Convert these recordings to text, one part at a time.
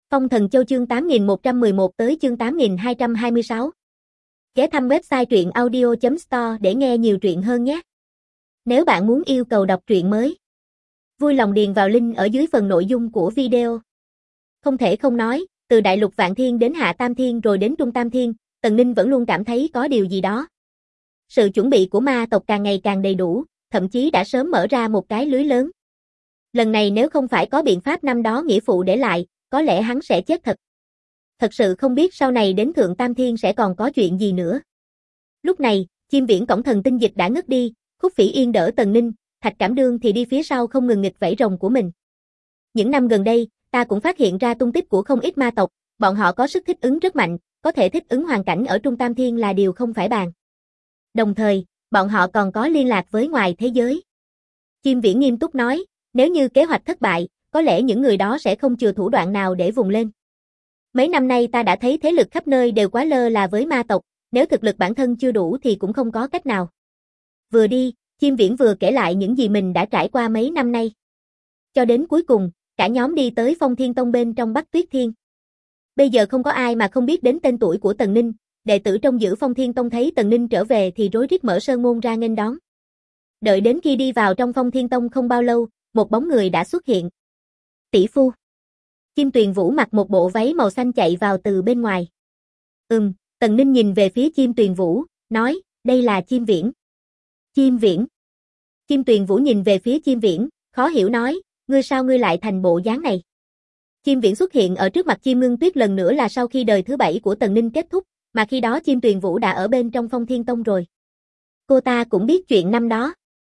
Phong Thần Châu chương 8111 tới chương 8226. Ghé thăm website truyện audio.store để nghe nhiều truyện hơn nhé. Nếu bạn muốn yêu cầu đọc truyện mới, vui lòng điền vào link ở dưới phần nội dung của video. Không thể không nói, từ Đại Lục Vạn Thiên đến Hạ Tam Thiên rồi đến Trung Tam Thiên, Tần Ninh vẫn luôn cảm thấy có điều gì đó. Sự chuẩn bị của ma tộc càng ngày càng đầy đủ, thậm chí đã sớm mở ra một cái lưới lớn. Lần này nếu không phải có biện pháp năm đó nghĩa phụ để lại, có lẽ hắn sẽ chết thật. Thật sự không biết sau này đến Thượng Tam Thiên sẽ còn có chuyện gì nữa. Lúc này, Chim Viễn cổng thần tinh dịch đã ngất đi, Khúc Phỉ Yên đỡ Tần Ninh, Thạch Cảm Đương thì đi phía sau không ngừng nghịch vẫy rồng của mình. Những năm gần đây, ta cũng phát hiện ra tung tích của không ít ma tộc, bọn họ có sức thích ứng rất mạnh, có thể thích ứng hoàn cảnh ở Trung Tam Thiên là điều không phải bàn. Đồng thời, bọn họ còn có liên lạc với ngoài thế giới. Chim Viễn nghiêm túc nói, nếu như kế hoạch thất bại, có lẽ những người đó sẽ không chừa thủ đoạn nào để vùng lên. Mấy năm nay ta đã thấy thế lực khắp nơi đều quá lơ là với ma tộc, nếu thực lực bản thân chưa đủ thì cũng không có cách nào. Vừa đi, Chim Viễn vừa kể lại những gì mình đã trải qua mấy năm nay. Cho đến cuối cùng, cả nhóm đi tới Phong Thiên Tông bên trong Bắc Tuyết Thiên. Bây giờ không có ai mà không biết đến tên tuổi của Tần Ninh, đệ tử trong giữ Phong Thiên Tông thấy Tần Ninh trở về thì rối rít mở sơn môn ra nghênh đón. Đợi đến khi đi vào trong Phong Thiên Tông không bao lâu, một bóng người đã xuất hiện. Tỷ phu. Chim Tuyền Vũ mặc một bộ váy màu xanh chạy vào từ bên ngoài. Tần Ninh nhìn về phía Chim Tuyền Vũ, nói, đây là Chim Viễn. Chim Viễn. Chim Tuyền Vũ nhìn về phía Chim Viễn, khó hiểu nói, ngươi sao ngươi lại thành bộ dáng này? Chim Viễn xuất hiện ở trước mặt Chim Ngưng Tuyết lần nữa là sau khi đời thứ 7 của Tần Ninh kết thúc, mà khi đó Chim Tuyền Vũ đã ở bên trong Phong Thiên Tông rồi. Cô ta cũng biết chuyện năm đó.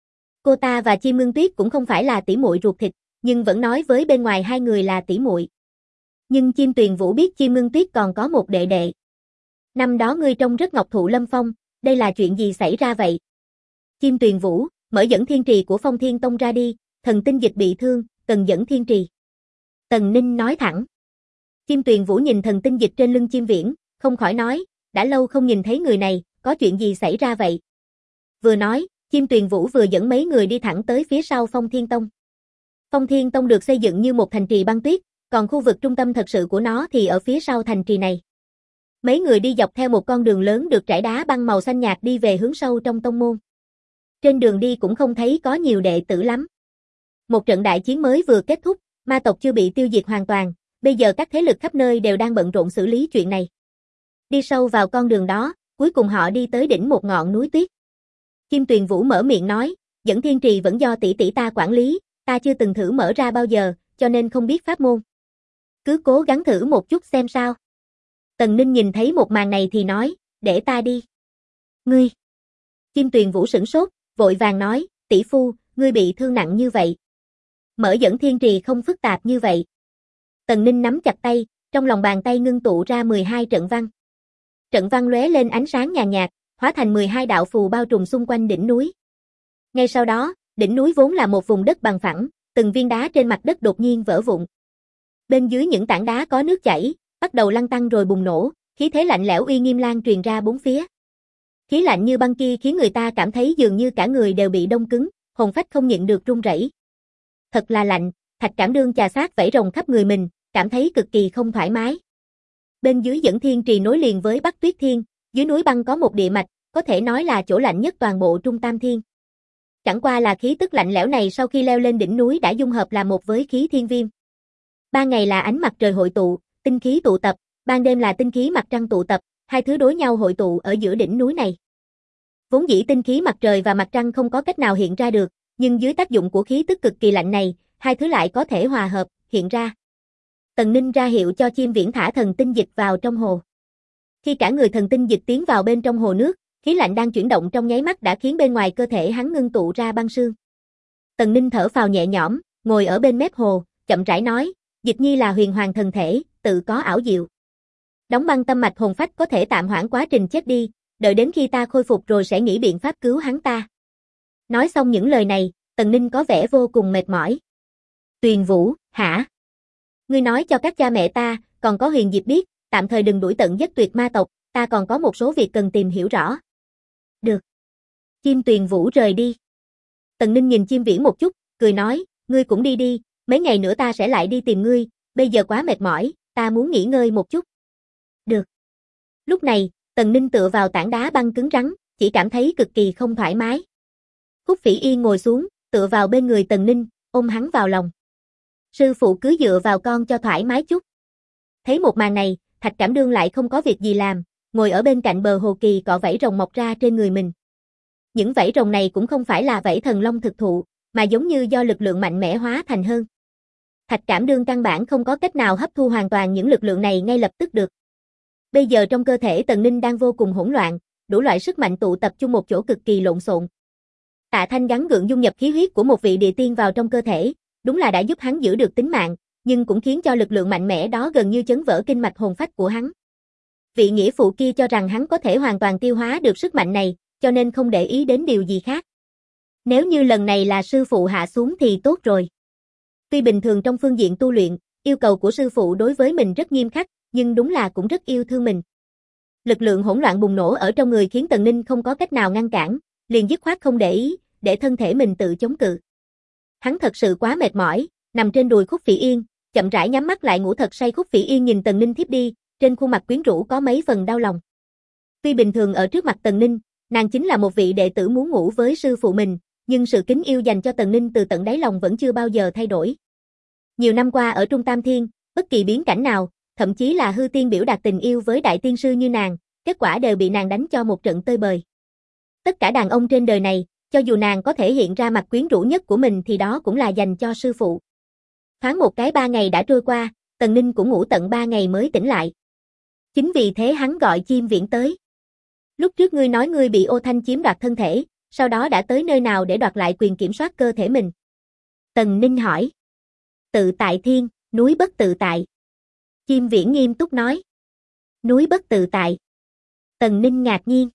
Cô ta và Chim Ngưng Tuyết cũng không phải là tỷ muội ruột thịt, nhưng vẫn nói với bên ngoài hai người là tỷ muội. Nhưng Chim Tuyền Vũ biết Chim Ngưng Tuyết còn có một đệ đệ. Năm đó ngươi trông rất ngọc thụ lâm phong, đây là chuyện gì xảy ra vậy? Chim Tuyền Vũ, mở dẫn thiên trì của Phong Thiên Tông ra đi, thần tinh dịch bị thương, cần dẫn thiên trì. Tần Ninh nói thẳng. Chim Tuyền Vũ nhìn thần tinh dịch trên lưng Chim Viễn, không khỏi nói, đã lâu không nhìn thấy người này, có chuyện gì xảy ra vậy? Vừa nói, Chim Tuyền Vũ vừa dẫn mấy người đi thẳng tới phía sau Phong Thiên Tông. Phong Thiên Tông được xây dựng như một thành trì băng tuyết, còn khu vực trung tâm thật sự của nó thì ở phía sau thành trì này. Mấy người đi dọc theo một con đường lớn được trải đá băng màu xanh nhạt đi về hướng sâu trong tông môn. Trên đường đi cũng không thấy có nhiều đệ tử lắm. Một trận đại chiến mới vừa kết thúc, ma tộc chưa bị tiêu diệt hoàn toàn, bây giờ các thế lực khắp nơi đều đang bận rộn xử lý chuyện này. Đi sâu vào con đường đó, cuối cùng họ đi tới đỉnh một ngọn núi tuyết. Chim Tuyền Vũ mở miệng nói, dẫn thiên trì vẫn do tỷ tỷ ta quản lý, ta chưa từng thử mở ra bao giờ, cho nên không biết pháp môn. Cứ cố gắng thử một chút xem sao. Tần Ninh nhìn thấy một màn này thì nói, để ta đi. Ngươi. Chim Tuyền Vũ sửng sốt, vội vàng nói, tỷ phu, ngươi bị thương nặng như vậy. Mở dẫn thiên trì không phức tạp như vậy. Tần Ninh nắm chặt tay, trong lòng bàn tay ngưng tụ ra 12 trận văn. Trận văn lóe lên ánh sáng nhàn nhạt, hóa thành 12 đạo phù bao trùm xung quanh đỉnh núi. Ngay sau đó, đỉnh núi vốn là một vùng đất bằng phẳng, từng viên đá trên mặt đất đột nhiên vỡ vụn. Bên dưới những tảng đá có nước chảy, bắt đầu lăn tăn rồi bùng nổ, khí thế lạnh lẽo uy nghiêm lan truyền ra bốn phía. Khí lạnh như băng kia khiến người ta cảm thấy dường như cả người đều bị đông cứng, hồn phách không nhịn được run rẩy. Thật là lạnh, Thạch Cảm Đương chà sát vẫy rồng khắp người mình, cảm thấy cực kỳ không thoải mái. Bên dưới dẫn thiên trì nối liền với Bắc Tuyết Thiên, dưới núi băng có một địa mạch, có thể nói là chỗ lạnh nhất toàn bộ Trung Tam Thiên. Chẳng qua là khí tức lạnh lẽo này sau khi leo lên đỉnh núi đã dung hợp là một với khí thiên viêm. Ban ngày là ánh mặt trời hội tụ, tinh khí tụ tập, ban đêm là tinh khí mặt trăng tụ tập, hai thứ đối nhau hội tụ ở giữa đỉnh núi này. Vốn dĩ tinh khí mặt trời và mặt trăng không có cách nào hiện ra được, nhưng dưới tác dụng của khí tức cực kỳ lạnh này, hai thứ lại có thể hòa hợp, hiện ra. Tần Ninh ra hiệu cho Chim Viễn thả thần tinh dịch vào trong hồ. Khi cả người thần tinh dịch tiến vào bên trong hồ nước, khí lạnh đang chuyển động trong nháy mắt đã khiến bên ngoài cơ thể hắn ngưng tụ ra băng sương. Tần Ninh thở phào nhẹ nhõm, ngồi ở bên mép hồ, chậm rãi nói, Dịch Nhi là huyền hoàng thần thể, tự có ảo diệu. Đóng băng tâm mạch hồn phách có thể tạm hoãn quá trình chết đi, đợi đến khi ta khôi phục rồi sẽ nghĩ biện pháp cứu hắn ta. Nói xong những lời này, Tần Ninh có vẻ vô cùng mệt mỏi. Tuyền Vũ, hả? Ngươi nói cho các cha mẹ ta, còn có Huyền Diệp biết, tạm thời đừng đuổi tận giết tuyệt ma tộc, ta còn có một số việc cần tìm hiểu rõ. Được. Chim Tuyền Vũ rời đi. Tần Ninh nhìn Chim Viễn một chút, cười nói, ngươi cũng đi đi, mấy ngày nữa ta sẽ lại đi tìm ngươi, bây giờ quá mệt mỏi, ta muốn nghỉ ngơi một chút. Được. Lúc này, Tần Ninh tựa vào tảng đá băng cứng rắn, chỉ cảm thấy cực kỳ không thoải mái. Khúc Phỉ Yên ngồi xuống, tựa vào bên người Tần Ninh, ôm hắn vào lòng. Sư phụ cứ dựa vào con cho thoải mái chút. Thấy một màn này, Thạch Cảm Đương lại không có việc gì làm, ngồi ở bên cạnh bờ hồ kỳ cọ vảy rồng mọc ra trên người mình. Những vảy rồng này cũng không phải là vảy thần long thực thụ, mà giống như do lực lượng mạnh mẽ hóa thành hơn. Thạch Cảm Đương căn bản không có cách nào hấp thu hoàn toàn những lực lượng này ngay lập tức được. Bây giờ trong cơ thể Tần Ninh đang vô cùng hỗn loạn, đủ loại sức mạnh tụ tập chung một chỗ cực kỳ lộn xộn. Tạ Thanh gắng gượng dung nhập khí huyết của một vị địa tiên vào trong cơ thể, đúng là đã giúp hắn giữ được tính mạng, nhưng cũng khiến cho lực lượng mạnh mẽ đó gần như chấn vỡ kinh mạch hồn phách của hắn. Vị nghĩa phụ kia cho rằng hắn có thể hoàn toàn tiêu hóa được sức mạnh này, cho nên không để ý đến điều gì khác. Nếu như lần này là sư phụ hạ xuống thì tốt rồi. Tuy bình thường trong phương diện tu luyện, yêu cầu của sư phụ đối với mình rất nghiêm khắc, nhưng đúng là cũng rất yêu thương mình. Lực lượng hỗn loạn bùng nổ ở trong người khiến Tần Ninh không có cách nào ngăn cản, liền dứt khoát không để ý, để thân thể mình tự chống cự. Hắn thật sự quá mệt mỏi, nằm trên đùi Khúc Phỉ Yên, chậm rãi nhắm mắt lại ngủ thật say. Khúc Phỉ Yên nhìn Tần Ninh thiếp đi, trên khuôn mặt quyến rũ có mấy phần đau lòng. Tuy bình thường ở trước mặt Tần Ninh, nàng chính là một vị đệ tử muốn ngủ với sư phụ mình, nhưng sự kính yêu dành cho Tần Ninh từ tận đáy lòng vẫn chưa bao giờ thay đổi. Nhiều năm qua ở Trung Tam Thiên, bất kỳ biến cảnh nào, thậm chí là hư tiên biểu đạt tình yêu với đại tiên sư như nàng, kết quả đều bị nàng đánh cho một trận tơi bời. Tất cả đàn ông trên đời này, cho dù nàng có thể hiện ra mặt quyến rũ nhất của mình thì đó cũng là dành cho sư phụ. Thoáng một cái 3 ngày đã trôi qua, Tần Ninh cũng ngủ tận 3 ngày mới tỉnh lại. Chính vì thế hắn gọi Chim Viễn tới. Lúc trước ngươi nói ngươi bị Ô Thanh chiếm đoạt thân thể, sau đó đã tới nơi nào để đoạt lại quyền kiểm soát cơ thể mình? Tần Ninh hỏi. Tự tại thiên, núi Bất Tự Tại. Chim Viễn nghiêm túc nói. Núi Bất Tự Tại. Tần Ninh ngạc nhiên.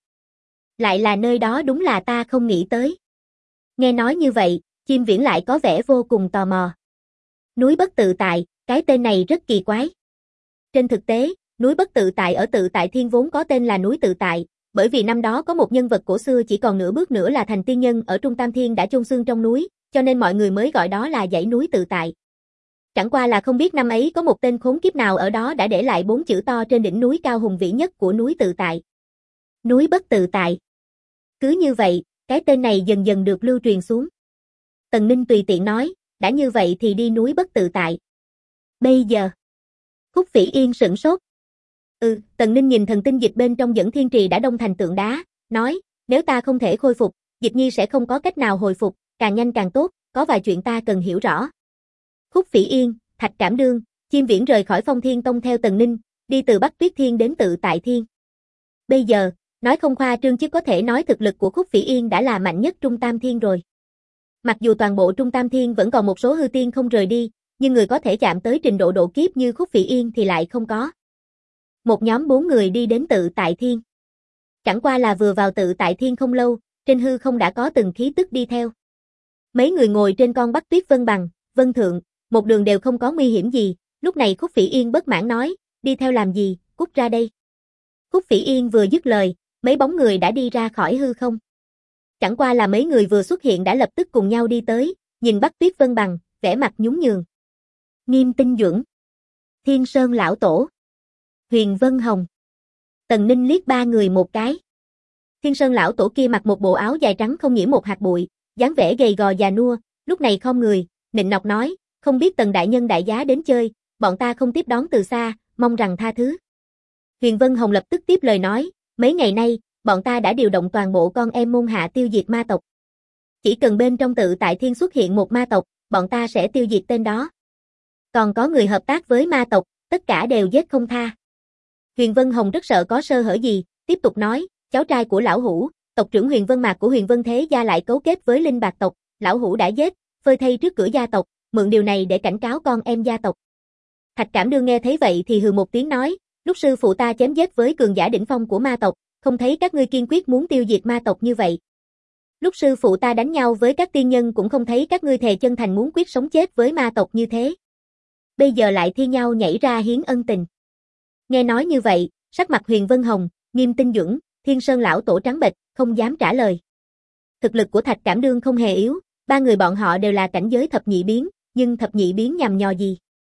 Lại là nơi đó, đúng là ta không nghĩ tới. Nghe nói như vậy, Chim Viễn lại có vẻ vô cùng tò mò. Núi Bất Tự Tại, cái tên này rất kỳ quái. Trên thực tế, núi Bất Tự Tại ở Tự Tại Thiên vốn có tên là núi Tự Tại, bởi vì năm đó có một nhân vật cổ xưa chỉ còn nửa bước nữa là thành tiên nhân ở Trung Tam Thiên đã chôn xương trong núi, cho nên mọi người mới gọi đó là dãy núi Tự Tại. Chẳng qua là không biết năm ấy có một tên khốn kiếp nào ở đó đã để lại 4 chữ to trên đỉnh núi cao hùng vĩ nhất của núi Tự Tại. Núi Bất Tự Tại. Cứ như vậy, cái tên này dần dần được lưu truyền xuống. Tần Ninh tùy tiện nói, đã như vậy thì đi núi Bất Tự Tại. Bây giờ. Khúc Phỉ Yên sửng sốt. Tần Ninh nhìn thần tinh dịch bên trong Dẫn Thiên Trì đã đông thành tượng đá, nói, nếu ta không thể khôi phục, Dịch Nhi sẽ không có cách nào hồi phục, càng nhanh càng tốt, có vài chuyện ta cần hiểu rõ. Khúc Phỉ Yên, Thạch Cảm Đương, Chim Viễn rời khỏi Phong Thiên Tông theo Tần Ninh, đi từ Bắc Tuyết Thiên đến Tự Tại Thiên. Bây giờ, nói không khoa trương chứ có thể nói thực lực của Khúc Phỉ Yên đã là mạnh nhất Trung Tam Thiên rồi. Mặc dù toàn bộ Trung Tam Thiên vẫn còn một số hư tiên không rời đi, nhưng người có thể chạm tới trình độ độ kiếp như Khúc Phỉ Yên thì lại không có. Một nhóm 4 người đi đến Tự Tại Thiên. Chẳng qua là vừa vào Tự Tại Thiên không lâu, trên hư không đã có từng khí tức đi theo. Mấy người ngồi trên con Bắc Tuyết Vân Bằng, Vân Thượng, một đường đều không có nguy hiểm gì, lúc này Khúc Phỉ Yên bất mãn nói, đi theo làm gì, cút ra đây. Khúc Phỉ Yên vừa dứt lời, mấy bóng người đã đi ra khỏi hư không. Chẳng qua là mấy người vừa xuất hiện đã lập tức cùng nhau đi tới, nhìn Bắc Tuyết Vân Bằng, vẻ mặt nhún nhường. Nghiêm Tinh Duẩn, Thiên Sơn Lão Tổ, Huyền Vân Hồng. Tần Ninh liếc 3 người một cái. Thiên Sơn Lão Tổ kia mặc một bộ áo dài trắng không nhiễm một hạt bụi, dáng vẻ gầy gò già nua, lúc này khom người, nịnh nọt nói, không biết Tần đại nhân đại giá đến chơi, bọn ta không tiếp đón từ xa, mong rằng tha thứ. Huyền Vân Hồng lập tức tiếp lời nói, mấy ngày nay, bọn ta đã điều động toàn bộ con em môn hạ tiêu diệt ma tộc. Chỉ cần bên trong Tự Tại Thiên xuất hiện một ma tộc, bọn ta sẽ tiêu diệt tên đó. Còn có người hợp tác với ma tộc, tất cả đều giết không tha. Huyền Vân Hồng rất sợ có sơ hở gì, tiếp tục nói, cháu trai của Lão Hủ, tộc trưởng Huyền Vân Mạc của Huyền Vân Thế gia lại cấu kết với Linh Bạc tộc, Lão Hủ đã giết, phơi thây trước cửa gia tộc, mượn điều này để cảnh cáo con em gia tộc. Thạch Cảm Đương nghe thấy vậy thì hừ một tiếng nói, lúc sư phụ ta chém giết với cường giả đỉnh phong của ma tộc, không thấy các ngươi kiên quyết muốn tiêu diệt ma tộc như vậy. Lúc sư phụ ta đánh nhau với các tiên nhân cũng không thấy các ngươi thề chân thành muốn quyết sống chết với ma tộc như thế. Bây giờ lại thi nhau nhảy ra hiến ân tình. Nghe nói như vậy, sắc mặt Huyền Vân Hồng, Nghiêm Tinh Duẩn, Thiên Sơn Lão Tổ trắng bệch, không dám trả lời. Thực lực của Thạch Cảm Đương không hề yếu, 3 người bọn họ đều là cảnh giới thập nhị biến, nhưng thập nhị biến nhằm nhò gì?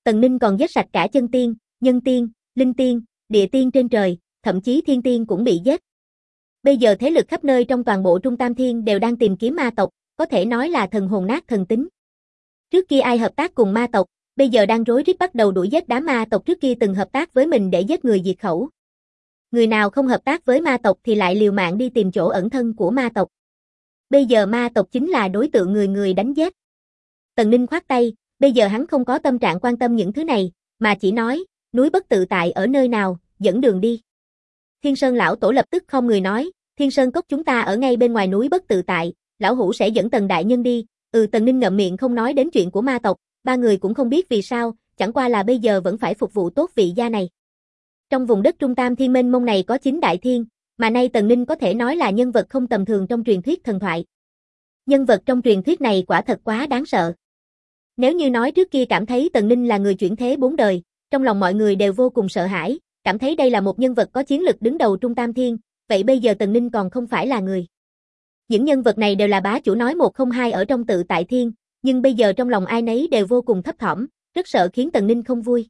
Tần Ninh còn giết sạch cả chân tiên, nhân tiên, linh tiên, địa tiên trên trời, thậm chí thiên tiên cũng bị giết. Bây giờ thế lực khắp nơi trong toàn bộ Trung Tam Thiên đều đang tìm kiếm ma tộc, có thể nói là thần hồn nát thần tính. Trước kia ai hợp tác cùng ma tộc, bây giờ đang rối rít bắt đầu đuổi giết đám ma tộc trước kia từng hợp tác với mình để giết người diệt khẩu. Người nào không hợp tác với ma tộc thì lại liều mạng đi tìm chỗ ẩn thân của ma tộc. Bây giờ ma tộc chính là đối tượng người người đánh giết. Tần Ninh khoát tay, bây giờ hắn không có tâm trạng quan tâm những thứ này, mà chỉ nói, núi Bất Tự Tại ở nơi nào, dẫn đường đi. Thiên Sơn lão tổ lập tức khom người nói, Thiên Sơn cốc chúng ta ở ngay bên ngoài núi Bất Tự Tại, lão hữu sẽ dẫn Tần đại nhân đi. Tần Ninh ngậm miệng không nói đến chuyện của ma tộc, ba người cũng không biết vì sao, chẳng qua là bây giờ vẫn phải phục vụ tốt vị gia này. Trong vùng đất Trung Tam Thiên mênh mông này có 9 đại thiên, mà nay Tần Ninh có thể nói là nhân vật không tầm thường trong truyền thuyết thần thoại. Nhân vật trong truyền thuyết này quả thật quá đáng sợ. Nếu như nói trước kia cảm thấy Tần Ninh là người chuyển thế 4 đời, trong lòng mọi người đều vô cùng sợ hãi, cảm thấy đây là một nhân vật có chiến lực đứng đầu Trung Tam Thiên, vậy bây giờ Tần Ninh còn không phải là người. Những nhân vật này đều là bá chủ nói một không hai ở trong Tự Tại Thiên, nhưng bây giờ trong lòng ai nấy đều vô cùng thấp thỏm, rất sợ khiến Tần Ninh không vui.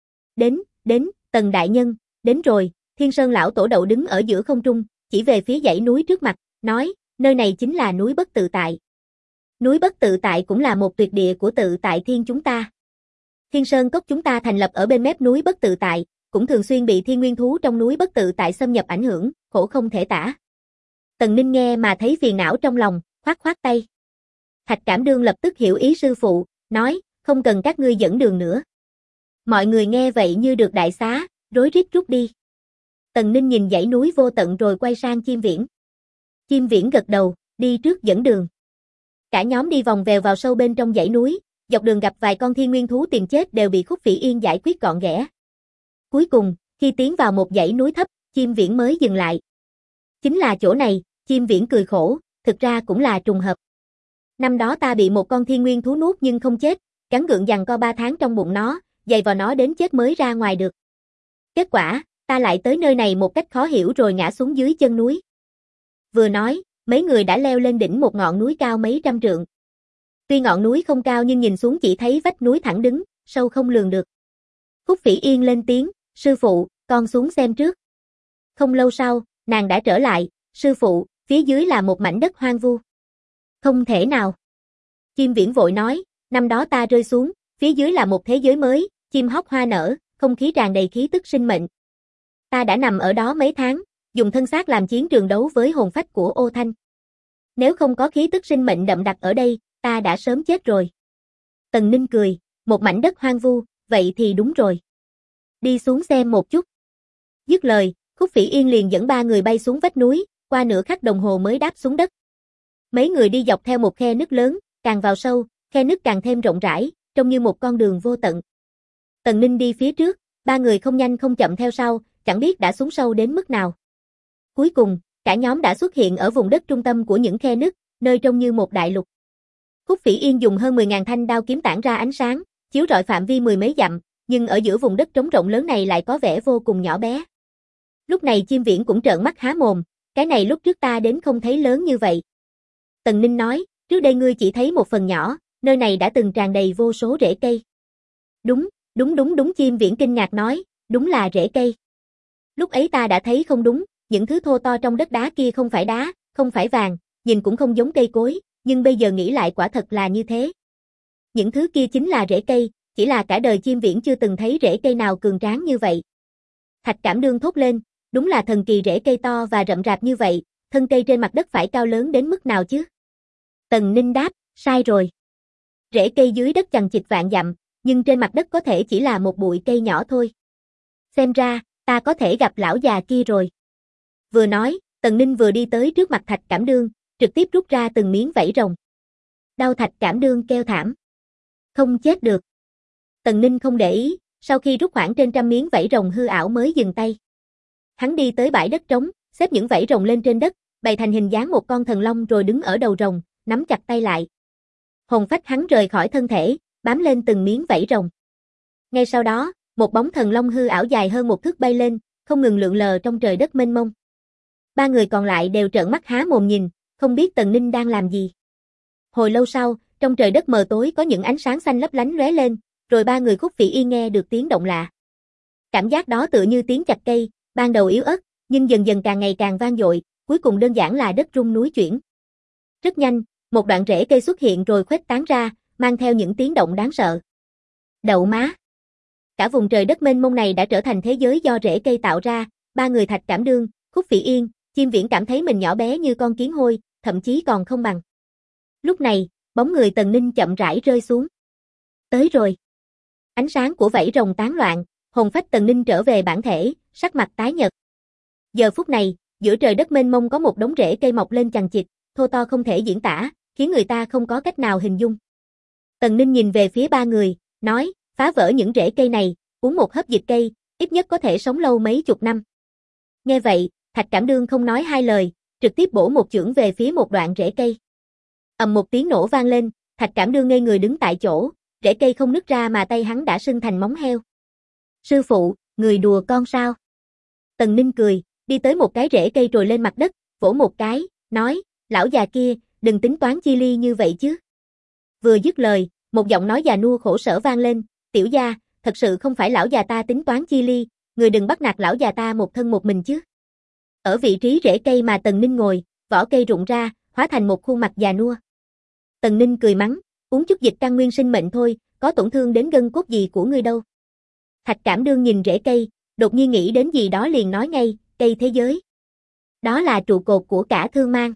Đến, Tần đại nhân, đến rồi. Thiên Sơn lão tổ đậu đứng ở giữa không trung, chỉ về phía dãy núi trước mặt, nói, nơi này chính là núi Bất Tự Tại. Núi Bất Tự Tại cũng là một tuyệt địa của Tự Tại Thiên chúng ta. Thiên Sơn cốc chúng ta thành lập ở bên mép núi Bất Tự Tại, cũng thường xuyên bị thiên nguyên thú trong núi Bất Tự Tại xâm nhập ảnh hưởng, khổ không thể tả. Tần Ninh nghe mà thấy phiền não trong lòng, khoát tay. Thạch Cảm Đương lập tức hiểu ý sư phụ, nói, không cần các ngươi dẫn đường nữa. Mọi người nghe vậy như được đại xá, rối rít rút đi. Tần Ninh nhìn dãy núi vô tận rồi quay sang Chim Viễn. Chim Viễn gật đầu, đi trước dẫn đường. Cả nhóm đi vòng vèo vào sâu bên trong dãy núi, dọc đường gặp vài con thiên nguyên thú tìm chết đều bị Khúc Phỉ Yên giải quyết gọn ghẽ. Cuối cùng, khi tiến vào một dãy núi thấp, Chim Viễn mới dừng lại. Chính là chỗ này, Chim Viễn cười khổ, thực ra cũng là trùng hợp. Năm đó ta bị một con thiên nguyên thú nuốt nhưng không chết, gắng gượng giằng co 3 tháng trong bụng nó, giày vào nó đến chết mới ra ngoài được. Kết quả, ta lại tới nơi này một cách khó hiểu rồi ngã xuống dưới chân núi. Vừa nói, mấy người đã leo lên đỉnh một ngọn núi cao mấy trăm trượng. Tuy ngọn núi không cao nhưng nhìn xuống chỉ thấy vách núi thẳng đứng, sâu không lường được. Khúc Phỉ Yên lên tiếng, sư phụ, con xuống xem trước. Không lâu sau, nàng đã trở lại, sư phụ, phía dưới là một mảnh đất hoang vu. Không thể nào. Chim Viễn vội nói, năm đó ta rơi xuống, phía dưới là một thế giới mới, chim hót hoa nở, không khí tràn đầy khí tức sinh mệnh. Ta đã nằm ở đó mấy tháng, dùng thân xác làm chiến trường đấu với hồn phách của Ô Thanh. Nếu không có khí tức sinh mệnh đậm đặc ở đây, ta đã sớm chết rồi. Tần Ninh cười, một mảnh đất hoang vu, vậy thì đúng rồi. Đi xuống xem một chút. Dứt lời, Khúc Phỉ Yên liền dẫn 3 người bay xuống vách núi, qua nửa khắc đồng hồ mới đáp xuống đất. Mấy người đi dọc theo một khe nứt lớn, càng vào sâu, khe nứt càng thêm rộng rãi, trông như một con đường vô tận. Tần Ninh đi phía trước, 3 người không nhanh không chậm theo sau, chẳng biết đã xuống sâu đến mức nào. Cuối cùng, cả nhóm đã xuất hiện ở vùng đất trung tâm của những khe nứt, nơi trông như một đại lục. Khúc Phỉ Yên dùng hơn 10.000 thanh đao kiếm tản ra ánh sáng, chiếu rọi phạm vi mười mấy dặm, nhưng ở giữa vùng đất trống rộng lớn này lại có vẻ vô cùng nhỏ bé. Lúc này Chim Viễn cũng trợn mắt há mồm, cái này lúc trước ta đến không thấy lớn như vậy. Tần Ninh nói, trước đây ngươi chỉ thấy một phần nhỏ, nơi này đã từng tràn đầy vô số rễ cây. Đúng, Chim Viễn kinh ngạc nói, đúng là rễ cây. Lúc ấy ta đã thấy không đúng, những thứ thô to trong đất đá kia không phải đá, không phải vàng, nhìn cũng không giống cây cối, nhưng bây giờ nghĩ lại quả thật là như thế. Những thứ kia chính là rễ cây, chỉ là cả đời Chim Viễn chưa từng thấy rễ cây nào cường tráng như vậy. Thạch Cảm Đương thốt lên, đúng là thần kỳ rễ cây to và rậm rạp như vậy, thân cây trên mặt đất phải cao lớn đến mức nào chứ? Tần Ninh đáp, sai rồi. Rễ cây dưới đất chằng chịt vạn dặm, nhưng trên mặt đất có thể chỉ là một bụi cây nhỏ thôi. Xem ra, ta có thể gặp lão già kia rồi. Vừa nói, Tần Ninh vừa đi tới trước mặt Thạch Cảm Đương, trực tiếp rút ra từng miếng vảy rồng. Đau Thạch Cảm Đương kêu thảm. Không chết được. Tần Ninh không để ý, sau khi rút khoảng trên 100 miếng vảy rồng hư ảo mới dừng tay. Hắn đi tới bãi đất trống, xếp những vảy rồng lên trên đất, bày thành hình dáng một con thần long rồi đứng ở đầu rồng, nắm chặt tay lại. Hồn phách hắn rời khỏi thân thể, bám lên từng miếng vảy rồng. Ngay sau đó, một bóng thần long hư ảo dài hơn 1 thước bay lên, không ngừng lượn lờ trong trời đất mênh mông. 3 người còn lại đều trợn mắt há mồm nhìn, không biết Tần Ninh đang làm gì. Hồi lâu sau, trong trời đất mờ tối có những ánh sáng xanh lấp lánh lóe lên, rồi ba người Khúc Phỉ Yên nghe được tiếng động lạ. Cảm giác đó tựa như tiếng chặt cây, ban đầu yếu ớt, nhưng dần dần càng ngày càng vang dội, cuối cùng đơn giản là đất rung núi chuyển. Rất nhanh, một đoạn rễ cây xuất hiện rồi khuếch tán ra, mang theo những tiếng động đáng sợ. Đậu má! Cả vùng trời đất mênh mông này đã trở thành thế giới do rễ cây tạo ra, ba người Thạch Cảm Đương, Khúc Phỉ Yên, Chim Viễn cảm thấy mình nhỏ bé như con kiến hôi, thậm chí còn không bằng. Lúc này, bóng người Tần Ninh chậm rãi rơi xuống. Tới rồi. Ánh sáng của vảy rồng tán loạn, hồn phách Tần Ninh trở về bản thể, sắc mặt tái nhợt. Giờ phút này, giữa trời đất mênh mông có một đống rễ cây mọc lên chằng chịt, thô to không thể diễn tả, khiến người ta không có cách nào hình dung. Tần Ninh nhìn về phía ba người, nói, phá vỡ những rễ cây này, uống một hớp dịch cây, ít nhất có thể sống lâu mấy chục năm. Nghe vậy, Thạch Cảm Đương không nói hai lời, trực tiếp bổ một chưởng về phía một đoạn rễ cây. Ầm một tiếng nổ vang lên, Thạch Cảm Đương ngây người đứng tại chỗ, rễ cây không nứt ra mà tay hắn đã sưng thành móng heo. Sư phụ, người đùa con sao? Tần Ninh cười, đi tới một cái rễ cây trồi lên mặt đất, vỗ một cái, nói, lão già kia, đừng tính toán chi ly như vậy chứ. Vừa dứt lời, một giọng nói già nua khổ sở vang lên, tiểu gia, thật sự không phải lão già ta tính toán chi ly, người đừng bắt nạt lão già ta một thân một mình chứ. Ở vị trí rễ cây mà Tần Ninh ngồi, vỏ cây rụng ra, hóa thành một khuôn mặt già nua. Tần Ninh cười mắng, uống chút dịch căn nguyên sinh mệnh thôi, có tổn thương đến gân cốt gì của ngươi đâu. Thạch Cảm Đương nhìn rễ cây, đột nhiên nghĩ đến gì đó liền nói ngay, cây thế giới. Đó là trụ cột của cả Thương Mang.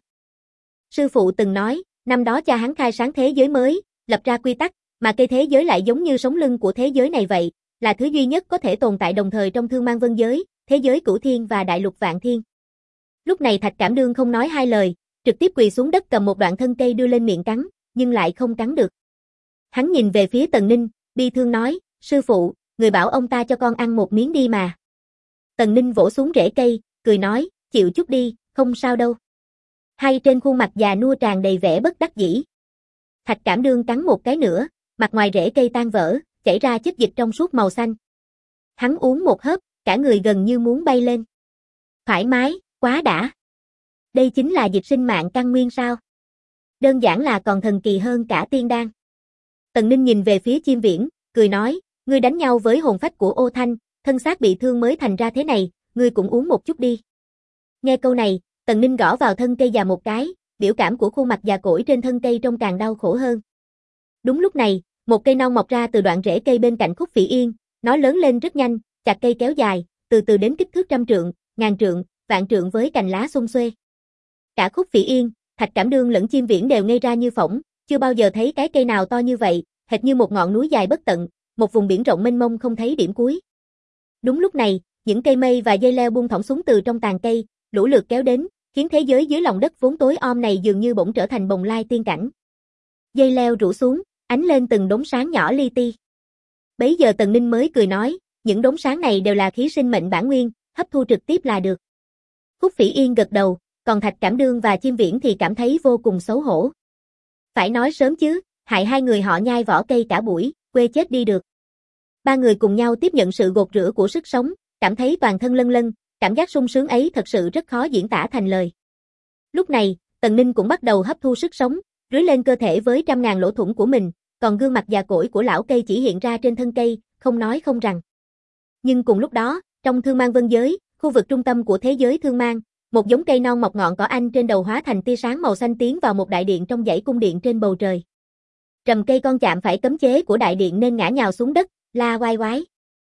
Sư phụ từng nói, năm đó cha hắn khai sáng thế giới mới, lập ra quy tắc, mà cây thế giới lại giống như sống lưng của thế giới này vậy, là thứ duy nhất có thể tồn tại đồng thời trong Thương Mang Vân giới, thế giới Cửu Thiên và Đại Lục Vạn Thiên. Lúc này Thạch Cảm Đương không nói hai lời, trực tiếp quỳ xuống đất cầm một đoạn thân cây đưa lên miệng cắn, nhưng lại không cắn được. Hắn nhìn về phía Tần Ninh, bi thương nói, sư phụ, người bảo ông ta cho con ăn một miếng đi mà. Tần Ninh vỗ xuống rễ cây, cười nói, chịu chút đi, không sao đâu. Hay trên khuôn mặt già nua tràn đầy vẻ bất đắc dĩ. Thạch Cảm Đương cắn một cái nữa, mặt ngoài rễ cây tan vỡ, chảy ra chất dịch trong suốt màu xanh. Hắn uống một hớp, cả người gần như muốn bay lên. Thoải mái, quá đã. Đây chính là dịch sinh mạng căn nguyên sao? Đơn giản là còn thần kỳ hơn cả tiên đan. Tần Ninh nhìn về phía Chim Viễn, cười nói, ngươi đánh nhau với hồn phách của Ô Thanh, thân xác bị thương mới thành ra thế này, ngươi cũng uống một chút đi. Nghe câu này, Tần Ninh gõ vào thân cây già một cái, biểu cảm của khuôn mặt già cỗi trên thân cây trông càng đau khổ hơn. Đúng lúc này, một cây non mọc ra từ đoạn rễ cây bên cạnh Khúc Phỉ Yên, nó lớn lên rất nhanh, chặt cây kéo dài, từ từ đến kích thước 100 trượng, 1000 trượng, vạn trượng với cành lá xum xuê. Cả Khúc Phỉ Yên, Thạch Cảm Đương lẫn Chim Viễn đều ngây ra như phỗng, chưa bao giờ thấy cái cây nào to như vậy, hệt như một ngọn núi dài bất tận, một vùng biển rộng mênh mông không thấy điểm cuối. Đúng lúc này, những cây mây và dây leo buông thõng xuống từ trong tàn cây, lũ lượt kéo đến, khiến thế giới dưới lòng đất vốn tối om này dường như bỗng trở thành bồng lai tiên cảnh. Dây leo rủ xuống, ánh lên từng đốm sáng nhỏ li ti. Bấy giờ Tần Ninh mới cười nói, những đốm sáng này đều là khí sinh mệnh bản nguyên, hấp thu trực tiếp là được. Khúc Phỉ Yên gật đầu, còn Thạch Cảm Đương và Chim Viễn thì cảm thấy vô cùng xấu hổ. Phải nói sớm chứ, hại hai người họ nhai vỏ cây cả buổi, quê chết đi được. Ba người cùng nhau tiếp nhận sự gột rửa của sức sống, cảm thấy toàn thân lân lân, cảm giác sung sướng ấy thật sự rất khó diễn tả thành lời. Lúc này, Tần Ninh cũng bắt đầu hấp thu sức sống, rưới lên cơ thể với 100.000 lỗ thủng của mình, còn gương mặt già cỗi của lão cây chỉ hiện ra trên thân cây, không nói không rằng. Nhưng cùng lúc đó, trong Thương Mang Vân giới, khu vực trung tâm của thế giới Thương Mang, một giống cây non mọc ngọn cỏ anh trên đầu hóa thành tia sáng màu xanh tiến vào một đại điện trong dãy cung điện trên bầu trời. Trầm cây con chạm phải cấm chế của đại điện nên ngã nhào xuống đất, la oai oái.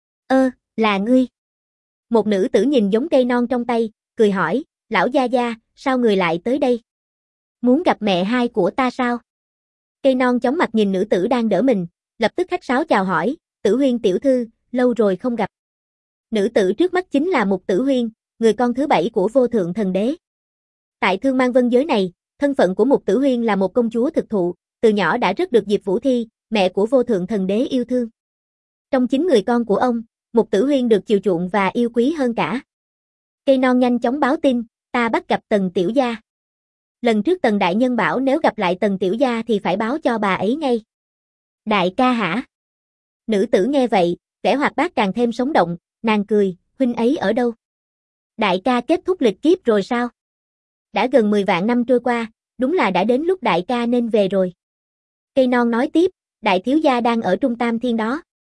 Là ngươi. Một nữ tử nhìn giống cây non trong tay, cười hỏi, lão gia gia, sao người lại tới đây? Muốn gặp mẹ hai của ta sao? Cây non chóng mặt nhìn nữ tử đang đỡ mình, lập tức khách sáo chào hỏi, Tử Huyên tiểu thư, lâu rồi không gặp. Nữ tử trước mắt chính là Mục Tử Huyên, người con thứ 7 của Vô Thượng Thần Đế. Tại Thương Mang Vân giới này, thân phận của Mục Tử Huyên là một công chúa thực thụ, từ nhỏ đã rất được Diệp Vũ Thi, mẹ của Vô Thượng Thần Đế yêu thương. Trong 9 người con của ông, Mục Tử Huyên được chiều chuộng và yêu quý hơn cả. Cây non nhanh chóng báo tin, ta bắt gặp Tần tiểu gia. Lần trước Tần đại nhân bảo nếu gặp lại Tần tiểu gia thì phải báo cho bà ấy ngay. Đại ca hả? Nữ tử nghe vậy, vẻ hoạt bát càng thêm sống động, nàng cười, huynh ấy ở đâu? Đại ca kết thúc lịch kiếp rồi sao? Đã gần 10 vạn năm trôi qua, đúng là đã đến lúc đại ca nên về rồi. Cây non nói tiếp, đại thiếu gia đang ở Trung Tam Thiên đó.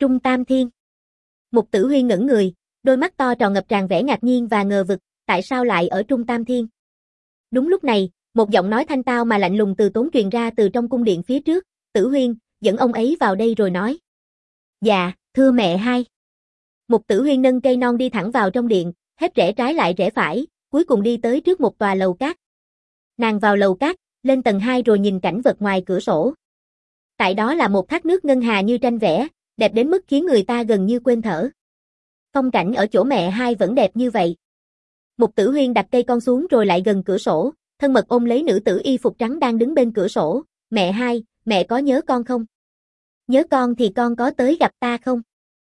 Trung Tam Thiên. Mục Tử Huyên ngẩn người, đôi mắt to tròn ngập tràn vẻ ngạc nhiên và ngờ vực, tại sao lại ở Trung Tam Thiên? Đúng lúc này, một giọng nói thanh tao mà lạnh lùng từ tốn truyền ra từ trong cung điện phía trước, Tử Huyên, dẫn ông ấy vào đây rồi nói. Dạ, thưa mẹ hai. Mục Tử Huyên nâng cây non đi thẳng vào trong điện, hết rẽ trái lại rẽ phải, cuối cùng đi tới trước một tòa lầu cát. Nàng vào lầu cát, lên tầng 2 rồi nhìn cảnh vật ngoài cửa sổ. Tại đó là một thác nước ngân hà như tranh vẽ, đẹp đến mức khiến người ta gần như quên thở. Phong cảnh ở chỗ mẹ hai vẫn đẹp như vậy. Mục Tử Huyên đặt cây con xuống rồi lại gần cửa sổ, thân mật ôm lấy nữ tử y phục trắng đang đứng bên cửa sổ. Mẹ hai, mẹ có nhớ con không? Nhớ con thì con có tới gặp ta không?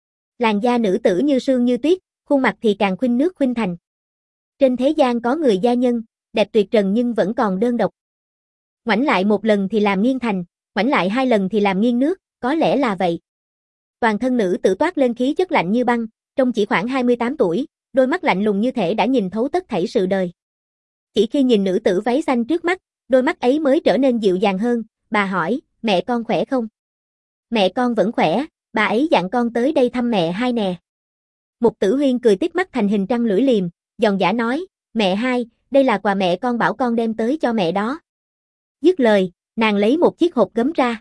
Làn da nữ tử như sương như tuyết, khuôn mặt thì càng khuynh nước khuynh thành. Trên thế gian có người gia nhân, đẹp tuyệt trần nhưng vẫn còn đơn độc. Ngoảnh lại một lần thì làm nghiêng thành, ngoảnh lại 2 lần thì làm nghiêng nước, có lẽ là vậy. Toàn thân nữ tử toát lên khí chất lạnh như băng, trông chỉ khoảng 28 tuổi, đôi mắt lạnh lùng như thể đã nhìn thấu tất thảy sự đời. Chỉ khi nhìn nữ tử váy xanh trước mắt, đôi mắt ấy mới trở nên dịu dàng hơn, bà hỏi, mẹ con khỏe không? Mẹ con vẫn khỏe, bà ấy dặn con tới đây thăm mẹ hai nè. Mục Tử Huyên cười tít mắt thành hình trăng lưỡi liềm, giòn giả nói, mẹ hai, đây là quà mẹ con bảo con đem tới cho mẹ đó. Dứt lời, nàng lấy một chiếc hộp gấm ra.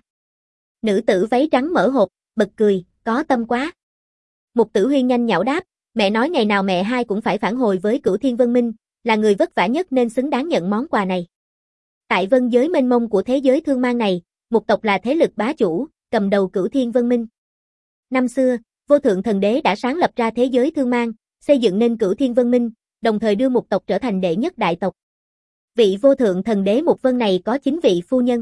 Nữ tử váy trắng mở hộp, bật cười, có tâm quá. Mục Tử Huyên nhanh nhảu đáp, mẹ nói ngày nào mẹ hai cũng phải phản hồi với Cửu Thiên Vân Minh, là người vất vả nhất nên xứng đáng nhận món quà này. Tại vân giới mênh mông của thế giới thương mang này, một tộc là thế lực bá chủ, cầm đầu Cửu Thiên Vân Minh. Năm xưa, Vô Thượng Thần Đế đã sáng lập ra thế giới thương mang, xây dựng nên Cửu Thiên Vân Minh, đồng thời đưa một tộc trở thành đệ nhất đại tộc. Vị Vô Thượng Thần Đế Mục Vân này có 9 vị phu nhân.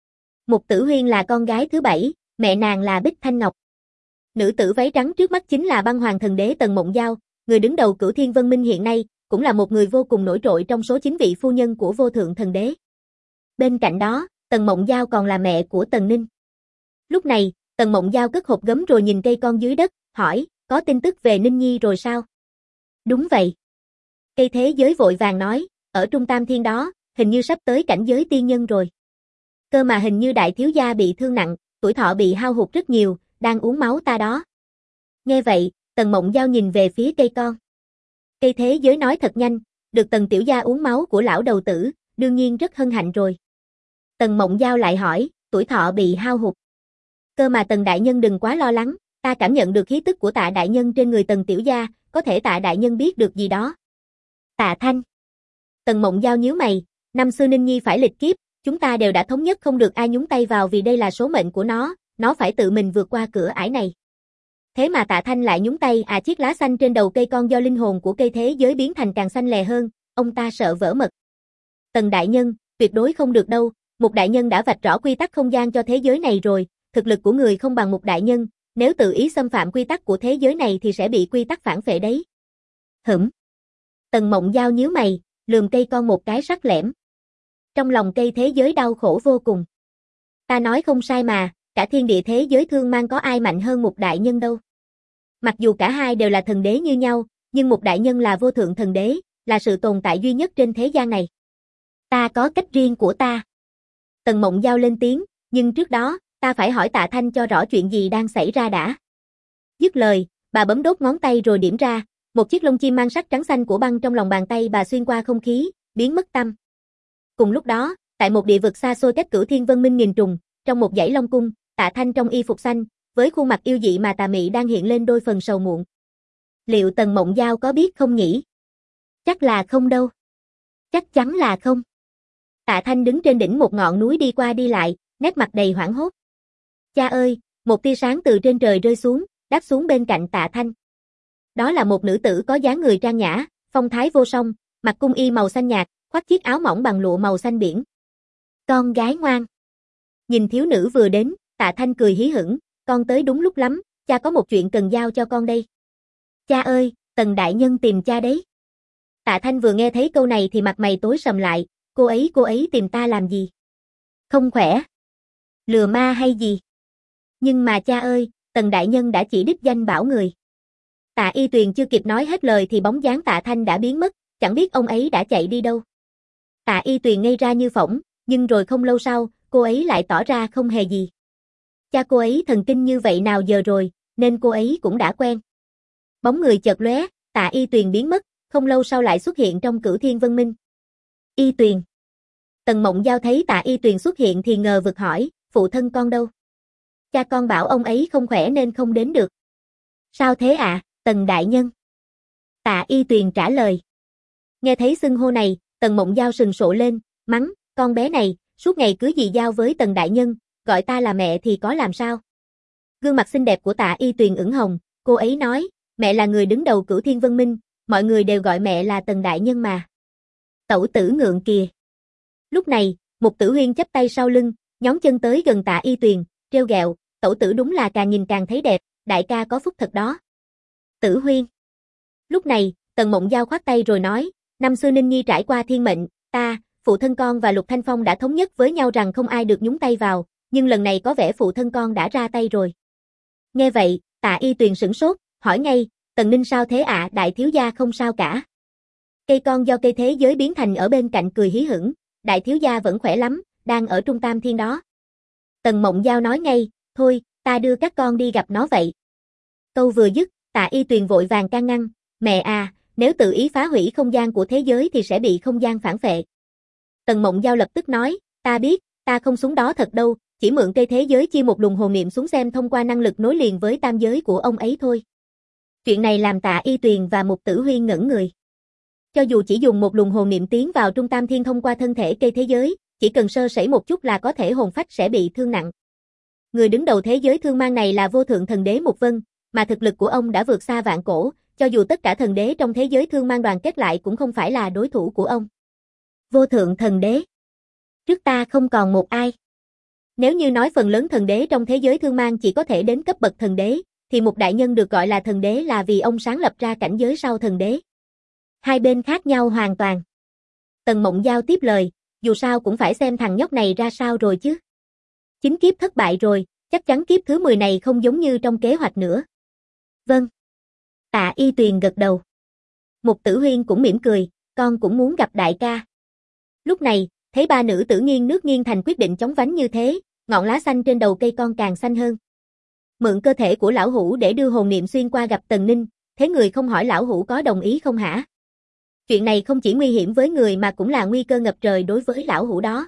Mục Tử Huyên là con gái thứ 7, mẹ nàng là Bích Thanh Ngọc. Nữ tử váy trắng trước mắt chính là Băng Hoàng Thần Đế Tần Mộng Giao, người đứng đầu Cửu Thiên Vân Minh hiện nay, cũng là một người vô cùng nổi trội trong số 9 vị phu nhân của Vô Thượng Thần Đế. Bên cạnh đó, Tần Mộng Giao còn là mẹ của Tần Ninh. Lúc này, Tần Mộng Giao cất hộp gấm rồi nhìn cây con dưới đất, hỏi, có tin tức về Ninh Nhi rồi sao? Đúng vậy. Cây thế giới vội vàng nói, ở Trung Tam Thiên đó, hình như sắp tới cảnh giới tiên nhân rồi. Cơ mà hình như đại thiếu gia bị thương nặng, tuổi thọ bị hao hụt rất nhiều, đang uống máu ta đó. Nghe vậy, Tần Mộng Giao nhìn về phía cây con. Cây thế giới nói thật nhanh, được Tần tiểu gia uống máu của lão đầu tử, đương nhiên rất hân hạnh rồi. Tần Mộng Giao lại hỏi, tuổi thọ bị hao hụt. Cơ mà Tần đại nhân đừng quá lo lắng, ta cảm nhận được khí tức của Tạ đại nhân trên người Tần tiểu gia, có thể Tạ đại nhân biết được gì đó. Tạ Thanh. Tần Mộng Giao nhíu mày, năm xưa Ninh Nhi phải lịch kiếp, chúng ta đều đã thống nhất không được ai nhúng tay vào vì đây là số mệnh của nó phải tự mình vượt qua cửa ải này. Thế mà Tạ Thanh lại nhúng tay chiếc lá xanh trên đầu cây con do linh hồn của cây thế giới biến thành càng xanh lè hơn, ông ta sợ vỡ mật. Tần đại nhân, tuyệt đối không được đâu, một đại nhân đã vạch rõ quy tắc không gian cho thế giới này rồi, thực lực của người không bằng một đại nhân, nếu tự ý xâm phạm quy tắc của thế giới này thì sẽ bị quy tắc phản phệ đấy. Hửm. Tần Mộng Giao nhíu mày, lườm cây con một cái sắc lẻm. Trong lòng cây thế giới đau khổ vô cùng. Ta nói không sai mà, cả thiên địa thế giới thương mang có ai mạnh hơn một đại nhân đâu. Mặc dù cả hai đều là thần đế như nhau, nhưng một đại nhân là Vô Thượng Thần Đế, là sự tồn tại duy nhất trên thế gian này. Ta có cách riêng của ta. Tần Mộng Giao lên tiếng, nhưng trước đó, ta phải hỏi Tạ Thanh cho rõ chuyện gì đang xảy ra đã. Dứt lời, bà bấm đốt ngón tay rồi điểm ra, một chiếc lông chim mang sắc trắng xanh của băng trong lòng bàn tay bà xuyên qua không khí, biến mất tăm. Cùng lúc đó, tại một địa vực xa xôi cách Cửu Thiên Vân Minh nghìn trùng, trong một dãy long cung, Tạ Thanh trong y phục xanh, với khuôn mặt yêu dị mà tà mị đang hiện lên đôi phần sầu muộn. Liệu Tần Mộng Giao có biết không nhỉ? Chắc là không đâu. Chắc chắn là không. Tạ Thanh đứng trên đỉnh một ngọn núi đi qua đi lại, nét mặt đầy hoảng hốt. Cha ơi, một tia sáng từ trên trời rơi xuống, đáp xuống bên cạnh Tạ Thanh. Đó là một nữ tử có dáng người trang nhã, phong thái vô song, mặc cung y màu xanh nhạt, khoác chiếc áo mỏng bằng lụa màu xanh biển. Con gái ngoan. Nhìn thiếu nữ vừa đến, Tạ Thanh cười hí hửng, con tới đúng lúc lắm, cha có một chuyện cần giao cho con đây. Cha ơi, Tần đại nhân tìm cha đấy. Tạ Thanh vừa nghe thấy câu này thì mặt mày tối sầm lại, cô ấy tìm ta làm gì? Không khỏe. Lừa ma hay gì? Nhưng mà cha ơi, Tần đại nhân đã chỉ đích danh bảo người. Tạ Y Tuyền chưa kịp nói hết lời thì bóng dáng Tạ Thanh đã biến mất, chẳng biết ông ấy đã chạy đi đâu. Tạ Y Tuyền ngây ra như phỗng, nhưng rồi không lâu sau, cô ấy lại tỏ ra không hề gì. Cha cô ấy thần kinh như vậy nào giờ rồi, nên cô ấy cũng đã quen. Bóng người chợt lóe, Tạ Y Tuyền biến mất, không lâu sau lại xuất hiện trong Cửu Thiên Vân Minh. Y Tuyền. Tần Mộng Giao thấy Tạ Y Tuyền xuất hiện thì ngờ vực hỏi, phụ thân con đâu? Cha con bảo ông ấy không khỏe nên không đến được. Sao thế ạ, Tần đại nhân? Tạ Y Tuyền trả lời. Nghe thấy xưng hô này, Tần Mộng Giao sừng sộ lên, mắng, con bé này, suốt ngày cứ dì giao với Tần đại nhân, gọi ta là mẹ thì có làm sao? Gương mặt xinh đẹp của Tạ Y Tuyền ửng hồng, cô ấy nói, mẹ là người đứng đầu Cửu Thiên Vân Minh, mọi người đều gọi mẹ là Tần đại nhân mà. Tẩu tử ngượng kìa. Lúc này, Mục Tử Huyên chắp tay sau lưng, nhón chân tới gần Tạ Y Tuyền, trêu ghẹo, tẩu tử đúng là càng nhìn càng thấy đẹp, đại ca có phúc thật đó. Tử Huyên. Lúc này, Tần Mộng Giao khoát tay rồi nói, năm xưa Ninh Nhi trải qua thiên mệnh, ta, phụ thân con và Lục Thanh Phong đã thống nhất với nhau rằng không ai được nhúng tay vào, nhưng lần này có vẻ phụ thân con đã ra tay rồi. Nghe vậy, Tạ Y Tuyền sửng sốt, hỏi ngay, Tần Ninh sao thế ạ? Đại thiếu gia không sao cả. Cây con do cây thế giới biến thành ở bên cạnh cười hí hửng, đại thiếu gia vẫn khỏe lắm, đang ở Trung Tam Thiên đó. Tần Mộng Giao nói ngay, thôi, ta đưa các con đi gặp nó vậy. Câu vừa dứt, Tạ Y Tuyền vội vàng can ngăn, mẹ à, nếu tự ý phá hủy không gian của thế giới thì sẽ bị không gian phản phệ. Tần Mộng Giao lập tức nói, ta biết, ta không xuống đó thật đâu, chỉ mượn cây thế giới chia một luồng hồn niệm xuống xem thông qua năng lực nối liền với tam giới của ông ấy thôi. Chuyện này làm Tạ Y Tuyền và Mục Tử Huyên ngẩn người. Cho dù chỉ dùng một luồng hồn niệm tiến vào Trung Tam Thiên thông qua thân thể cây thế giới, chỉ cần sơ sẩy một chút là có thể hồn phách sẽ bị thương nặng. Người đứng đầu thế giới thương mang này là vô thượng thần đế Mục Vân, mà thực lực của ông đã vượt xa vạn cổ, cho dù tất cả thần đế trong thế giới thương mang đoàn kết lại cũng không phải là đối thủ của ông. Vô thượng thần đế. Trước ta không còn một ai. Nếu như nói phần lớn thần đế trong thế giới thương mang chỉ có thể đến cấp bậc thần đế, thì Mục đại nhân được gọi là thần đế là vì ông sáng lập ra cảnh giới sau thần đế. Hai bên khác nhau hoàn toàn. Tần Mộng Giao tiếp lời, dù sao cũng phải xem thằng nhóc này ra sao rồi chứ. 9 kiếp thất bại rồi, chắc chắn kiếp thứ 10 này không giống như trong kế hoạch nữa. Vâng. Tạ Y Tuyền gật đầu. Mục Tử Huyên cũng mỉm cười, con cũng muốn gặp đại ca. Lúc này, thấy ba nữ tử nghiêng nước nghiêng thành quyết định chóng vánh như thế, ngọn lá xanh trên đầu cây con càng xanh hơn. Mượn cơ thể của lão hủ để đưa hồn niệm xuyên qua gặp Tần Ninh, thế người không hỏi lão hủ có đồng ý không hả? Chuyện này không chỉ nguy hiểm với người mà cũng là nguy cơ ngập trời đối với lão hủ đó.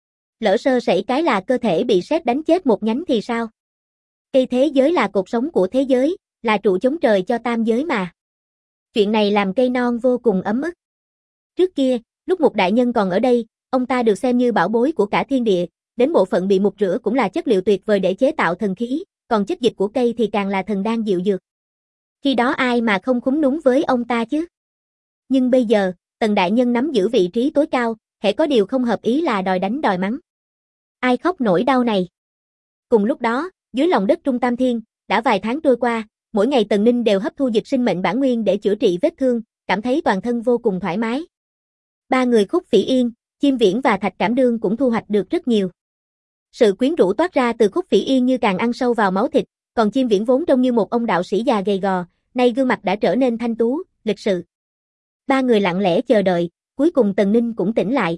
Lỡ sơ sẩy cái là cơ thể bị sét đánh chết một nhánh thì sao? Cây thế giới là cột sống của thế giới, là trụ chống trời cho tam giới mà. Chuyện này làm cây non vô cùng ấm ức. Trước kia, lúc Mục đại nhân còn ở đây, ông ta được xem như bảo bối của cả thiên địa, đến bộ phận bị mục rửa cũng là chất liệu tuyệt vời để chế tạo thần khí, còn chất dịch của cây thì càng là thần đan diệu dược. Khi đó ai mà không khúm núm với ông ta chứ? Nhưng bây giờ, Tần đại nhân nắm giữ vị trí tối cao, hễ có điều không hợp ý là đòi đánh đòi mắng. Ai khóc nỗi đau này? Cùng lúc đó, dưới lòng đất Trung Tam Thiên, đã vài tháng trôi qua, mỗi ngày Tần Ninh đều hấp thu dịch sinh mệnh bản nguyên để chữa trị vết thương, cảm thấy toàn thân vô cùng thoải mái. Ba người Khúc Phỉ Yên, Chim Viễn và Thạch Cảm Đương cũng thu hoạch được rất nhiều. Sự quyến rũ toát ra từ Khúc Phỉ Yên như càng ăn sâu vào máu thịt, còn Chim Viễn vốn trông như một ông đạo sĩ già gầy gò, nay gương mặt đã trở nên thanh tú, lịch sự. Ba người lặng lẽ chờ đợi, cuối cùng Tần Ninh cũng tỉnh lại.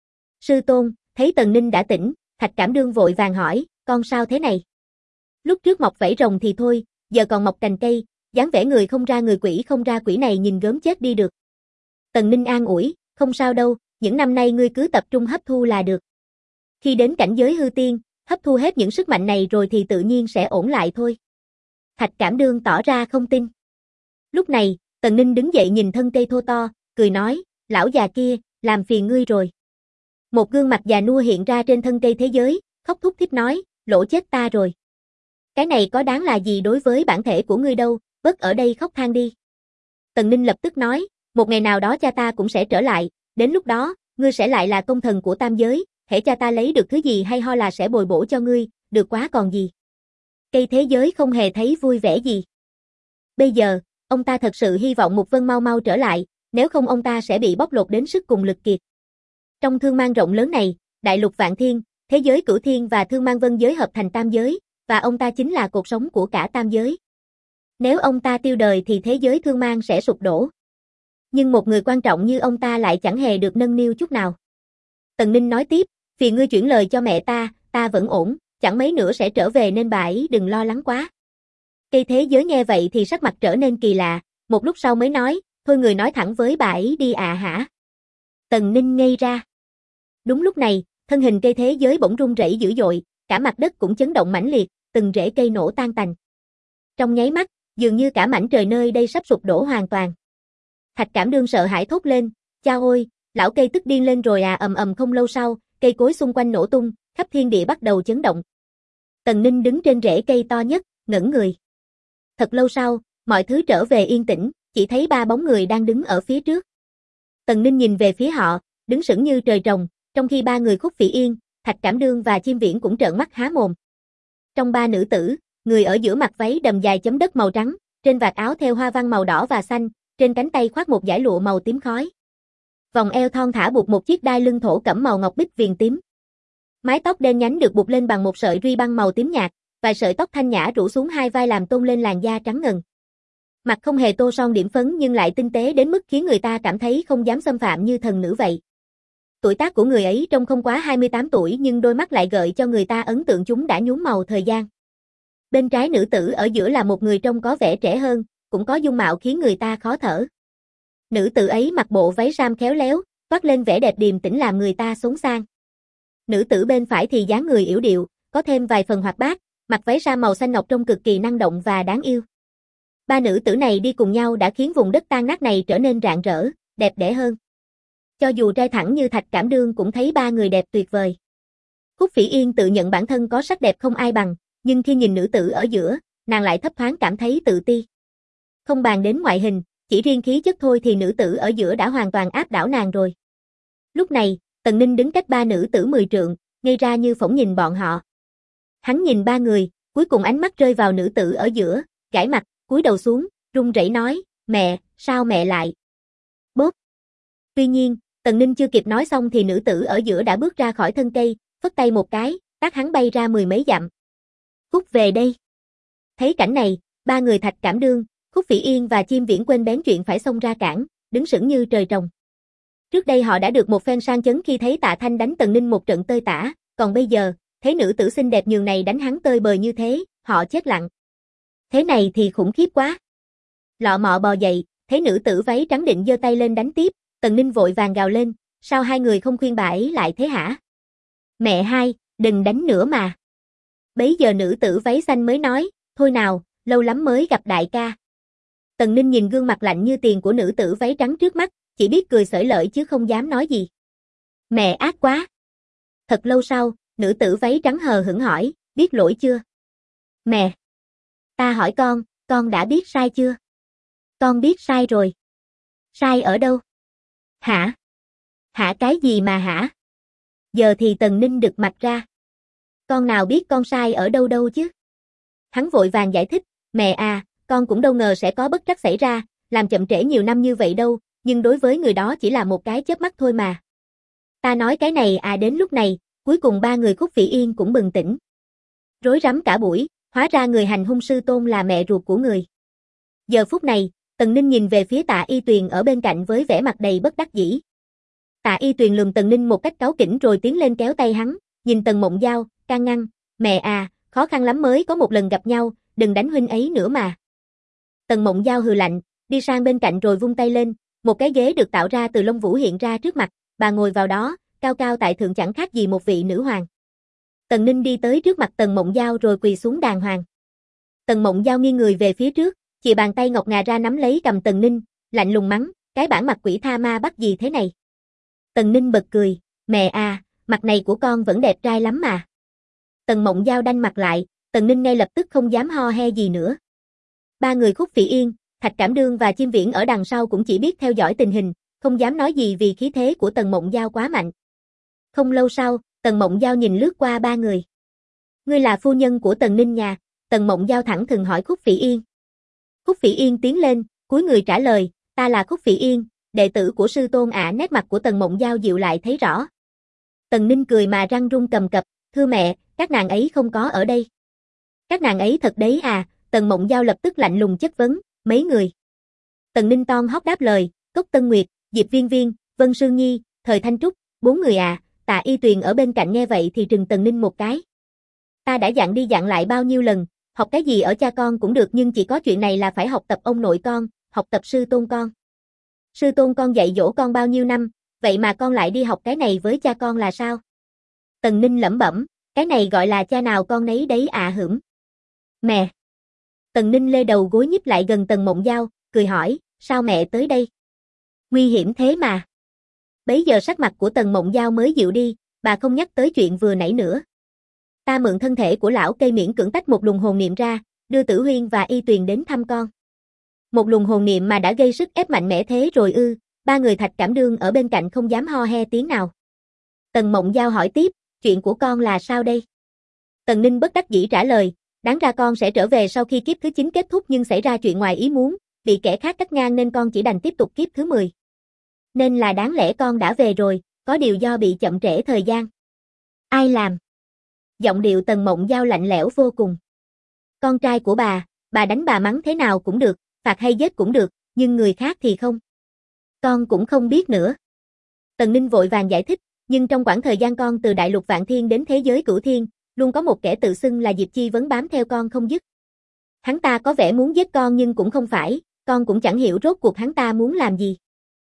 Sư tôn, thấy Tần Ninh đã tỉnh, Thạch Cảm Đương vội vàng hỏi, con sao thế này? Lúc trước mọc vảy rồng thì thôi, giờ còn mọc cành cây, dáng vẻ người không ra người quỷ không ra quỷ này nhìn gớm chết đi được. Tần Ninh an ủi, không sao đâu, những năm nay ngươi cứ tập trung hấp thu là được. Khi đến cảnh giới hư tiên, hấp thu hết những sức mạnh này rồi thì tự nhiên sẽ ổn lại thôi. Thạch Cảm Đương tỏ ra không tin. Lúc này, Tần Ninh đứng dậy nhìn thân cây thô to, cười nói, lão già kia, làm phiền ngươi rồi. Một gương mặt già nua hiện ra trên thân cây thế giới, khóc thúc thích nói, lỗ chết ta rồi. Cái này có đáng là gì đối với bản thể của ngươi đâu, bớt ở đây khóc than đi. Tần Ninh lập tức nói, một ngày nào đó cha ta cũng sẽ trở lại, đến lúc đó, ngươi sẽ lại là công thần của tam giới, hễ cha ta lấy được thứ gì hay ho là sẽ bồi bổ cho ngươi, được quá còn gì. Cây thế giới không hề thấy vui vẻ gì. Bây giờ, ông ta thật sự hy vọng Mục Vân mau mau trở lại, nếu không ông ta sẽ bị bóc lột đến sức cùng lực kiệt. Trong thương mang rộng lớn này, đại lục vạn thiên, thế giới cửu thiên và thương mang vân giới hợp thành tam giới, và ông ta chính là cột sống của cả tam giới. Nếu ông ta tiêu đời thì thế giới thương mang sẽ sụp đổ. Nhưng một người quan trọng như ông ta lại chẳng hề được nâng niu chút nào. Tần Ninh nói tiếp, phiền ngươi chuyển lời cho mẹ ta vẫn ổn, chẳng mấy nữa sẽ trở về nên bà ấy đừng lo lắng quá. Cây thế giới nghe vậy thì sắc mặt trở nên kỳ lạ, một lúc sau mới nói, thôi người nói thẳng với bà ấy đi hả? Tần Ninh ngây ra. Đúng lúc này, thân hình cây thế giới bỗng rung rẩy dữ dội, cả mặt đất cũng chấn động mãnh liệt, từng rễ cây nổ tan tành. Trong nháy mắt, dường như cả mảnh trời nơi đây sắp sụp đổ hoàn toàn. Thạch Cảm Đương sợ hãi thốt lên, cha ơi, lão cây tức điên lên rồi ầm ầm. Không lâu sau, cây cối xung quanh nổ tung, khắp thiên địa bắt đầu chấn động. Tần Ninh đứng trên rễ cây to nhất, ngẩn người. Thật lâu sau, mọi thứ trở về yên tĩnh, chỉ thấy ba bóng người đang đứng ở phía trước. Tần Ninh nhìn về phía họ, đứng sững như trời trồng, trong khi ba người Khúc Phỉ Yên, Thạch Cảm Đương và Chim Viễn cũng trợn mắt há mồm. Trong ba nữ tử, người ở giữa mặc váy đầm dài chấm đất màu trắng, trên vạt áo thêu hoa văn màu đỏ và xanh, trên cánh tay khoác một dải lụa màu tím khói. Vòng eo thon thả buộc một chiếc đai lưng thổ cẩm màu ngọc bích viền tím. Mái tóc đen nhánh được buộc lên bằng một sợi ruy băng màu tím nhạt, vài sợi tóc thanh nhã rủ xuống hai vai làm tôn lên làn da trắng ngần. Mặt không hề tô son điểm phấn nhưng lại tinh tế đến mức khiến người ta cảm thấy không dám xâm phạm như thần nữ vậy. Tuổi tác của người ấy trông không quá 28 tuổi nhưng đôi mắt lại gợi cho người ta ấn tượng chúng đã nhuốm màu thời gian. Bên trái nữ tử ở giữa là một người trông có vẻ trẻ hơn, cũng có dung mạo khiến người ta khó thở. Nữ tử ấy mặc bộ váy sam khéo léo, toát lên vẻ đẹp điềm tĩnh làm người ta xốn xang. Nữ tử bên phải thì dáng người yểu điệu, có thêm vài phần hoạt bát, mặc váy sam màu xanh ngọc trông cực kỳ năng động và đáng yêu. Ba nữ tử này đi cùng nhau đã khiến vùng đất tan nát này trở nên rạng rỡ, đẹp đẽ hơn. Cho dù trai thẳng như Thạch Cảm Đương cũng thấy ba người đẹp tuyệt vời. Khúc Phỉ Yên tự nhận bản thân có sắc đẹp không ai bằng, nhưng khi nhìn nữ tử ở giữa, nàng lại thấp thoáng cảm thấy tự ti. Không bàn đến ngoại hình, chỉ riêng khí chất thôi thì nữ tử ở giữa đã hoàn toàn áp đảo nàng rồi. Lúc này, Tần Ninh đứng cách ba nữ tử 10 trượng, ngây ra như phỗng nhìn bọn họ. Hắn nhìn ba người, cuối cùng ánh mắt rơi vào nữ tử ở giữa, gãi mặt, cúi đầu xuống, run rẩy nói, mẹ, sao mẹ lại? Bốp. Tuy nhiên, Tần Ninh chưa kịp nói xong thì nữ tử ở giữa đã bước ra khỏi thân cây, phất tay một cái, tát hắn bay ra mười mấy dặm. Cút về đây. Thấy cảnh này, ba người Thạch Cảm Đương, Khúc Phỉ Yên và Chim Viễn quên bén chuyện phải xông ra cản, đứng sững như trời trồng. Trước đây họ đã được một phen sang chấn khi thấy Tạ Thanh đánh Tần Ninh một trận tơi tả, còn bây giờ, thấy nữ tử xinh đẹp nhường này đánh hắn tơi bời như thế, họ chết lặng. Thế này thì khủng khiếp quá. Lọ mọ bò dậy, thấy nữ tử váy trắng định giơ tay lên đánh tiếp, Tần Ninh vội vàng gào lên, sao hai người không khuyên bà ấy lại thế hả? Mẹ hai, đừng đánh nữa mà. Bấy giờ nữ tử váy xanh mới nói, thôi nào, lâu lắm mới gặp đại ca. Tần Ninh nhìn gương mặt lạnh như tiền của nữ tử váy trắng trước mắt, chỉ biết cười xởi lởi chứ không dám nói gì. Mẹ ác quá. Thật lâu sau, nữ tử váy trắng hờ hững hỏi, biết lỗi chưa? Mẹ. Ta hỏi con đã biết sai chưa? Con biết sai rồi. Sai ở đâu? Hả? Hả cái gì mà hả? Giờ thì Tần Ninh đực mặt ra. Con nào biết con sai ở đâu đâu chứ? Hắn vội vàng giải thích, mẹ à, con cũng đâu ngờ sẽ có bất trắc xảy ra, làm chậm trễ nhiều năm như vậy đâu, nhưng đối với người đó chỉ là một cái chớp mắt thôi mà. Ta nói cái này đến lúc này, cuối cùng ba người Khúc Phỉ Yên cũng bừng tỉnh. Rối rắm cả buổi, hóa ra người hành hung sư tôn là mẹ ruột của người. Giờ phút này, Tần Ninh nhìn về phía Tạ Y Tuyền ở bên cạnh với vẻ mặt đầy bất đắc dĩ. Tạ Y Tuyền lườm Tần Ninh một cách cáu kỉnh rồi tiến lên kéo tay hắn, nhìn Tần Mộng Giao, can ngăn, mẹ à, khó khăn lắm mới có một lần gặp nhau, đừng đánh huynh ấy nữa mà. Tần Mộng Giao hừ lạnh, đi sang bên cạnh rồi vung tay lên, một cái ghế được tạo ra từ lông vũ hiện ra trước mặt, bà ngồi vào đó, cao cao tại thượng chẳng khác gì một vị nữ hoàng. Tần Ninh đi tới trước mặt Tần Mộng Giao rồi quỳ xuống đàng hoàng. Tần Mộng Giao nghiêng người về phía trước, chìa bàn tay ngọc ngà ra nắm lấy cầm Tần Ninh, lạnh lùng mắng, cái bản mặt quỷ tha ma bắt gì thế này? Tần Ninh bật cười, mẹ à, mặt này của con vẫn đẹp trai lắm mà. Tần Mộng Giao đanh mặt lại, Tần Ninh ngay lập tức không dám ho he gì nữa. Ba người Khúc Phỉ Yên, Thạch Cảm Đương và Chim Viễn ở đằng sau cũng chỉ biết theo dõi tình hình, không dám nói gì vì khí thế của Tần Mộng Giao quá mạnh. Không lâu sau, Tần Mộng Giao nhìn lướt qua ba người. Ngươi là phu nhân của Tần Ninh nhà? Tần Mộng Giao thẳng thừng hỏi Khúc Phỉ Yên. Khúc Phỉ Yên tiến lên, cúi người trả lời, ta là Khúc Phỉ Yên, đệ tử của sư tôn ạ. Nét mặt của Tần Mộng Giao dịu lại thấy rõ. Tần Ninh cười mà răng rung cầm cập, thưa mẹ, các nàng ấy không có ở đây. Các nàng ấy thật đấy à? Tần Mộng Giao lập tức lạnh lùng chất vấn, mấy người? Tần Ninh ton hót đáp lời, Cốc Tân Nguyệt, Diệp Viên Viên, Vân Sương Nhi, Thời Thanh Trúc, 4 người à? Tạ Y Tuyền ở bên cạnh nghe vậy thì trừng Tần Ninh một cái. Ta đã dặn đi dặn lại bao nhiêu lần, học cái gì ở cha con cũng được nhưng chỉ có chuyện này là phải học tập ông nội con, học tập sư tôn con. Sư tôn con dạy dỗ con bao nhiêu năm, vậy mà con lại đi học cái này với cha con là sao? Tần Ninh lẩm bẩm, cái này gọi là cha nào con nấy đấy à hửm. Mẹ. Tần Ninh lê đầu gối nhích lại gần Tần Mộng Giao, cười hỏi, sao mẹ tới đây? Nguy hiểm thế mà. Bấy giờ sắc mặt của Tần Mộng Giao mới dịu đi, bà không nhắc tới chuyện vừa nãy nữa. Ta mượn thân thể của lão cây miễn cưỡng tách một luồng hồn niệm ra, đưa Tử Huyên và Y Tuyền đến thăm con. Một luồng hồn niệm mà đã gây sức ép mạnh mẽ thế rồi ư? Ba người Thạch Cảm Đương ở bên cạnh không dám ho he tiếng nào. Tần Mộng Giao hỏi tiếp, chuyện của con là sao đây? Tần Ninh bất đắc dĩ trả lời, đáng ra con sẽ trở về sau khi kiếp thứ 9 kết thúc nhưng xảy ra chuyện ngoài ý muốn, bị kẻ khác cắt ngang nên con chỉ đành tiếp tục kiếp thứ 10. Nên là đáng lẽ con đã về rồi, có điều do bị chậm trễ thời gian. Ai làm? Giọng điệu Tần Mộng Giao lạnh lẽo vô cùng. Con trai của bà đánh bà mắng thế nào cũng được, phạt hay giết cũng được, nhưng người khác thì không. Con cũng không biết nữa. Tần Ninh vội vàng giải thích, nhưng trong khoảng thời gian con từ đại lục Vạn Thiên đến thế giới Cửu Thiên, luôn có một kẻ tự xưng là Diệp Chi Vấn bám theo con không dứt. Hắn ta có vẻ muốn giết con nhưng cũng không phải, con cũng chẳng hiểu rốt cuộc hắn ta muốn làm gì.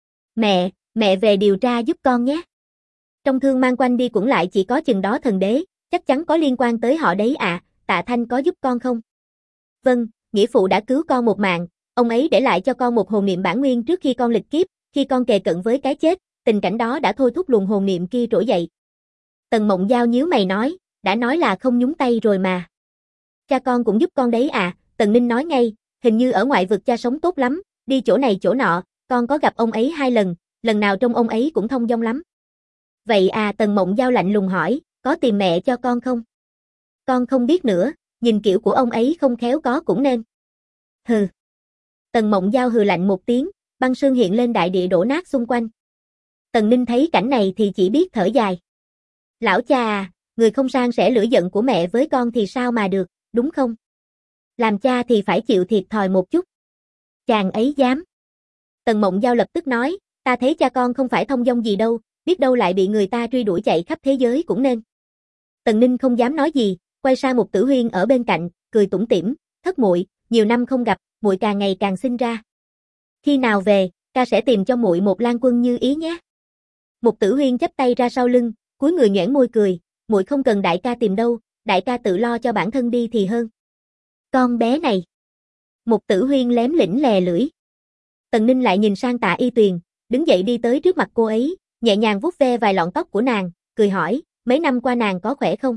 Mẹ về điều tra giúp con nhé. Trong thương mang quanh đi cũng lại chỉ có chừng đó thần đế, chắc chắn có liên quan tới họ đấy à, Tạ Thanh có giúp con không? Vâng, nghĩa phụ đã cứu con một mạng, ông ấy để lại cho con một hồn niệm bản nguyên trước khi con lịch kiếp, khi con kề cận với cái chết, tình cảnh đó đã thôi thúc luồng hồn niệm kia trỗi dậy. Tần Mộng Giao nhíu mày nói, đã nói là không nhúng tay rồi mà. Cha con cũng giúp con đấy à, Tần Ninh nói ngay, hình như ở ngoại vực cha sống tốt lắm, đi chỗ này chỗ nọ, con có gặp ông ấy 2 lần, lần nào trông ông ấy cũng thông dong lắm. Vậy à, Tần Mộng Giao lạnh lùng hỏi, có tìm mẹ cho con không? Con không biết nữa, nhìn kiểu của ông ấy không khéo có cũng nên. Hừ. Tần Mộng Giao hừ lạnh một tiếng, băng sương hiện lên đại địa đổ nát xung quanh. Tần Ninh thấy cảnh này thì chỉ biết thở dài. Lão cha à, người không san sẻ lửa giận của mẹ với con thì sao mà được, đúng không? Làm cha thì phải chịu thiệt thòi một chút. Chàng ấy dám. Tần Mộng Giao lập tức nói, ta thấy cha con không phải thông dong gì đâu, biết đâu lại bị người ta truy đuổi chạy khắp thế giới cũng nên. Tần Ninh không dám nói gì, quay sang một Tử Huyên ở bên cạnh, cười tủm tỉm, thất muội, nhiều năm không gặp, muội càng ngày càng xinh ra. Khi nào về, ca sẽ tìm cho muội một lang quân như ý nhé. Một Tử Huyên chắp tay ra sau lưng, cúi người nhoẻn môi cười, muội không cần đại ca tìm đâu, đại ca tự lo cho bản thân đi thì hơn. Con bé này. Một Tử Huyên lém lỉnh lè lưỡi. Tần Ninh lại nhìn sang Tạ Y Tuyền, đứng dậy đi tới trước mặt cô ấy, nhẹ nhàng vuốt ve vài lọn tóc của nàng, cười hỏi, mấy năm qua nàng có khỏe không?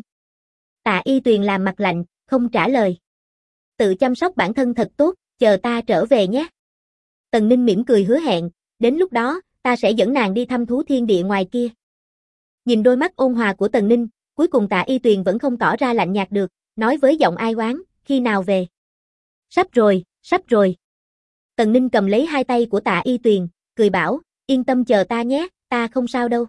Tạ Y Tuyền làm mặt lạnh, không trả lời. Tự chăm sóc bản thân thật tốt, chờ ta trở về nhé. Tần Ninh mỉm cười hứa hẹn, đến lúc đó, ta sẽ dẫn nàng đi thăm thú thiên địa ngoài kia. Nhìn đôi mắt ôn hòa của Tần Ninh, cuối cùng Tạ Y Tuyền vẫn không tỏ ra lạnh nhạt được, nói với giọng ai oán, khi nào về? Sắp rồi, sắp rồi. Tần Ninh cầm lấy hai tay của Tạ Y Tuyền, cười bảo, yên tâm chờ ta nhé, ta không sao đâu.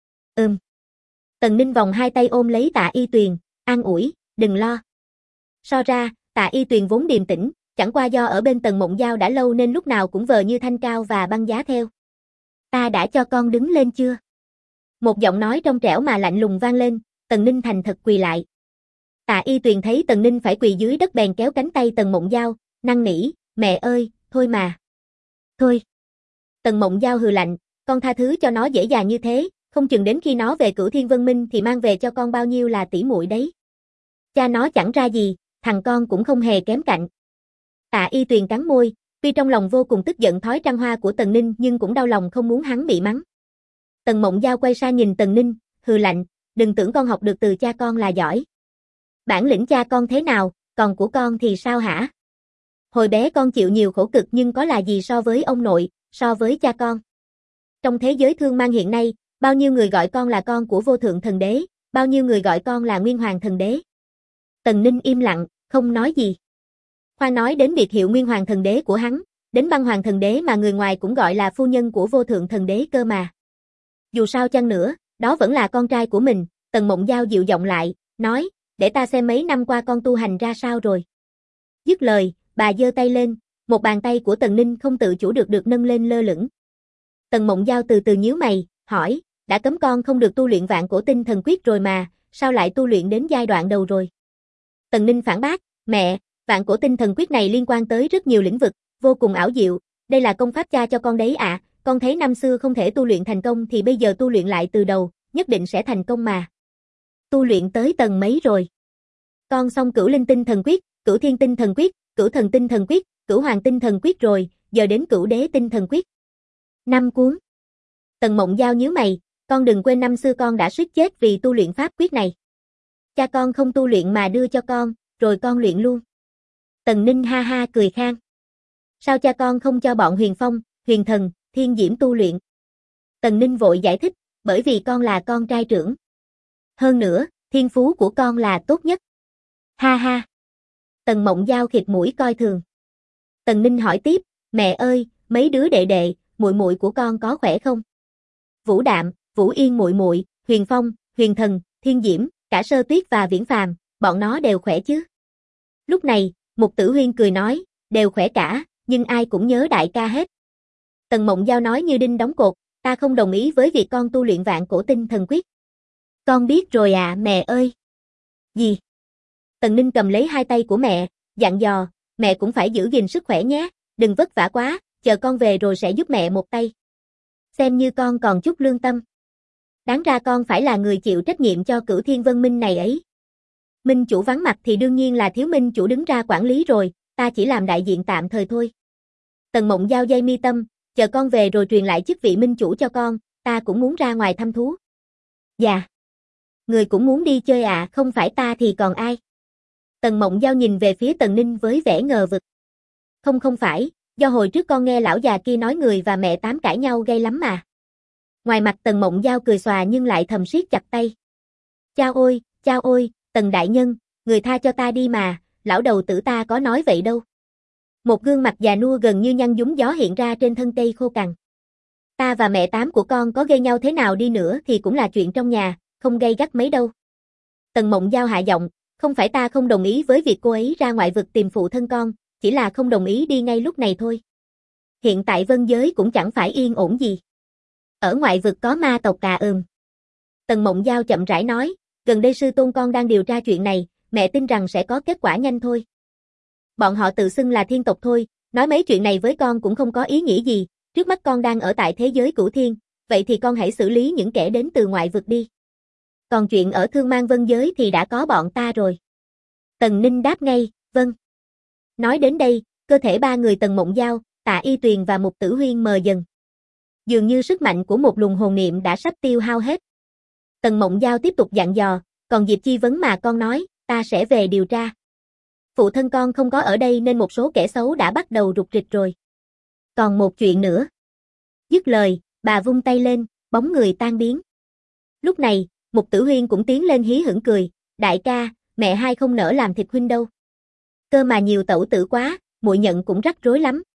Tần Ninh vòng hai tay ôm lấy Tạ Y Tuyền, an ủi, đừng lo. So ra, Tạ Y Tuyền vốn điềm tĩnh, chẳng qua do ở bên Tần Mộng Giao đã lâu nên lúc nào cũng vờ như thanh cao và băng giá theo. Ta đã cho con đứng lên chưa? Một giọng nói trong trẻo mà lạnh lùng vang lên, Tần Ninh thành thật quỳ lại. Tạ Y Tuyền thấy Tần Ninh phải quỳ dưới đất bèn kéo cánh tay Tần Mộng Giao, năn nỉ, mẹ ơi, thôi mà. Thôi. Tần Mộng Giao hừ lạnh, con tha thứ cho nó dễ dàng như thế, không chừng đến khi nó về Cửu Thiên Vân Minh thì mang về cho con bao nhiêu là tỷ muội đấy. Cha nó chẳng ra gì, thằng con cũng không hề kém cạnh. Tạ Y Tuyền cắn môi, tuy trong lòng vô cùng tức giận thói trăng hoa của Tần Ninh nhưng cũng đau lòng không muốn hắn bị mắng. Tần Mộng Giao quay sang nhìn Tần Ninh, hừ lạnh, đừng tưởng con học được từ cha con là giỏi. Bản lĩnh cha con thế nào, còn của con thì sao hả? Hồi bé con chịu nhiều khổ cực nhưng có là gì so với ông nội, so với cha con. Trong thế giới thương mang hiện nay, bao nhiêu người gọi con là con của vô thượng thần đế, bao nhiêu người gọi con là nguyên hoàng thần đế. Tần Ninh im lặng, không nói gì. Khoan nói đến biệt hiệu nguyên hoàng thần đế của hắn, đến băng hoàng thần đế mà người ngoài cũng gọi là phu nhân của vô thượng thần đế cơ mà. Dù sao chăng nữa, đó vẫn là con trai của mình, Tần Mộng Giao dịu giọng lại, nói, để ta xem mấy năm qua con tu hành ra sao rồi. Dứt lời, bà giơ tay lên, một bàn tay của Tần Ninh không tự chủ được nâng lên lơ lửng. Tần Mộng Giao từ từ nhíu mày, hỏi, đã cấm con không được tu luyện Vạn Cổ Tinh Thần Quyết rồi mà, sao lại tu luyện đến giai đoạn đầu rồi? Tần Ninh phản bác, mẹ, Vạn cổ tinh thần quyết này liên quan tới rất nhiều lĩnh vực, vô cùng ảo diệu, đây là công pháp cha cho con đấy ạ, con thấy năm xưa không thể tu luyện thành công thì bây giờ tu luyện lại từ đầu, nhất định sẽ thành công mà. Tu luyện tới tầng mấy rồi? Con xong Cửu Linh tinh thần quyết, Cửu Thiên tinh thần quyết, Cửu Thần tinh thần quyết, Cửu Hoàng tinh thần quyết rồi, giờ đến Cửu Đế tinh thần quyết. 5 cuốn. Tần Mộng Giao nhíu mày, con đừng quên năm xưa con đã suýt chết vì tu luyện pháp quyết này. Cha con không tu luyện mà đưa cho con, rồi con luyện luôn. Tần Ninh ha ha cười khan. Sao cha con không cho bọn Huyền Phong, Huyền Thần, Thiên Diễm tu luyện? Tần Ninh vội giải thích, bởi vì con là con trai trưởng. Hơn nữa, thiên phú của con là tốt nhất. Ha ha. Tần Mộng Giao khịt mũi coi thường. Tần Ninh hỏi tiếp, mẹ ơi, mấy đứa đệ đệ, muội muội của con có khỏe không? Vũ Đạm, Vũ Yên muội muội, Huyền Phong, Huyền Thần, Thiên Diễm, cả Sơ Tuyết và Viễn Phàm, bọn nó đều khỏe chứ? Lúc này, Mục Tử Huyên cười nói, đều khỏe cả, nhưng ai cũng nhớ đại ca hết. Tần Mộng Giao nói như đinh đóng cột, ta không đồng ý với việc con tu luyện vạn cổ tinh thần quyết. Con biết rồi à mẹ ơi. Gì? Tần Ninh cầm lấy hai tay của mẹ, dặn dò, mẹ cũng phải giữ gìn sức khỏe nhé, đừng vất vả quá, chờ con về rồi sẽ giúp mẹ một tay. Xem như con còn chút lương tâm. Đáng ra con phải là người chịu trách nhiệm cho Cửu Thiên Vân Minh này ấy. Minh chủ vắng mặt thì đương nhiên là thiếu minh chủ đứng ra quản lý rồi, ta chỉ làm đại diện tạm thời thôi. Tần Mộng Giao dây mi tâm, chờ con về rồi truyền lại chức vị minh chủ cho con, ta cũng muốn ra ngoài thăm thú. Dạ. Người cũng muốn đi chơi à, không phải ta thì còn ai? Tần Mộng Giao nhìn về phía Tần Ninh với vẻ ngờ vực. Không phải, do hồi trước con nghe lão già kia nói người và mẹ Tám cãi nhau gay lắm mà. Ngoài mặt Tần Mộng Giao cười xòa nhưng lại thầm siết chặt tay. Chao ôi, Tần đại nhân, người tha cho ta đi mà, lão đầu tử ta có nói vậy đâu. Một gương mặt già nua gần như nhăn nhúm gió hiện ra trên thân cây khô cằn. Ta và mẹ Tám của con có gây nhau thế nào đi nữa thì cũng là chuyện trong nhà, không gây gắt mấy đâu. Tần Mộng Giao hạ giọng, không phải ta không đồng ý với việc cô ấy ra ngoại vực tìm phụ thân con, chỉ là không đồng ý đi ngay lúc này thôi. Hiện tại vân giới cũng chẳng phải yên ổn gì. Ở ngoại vực có ma tộc cà Tần Mộng Giao chậm rãi nói, gần đây sư tôn con đang điều tra chuyện này, mẹ tin rằng sẽ có kết quả nhanh thôi. Bọn họ tự xưng là thiên tộc thôi, nói mấy chuyện này với con cũng không có ý nghĩa gì, trước mắt con đang ở tại thế giới cửu thiên, vậy thì con hãy xử lý những kẻ đến từ ngoại vực đi. Còn chuyện ở Thương Mang Vân giới thì đã có bọn ta rồi. Tần Ninh đáp ngay, vâng. Nói đến đây, cơ thể ba người Tần Mộng Giao, Tạ Y Tuyền và Mục Tử Huyên mờ dần. Dường như sức mạnh của một luồng hồn niệm đã sắp tiêu hao hết. Tần Mộng Giao tiếp tục dặn dò, còn Diệp Chi Vấn mà con nói, ta sẽ về điều tra. Phụ thân con không có ở đây nên một số kẻ xấu đã bắt đầu rục rịch rồi. Còn một chuyện nữa. Dứt lời, bà vung tay lên, bóng người tan biến. Lúc này, Mục Tử Huyên cũng tiến lên hí hửng cười, đại ca, mẹ hai không nỡ làm thịt huynh đâu. Cơ mà nhiều tẩu tử quá, muội nhận cũng rắc rối lắm.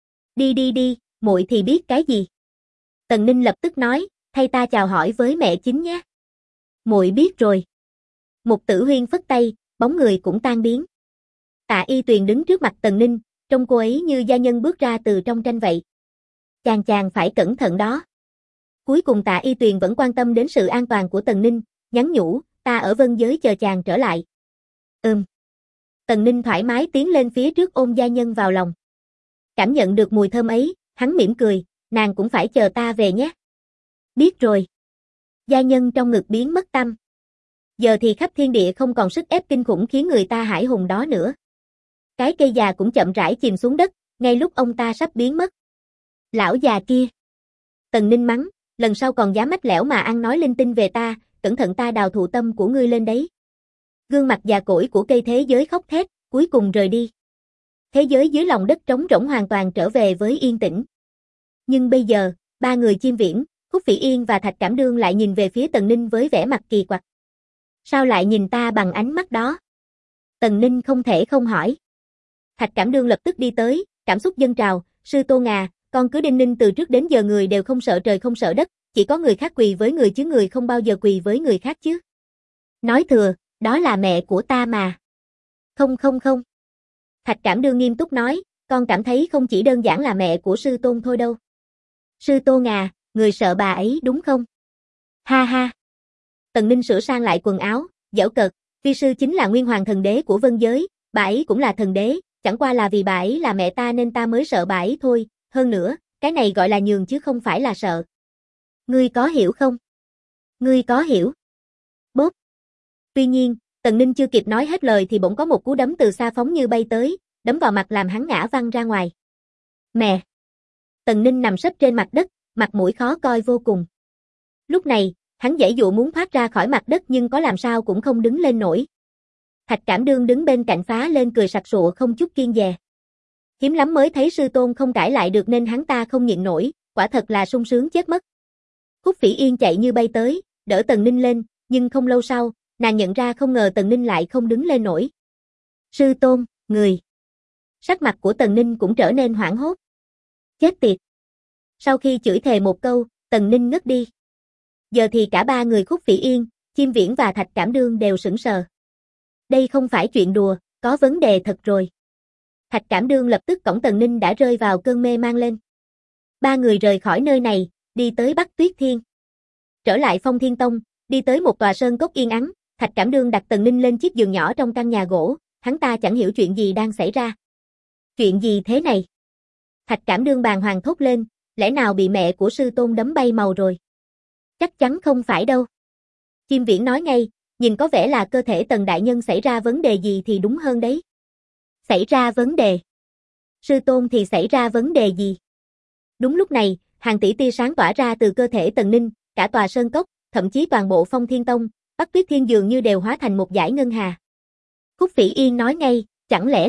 Đi, muội thì biết cái gì. Tần Ninh lập tức nói, thay ta chào hỏi với mẹ chính nhé. Muội biết rồi. Mục Tử Huyên phất tay, bóng người cũng tan biến. Tạ Y Tuyền đứng trước mặt Tần Ninh, trông cô ấy như gia nhân bước ra từ trong tranh vậy. Chàng phải cẩn thận đó. Cuối cùng Tạ Y Tuyền vẫn quan tâm đến sự an toàn của Tần Ninh, nhắn nhủ, ta ở vân giới chờ chàng trở lại. Tần Ninh thoải mái tiến lên phía trước ôm gia nhân vào lòng. Cảm nhận được mùi thơm ấy, hắn mỉm cười, nàng cũng phải chờ ta về nhé. Biết rồi. Gia nhân trong ngực biến mất tâm. Giờ thì khắp thiên địa không còn sức ép kinh khủng khiến người ta hãi hùng đó nữa. Cái cây già cũng chậm rãi chìm xuống đất, ngay lúc ông ta sắp biến mất. Lão già kia. Tần Ninh mắng, lần sau còn dám mách lẻo mà ăn nói linh tinh về ta, cẩn thận ta đào thụ tâm của ngươi lên đấy. Gương mặt già cỗi của cây thế giới khóc thét, cuối cùng rời đi. Thế giới dưới lòng đất trống rỗng hoàn toàn trở về với yên tĩnh. Nhưng bây giờ, ba người Chiêm Viễn, Khúc Phỉ Yên và Thạch Cảm Đương lại nhìn về phía Tần Ninh với vẻ mặt kỳ quặc. Sao lại nhìn ta bằng ánh mắt đó? Tần Ninh không thể không hỏi. Thạch Cảm Đương lập tức đi tới, cảm xúc dâng trào, sư Tôn à, con cứ đinh ninh từ trước đến giờ người đều không sợ trời không sợ đất, chỉ có người khác quỳ với người chứ người không bao giờ quỳ với người khác chứ. Nói thừa, đó là mẹ của ta mà. Không. Thạch Cảm Đương nghiêm túc nói, con cảm thấy không chỉ đơn giản là mẹ của sư Tôn thôi đâu. Sư Tôn à, người sợ bà ấy đúng không? Ha ha. Tần Ninh sửa sang lại quần áo, giễu cợt, vi sư chính là Nguyên Hoàng thần đế của vân giới, bà ấy cũng là thần đế, chẳng qua là vì bà ấy là mẹ ta nên ta mới sợ bà ấy thôi, hơn nữa, cái này gọi là nhường chứ không phải là sợ. Ngươi có hiểu không? Ngươi có hiểu? Bốp. Tuy nhiên, Tần Ninh chưa kịp nói hết lời thì bỗng có một cú đấm từ xa phóng như bay tới, đấm vào mặt làm hắn ngã văng ra ngoài. Mẹ! Tần Ninh nằm sấp trên mặt đất, mặt mũi khó coi vô cùng. Lúc này, hắn giãy giụa muốn thoát ra khỏi mặt đất nhưng có làm sao cũng không đứng lên nổi. Thạch Cảm Đương đứng bên cạnh phá lên cười sặc sụa không chút kiêng dè. Hiếm lắm mới thấy sư tôn không cãi lại được nên hắn ta không nhịn nổi, quả thật là sung sướng chết mất. Khúc Phỉ Yên chạy như bay tới, đỡ Tần Ninh lên, nhưng không lâu sau, nàng nhận ra không ngờ Tần Ninh lại không đứng lên nổi. Sư tôn, người. Sắc mặt của Tần Ninh cũng trở nên hoảng hốt. Chết tiệt. Sau khi chửi thề một câu, Tần Ninh ngất đi. Giờ thì cả ba người Khúc Phỉ Yên, Chim Viễn và Thạch Cảm Đương đều sững sờ. Đây không phải chuyện đùa, có vấn đề thật rồi. Thạch Cảm Đương lập tức cõng Tần Ninh đã rơi vào cơn mê mang lên. Ba người rời khỏi nơi này, đi tới Bắc Tuyết Thiên. Trở lại Phong Thiên Tông, đi tới một tòa sơn cốc yên ắng, Thạch Cảm Đương đặt Tần Ninh lên chiếc giường nhỏ trong căn nhà gỗ, hắn ta chẳng hiểu chuyện gì đang xảy ra. Chuyện gì thế này? Thạch Cảm Đương bàng hoàng thốt lên, lẽ nào bị mẹ của sư tôn đấm bay màu rồi? Chắc chắn không phải đâu. Chim Viễn nói ngay, nhìn có vẻ là cơ thể Tần đại nhân xảy ra vấn đề gì thì đúng hơn đấy. Xảy ra vấn đề? Sư tôn thì xảy ra vấn đề gì? Đúng lúc này, hàng tỷ tia sáng tỏa ra từ cơ thể Tần Ninh, cả tòa sơn cốc, thậm chí toàn bộ Phong Thiên Tông, Bắc Tuyết Thiên dường như đều hóa thành một dải ngân hà. Khúc Phỉ Yên nói ngay, chẳng lẽ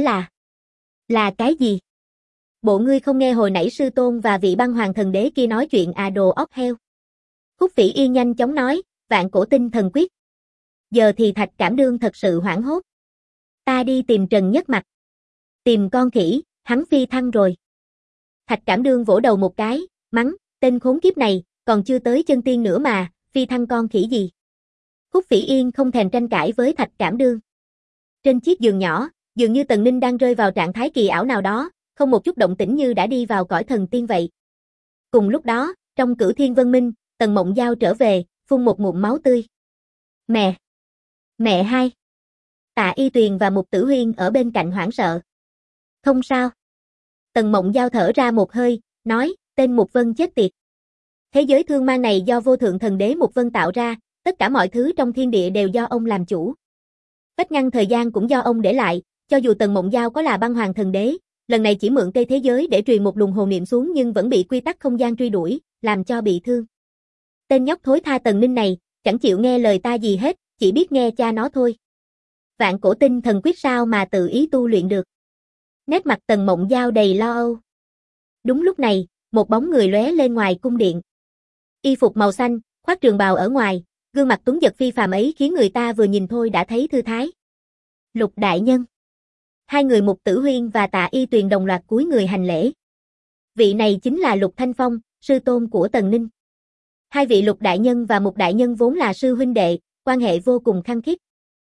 là cái gì? Bộ ngươi không nghe hồi nãy sư tôn và vị băng hoàng thần đế kia nói chuyện à đồ ốc heo. Khúc Phỉ Yên nhanh chóng nói, Vạn Cổ Tinh Thần Quyết. Giờ thì Thạch Cảm Đương thật sự hoảng hốt. Ta đi tìm Trần Nhất Mặc. Tìm con khỉ, hắn phi thăng rồi. Thạch Cảm Đương vỗ đầu một cái, mắng, tên khốn kiếp này, còn chưa tới chân tiên nữa mà, phi thăng con khỉ gì. Khúc Phỉ Yên không thèm tranh cãi với Thạch Cảm Đương. Trên chiếc giường nhỏ, dường như Tần Ninh đang rơi vào trạng thái kỳ ảo nào đó, không một chút động tĩnh như đã đi vào cõi thần tiên vậy. Cùng lúc đó, trong Cửu Thiên Vân Minh, Tần Mộng Giao trở về, phun một ngụm máu tươi. Mẹ! Mẹ hai! Tạ Y Tuyền và Mục Tử Huyên ở bên cạnh hoảng sợ. Không sao. Tần Mộng Giao thở ra một hơi, nói, tên Mục Vân chết tiệt. Thế giới thương mang này do vô thượng thần đế Mục Vân tạo ra, tất cả mọi thứ trong thiên địa đều do ông làm chủ. Vách ngăn thời gian cũng do ông để lại, cho dù Tần Mộng Giao có là băng hoàng thần đế, lần này chỉ mượn cây thế giới để truyền một luồng hồn niệm xuống nhưng vẫn bị quy tắc không gian truy đuổi, làm cho bị thương. Tên nhóc thối tha Tần Ninh này, chẳng chịu nghe lời ta gì hết, chỉ biết nghe cha nó thôi. Vạn Cổ Tinh Thần Quyết sao mà tự ý tu luyện được. Nét mặt Tần Mộng Giao đầy lo âu. Đúng lúc này, một bóng người lóe lên ngoài cung điện. Y phục màu xanh, khoác trường bào ở ngoài, gương mặt tuấn giật phi phàm ấy khiến người ta vừa nhìn thôi đã thấy thư thái. Lục đại nhân. Hai người Mục Tử Huyên và Tạ Y Tuyền đồng loạt cúi người hành lễ. Vị này chính là Lục Thanh Phong, sư tôn của Tần Ninh. Hai vị Lục đại nhân và Mục đại nhân vốn là sư huynh đệ, quan hệ vô cùng khăng khít.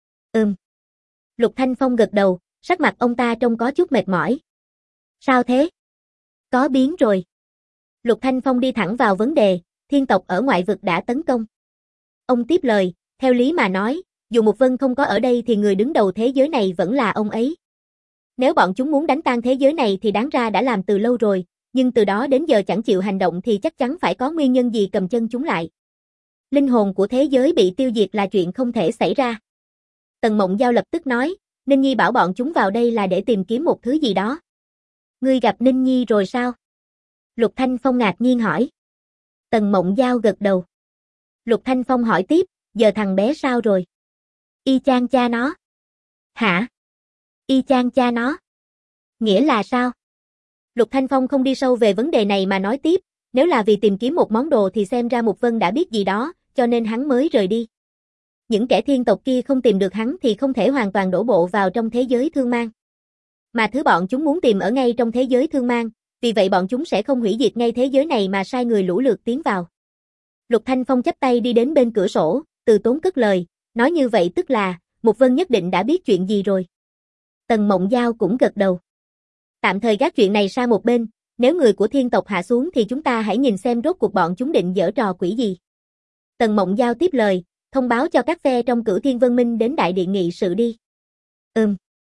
Lục Thanh Phong gật đầu, sắc mặt ông ta trông có chút mệt mỏi. Sao thế? Có biến rồi. Lục Thanh Phong đi thẳng vào vấn đề, thiên tộc ở ngoại vực đã tấn công. Ông tiếp lời, theo lý mà nói, dù Mục Vân không có ở đây thì người đứng đầu thế giới này vẫn là ông ấy. Nếu bọn chúng muốn đánh tan thế giới này thì đáng ra đã làm từ lâu rồi, nhưng từ đó đến giờ chẳng chịu hành động thì chắc chắn phải có nguyên nhân gì cầm chân chúng lại. Linh hồn của thế giới bị tiêu diệt là chuyện không thể xảy ra. Tần Mộng Giao lập tức nói, Ninh Nhi bảo bọn chúng vào đây là để tìm kiếm một thứ gì đó. Ngươi gặp Ninh Nhi rồi sao? Lục Thanh Phong ngạc nhiên hỏi. Tần Mộng Giao gật đầu. Lục Thanh Phong hỏi tiếp, giờ thằng bé sao rồi? Y chang cha nó. Hả? Y chang cha nó? Nghĩa là sao? Lục Thanh Phong không đi sâu về vấn đề này mà nói tiếp, nếu là vì tìm kiếm một món đồ thì xem ra Mục Vân đã biết gì đó, cho nên hắn mới rời đi. Những kẻ thiên tộc kia không tìm được hắn thì không thể hoàn toàn đổ bộ vào trong thế giới thương mang. Mà thứ bọn chúng muốn tìm ở ngay trong thế giới thương mang, vì vậy bọn chúng sẽ không hủy diệt ngay thế giới này mà sai người lũ lượt tiến vào. Lục Thanh Phong chắp tay đi đến bên cửa sổ, từ tốn cất lời, nói như vậy tức là, Mục Vân nhất định đã biết chuyện gì rồi. Tần Mộng Giao cũng gật đầu. Tạm thời gác chuyện này sang một bên, nếu người của thiên tộc hạ xuống thì chúng ta hãy nhìn xem rốt cuộc bọn chúng định giở trò quỷ gì. Tần Mộng Giao tiếp lời, thông báo cho các phe trong Cửu Thiên Vân Minh đến đại điện nghị sự đi.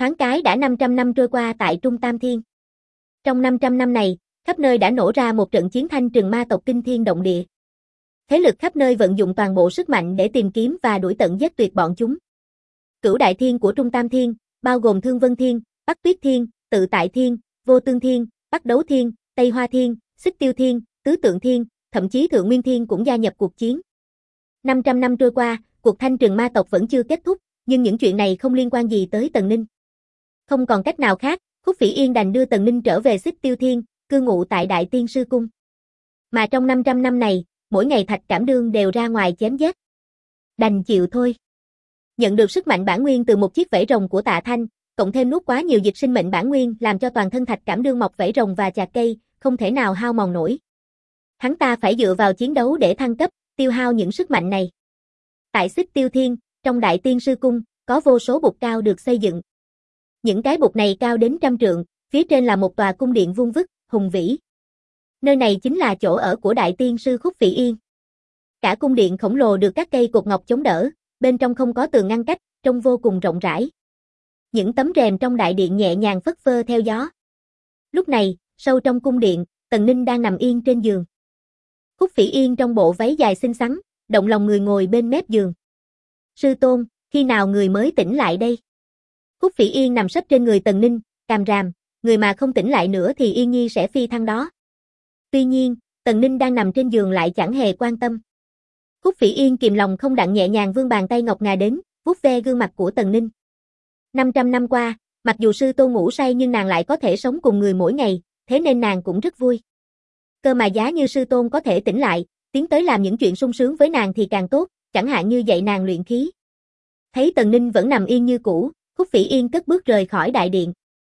Thoáng cái đã 500 năm trôi qua tại Trung Tam Thiên. Trong 500 năm này, khắp nơi đã nổ ra một trận chiến thanh trừng ma tộc kinh thiên động địa. Thế lực khắp nơi vận dụng toàn bộ sức mạnh để tìm kiếm và đuổi tận giết tuyệt bọn chúng. Cửu đại thiên của Trung Tam Thiên, bao gồm Thương Vân Thiên, Bắc Tuyết Thiên, Tự Tại Thiên, Vô Tương Thiên, Bắc Đấu Thiên, Tây Hoa Thiên, Xích Tiêu Thiên, Tứ Tượng Thiên, thậm chí Thượng Nguyên Thiên cũng gia nhập cuộc chiến. 500 năm trôi qua, cuộc thanh trừng ma tộc vẫn chưa kết thúc, nhưng những chuyện này không liên quan gì tới Tần Ninh. Không còn cách nào khác, Khúc Phỉ Yên đành đưa Tần Ninh trở về Xích Tiêu Thiên, cư ngụ tại Đại Tiên Sư Cung. Mà trong 500 năm này, mỗi ngày Thạch Cảm Đương đều ra ngoài chém giết. Đành chịu thôi. Nhận được sức mạnh bản nguyên từ một chiếc vảy rồng của Tạ Thanh, cộng thêm nuốt quá nhiều dịch sinh mệnh bản nguyên làm cho toàn thân Thạch Cảm Đương mọc vảy rồng và chạc cây, không thể nào hao mòn nổi. Hắn ta phải dựa vào chiến đấu để thăng cấp, tiêu hao những sức mạnh này. Tại Xích Tiêu Thiên, trong Đại Tiên Sư Cung, có vô số bục cao được xây dựng. Những cái bục này cao đến 100 trượng, phía trên là một tòa cung điện vuông vức, hùng vĩ. Nơi này chính là chỗ ở của Đại Tiên Sư Khúc Phỉ Yên. Cả cung điện khổng lồ được các cây cột ngọc chống đỡ, bên trong không có tường ngăn cách, trông vô cùng rộng rãi. Những tấm rèm trong đại điện nhẹ nhàng phất phơ theo gió. Lúc này, sâu trong cung điện, Tần Ninh đang nằm yên trên giường. Khúc Phỉ Yên trong bộ váy dài xinh xắn, động lòng người ngồi bên mép giường. Sư tôn, khi nào người mới tỉnh lại đây? Khúc Phỉ Yên nằm sấp trên người Tần Ninh, càm ràm, người mà không tỉnh lại nữa thì Yên Nhi sẽ phi thăng đó. Tuy nhiên, Tần Ninh đang nằm trên giường lại chẳng hề quan tâm. Khúc Phỉ Yên kìm lòng không đặng nhẹ nhàng vươn bàn tay ngọc ngà đến, vuốt ve gương mặt của Tần Ninh. 500 năm qua, mặc dù sư tôn ngủ say nhưng nàng lại có thể sống cùng người mỗi ngày, thế nên nàng cũng rất vui. Cơ mà giá như sư tôn có thể tỉnh lại, tiến tới làm những chuyện sung sướng với nàng thì càng tốt, chẳng hạn như dạy nàng luyện khí. Thấy Tần Ninh vẫn nằm yên như cũ, Khúc Phỉ Yên cất bước rời khỏi đại điện.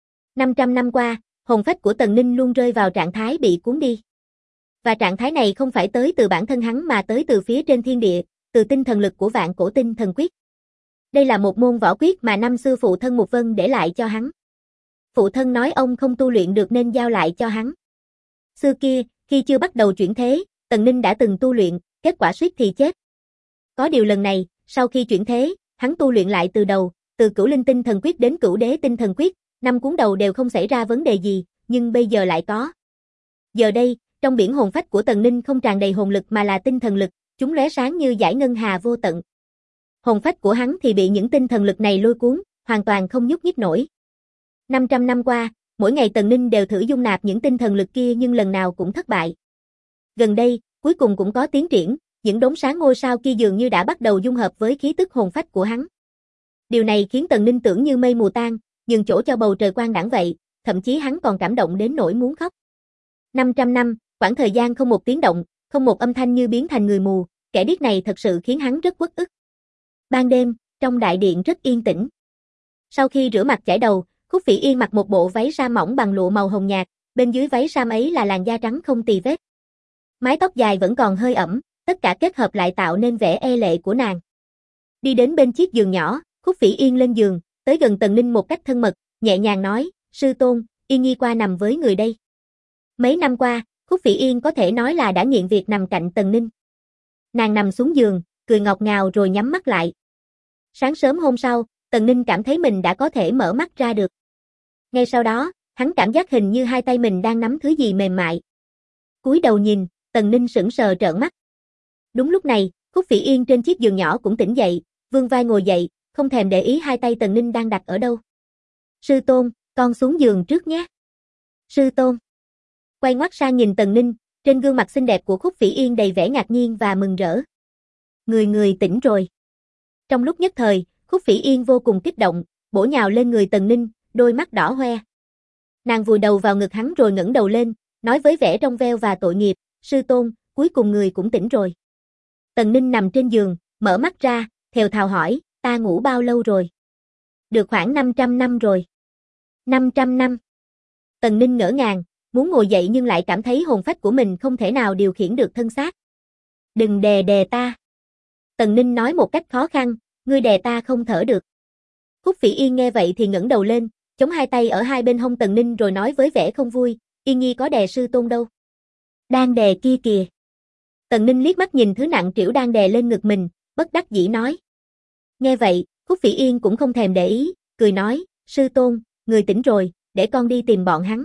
500 năm qua, hồn phách của Tần Ninh luôn rơi vào trạng thái bị cuốn đi. Và trạng thái này không phải tới từ bản thân hắn mà tới từ phía trên thiên địa, từ tinh thần lực của Vạn Cổ Tinh Thần Quyết. Đây là một môn võ quyết mà năm xưa phụ thân Mục Vân để lại cho hắn. Phụ thân nói ông không tu luyện được nên giao lại cho hắn. Xưa kia, khi chưa bắt đầu chuyển thế, Tần Ninh đã từng tu luyện, kết quả suýt thì chết. Có điều lần này, sau khi chuyển thế, hắn tu luyện lại từ đầu, từ Cửu Linh Tinh Thần Quyết đến Cửu Đế Tinh Thần Quyết, 5 cuốn đầu đều không xảy ra vấn đề gì, nhưng bây giờ lại có. Giờ đây, trong biển hồn phách của Tần Ninh không tràn đầy hồn lực mà là tinh thần lực, chúng lóe sáng như dải ngân hà vô tận. Hồn phách của hắn thì bị những tinh thần lực này lôi cuốn, hoàn toàn không nhúc nhích nổi. 500 năm qua, mỗi ngày Tần Ninh đều thử dung nạp những tinh thần lực kia nhưng lần nào cũng thất bại. Gần đây, cuối cùng cũng có tiến triển, những đốm sáng ngôi sao kia dường như đã bắt đầu dung hợp với khí tức hồn phách của hắn. Điều này khiến Tần Ninh tưởng như mây mù tan, nhường chỗ cho bầu trời quang đãng vậy, thậm chí hắn còn cảm động đến nỗi muốn khóc. 500 năm, quãng thời gian không một tiếng động, không một âm thanh như biến thành người mù, kẻ điếc này thật sự khiến hắn rất uất ức. Ban đêm, trong đại điện rất yên tĩnh. Sau khi rửa mặt chải đầu, Khúc Phỉ Yên mặc một bộ váy sa mỏng bằng lụa màu hồng nhạt, bên dưới váy sam ấy là làn da trắng không tì vết. Mái tóc dài vẫn còn hơi ẩm, tất cả kết hợp lại tạo nên vẻ e lệ của nàng. Đi đến bên chiếc giường nhỏ, Khúc Phỉ Yên lên giường, tới gần Tần Ninh một cách thân mật, nhẹ nhàng nói, sư tôn, Yên Nhi qua nằm với người đây. Mấy năm qua, Khúc Phỉ Yên có thể nói là đã nghiện việc nằm cạnh Tần Ninh. Nàng nằm xuống giường, cười ngọt ngào rồi nhắm mắt lại. Sáng sớm hôm sau, Tần Ninh cảm thấy mình đã có thể mở mắt ra được. Ngay sau đó, hắn cảm giác hình như hai tay mình đang nắm thứ gì mềm mại. Cúi đầu nhìn, Tần Ninh sững sờ trợn mắt. Đúng lúc này, Khúc Phỉ Yên trên chiếc giường nhỏ cũng tỉnh dậy, vươn vai ngồi dậy, không thèm để ý hai tay Tần Ninh đang đặt ở đâu. Sư tôn, con xuống giường trước nhé. Sư tôn. Quay ngoắt sang nhìn Tần Ninh, trên gương mặt xinh đẹp của Khúc Phỉ Yên đầy vẻ ngạc nhiên và mừng rỡ. Người tỉnh rồi. Trong lúc nhất thời, Khúc Phỉ Yên vô cùng kích động, bổ nhào lên người Tần Ninh, đôi mắt đỏ hoe. Nàng vùi đầu vào ngực hắn rồi ngẩng đầu lên, nói với vẻ trong veo và tội nghiệp, sư tôn, cuối cùng người cũng tỉnh rồi. Tần Ninh nằm trên giường, mở mắt ra, thều thào hỏi, ta ngủ bao lâu rồi? Được khoảng 500 năm rồi. 500 năm. Tần Ninh ngỡ ngàng, muốn ngồi dậy nhưng lại cảm thấy hồn phách của mình không thể nào điều khiển được thân xác. Đừng đè ta. Tần Ninh nói một cách khó khăn, ngươi đè ta không thở được. Khúc Phỉ Yên nghe vậy thì ngẩng đầu lên, chống hai tay ở hai bên hông Tần Ninh rồi nói với vẻ không vui, Yên Nhi có đè sư tôn đâu. Đang đè kia kìa. Tần Ninh liếc mắt nhìn thứ nặng trĩu đang đè lên ngực mình, bất đắc dĩ nói. Nghe vậy, Khúc Phỉ Yên cũng không thèm để ý, cười nói, sư tôn, người tỉnh rồi, để con đi tìm bọn hắn.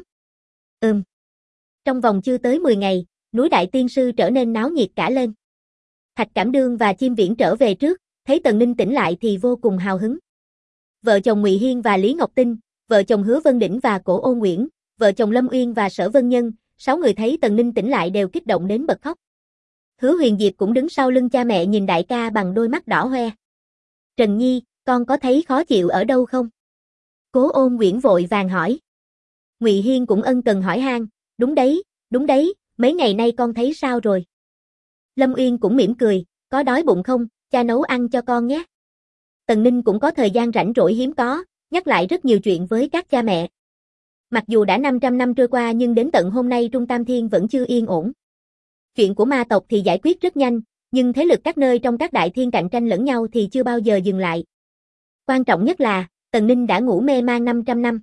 Trong vòng chưa tới 10 ngày, núi Đại Tiên Sư trở nên náo nhiệt cả lên. Thạch Cảm Đương và Chim Viễn trở về trước, thấy Tần Ninh tỉnh lại thì vô cùng hào hứng. Vợ chồng Ngụy Hiên và Lý Ngọc Tinh, vợ chồng Hứa Vân Đỉnh và Cổ Ô Nguyễn, vợ chồng Lâm Uyên và Sở Vân Nhân, 6 người thấy Tần Ninh tỉnh lại đều kích động đến bật khóc. Hứa Huyền Diệp cũng đứng sau lưng cha mẹ nhìn đại ca bằng đôi mắt đỏ hoe. Trần Nhi, con có thấy khó chịu ở đâu không? Cố Ôn Nguyễn vội vàng hỏi. Ngụy Hiên cũng ân cần hỏi han, đúng đấy, mấy ngày nay con thấy sao rồi? Lâm Uyên cũng mỉm cười, có đói bụng không, cha nấu ăn cho con nhé. Tần Ninh cũng có thời gian rảnh rỗi hiếm có, nhắc lại rất nhiều chuyện với các cha mẹ. Mặc dù đã 500 năm trôi qua nhưng đến tận hôm nay Trung Tam Thiên vẫn chưa yên ổn. Chuyện của ma tộc thì giải quyết rất nhanh, nhưng thế lực các nơi trong các đại thiên cạnh tranh lẫn nhau thì chưa bao giờ dừng lại. Quan trọng nhất là, Tần Ninh đã ngủ mê man 500 năm.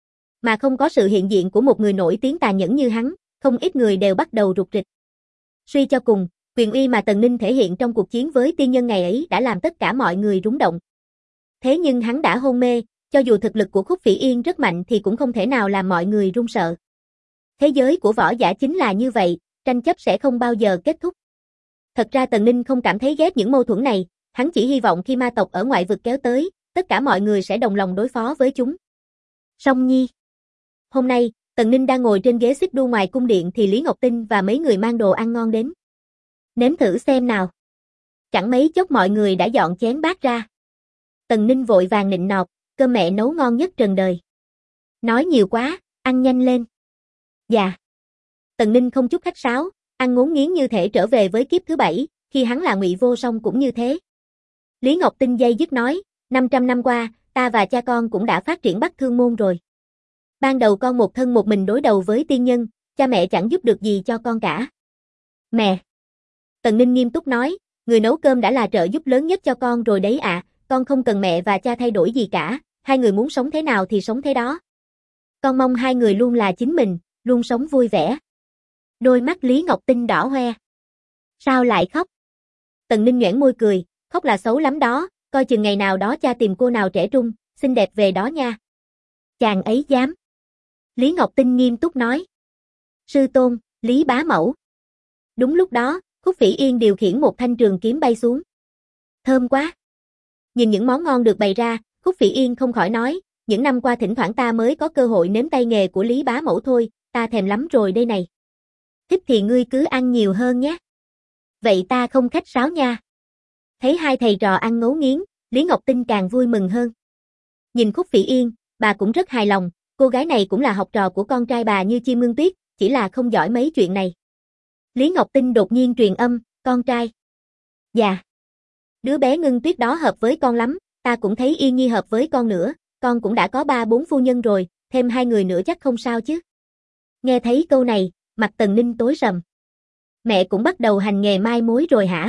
Mà không có sự hiện diện của một người nổi tiếng tàn nhẫn như hắn, không ít người đều bắt đầu rục rịch. Suy cho cùng, quyền uy mà Tần Ninh thể hiện trong cuộc chiến với tiên nhân ngày ấy đã làm tất cả mọi người rúng động. Thế nhưng hắn đã hôn mê, cho dù thực lực của Khúc Phỉ Yên rất mạnh thì cũng không thể nào làm mọi người run sợ. Thế giới của võ giả chính là như vậy, tranh chấp sẽ không bao giờ kết thúc. Thật ra Tần Ninh không cảm thấy ghét những mâu thuẫn này, hắn chỉ hy vọng khi ma tộc ở ngoại vực kéo tới, tất cả mọi người sẽ đồng lòng đối phó với chúng. Song Nhi. Hôm nay, Tần Ninh đang ngồi trên ghế xích đu ngoài cung điện thì Lý Ngọc Tinh và mấy người mang đồ ăn ngon đến. Nếm thử xem nào. Chẳng mấy chốc mọi người đã dọn chén bát ra. Tần Ninh vội vàng nịnh nọt, cơm mẹ nấu ngon nhất trần đời. Nói nhiều quá, ăn nhanh lên. Dạ. Tần Ninh không chút khách sáo, ăn ngốn nghiến như thể trở về với kiếp thứ 7, khi hắn là Ngụy Vô Song cũng như thế. Lý Ngọc Tinh dây dứt nói, 500 năm qua, ta và cha con cũng đã phát triển Bắc Thương Môn rồi. Ban đầu con một thân một mình đối đầu với tiên nhân, cha mẹ chẳng giúp được gì cho con cả. Mẹ. Tần Ninh nghiêm túc nói, người nấu cơm đã là trợ giúp lớn nhất cho con rồi đấy ạ, con không cần mẹ và cha thay đổi gì cả, hai người muốn sống thế nào thì sống thế đó. Con mong hai người luôn là chính mình, luôn sống vui vẻ. Đôi mắt Lý Ngọc Tinh đỏ hoe. Sao lại khóc? Tần Ninh nhoẻn môi cười, khóc là xấu lắm đó, coi chừng ngày nào đó cha tìm cô nào trẻ trung, xinh đẹp về đó nha. Chàng ấy dám. Lý Ngọc Tinh nghiêm túc nói. Sư tôn, Lý bá mẫu. Đúng lúc đó, Khúc Phỉ Yên điều khiển một thanh trường kiếm bay xuống. Thơm quá. Nhìn những món ngon được bày ra, Khúc Phỉ Yên không khỏi nói, những năm qua thỉnh thoảng ta mới có cơ hội nếm tay nghề của Lý bá mẫu thôi, ta thèm lắm rồi đây này. Thích thì ngươi cứ ăn nhiều hơn nhé. Vậy ta không khách sáo nha. Thấy hai thầy trò ăn ngấu nghiến, Lý Ngọc Tinh càng vui mừng hơn. Nhìn Khúc Phỉ Yên, bà cũng rất hài lòng, cô gái này cũng là học trò của con trai bà như Chim Ngưng Tuyết, chỉ là không giỏi mấy chuyện này. Lý Ngọc Tinh đột nhiên truyền âm, con trai. Dạ. Đứa bé Ngưng Tuyết đó hợp với con lắm, ta cũng thấy Yên Nhi hợp với con nữa, con cũng đã có 3-4 phu nhân rồi, thêm 2 người nữa chắc không sao chứ. Nghe thấy câu này, mặt Tần Ninh tối sầm. Mẹ cũng bắt đầu hành nghề mai mối rồi hả?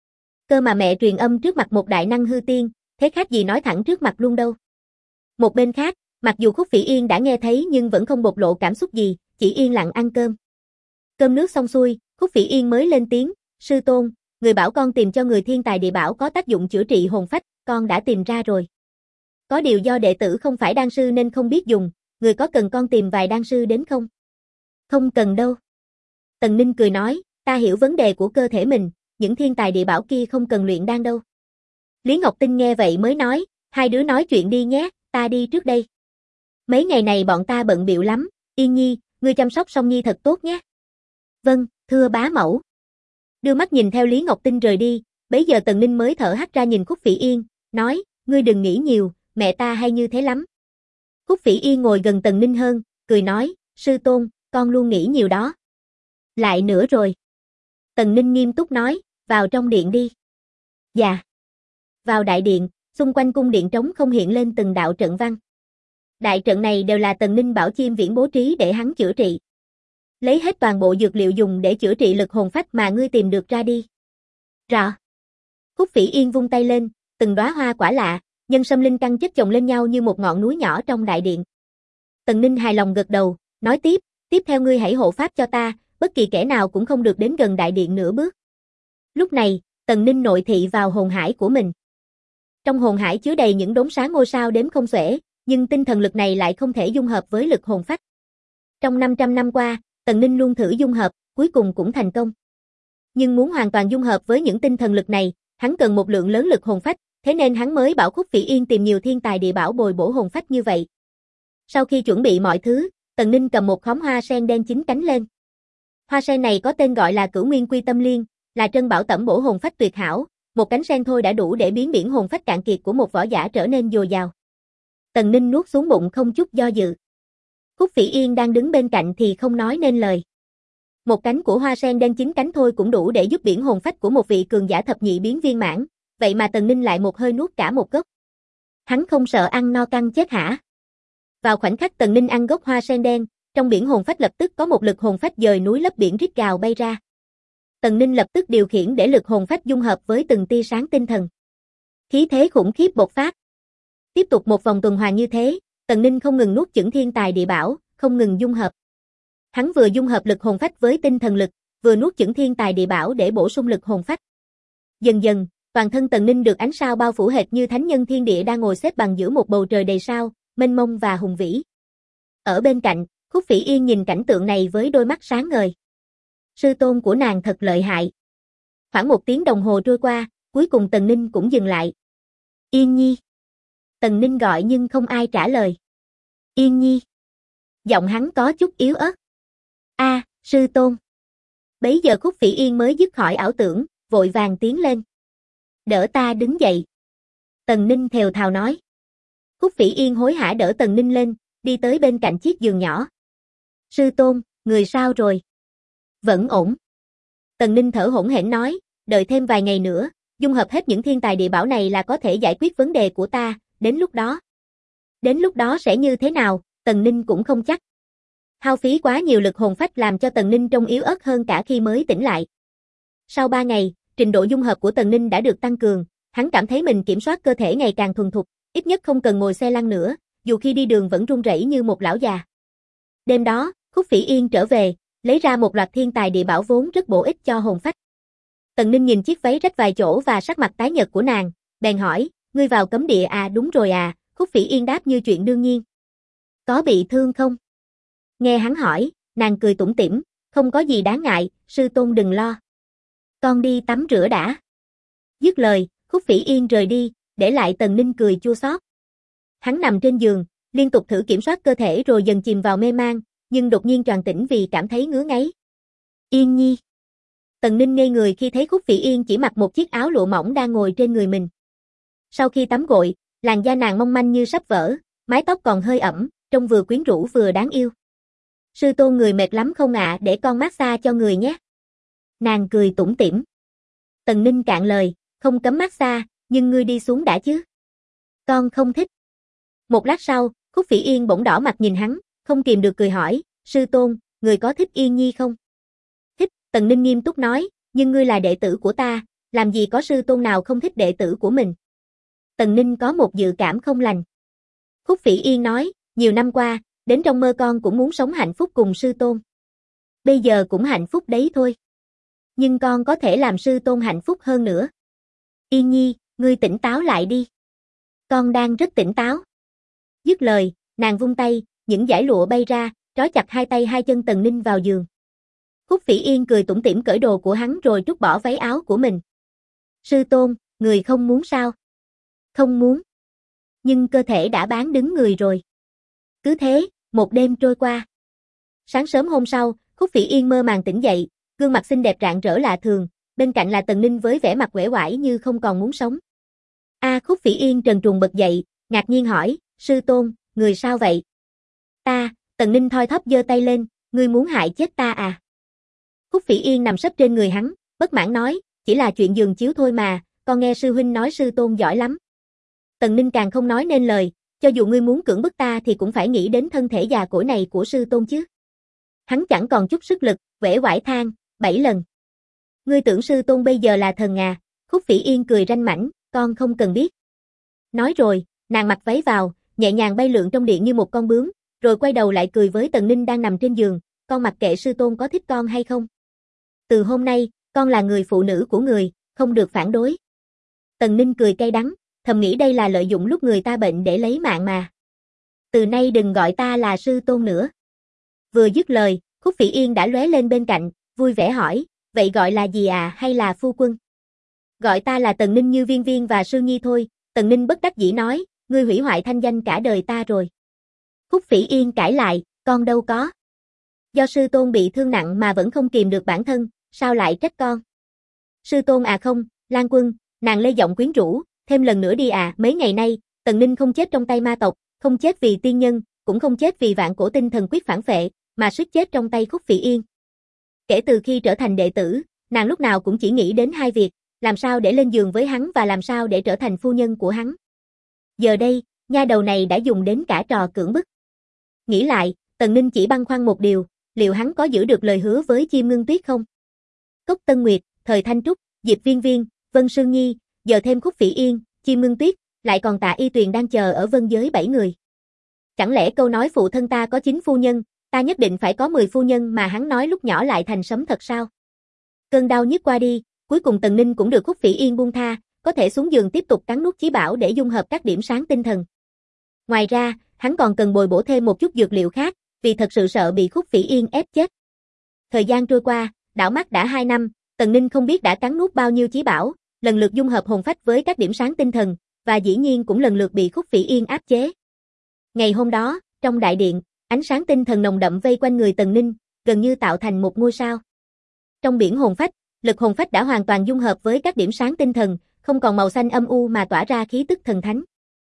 Cơ mà mẹ truyền âm trước mặt một đại năng hư tiên, thế khác gì nói thẳng trước mặt luôn đâu. Một bên khác, mặc dù Khúc Phỉ Yên đã nghe thấy nhưng vẫn không bộc lộ cảm xúc gì, chỉ yên lặng ăn cơm. Cơm nước xong xuôi, Khúc Phỉ Yên mới lên tiếng, sư tôn, người bảo con tìm cho người thiên tài địa bảo có tác dụng chữa trị hồn phách, con đã tìm ra rồi. Có điều do đệ tử không phải đan sư nên không biết dùng, người có cần con tìm vài đan sư đến không? Không cần đâu. Tần Ninh cười nói, ta hiểu vấn đề của cơ thể mình, những thiên tài địa bảo kia không cần luyện đan đâu. Lý Ngọc Tinh nghe vậy mới nói, hai đứa nói chuyện đi nhé, ta đi trước đây. Mấy ngày này bọn ta bận bịu lắm, Yên Nhi, ngươi chăm sóc Song Nhi thật tốt nhé. Vâng, thưa bá mẫu. Đưa mắt nhìn theo Lý Ngọc Tinh rời đi, bấy giờ Tần Ninh mới thở hắt ra nhìn Khúc Phỉ Yên, nói, ngươi đừng nghĩ nhiều, mẹ ta hay như thế lắm. Khúc Phỉ Yên ngồi gần Tần Ninh hơn, cười nói, sư tôn, con luôn nghĩ nhiều đó. Lại nữa rồi. Tần Ninh nghiêm túc nói, vào trong điện đi. Dạ. Vào đại điện, xung quanh cung điện trống không hiện lên từng đạo trận văn. Đại trận này đều là Tần Ninh bảo Chim Viễn bố trí để hắn chữa trị. Lấy hết toàn bộ dược liệu dùng để chữa trị lực hồn phách mà ngươi tìm được ra đi. Rõ. Khúc Phỉ Yên vung tay lên, từng đóa hoa quả lạ, nhân sâm linh căn chất chồng lên nhau như một ngọn núi nhỏ trong đại điện. Tần Ninh hài lòng gật đầu, nói tiếp theo ngươi hãy hộ pháp cho ta, bất kỳ kẻ nào cũng không được đến gần đại điện nửa bước. Lúc này, Tần Ninh nội thị vào hồn hải của mình. Trong hồn hải chứa đầy những đốm sáng ngôi sao đếm không xuể, nhưng tinh thần lực này lại không thể dung hợp với lực hồn phách. Trong 500 năm qua, Tần Ninh luôn thử dung hợp, cuối cùng cũng thành công. Nhưng muốn hoàn toàn dung hợp với những tinh thần lực này, hắn cần một lượng lớn lực hồn phách, thế nên hắn mới bảo Khúc Phỉ Yên tìm nhiều thiên tài địa bảo bồi bổ hồn phách như vậy. Sau khi chuẩn bị mọi thứ, Tần Ninh cầm một khóm hoa sen đen chín cánh lên. Hoa sen này có tên gọi là Cửu Nguyên Quy Tâm Liên, là trân bảo tẩm bổ hồn phách tuyệt hảo, một cánh sen thôi đã đủ để biến biển hồn phách cạn kiệt của một võ giả trở nên dồi dào. Tần Ninh nuốt xuống bụng không chút do dự. Khúc Phỉ Yên đang đứng bên cạnh thì không nói nên lời. Một cánh của hoa sen đen chín cánh thôi cũng đủ để giúp biển hồn phách của một vị cường giả thập nhị biến viên mãn, vậy mà Tần Ninh lại một hơi nuốt cả một gốc. Hắn không sợ ăn no căng chết hả? Vào khoảnh khắc Tần Ninh ăn gốc hoa sen đen, trong biển hồn phách lập tức có một lực hồn phách dời núi lấp biển rít gào bay ra. Tần Ninh lập tức điều khiển để lực hồn phách dung hợp với từng tia sáng tinh thần. Khí thế khủng khiếp bộc phát. Tiếp tục một vòng tuần hoàn như thế, Tần Ninh không ngừng nuốt chửng thiên tài địa bảo, không ngừng dung hợp. Hắn vừa dung hợp lực hồn phách với tinh thần lực, vừa nuốt chửng thiên tài địa bảo để bổ sung lực hồn phách. Dần dần, toàn thân Tần Ninh được ánh sao bao phủ hệt như thánh nhân thiên địa đang ngồi xếp bằng giữa một bầu trời đầy sao, mênh mông và hùng vĩ. Ở bên cạnh, Khúc Phỉ Yên nhìn cảnh tượng này với đôi mắt sáng ngời. Sư tôn của nàng thật lợi hại. Khoảng 1 tiếng đồng hồ trôi qua, cuối cùng Tần Ninh cũng dừng lại. Yên Nhi. Tần Ninh gọi nhưng không ai trả lời. Yên Nhi. Giọng hắn có chút yếu ớt. Sư tôn. Bấy giờ Khúc Phỉ Yên mới dứt khỏi ảo tưởng, vội vàng tiến lên. Đỡ ta đứng dậy. Tần Ninh thều thào nói. Khúc Phỉ Yên hối hả đỡ Tần Ninh lên, đi tới bên cạnh chiếc giường nhỏ. Sư tôn, người sao rồi? Vẫn ổn. Tần Ninh thở hổn hển nói, đợi thêm vài ngày nữa, dung hợp hết những thiên tài địa bảo này là có thể giải quyết vấn đề của ta, đến lúc đó. Đến lúc đó sẽ như thế nào, Tần Ninh cũng không chắc. Hao phí quá nhiều lực hồn phách làm cho Tần Ninh trông yếu ớt hơn cả khi mới tỉnh lại. Sau 3 ngày, trình độ dung hợp của Tần Ninh đã được tăng cường, hắn cảm thấy mình kiểm soát cơ thể ngày càng thuần thục, ít nhất không cần ngồi xe lăn nữa, dù khi đi đường vẫn run rẩy như một lão già. Đêm đó, Khúc Phỉ Yên trở về, lấy ra một loạt thiên tài địa bảo vốn rất bổ ích cho hồn phách. Tần Ninh nhìn chiếc váy rách vài chỗ và sắc mặt tái nhợt của nàng, bèn hỏi, ngươi vào cấm địa à? Đúng rồi à, Khúc Phỉ Yên đáp như chuyện đương nhiên. Có bị thương không? Nghe hắn hỏi, nàng cười tủm tỉm, không có gì đáng ngại, sư tôn đừng lo. Con đi tắm rửa đã. Dứt lời, Khúc Phỉ Yên rời đi, để lại Tần Ninh cười chua xót. Hắn nằm trên giường, liên tục thử kiểm soát cơ thể rồi dần chìm vào mê man, nhưng đột nhiên choàng tỉnh vì cảm thấy ngứa ngáy. Yên Nhi. Tần Ninh ngây người khi thấy Khúc Phỉ Yên chỉ mặc một chiếc áo lụa mỏng đang ngồi trên người mình. Sau khi tắm gội, làn da nàng mong manh như sắp vỡ, mái tóc còn hơi ẩm, trông vừa quyến rũ vừa đáng yêu. Sư tôn người mệt lắm không ạ, để con massage cho người nhé. Nàng cười tủm tỉm. Tần Ninh cạn lời, không cấm massage, nhưng ngươi đi xuống đã chứ. Con không thích. Một lát sau, Khúc Phỉ Yên bỗng đỏ mặt nhìn hắn, không kìm được cười hỏi, sư tôn, người có thích Yên Nhi không? Thích, Tần Ninh nghiêm túc nói, nhưng ngươi là đệ tử của ta, làm gì có sư tôn nào không thích đệ tử của mình. Tần Ninh có một dự cảm không lành. Khúc Phỉ Yên nói, nhiều năm qua, đến trong mơ con cũng muốn sống hạnh phúc cùng sư tôn. Bây giờ cũng hạnh phúc đấy thôi. Nhưng con có thể làm sư tôn hạnh phúc hơn nữa. Yên Nhi, ngươi tỉnh táo lại đi. Con đang rất tỉnh táo. Dứt lời, nàng vung tay, những dải lụa bay ra, trói chặt hai tay hai chân Tần Ninh vào giường. Khúc Phỉ Yên cười tủm tỉm cởi đồ của hắn rồi trút bỏ váy áo của mình. Sư tôn, người không muốn sao? Không muốn. Nhưng cơ thể đã bán đứng người rồi. Cứ thế, một đêm trôi qua. Sáng sớm hôm sau, Khúc Phỉ Yên mơ màng tỉnh dậy, gương mặt xinh đẹp rạng rỡ lạ thường, bên cạnh là Tần Ninh với vẻ mặt uể oải như không còn muốn sống. Khúc Phỉ Yên trần truồng bật dậy, ngạc nhiên hỏi, sư tôn, người sao vậy? Tần Ninh thoi thóp giơ tay lên, ngươi muốn hại chết ta à? Khúc Phỉ Yên nằm sấp trên người hắn, bất mãn nói, chỉ là chuyện giường chiếu thôi mà, con nghe sư huynh nói sư tôn giỏi lắm. Tần Ninh càng không nói nên lời, cho dù ngươi muốn cưỡng bức ta thì cũng phải nghĩ đến thân thể già cỗi này của sư tôn chứ. Hắn chẳng còn chút sức lực, uể oải than, 7 lần. Ngươi tưởng sư tôn bây giờ là thần à? Khúc Phỉ Yên cười ranh mãnh, con không cần biết. Nói rồi, nàng mặc váy vào, nhẹ nhàng bay lượn trong điện như một con bướm, rồi quay đầu lại cười với Tần Ninh đang nằm trên giường, con mặc kệ sư tôn có thích con hay không. Từ hôm nay, con là người phụ nữ của người, không được phản đối. Tần Ninh cười cay đắng, thầm nghĩ đây là lợi dụng lúc người ta bệnh để lấy mạng mà. từ nay đừng gọi ta là sư tôn nữa. Vừa dứt lời, Khúc Phỉ Yên đã lóe lên bên cạnh, vui vẻ hỏi, vậy gọi là gì à hay là phu quân? Gọi ta là Tần Ninh như Viên Viên và Sư Nhi thôi, Tần Ninh bất đắc dĩ nói, ngươi hủy hoại thanh danh cả đời ta rồi. Khúc Phỉ Yên cãi lại, con đâu có. Do sư tôn bị thương nặng mà vẫn không kìm được bản thân, sao lại trách con? Sư tôn à không, Lan Quân, nàng lê giọng quyến rũ, thêm lần nữa đi à, mấy ngày nay, Tần Ninh không chết trong tay ma tộc, không chết vì tiên nhân, cũng không chết vì vạn cổ tinh thần quyết phản phệ, mà suýt chết trong tay Khúc Phỉ Yên. Kể từ khi trở thành đệ tử, nàng lúc nào cũng chỉ nghĩ đến hai việc, làm sao để lên giường với hắn và làm sao để trở thành phu nhân của hắn. Giờ đây, nha đầu này đã dùng đến cả trò cưỡng bức. Nghĩ lại, Tần Ninh chỉ băn khoăn một điều, liệu hắn có giữ được lời hứa với Chim Ngưng Tuyết không? Cốc Tân Nguyệt, Thời Thanh Trúc, Diệp Viên Viên, Vân Sương Nhi, giờ thêm Khúc Phỉ Yên, Chim Ngưng Tuyết, lại còn Tạ Y Tuyền đang chờ ở Vân Giới 7 người. Chẳng lẽ câu nói phụ thân ta có 9 phu nhân, ta nhất định phải có 10 phu nhân mà hắn nói lúc nhỏ lại thành sấm thật sao? Cơn đau nhức qua đi, cuối cùng Tần Ninh cũng được Khúc Phỉ Yên buông tha, có thể xuống giường tiếp tục cắn nuốt chí bảo để dung hợp các điểm sáng tinh thần. Ngoài ra, hắn còn cần bồi bổ thêm một chút dược liệu khác, vì thật sự sợ bị Khúc Phỉ Yên ép chết. Thời gian trôi qua, đảo mắt đã 2 năm, Tần Ninh không biết đã cắn nuốt bao nhiêu chí bảo, lần lượt dung hợp hồn phách với các điểm sáng tinh thần, và dĩ nhiên cũng lần lượt bị Khúc Phỉ Yên áp chế. Ngày hôm đó, trong đại điện, ánh sáng tinh thần nồng đậm vây quanh người Tần Ninh, gần như tạo thành một ngôi sao. Trong biển hồn phách, lực hồn phách đã hoàn toàn dung hợp với các điểm sáng tinh thần, không còn màu xanh âm u mà tỏa ra khí tức thần thánh.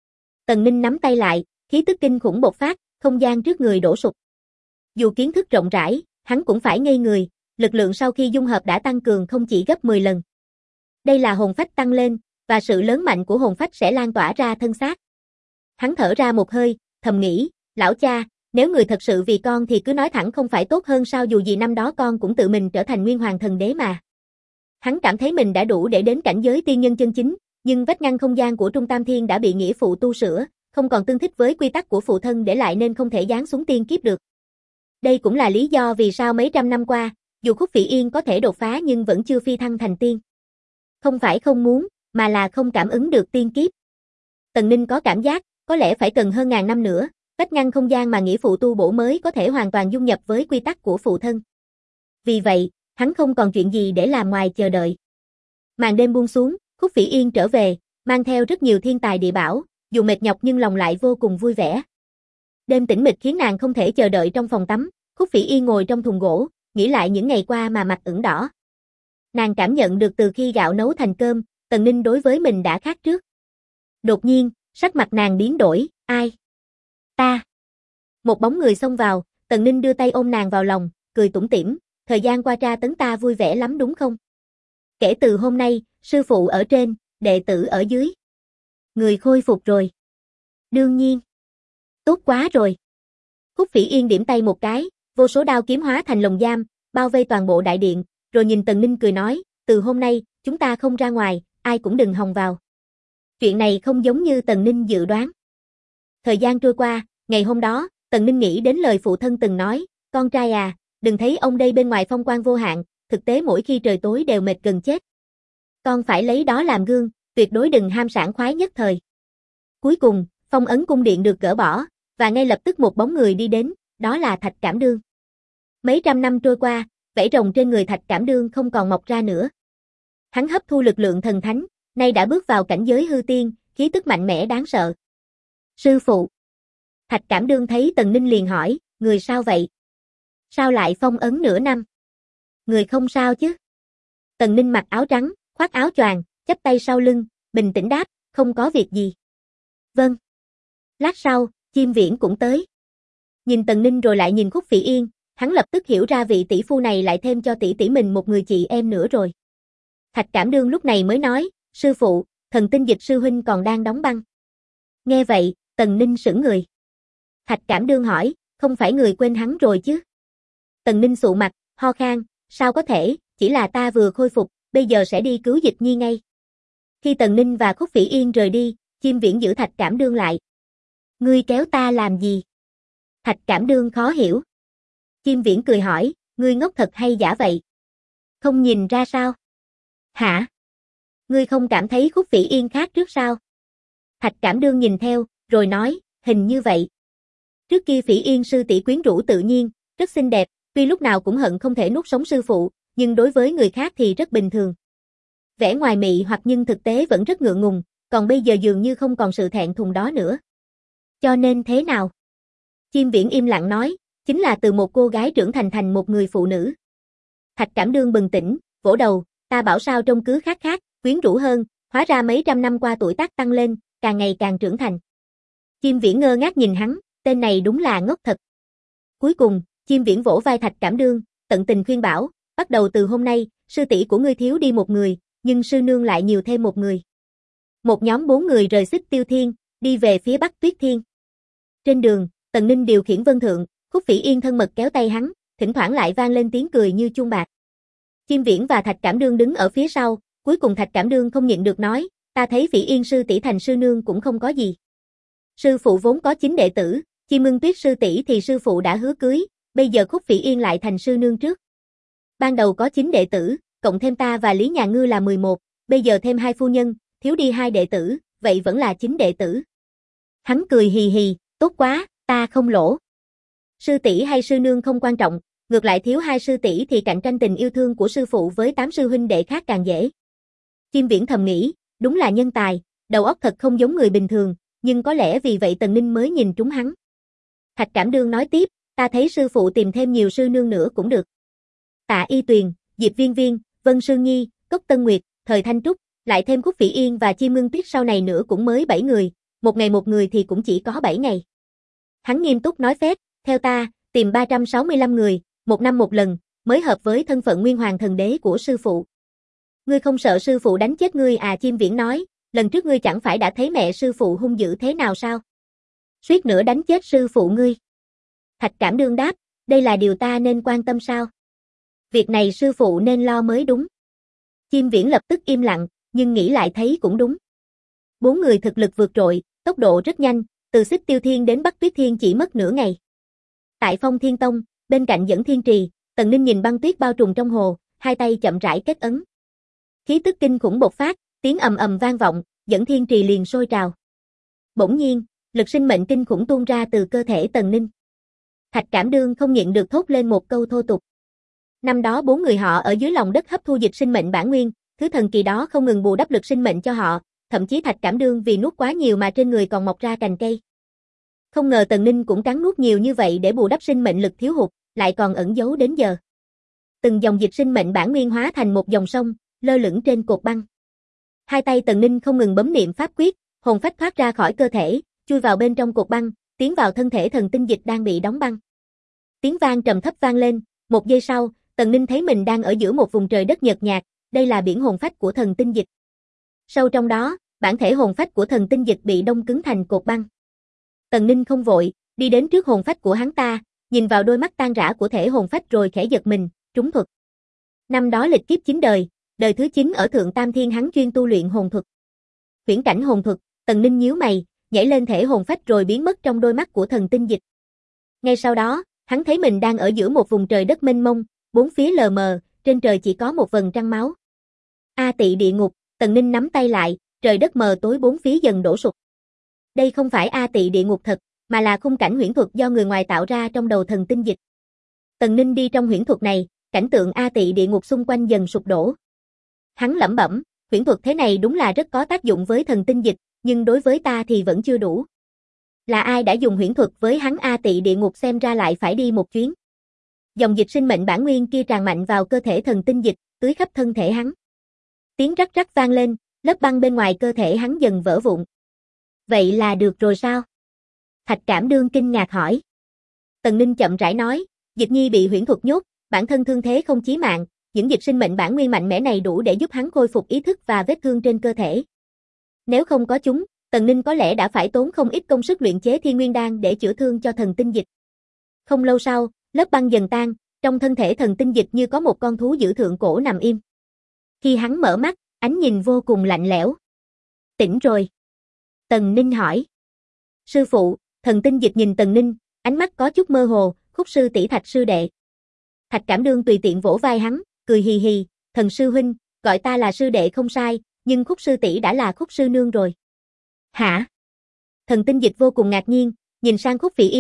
Tần Ninh nắm tay lại, khí tức kinh khủng bộc phát, không gian trước người đổ sụp. Dù kiến thức rộng rãi, hắn cũng phải ngây người, lực lượng sau khi dung hợp đã tăng cường không chỉ gấp 10 lần. Đây là hồn phách tăng lên, và sự lớn mạnh của hồn phách sẽ lan tỏa ra thân xác. Hắn thở ra một hơi, thầm nghĩ, lão cha, nếu người thật sự vì con thì cứ nói thẳng không phải tốt hơn sao, dù gì năm đó con cũng tự mình trở thành Nguyên Hoàng Thần Đế mà. Hắn cảm thấy mình đã đủ để đến cảnh giới tiên nhân chân chính, nhưng vách ngăn không gian của Trung Tam Thiên đã bị nghĩa phụ tu sửa, không còn tương thích với quy tắc của phụ thân để lại nên không thể giáng xuống tiên kiếp được. Đây cũng là lý do vì sao mấy trăm năm qua, dù Khúc Phỉ Yên có thể đột phá nhưng vẫn chưa phi thăng thành tiên. Không phải không muốn, mà là không cảm ứng được tiên kiếp. Tần Ninh có cảm giác, có lẽ phải cần hơn ngàn năm nữa, vách ngăn không gian mà nghĩa phụ tu bổ mới có thể hoàn toàn dung nhập với quy tắc của phụ thân. Vì vậy, hắn không còn chuyện gì để làm ngoài chờ đợi. Màn đêm buông xuống, Khúc Phỉ Yên trở về, mang theo rất nhiều thiên tài địa bảo, dù mệt nhọc nhưng lòng lại vô cùng vui vẻ. Đêm tĩnh mịch khiến nàng không thể chờ đợi trong phòng tắm, Khúc Phỉ Yên ngồi trong thùng gỗ, nghĩ lại những ngày qua mà mặt ửng đỏ. Nàng cảm nhận được từ khi gạo nấu thành cơm, Tần Ninh đối với mình đã khác trước. Đột nhiên, sắc mặt nàng biến đổi, ai? Ta. Một bóng người xông vào, Tần Ninh đưa tay ôm nàng vào lòng, cười tủm tỉm, thời gian qua tra tấn ta vui vẻ lắm đúng không? Kể từ hôm nay, sư phụ ở trên, đệ tử ở dưới. Người khôi phục rồi. Đương nhiên. Tốt quá rồi. Khúc Phỉ Yên điểm tay một cái, vô số đao kiếm hóa thành lồng giam, bao vây toàn bộ đại điện, rồi nhìn Tần Ninh cười nói, từ hôm nay, chúng ta không ra ngoài, ai cũng đừng hòng vào. Chuyện này không giống như Tần Ninh dự đoán. Thời gian trôi qua, ngày hôm đó, Tần Ninh nghĩ đến lời phụ thân từng nói, con trai à, đừng thấy ông đây bên ngoài phong quang vô hạn, thực tế mỗi khi trời tối đều mệt gần chết. Con phải lấy đó làm gương, tuyệt đối đừng ham sảng khoái nhất thời. Cuối cùng, phong ấn cung điện được gỡ bỏ, và ngay lập tức một bóng người đi đến, đó là Thạch Cảm Đương. Mấy trăm năm trôi qua, vảy rồng trên người Thạch Cảm Đương không còn mọc ra nữa. Hắn hấp thu lực lượng thần thánh, nay đã bước vào cảnh giới hư tiên, khí tức mạnh mẽ đáng sợ. Sư phụ. Thạch Cảm Đương thấy Tần Ninh liền hỏi, người sao vậy? Sao lại phong ấn nửa năm? Người không sao chứ? Tần Ninh mặc áo trắng, khoác áo choàng, chắp tay sau lưng, bình tĩnh đáp, không có việc gì. Vâng. Lát sau, Chim Viễn cũng tới. Nhìn Tần Ninh rồi lại nhìn Khúc Phỉ Yên, hắn lập tức hiểu ra vị tỷ phu này lại thêm cho tỷ tỷ mình một người chị em nữa rồi. Thạch Cảm Đương lúc này mới nói, sư phụ, Thần Tinh Dịch sư huynh còn đang đóng băng. Nghe vậy, Tần Ninh sững người. Thạch Cảm Đương hỏi, không phải người quên hắn rồi chứ? Tần Ninh sụ mặt, ho khan, sao có thể, chỉ là ta vừa khôi phục, bây giờ sẽ đi cứu Dịch Nhi ngay. Khi Tần Ninh và Khúc Phỉ Yên rời đi, Chim Viễn giữ Thạch Cảm Đương lại. Ngươi kéo ta làm gì? Thạch Cảm Đương khó hiểu. Chim Viễn cười hỏi, ngươi ngốc thật hay giả vậy? Không nhìn ra sao? Hả? Ngươi không cảm thấy Khúc Phỉ Yên khác trước sao? Thạch Cảm Đương nhìn theo, rồi nói, hình như vậy. Trước kia Phỉ Yên sư tỷ quyến rũ tự nhiên, rất xinh đẹp, tuy lúc nào cũng hận không thể nuốt sống sư phụ, nhưng đối với người khác thì rất bình thường. Vẻ ngoài mị hoặc nhưng thực tế vẫn rất ngượng ngùng, còn bây giờ dường như không còn sự thẹn thùng đó nữa. Cho nên thế nào? Chim Viễn im lặng nói, chính là từ một cô gái trưởng thành thành một người phụ nữ. Thạch Cảm Đương bừng tỉnh, vỗ đầu, ta bảo sao trông cứ khác khác, quyến rũ hơn, hóa ra mấy trăm năm qua tuổi tác tăng lên, càng ngày càng trưởng thành. Chim Viễn ngơ ngác nhìn hắn, tên này đúng là ngốc thật. Cuối cùng, Chim Viễn vỗ vai Thạch Cảm Đương, tận tình khuyên bảo, bắt đầu từ hôm nay, sư tỷ của ngươi thiếu đi một người, nhưng sư nương lại nhiều thêm một người. Một nhóm 4 người rời Xích Tiêu Thiên, đi về phía Bắc Tuyết Thiên. Trên đường, Tần Ninh điều khiển Vân Thượng, Khúc Phỉ Yên thân mật kéo tay hắn, thỉnh thoảng lại vang lên tiếng cười như chuông bạc. Chim Viễn và Thạch Cảm Đương đứng ở phía sau, cuối cùng Thạch Cảm Đương không nhịn được nói, ta thấy Phỉ Yên sư tỷ thành sư nương cũng không có gì. Sư phụ vốn có 9 đệ tử, Chim Ngưng Tuyết sư tỷ thì sư phụ đã hứa cưới, bây giờ Khúc Phỉ Yên lại thành sư nương trước. Ban đầu có 9 đệ tử, cộng thêm ta và Lý Nhà Ngư là 11, bây giờ thêm 2 phu nhân, thiếu đi 2 đệ tử, vậy vẫn là 9 đệ tử. Hắn cười hì hì, tốt quá, ta không lỗ. Sư tỷ hay sư nương không quan trọng, ngược lại thiếu 2 sư tỷ thì cạnh tranh tình yêu thương của sư phụ với 8 sư huynh đệ khác càng dễ. Chim Viễn thầm nghĩ, đúng là nhân tài, đầu óc thật không giống người bình thường, nhưng có lẽ vì vậy Tần Ninh mới nhìn trúng hắn. Thạch Cảm Đương nói tiếp, ta thấy sư phụ tìm thêm nhiều sư nương nữa cũng được. Tạ Y Tuyền, Diệp Viên Viên, Vân Sương Nhi, Cốc Tân Nguyệt, Thời Thanh Trúc, lại thêm Khúc Phỉ Yên và Chim Ngưng Tuyết sau này nữa cũng mới 7 người, một ngày một người thì cũng chỉ có 7 ngày. Hắn nghiêm túc nói phép, theo ta, tìm 365 người, một năm một lần, mới hợp với thân phận Nguyên Hoàng Thần Đế của sư phụ. Ngươi không sợ sư phụ đánh chết ngươi à? Chim Viễn nói, lần trước ngươi chẳng phải đã thấy mẹ sư phụ hung dữ thế nào sao? Suýt nữa đánh chết sư phụ ngươi. Thạch Cảm Đương đáp, đây là điều ta nên quan tâm sao? Việc này sư phụ nên lo mới đúng. Chim Viễn lập tức im lặng, nhưng nghĩ lại thấy cũng đúng. 4 người thực lực vượt trội, tốc độ rất nhanh, từ Xích Tiêu Thiên đến Bắc Tuyết Thiên chỉ mất nửa ngày. Tại Phong Thiên Tông, bên cạnh Dẫn Thiên Trì, Tần Ninh nhìn băng tuyết bao trùm trong hồ, hai tay chậm rãi kết ấn. Khí tức kinh khủng bộc phát, tiếng ầm ầm vang vọng, Dẫn Thiên Trì liền sôi trào. Bỗng nhiên, lực sinh mệnh kinh khủng tuôn ra từ cơ thể Tần Ninh. Thạch Cảm Đương không nhịn được thốt lên một câu thô tục. Năm đó 4 người họ ở dưới lòng đất hấp thu dịch sinh mệnh bản nguyên, thứ thần kỳ đó không ngừng bù đắp lực sinh mệnh cho họ, thậm chí Thạch Cảm Đương vì nuốt quá nhiều mà trên người còn mọc ra cành cây. Không ngờ Tần Ninh cũng cắn nuốt nhiều như vậy để bù đắp sinh mệnh lực thiếu hụt, lại còn ẩn giấu đến giờ. Từng dòng dịch sinh mệnh bản nguyên hóa thành một dòng sông, lơ lửng trên cột băng. Hai tay Tần Ninh không ngừng bấm niệm pháp quyết, hồn phách thoát ra khỏi cơ thể, chui vào bên trong cột băng, tiến vào thân thể thần tinh dịch đang bị đóng băng. Tiếng vang trầm thấp vang lên, một giây sau, Tần Ninh thấy mình đang ở giữa một vùng trời đất nhợt nhạt, đây là biển hồn phách của thần tinh dịch. Sâu trong đó, bản thể hồn phách của thần tinh dịch bị đông cứng thành cột băng. Tần Ninh không vội, đi đến trước hồn phách của hắn ta, nhìn vào đôi mắt tan rã của thể hồn phách rồi khẽ giật mình, trúng thuật. Năm đó lịch kiếp 9 đời, đời thứ 9 ở Thượng Tam Thiên hắn chuyên tu luyện hồn thuật. Huyễn cảnh hồn thuật, Tần Ninh nhíu mày, nhảy lên thể hồn phách rồi biến mất trong đôi mắt của thần tinh dịch. Ngay sau đó, hắn thấy mình đang ở giữa một vùng trời đất mênh mông, bốn phía lờ mờ, trên trời chỉ có một vầng trăng máu. A Tị địa ngục, Tần Ninh nắm tay lại, trời đất mờ tối bốn phía dần đổ sụp. Đây không phải A Tị địa ngục thật, mà là khung cảnh huyễn thuật do người ngoài tạo ra trong đầu thần tinh dịch. Tần Ninh đi trong huyễn thuật này, cảnh tượng A Tị địa ngục xung quanh dần sụp đổ. Hắn lẩm bẩm, huyễn thuật thế này đúng là rất có tác dụng với thần tinh dịch, nhưng đối với ta thì vẫn chưa đủ. Là ai đã dùng huyễn thuật với hắn? A Tị địa ngục xem ra lại phải đi một chuyến. Dòng dịch sinh mệnh bản nguyên kia tràn mạnh vào cơ thể thần tinh dịch, tưới khắp thân thể hắn. Tiếng rắc rắc vang lên, lớp băng bên ngoài cơ thể hắn dần vỡ vụn. Vậy là được rồi sao? Thạch Cảm Đương kinh ngạc hỏi. Tần Ninh chậm rãi nói, Dịch Nhi bị huyễn thuật nhốt, bản thân thương thế không chí mạng, những dịch sinh mệnh bản nguyên mạnh mẽ này đủ để giúp hắn khôi phục ý thức và vết thương trên cơ thể. Nếu không có chúng, Tần Ninh có lẽ đã phải tốn không ít công sức luyện chế Thiên Nguyên Đan để chữa thương cho thần tinh dịch. Không lâu sau, lớp băng dần tan, trong thân thể thần tinh dịch như có một con thú dữ thượng cổ nằm im. Khi hắn mở mắt, ánh nhìn vô cùng lạnh lẽo. Tỉnh rồi. Tần Ninh hỏi. Sư phụ, thần tinh dịch nhìn Tần Ninh, ánh mắt có chút mơ hồ, Khúc sư tỷ Thạch sư đệ. Thạch Cảm Đương tùy tiện vỗ vai hắn, cười hì hì, thần sư huynh, gọi ta là sư đệ không sai, nhưng Khúc sư tỷ đã là Khúc sư nương rồi. Hả? Thần tinh dịch vô cùng ngạc nhiên, nhìn sang Khúc Phỉ Yên,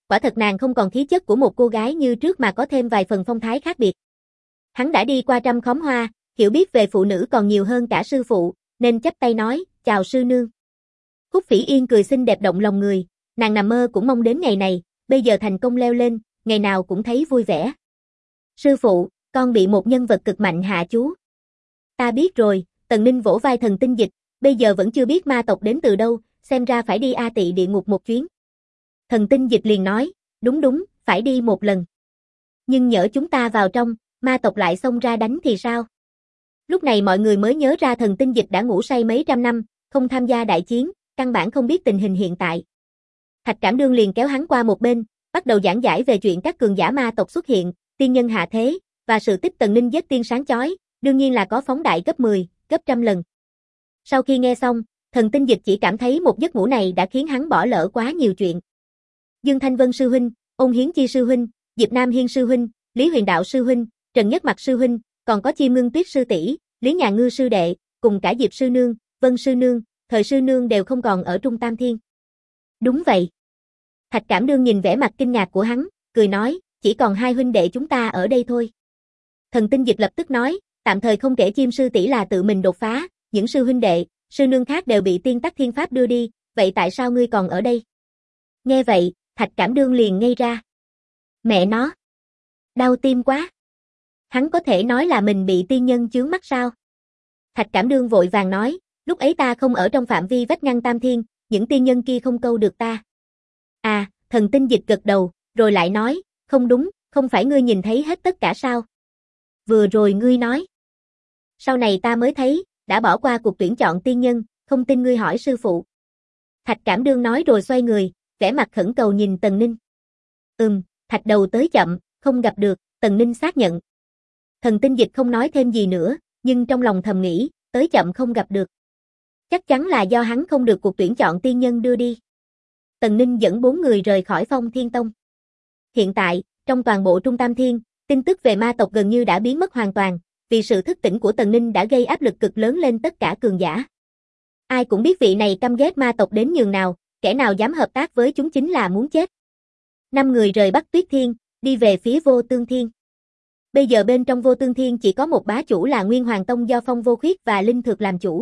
quả thật nàng không còn khí chất của một cô gái như trước mà có thêm vài phần phong thái khác biệt. Hắn đã đi qua trăm khóm hoa, hiểu biết về phụ nữ còn nhiều hơn cả sư phụ, nên chắp tay nói, chào sư nương. Khúc Phỉ Yên cười xinh đẹp động lòng người, nàng nằm mơ cũng mong đến ngày này, bây giờ thành công leo lên, ngày nào cũng thấy vui vẻ. Sư phụ, con bị một nhân vật cực mạnh hạ chú. Ta biết rồi, Tần Ninh vỗ vai Thần Tinh Dịch, bây giờ vẫn chưa biết ma tộc đến từ đâu, xem ra phải đi A Tị địa ngục một chuyến. Thần Tinh Dịch liền nói, đúng, phải đi một lần. Nhưng nhỡ chúng ta vào trong, ma tộc lại xông ra đánh thì sao? Lúc này mọi người mới nhớ ra Thần Tinh Dịch đã ngủ say mấy trăm năm, không tham gia đại chiến, căn bản không biết tình hình hiện tại. Thạch Cảm Đương liền kéo hắn qua một bên, bắt đầu giảng giải về chuyện các cường giả ma tộc xuất hiện, tiên nhân hạ thế, và sự tích Tần Ninh giết tiên sáng chói, đương nhiên là có phóng đại gấp 10, gấp trăm lần. Sau khi nghe xong, Thần Tinh Dịch chỉ cảm thấy một giấc ngủ này đã khiến hắn bỏ lỡ quá nhiều chuyện. Dương Thanh Vân sư huynh, Ôn Hiến Chi sư huynh, Diệp Nam Hiên sư huynh, Lý Huyền Đạo sư huynh, Trần Nhất Mặc sư huynh, còn có Chim Ngưng Tuyết sư tỷ, Lý Nhà Ngư sư đệ, cùng cả Diệp sư nương, Vân sư nương, Thời sư nương đều không còn ở Trung Tam Thiên. Đúng vậy. Thạch Cảm Đương nhìn vẻ mặt kinh ngạc của hắn, cười nói, chỉ còn hai huynh đệ chúng ta ở đây thôi. Thần Tinh Dịch lập tức nói, tạm thời không kể Chim sư tỷ là tự mình đột phá, những sư huynh đệ, sư nương khác đều bị Tiên Tắc Thiên Pháp đưa đi, vậy tại sao ngươi còn ở đây? Nghe vậy, Thạch Cảm Đương liền ngây ra. Mẹ nó! Đau tim quá! Hắn có thể nói là mình bị tiên nhân chướng mắt sao? Thạch Cảm Đương vội vàng nói, lúc ấy ta không ở trong phạm vi vách ngăn Tam Thiên, những tiên nhân kia không câu được ta. À, Thần Tinh Dịch gật đầu, rồi lại nói, không đúng, không phải ngươi nhìn thấy hết tất cả sao? Vừa rồi ngươi nói. Sau này ta mới thấy, đã bỏ qua cuộc tuyển chọn tiên nhân, không tin ngươi hỏi sư phụ. Thạch Cảm Đương nói rồi xoay người, vẻ mặt khẩn cầu nhìn Tần Ninh. Thạch đầu tới chậm, không gặp được, Tần Ninh xác nhận. Thần Tinh Dịch không nói thêm gì nữa, nhưng trong lòng thầm nghĩ, tới chậm không gặp được. Chắc chắn là do hắn không được cuộc tuyển chọn tiên nhân đưa đi. Tần Ninh dẫn 4 người rời khỏi Phong Thiên Tông. Hiện tại, trong toàn bộ Trung Tam Thiên, tin tức về ma tộc gần như đã biến mất hoàn toàn, vì sự thức tỉnh của Tần Ninh đã gây áp lực cực lớn lên tất cả cường giả. Ai cũng biết vị này căm ghét ma tộc đến nhường nào, kẻ nào dám hợp tác với chúng chính là muốn chết. 5 người rời Bắc Tuyết Thiên, đi về phía Vô Tương Thiên. Bây giờ bên trong Vô Tương Thiên chỉ có một bá chủ là Nguyên Hoàng Tông do Phong Vô Khuyết và Linh Thược làm chủ.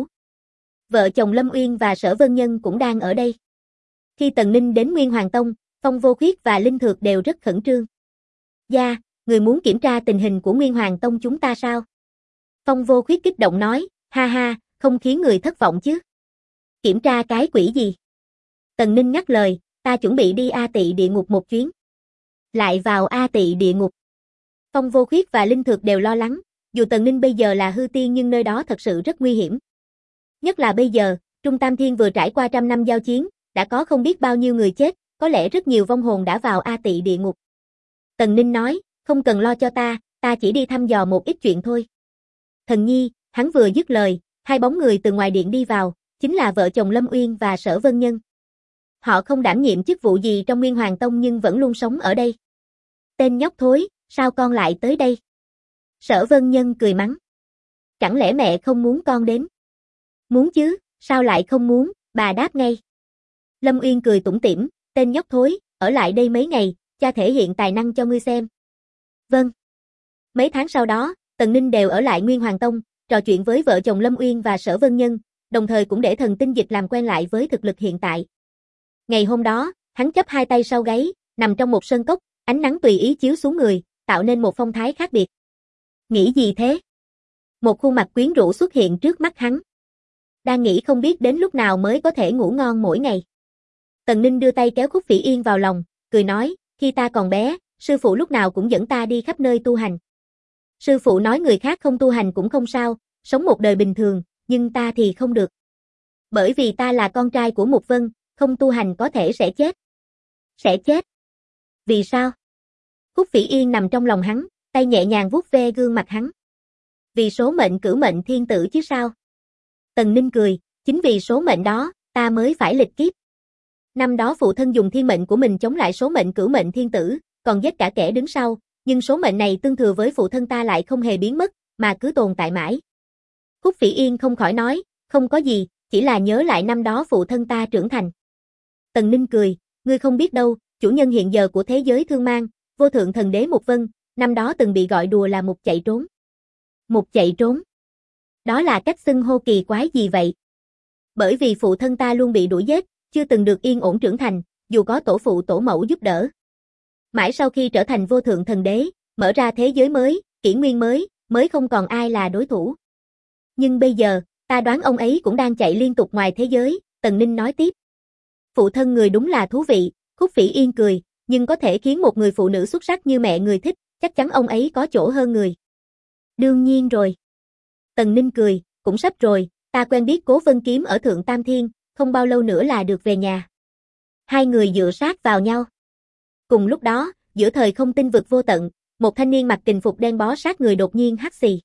Vợ chồng Lâm Uyên và Sở Vân Nhân cũng đang ở đây. Khi Tần Ninh đến Nguyên Hoàng Tông, Phong Vô Khuyết và Linh Thược đều rất khẩn trương. Gia, người muốn kiểm tra tình hình của Nguyên Hoàng Tông chúng ta sao? Phong Vô Khuyết kích động nói, ha ha, không khiến người thất vọng chứ. Kiểm tra cái quỷ gì? Tần Ninh ngắt lời, ta chuẩn bị đi A Tị địa ngục một chuyến. Lại vào A Tị địa ngục. Phong Vô Khuyết và Linh Thược đều lo lắng, dù Tần Ninh bây giờ là hư tiên nhưng nơi đó thật sự rất nguy hiểm. Nhất là bây giờ, Trung Tam Thiên vừa trải qua trăm năm giao chiến, đã có không biết bao nhiêu người chết, có lẽ rất nhiều vong hồn đã vào A Tị địa ngục. Tần Ninh nói, không cần lo cho ta chỉ đi thăm dò một ít chuyện thôi. Thần Nhi, hắn vừa dứt lời, hai bóng người từ ngoài điện đi vào, chính là vợ chồng Lâm Uyên và Sở Vân Nhân. Họ không đảm nhiệm chức vụ gì trong Nguyên Hoàng Tông nhưng vẫn luôn sống ở đây. Tên nhóc thối, sao con lại tới đây? Sở Vân Nhân cười mắng. Chẳng lẽ mẹ không muốn con đến? Muốn chứ, sao lại không muốn, bà đáp ngay. Lâm Uyên cười tủm tỉm, tên nhóc thối, ở lại đây mấy ngày, cha thể hiện tài năng cho ngươi xem. Vâng. Mấy tháng sau đó, Tần Ninh đều ở lại Nguyên Hoàng Tông, trò chuyện với vợ chồng Lâm Uyên và Sở Vân Nhân, đồng thời cũng để Thần Tinh Dịch làm quen lại với thực lực hiện tại. Ngày hôm đó, hắn chắp hai tay sau gáy, nằm trong một sân cốc, ánh nắng tùy ý chiếu xuống người, tạo nên một phong thái khác biệt. Nghĩ gì thế? Một khuôn mặt quyến rũ xuất hiện trước mắt hắn. Đang nghĩ không biết đến lúc nào mới có thể ngủ ngon mỗi ngày. Tần Ninh đưa tay kéo Khúc Phỉ Yên vào lòng, cười nói, khi ta còn bé, sư phụ lúc nào cũng dẫn ta đi khắp nơi tu hành. Sư phụ nói người khác không tu hành cũng không sao, sống một đời bình thường, nhưng ta thì không được. Bởi vì ta là con trai của Mục Vân, không tu hành có thể sẽ chết. Sẽ chết? Vì sao? Khúc Phỉ Yên nằm trong lòng hắn, tay nhẹ nhàng vuốt ve gương mặt hắn. Vì số mệnh cửu mệnh thiên tử chứ sao? Tần Ninh cười, chính vì số mệnh đó, ta mới phải lịch kiếp. Năm đó phụ thân dùng thiên mệnh của mình chống lại số mệnh cửu mệnh thiên tử, còn giết cả kẻ đứng sau, nhưng số mệnh này tương thừa với phụ thân ta lại không hề biến mất, mà cứ tồn tại mãi. Khúc Phỉ Yên không khỏi nói, không có gì, chỉ là nhớ lại năm đó phụ thân ta trưởng thành. Tần Ninh cười, ngươi không biết đâu, chủ nhân hiện giờ của thế giới thương mang, vô thượng thần đế Mục Vân, năm đó từng bị gọi đùa là Mục chạy trốn. Mục chạy trốn. Đó là cách xưng hô kỳ quái gì vậy? Bởi vì phụ thân ta luôn bị đuổi giết, chưa từng được yên ổn trưởng thành, dù có tổ phụ tổ mẫu giúp đỡ. Mãi sau khi trở thành vô thượng thần đế, mở ra thế giới mới, kỷ nguyên mới không còn ai là đối thủ. Nhưng bây giờ, ta đoán ông ấy cũng đang chạy liên tục ngoài thế giới, Tần Ninh nói tiếp. Phụ thân người đúng là thú vị, Khúc Phỉ Yên cười, nhưng có thể khiến một người phụ nữ xuất sắc như mẹ người thích, chắc chắn ông ấy có chỗ hơn người. Đương nhiên rồi. Tần Ninh cười, cũng sắp rồi, ta quen biết Cố Vân Kiếm ở Thượng Tam Thiên, không bao lâu nữa là được về nhà. Hai người dựa sát vào nhau. Cùng lúc đó, giữa thời không tinh vực vô tận, một thanh niên mặc kình phục đen bó sát người đột nhiên hắt xì.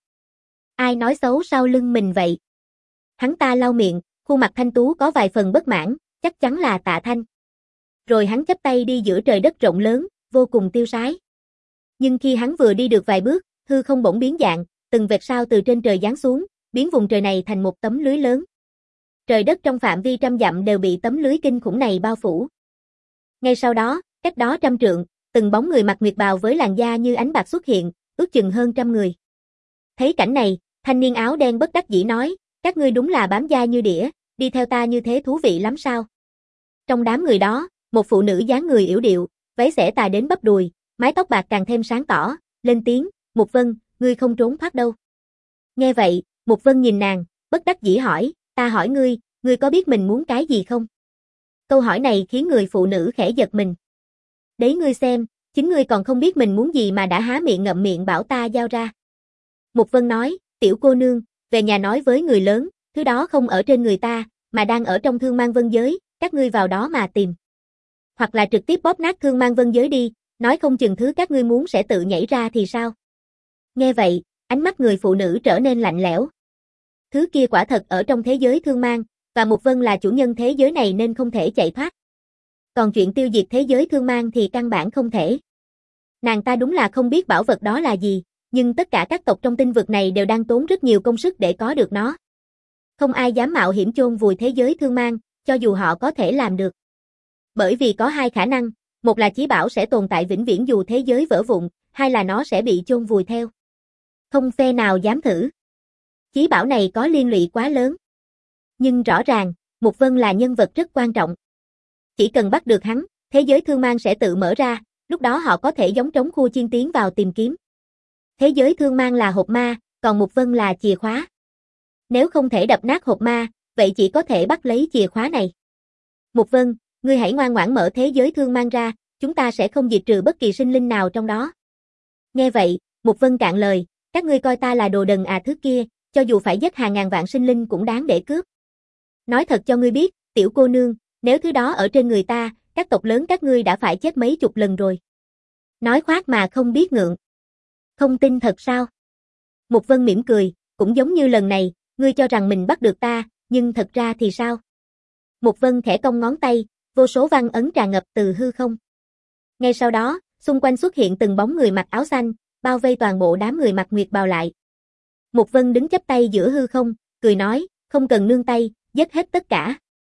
Ai nói xấu sau lưng mình vậy? Hắn ta lau miệng, khuôn mặt thanh tú có vài phần bất mãn, chắc chắn là Tạ Thanh. Rồi hắn chắp tay đi giữa trời đất rộng lớn, vô cùng tiêu sái. Nhưng khi hắn vừa đi được vài bước, hư không bỗng biến dạng, từng vệt sao từ trên trời giáng xuống, biến vùng trời này thành một tấm lưới lớn. Trời đất trong phạm vi trăm dặm đều bị tấm lưới kinh khủng này bao phủ. Ngay sau đó, cách đó trăm trượng, từng bóng người mặc nguyệt bào với làn da như ánh bạc xuất hiện, ước chừng hơn trăm người. Thấy cảnh này, thanh niên áo đen bất đắc dĩ nói, các ngươi đúng là bám da như đĩa, đi theo ta như thế thú vị lắm sao? Trong đám người đó, một phụ nữ dáng người yểu điệu, váy xẻ tà đến bắp đùi, mái tóc bạc càng thêm sáng tỏ, lên tiếng, Mục Vân, ngươi không trốn thoát đâu. Nghe vậy, Mục Vân nhìn nàng, bất đắc dĩ hỏi, ta hỏi ngươi có biết mình muốn cái gì không? Câu hỏi này khiến người phụ nữ khẽ giật mình. Đấy ngươi xem, chính ngươi còn không biết mình muốn gì mà đã há miệng ngậm miệng bảo ta giao ra. Mục Vân nói, tiểu cô nương, về nhà nói với người lớn, thứ đó không ở trên người ta, mà đang ở trong thương mang vân giới, các ngươi vào đó mà tìm. Hoặc là trực tiếp bóp nát thương mang vân giới đi, nói không chừng thứ các ngươi muốn sẽ tự nhảy ra thì sao? Nghe vậy, ánh mắt người phụ nữ trở nên lạnh lẽo. Thứ kia quả thật ở trong thế giới thương mang, và Mục Vân là chủ nhân thế giới này nên không thể chạy thoát. Còn chuyện tiêu diệt thế giới thương mang thì căn bản không thể. Nàng ta đúng là không biết bảo vật đó là gì, nhưng tất cả các tộc trong tinh vực này đều đang tốn rất nhiều công sức để có được nó. Không ai dám mạo hiểm chôn vùi thế giới thương mang, cho dù họ có thể làm được. Bởi vì có hai khả năng, một là chí bảo sẽ tồn tại vĩnh viễn dù thế giới vỡ vụn, hai là nó sẽ bị chôn vùi theo. Không phe nào dám thử. Chí bảo này có liên lụy quá lớn. Nhưng rõ ràng, Mục Vân là nhân vật rất quan trọng. Chỉ cần bắt được hắn, thế giới thương mang sẽ tự mở ra, lúc đó họ có thể giống trống khu chiên tiến vào tìm kiếm. Thế giới thương mang là hộp ma, còn Mục Vân là chìa khóa. Nếu không thể đập nát hộp ma, vậy chỉ có thể bắt lấy chìa khóa này. Mục Vân, ngươi hãy ngoan ngoãn mở thế giới thương mang ra, chúng ta sẽ không diệt trừ bất kỳ sinh linh nào trong đó. Nghe vậy, Mục Vân cạn lời, các ngươi coi ta là đồ đần à, thứ kia, cho dù phải giết hàng ngàn vạn sinh linh cũng đáng để cướp. Nói thật cho ngươi biết, tiểu cô nương, nếu thứ đó ở trên người ta, các tộc lớn các ngươi đã phải chết mấy chục lần rồi. Nói khoác mà không biết ngượng. Không tin thật sao? Mục Vân mỉm cười, cũng giống như lần này, ngươi cho rằng mình bắt được ta, nhưng thật ra thì sao? Mục Vân khẽ cong ngón tay, vô số văn ấn tràn ngập từ hư không. Ngay sau đó, xung quanh xuất hiện từng bóng người mặc áo xanh, bao vây toàn bộ đám người mặc nguyệt bào lại. Mục Vân đứng chắp tay giữa hư không, cười nói, không cần nương tay, giết hết tất cả.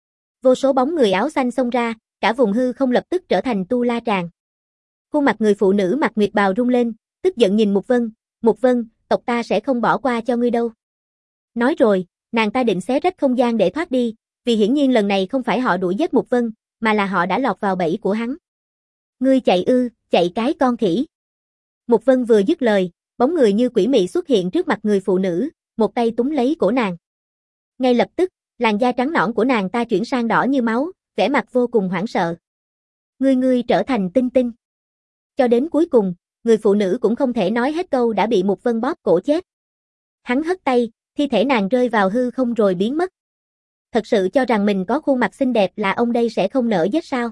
Vô số bóng người áo xanh xông ra, cả vùng hư không lập tức trở thành tu la tràng. Khuôn mặt người phụ nữ mặc nguyệt bào rung lên, tức giận nhìn Mục Vân, tộc ta sẽ không bỏ qua cho ngươi đâu. Nói rồi, nàng ta định xé rách không gian để thoát đi, vì hiển nhiên lần này không phải họ đuổi giết Mục Vân, mà là họ đã lọt vào bẫy của hắn. Ngươi chạy ư, chạy cái con khỉ. Mục Vân vừa dứt lời, bóng người như quỷ mị xuất hiện trước mặt người phụ nữ, một tay túm lấy cổ nàng. Ngay lập tức, làn da trắng nõn của nàng ta chuyển sang đỏ như máu, vẻ mặt vô cùng hoảng sợ. Ngươi trở thành tinh tinh. Cho đến cuối cùng, người phụ nữ cũng không thể nói hết câu đã bị Mục Vân bóp cổ chết. Hắn hất tay, thi thể nàng rơi vào hư không rồi biến mất. Thật sự cho rằng mình có khuôn mặt xinh đẹp là ông đây sẽ không nỡ giết sao?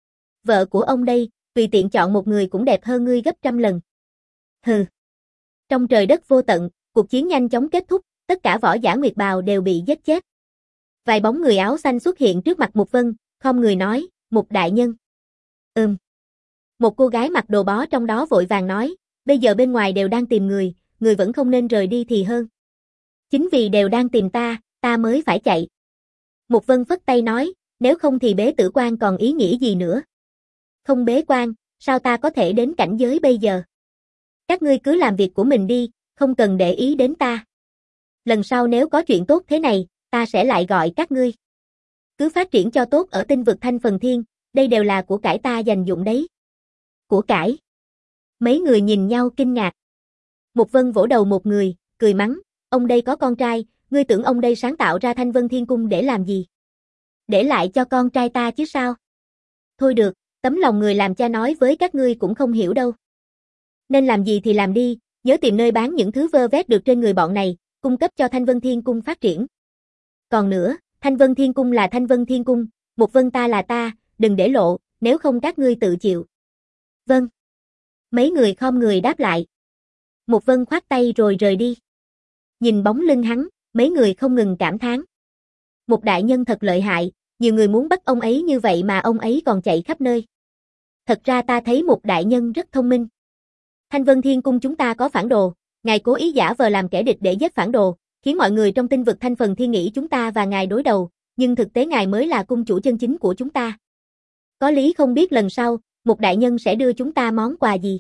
Vợ của ông đây, tùy tiện chọn một người cũng đẹp hơn ngươi gấp trăm lần. Hừ. Trong trời đất vô tận, cuộc chiến nhanh chóng kết thúc, tất cả võ giả nguyệt bào đều bị giết chết. Vài bóng người áo xanh xuất hiện trước mặt Mục Vân, không người nói, Mục đại nhân. Một cô gái mặc đồ bó trong đó vội vàng nói, bây giờ bên ngoài đều đang tìm người vẫn không nên rời đi thì hơn. Chính vì đều đang tìm ta mới phải chạy. Mục Vân phất tay nói, nếu không thì bế tử quan còn ý nghĩa gì nữa. Không bế quan, sao ta có thể đến cảnh giới bây giờ? Các ngươi cứ làm việc của mình đi, không cần để ý đến ta. Lần sau nếu có chuyện tốt thế này, ta sẽ lại gọi các ngươi. Cứ phát triển cho tốt ở tinh vực Thanh Phần Thiên, đây đều là của cải ta dành dụng đấy. Của cải? Mấy người nhìn nhau kinh ngạc. Mục Vân vỗ đầu một người, cười mắng, ông đây có con trai, ngươi tưởng ông đây sáng tạo ra Thanh Vân Thiên Cung để làm gì? Để lại cho con trai ta chứ sao? Thôi được, tấm lòng người làm cha nói với các ngươi cũng không hiểu đâu. Nên làm gì thì làm đi, nhớ tìm nơi bán những thứ vơ vét được trên người bọn này, cung cấp cho Thanh Vân Thiên Cung phát triển. Còn nữa, Thanh Vân Thiên Cung là Thanh Vân Thiên Cung, Mục Vân ta là ta, đừng để lộ, nếu không các ngươi tự chịu. Vâng. Mấy người khom người đáp lại. Mục Vân khoát tay rồi rời đi. Nhìn bóng lưng hắn, mấy người không ngừng cảm thán. Một đại nhân thật lợi hại, nhiều người muốn bắt ông ấy như vậy mà ông ấy còn chạy khắp nơi. Thật ra ta thấy một đại nhân rất thông minh. Thanh Vân Thiên Cung chúng ta có phản đồ, ngài cố ý giả vờ làm kẻ địch để giết phản đồ, khiến mọi người trong tinh vực Thanh Phần Thiên nghĩ chúng ta và ngài đối đầu, nhưng thực tế ngài mới là cung chủ chân chính của chúng ta. Có lý không biết lần sau, một đại nhân sẽ đưa chúng ta món quà gì.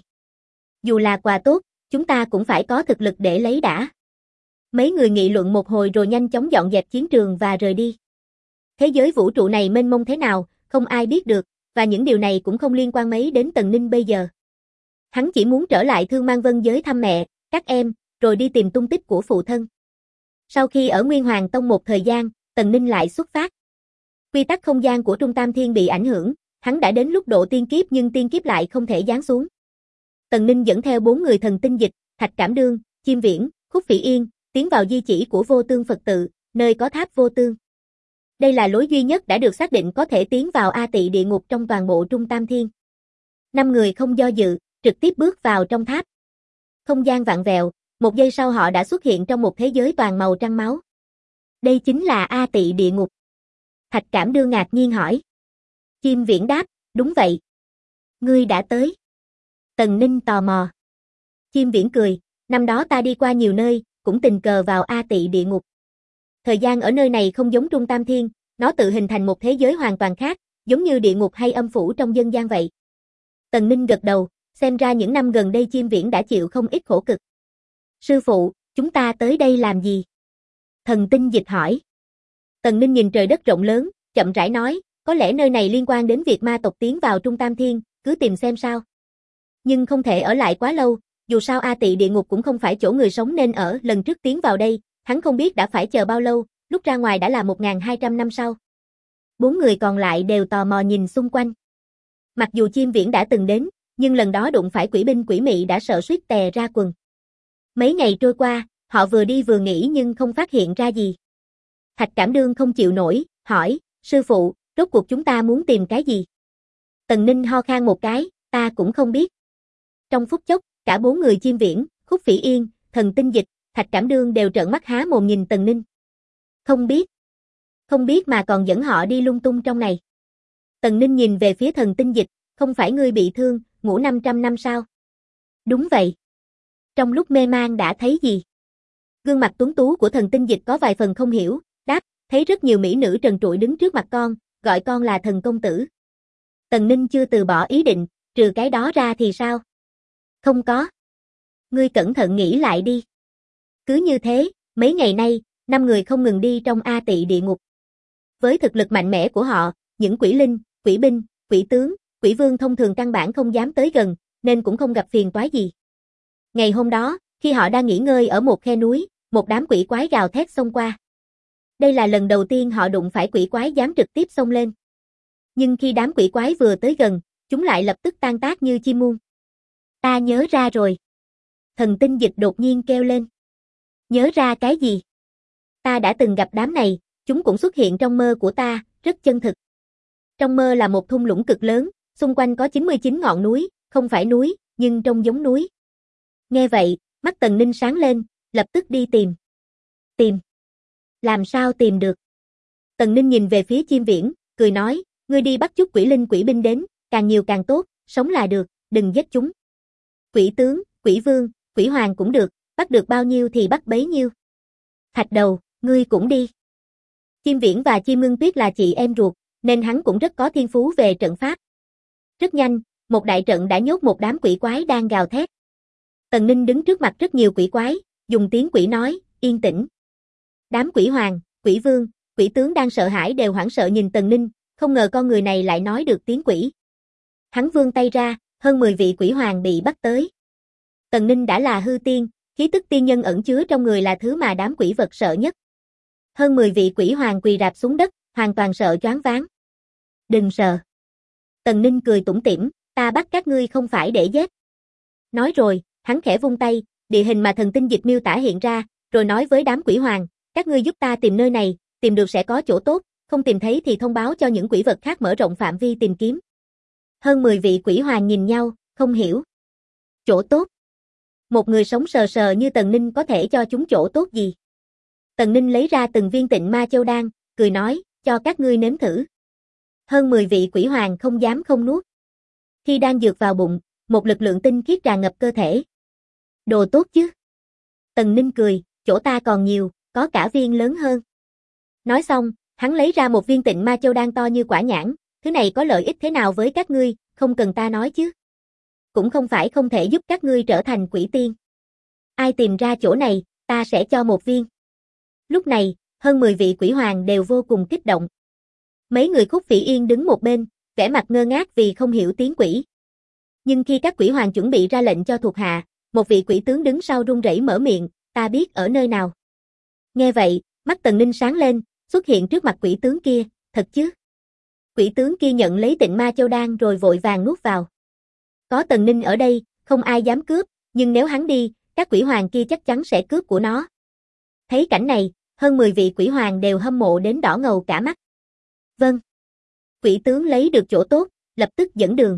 Dù là quà tốt, chúng ta cũng phải có thực lực để lấy đã. Mấy người nghị luận một hồi rồi nhanh chóng dọn dẹp chiến trường và rời đi. Thế giới vũ trụ này mênh mông thế nào, không ai biết được, và những điều này cũng không liên quan mấy đến Tần Ninh bây giờ. Hắn chỉ muốn trở lại Thương Mang Vân giới thăm mẹ, các em, rồi đi tìm tung tích của phụ thân. Sau khi ở Nguyên Hoàng Tông một thời gian, Tần Ninh lại xuất phát. Quy tắc không gian của Trung Tam Thiên bị ảnh hưởng, hắn đã đến lúc độ tiên kiếp nhưng tiên kiếp lại không thể giáng xuống. Tần Ninh dẫn theo 4 người thần tinh dịch, Thạch Cảm Đương, Chim Viễn, Khúc Phỉ Yên, tiến vào di chỉ của Vô Tương Phật tự, nơi có tháp Vô Tương. Đây là lối duy nhất đã được xác định có thể tiến vào A Tị địa ngục trong toàn bộ Trung Tam Thiên. 5 người không do dự, trực tiếp bước vào trong tháp. Không gian vặn vẹo, một giây sau họ đã xuất hiện trong một thế giới toàn màu trăng máu. Đây chính là A Tị địa ngục. Thạch Cảm Đương ngạc nhiên hỏi. Chim Viễn đáp, đúng vậy. Ngươi đã tới. Tần Ninh tò mò. Chim Viễn cười, năm đó ta đi qua nhiều nơi, cũng tình cờ vào A Tị địa ngục. Thời gian ở nơi này không giống Trung Tam Thiên, nó tự hình thành một thế giới hoàn toàn khác, giống như địa ngục hay âm phủ trong dân gian vậy. Tần Ninh gật đầu, xem ra những năm gần đây Chim Viễn đã chịu không ít khổ cực. Sư phụ, chúng ta tới đây làm gì? Thần tinh dịch hỏi. Tần Ninh nhìn trời đất rộng lớn, chậm rãi nói, có lẽ nơi này liên quan đến việc ma tộc tiến vào Trung Tam Thiên, cứ tìm xem sao. Nhưng không thể ở lại quá lâu, dù sao A Tị địa ngục cũng không phải chỗ người sống nên ở, lần trước tiến vào đây, hắn không biết đã phải chờ bao lâu, lúc ra ngoài đã là 1200 năm sau. 4 người còn lại đều tò mò nhìn xung quanh. Mặc dù Chim Viễn đã từng đến, nhưng lần đó đụng phải quỷ binh quỷ mị đã sợ suýt tè ra quần. Mấy ngày trôi qua, họ vừa đi vừa nghĩ nhưng không phát hiện ra gì. Thạch Cảm Đương không chịu nổi, hỏi, sư phụ, rốt cuộc chúng ta muốn tìm cái gì? Tần Ninh ho khan một cái, ta cũng không biết. Trong phút chốc, cả 4 người Chim Viễn, Khúc Phỉ Yên, thần tinh dịch, Thạch Cảm Đương đều trợn mắt há mồm nhìn Tần Ninh. Không biết. Không biết mà còn dẫn họ đi lung tung trong này. Tần Ninh nhìn về phía thần tinh dịch, không phải ngươi bị thương, ngủ 500 năm sao? Đúng vậy. Trong lúc mê man đã thấy gì? Gương mặt tuấn tú của thần tinh dịch có vài phần không hiểu, đáp, thấy rất nhiều mỹ nữ trần trụi đứng trước mặt con, gọi con là thần công tử. Tần Ninh chưa từ bỏ ý định, trừ cái đó ra thì sao? Không có. Ngươi cẩn thận nghĩ lại đi. Cứ như thế, mấy ngày nay, 5 người không ngừng đi trong A Tị địa ngục. Với thực lực mạnh mẽ của họ, những quỷ linh, quỷ binh, quỷ tướng, quỷ vương thông thường căn bản không dám tới gần, nên cũng không gặp phiền toái gì. Ngày hôm đó, khi họ đang nghỉ ngơi ở một khe núi, một đám quỷ quái gào thét xông qua. Đây là lần đầu tiên họ đụng phải quỷ quái dám trực tiếp xông lên. Nhưng khi đám quỷ quái vừa tới gần, chúng lại lập tức tan tác như chim muông. Ta nhớ ra rồi. Thần tinh dịch đột nhiên kêu lên. Nhớ ra cái gì? Ta đã từng gặp đám này, chúng cũng xuất hiện trong mơ của ta, rất chân thực. Trong mơ là một thung lũng cực lớn, xung quanh có 99 ngọn núi, không phải núi, nhưng trông giống núi. Nghe vậy, mắt Tần Ninh sáng lên, lập tức đi tìm. Tìm? Làm sao tìm được? Tần Ninh nhìn về phía Chim Viễn, cười nói, ngươi đi bắt chút quỷ linh quỷ binh đến, càng nhiều càng tốt, sống là được, đừng giết chúng. Quỷ tướng, quỷ vương, quỷ hoàng cũng được, bắt được bao nhiêu thì bắt bấy nhiêu. Thạch Đầu, ngươi cũng đi. Chim Viễn và Chim Ngưng Tuyết là chị em ruột, nên hắn cũng rất có thiên phú về trận pháp. Rất nhanh, một đại trận đã nhốt một đám quỷ quái đang gào thét. Tần Ninh đứng trước mặt rất nhiều quỷ quái, dùng tiếng quỷ nói, yên tĩnh. Đám quỷ hoàng, quỷ vương, quỷ tướng đang sợ hãi đều hoảng sợ nhìn Tần Ninh, không ngờ con người này lại nói được tiếng quỷ. Hắn vươn tay ra, hơn 10 vị quỷ hoàng bị bắt tới. Tần Ninh đã là hư tiên, khí tức tiên nhân ẩn chứa trong người là thứ mà đám quỷ vật sợ nhất. Hơn 10 vị quỷ hoàng quỳ rạp xuống đất, hoàn toàn sợ choáng váng. Đừng sợ. Tần Ninh cười tủm tỉm, ta bắt các ngươi không phải để giết. Nói rồi, hắn khẽ vung tay, địa hình mà thần tinh dịch miêu tả hiện ra, rồi nói với đám quỷ hoàng, các ngươi giúp ta tìm nơi này, tìm được sẽ có chỗ tốt, không tìm thấy thì thông báo cho những quỷ vật khác mở rộng phạm vi tìm kiếm. Hơn 10 vị quỷ hoàng nhìn nhau, không hiểu. Chỗ tốt? Một người sống sờ sờ như Tần Ninh có thể cho chúng chỗ tốt gì? Tần Ninh lấy ra từng viên tịnh ma châu đan, cười nói, cho các ngươi nếm thử. Hơn 10 vị quỷ hoàng không dám không nuốt. Khi đan dược vào bụng, một lực lượng tinh khiết tràn ngập cơ thể. Đồ tốt chứ? Tần Ninh cười, chỗ ta còn nhiều, có cả viên lớn hơn. Nói xong, hắn lấy ra một viên tịnh ma châu đan to như quả nhãn, thứ này có lợi ích thế nào với các ngươi, không cần ta nói chứ. Cũng không phải không thể giúp các ngươi trở thành quỷ tiên. Ai tìm ra chỗ này, ta sẽ cho một viên. Lúc này, hơn 10 vị quỷ hoàng đều vô cùng kích động. Mấy người Khúc Phỉ Yên đứng một bên, vẻ mặt ngơ ngác vì không hiểu tiếng quỷ. Nhưng khi các quỷ hoàng chuẩn bị ra lệnh cho thuộc hạ, một vị quỷ tướng đứng sau run rẩy mở miệng, ta biết ở nơi nào. Nghe vậy, mắt Tần Ninh sáng lên, xuất hiện trước mặt quỷ tướng kia, thật chứ? Quỷ tướng kia nhận lấy tịnh ma châu đan rồi vội vàng nuốt vào. Có Tần Ninh ở đây, không ai dám cướp, nhưng nếu hắn đi, các quỷ hoàng kia chắc chắn sẽ cướp của nó. Thấy cảnh này, hơn 10 vị quỷ hoàng đều hâm mộ đến đỏ ngầu cả mắt. Vâng. Quỷ tướng lấy được chỗ tốt, lập tức dẫn đường.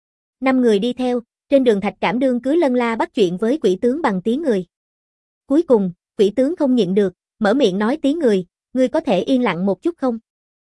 5 người đi theo, trên đường Thạch Cảm Đương cứ lân la bắt chuyện với quỷ tướng bằng tiếng người. Cuối cùng, quỷ tướng không nhịn được, mở miệng nói tiếng người, ngươi có thể yên lặng một chút không?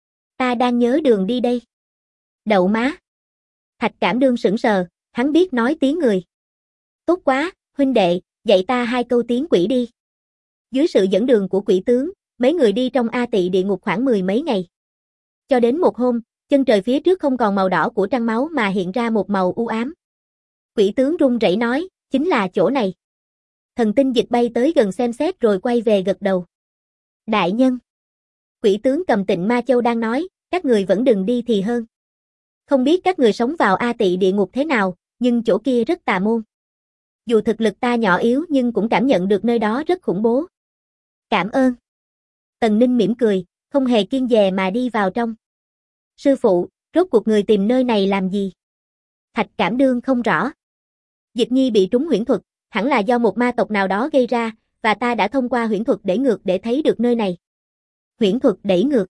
Ta đang nhớ đường đi đây. Đậu má. Thạch Cảm Đương sững sờ, hắn biết nói tiếng người. Tốt quá, huynh đệ, dạy ta 2 câu tiếng quỷ đi. Dưới sự dẫn đường của quỷ tướng, mấy người đi trong A Tỵ địa ngục khoảng 10 mấy ngày. Cho đến một hôm, chân trời phía trước không còn màu đỏ của trăng máu mà hiện ra một màu u ám. Quỷ tướng run rẩy nói, chính là chỗ này. Thần tinh dịch bay tới gần xem xét rồi quay về gật đầu. Đại nhân. Quỷ tướng cầm tịnh ma châu đang nói, các người vẫn đừng đi thì hơn. Không biết các người sống vào A Tỵ địa ngục thế nào, nhưng chỗ kia rất tà môn. Dù thực lực ta nhỏ yếu nhưng cũng cảm nhận được nơi đó rất khủng bố. Cảm ơn. Tần Ninh mỉm cười, không hề kiêng dè mà đi vào trong. Sư phụ, rốt cuộc người tìm nơi này làm gì? Thạch Cảm Đương không rõ. Dịch Nhi bị trúng huyễn thuật, hẳn là do một ma tộc nào đó gây ra, và ta đã thông qua huyễn thuật đẩy ngược để thấy được nơi này. Huyễn thuật đẩy ngược.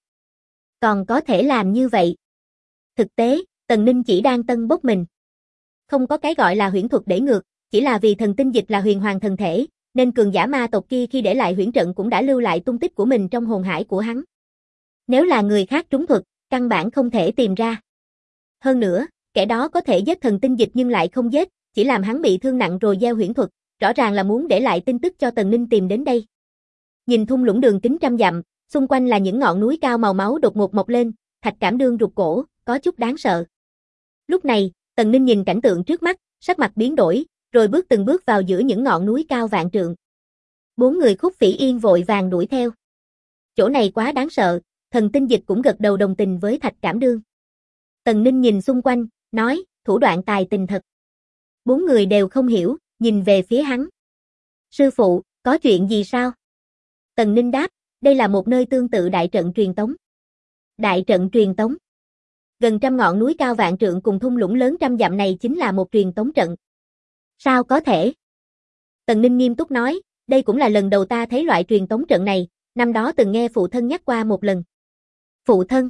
Còn có thể làm như vậy. Thực tế, Tần Ninh chỉ đang tân bốc mình. Không có cái gọi là huyễn thuật đẩy ngược, chỉ là vì thần tinh dịch là huyền hoàng thần thể, nên cường giả ma tộc kia khi để lại huyễn trận cũng đã lưu lại tung tích của mình trong hồn hải của hắn. Nếu là người khác trúng thuật, căn bản không thể tìm ra. Hơn nữa, kẻ đó có thể giết thần tinh dịch nhưng lại không giết, chỉ làm hắn bị thương nặng rồi gieo huyễn thuật, rõ ràng là muốn để lại tin tức cho Tần Ninh tìm đến đây. Nhìn thung lũng đường kính trăm dặm, xung quanh là những ngọn núi cao màu máu đột ngột mọc lên, Thạch Cảm Đương rụt cổ, có chút đáng sợ. Lúc này, Tần Ninh nhìn cảnh tượng trước mắt, sắc mặt biến đổi, rồi bước từng bước vào giữa những ngọn núi cao vạn trượng. 4 người Khúc Phỉ Yên vội vàng đuổi theo. Chỗ này quá đáng sợ, thần tinh dịch cũng gật đầu đồng tình với Thạch Cảm Đương. Tần Ninh nhìn xung quanh, nói, thủ đoạn tài tình thật. 4 người đều không hiểu, nhìn về phía hắn. Sư phụ, có chuyện gì sao? Tần Ninh đáp, đây là một nơi tương tự đại trận truyền tống. Đại trận truyền tống. Gần trăm ngọn núi cao vạn trượng cùng thung lũng lớn trăm dặm này chính là một truyền tống trận. Sao có thể? Tần Ninh nghiêm túc nói, đây cũng là lần đầu ta thấy loại truyền tống trận này, năm đó từng nghe phụ thân nhắc qua một lần. Phụ thân?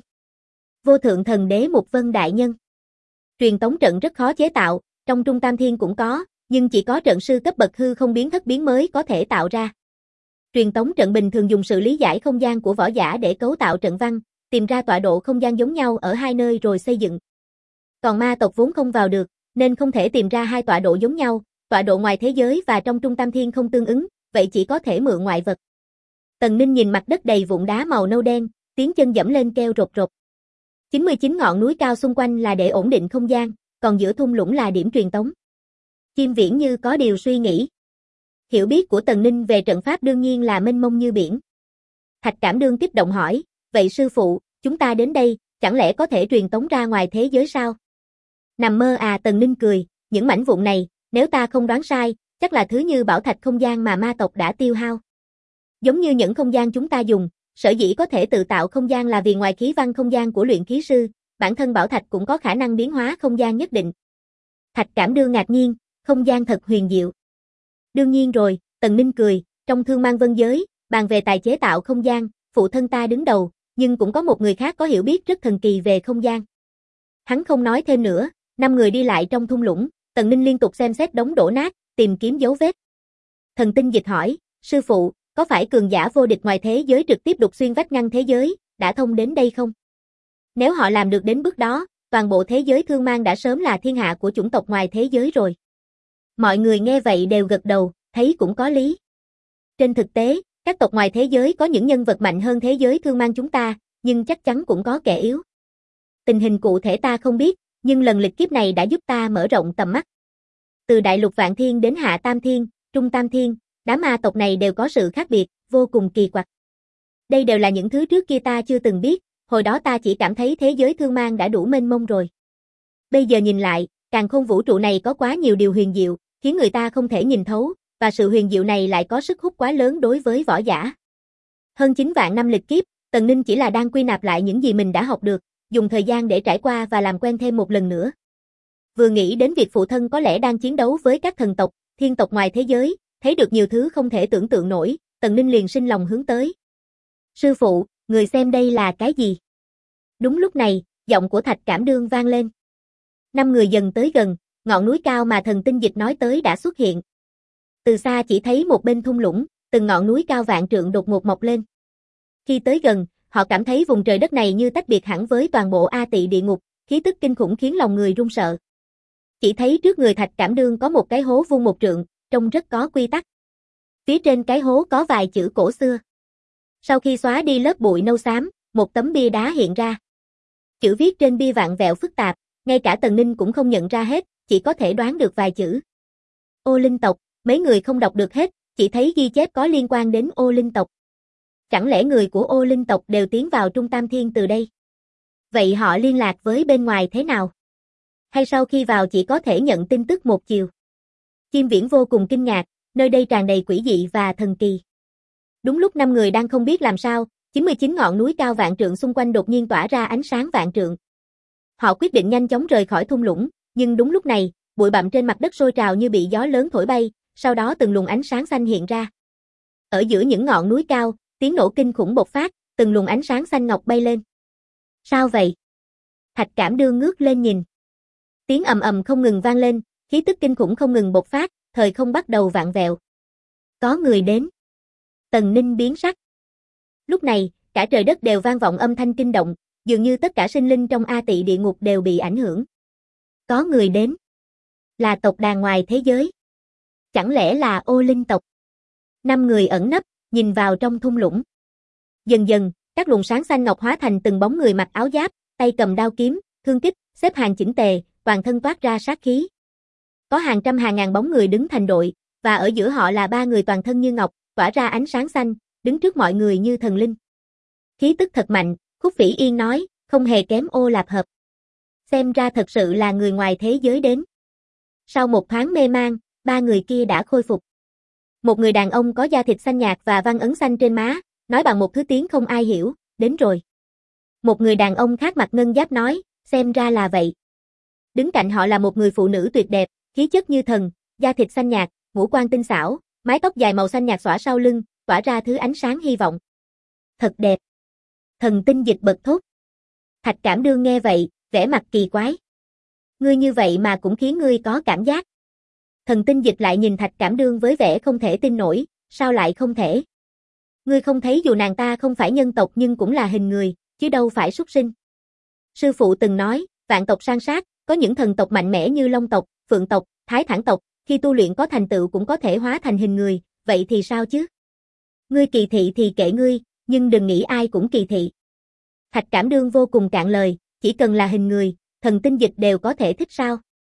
Vô thượng thần đế Mục Vân đại nhân. Truyền tống trận rất khó chế tạo, trong Trung Tam Thiên cũng có, nhưng chỉ có trận sư cấp bậc hư không biến thất biến mới có thể tạo ra. Truyền tống trận bình thường dùng sự lý giải không gian của võ giả để cấu tạo trận văn, tìm ra tọa độ không gian giống nhau ở hai nơi rồi xây dựng. Còn ma tộc vốn không vào được, nên không thể tìm ra hai tọa độ giống nhau, tọa độ ngoài thế giới và trong Trung Tam Thiên không tương ứng, vậy chỉ có thể mượn ngoại vật. Tần Ninh nhìn mặt đất đầy vụn đá màu nâu đen, tiếng chân dẫm lên kêu rột rột. 99 ngọn núi cao xung quanh là để ổn định không gian, còn giữa thung lũng là điểm truyền tống. Chim Viễn như có điều suy nghĩ. Hiểu biết của Tần Ninh về trận pháp đương nhiên là mênh mông như biển. Thạch Cảm Đương kích động hỏi, vậy sư phụ, chúng ta đến đây, chẳng lẽ có thể truyền tống ra ngoài thế giới sao? Nằm mơ à, Tần Ninh cười, những mảnh vụn này, nếu ta không đoán sai, chắc là thứ như bảo thạch không gian mà ma tộc đã tiêu hao. Giống như những không gian chúng ta dùng, sở dĩ có thể tự tạo không gian là vì ngoài khí văn không gian của luyện khí sư, bản thân bảo thạch cũng có khả năng biến hóa không gian nhất định. Thạch Cảm Đương ngạc nhiên, không gian thật huyền diệu. Đương nhiên rồi, Tần Ninh cười, trong Thương Mang Vân giới, bàn về tài chế tạo không gian, phụ thân ta đứng đầu, nhưng cũng có một người khác có hiểu biết rất thần kỳ về không gian. Hắn không nói thêm nữa, 5 người đi lại trong thung lũng, Tần Ninh liên tục xem xét đống đổ nát, tìm kiếm dấu vết. Thần Tinh Dịch hỏi, sư phụ, có phải cường giả vô địch ngoài thế giới trực tiếp đục xuyên vách ngăn thế giới, đã thông đến đây không? Nếu họ làm được đến bước đó, toàn bộ thế giới Thương Mang đã sớm là thiên hạ của chủng tộc ngoài thế giới rồi. Mọi người nghe vậy đều gật đầu, thấy cũng có lý. Trên thực tế, các tộc ngoài thế giới có những nhân vật mạnh hơn thế giới Thương Mang chúng ta, nhưng chắc chắn cũng có kẻ yếu. Tình hình cụ thể ta không biết, nhưng lần lịch kiếp này đã giúp ta mở rộng tầm mắt. Từ Đại Lục Vạn Thiên đến Hạ Tam Thiên, Trung Tam Thiên, đám ma tộc này đều có sự khác biệt, vô cùng kỳ quặc. Đây đều là những thứ trước kia ta chưa từng biết, hồi đó ta chỉ cảm thấy thế giới Thương Mang đã đủ mênh mông rồi. Bây giờ nhìn lại, càn khôn vũ trụ này có quá nhiều điều huyền diệu, khiến người ta không thể nhìn thấu, và sự huyền diệu này lại có sức hút quá lớn đối với võ giả. Hơn 9 vạn năm lịch kiếp, Tần Ninh chỉ là đang quy nạp lại những gì mình đã học được, dùng thời gian để trải qua và làm quen thêm một lần nữa. Vừa nghĩ đến việc phụ thân có lẽ đang chiến đấu với các thần tộc, thiên tộc ngoài thế giới, thấy được nhiều thứ không thể tưởng tượng nổi, Tần Ninh liền sinh lòng hướng tới. Sư phụ, người xem đây là cái gì? Đúng lúc này, giọng của Thạch Cảm Đương vang lên. 5 người dần tới gần, ngọn núi cao mà Thần Tinh Dịch nói tới đã xuất hiện. Từ xa chỉ thấy một bên thung lũng, từng ngọn núi cao vạn trượng đột ngột mọc lên. Khi tới gần, họ cảm thấy vùng trời đất này như tách biệt hẳn với toàn bộ A Tị địa ngục, khí tức kinh khủng khiến lòng người run sợ. Chỉ thấy trước người Thạch Cảm Đương có một cái hố vuông 1 trượng, trông rất có quy tắc. Phía trên cái hố có vài chữ cổ xưa. Sau khi xóa đi lớp bụi nâu xám, một tấm bia đá hiện ra. Chữ viết trên bia vặn vẹo phức tạp, ngay cả Tần Ninh cũng không nhận ra hết, chỉ có thể đoán được vài chữ. Ô Linh tộc, mấy người không đọc được hết, chỉ thấy ghi chép có liên quan đến Ô Linh tộc. Chẳng lẽ người của Ô Linh tộc đều tiến vào Trung Tam Thiên từ đây? Vậy họ liên lạc với bên ngoài thế nào? Hay sau khi vào chỉ có thể nhận tin tức một chiều? Chim Viễn vô cùng kinh ngạc, nơi đây tràn đầy quỷ dị và thần kỳ. Đúng lúc 5 người đang không biết làm sao, 99 ngọn núi cao vạn trượng xung quanh đột nhiên tỏa ra ánh sáng vạn trượng. Họ quyết định nhanh chóng rời khỏi thung lũng, nhưng đúng lúc này, bụi bặm trên mặt đất sôi trào như bị gió lớn thổi bay, sau đó từng luồng ánh sáng xanh hiện ra. Ở giữa những ngọn núi cao, tiếng nổ kinh khủng bộc phát, từng luồng ánh sáng xanh ngọc bay lên. Sao vậy? Thạch Cảm Đương ngước lên nhìn. Tiếng ầm ầm không ngừng vang lên, khí tức kinh khủng không ngừng bộc phát, thời không bắt đầu vặn vẹo. Có người đến. Tần Ninh biến sắc. Lúc này, cả trời đất đều vang vọng âm thanh kinh động, dường như tất cả sinh linh trong A Tị địa ngục đều bị ảnh hưởng. Có người đến. Là tộc đàn ngoài thế giới. Chẳng lẽ là Ô Linh tộc? 5 người ẩn nấp, nhìn vào trong thung lũng. Dần dần, các luồng sáng xanh ngọc hóa thành từng bóng người mặc áo giáp, tay cầm đao kiếm, thương kích, xếp hàng chỉnh tề, toàn thân toát ra sát khí. Có hàng trăm hàng ngàn bóng người đứng thành đội, và ở giữa họ là 3 người toàn thân như ngọc, tỏa ra ánh sáng xanh, đứng trước mọi người như thần linh. Khí tức thật mạnh, Khúc Vĩ Yên nói, không hề kém Ô Lạp Hợp. Xem ra thật sự là người ngoài thế giới đến. Sau một thoáng mê man, 3 người kia đã khôi phục. Một người đàn ông có da thịt xanh nhạt và văn ấn xanh trên má, nói bằng một thứ tiếng không ai hiểu, đến rồi. Một người đàn ông khác mặc ngân giáp nói, xem ra là vậy. Đứng cạnh họ là một người phụ nữ tuyệt đẹp, khí chất như thần, da thịt xanh nhạt, ngũ quan tinh xảo, mái tóc dài màu xanh nhạt xõa sau lưng, tỏa ra thứ ánh sáng hy vọng. Thật đẹp. Thần Tinh Dịch bật thốt. Thạch Cảm Đương nghe vậy, vẻ mặt kỳ quái. Ngươi như vậy mà cũng khiến ngươi có cảm giác. Thần Tinh Dịch lại nhìn Thạch Cảm Đương với vẻ không thể tin nổi, sao lại không thể? Ngươi không thấy dù nàng ta không phải nhân tộc nhưng cũng là hình người, chứ đâu phải súc sinh. Sư phụ từng nói, vạn tộc san sát, có những thần tộc mạnh mẽ như Long tộc, Phượng tộc, Thái Thản tộc, khi tu luyện có thành tựu cũng có thể hóa thành hình người, vậy thì sao chứ? Ngươi kỳ thị thì kệ ngươi, nhưng đừng nghĩ ai cũng kỳ thị. Thạch Cảm Đương vô cùng cạn lời, chỉ cần là hình người, Thần Tinh Dịch đều có thể thích sao?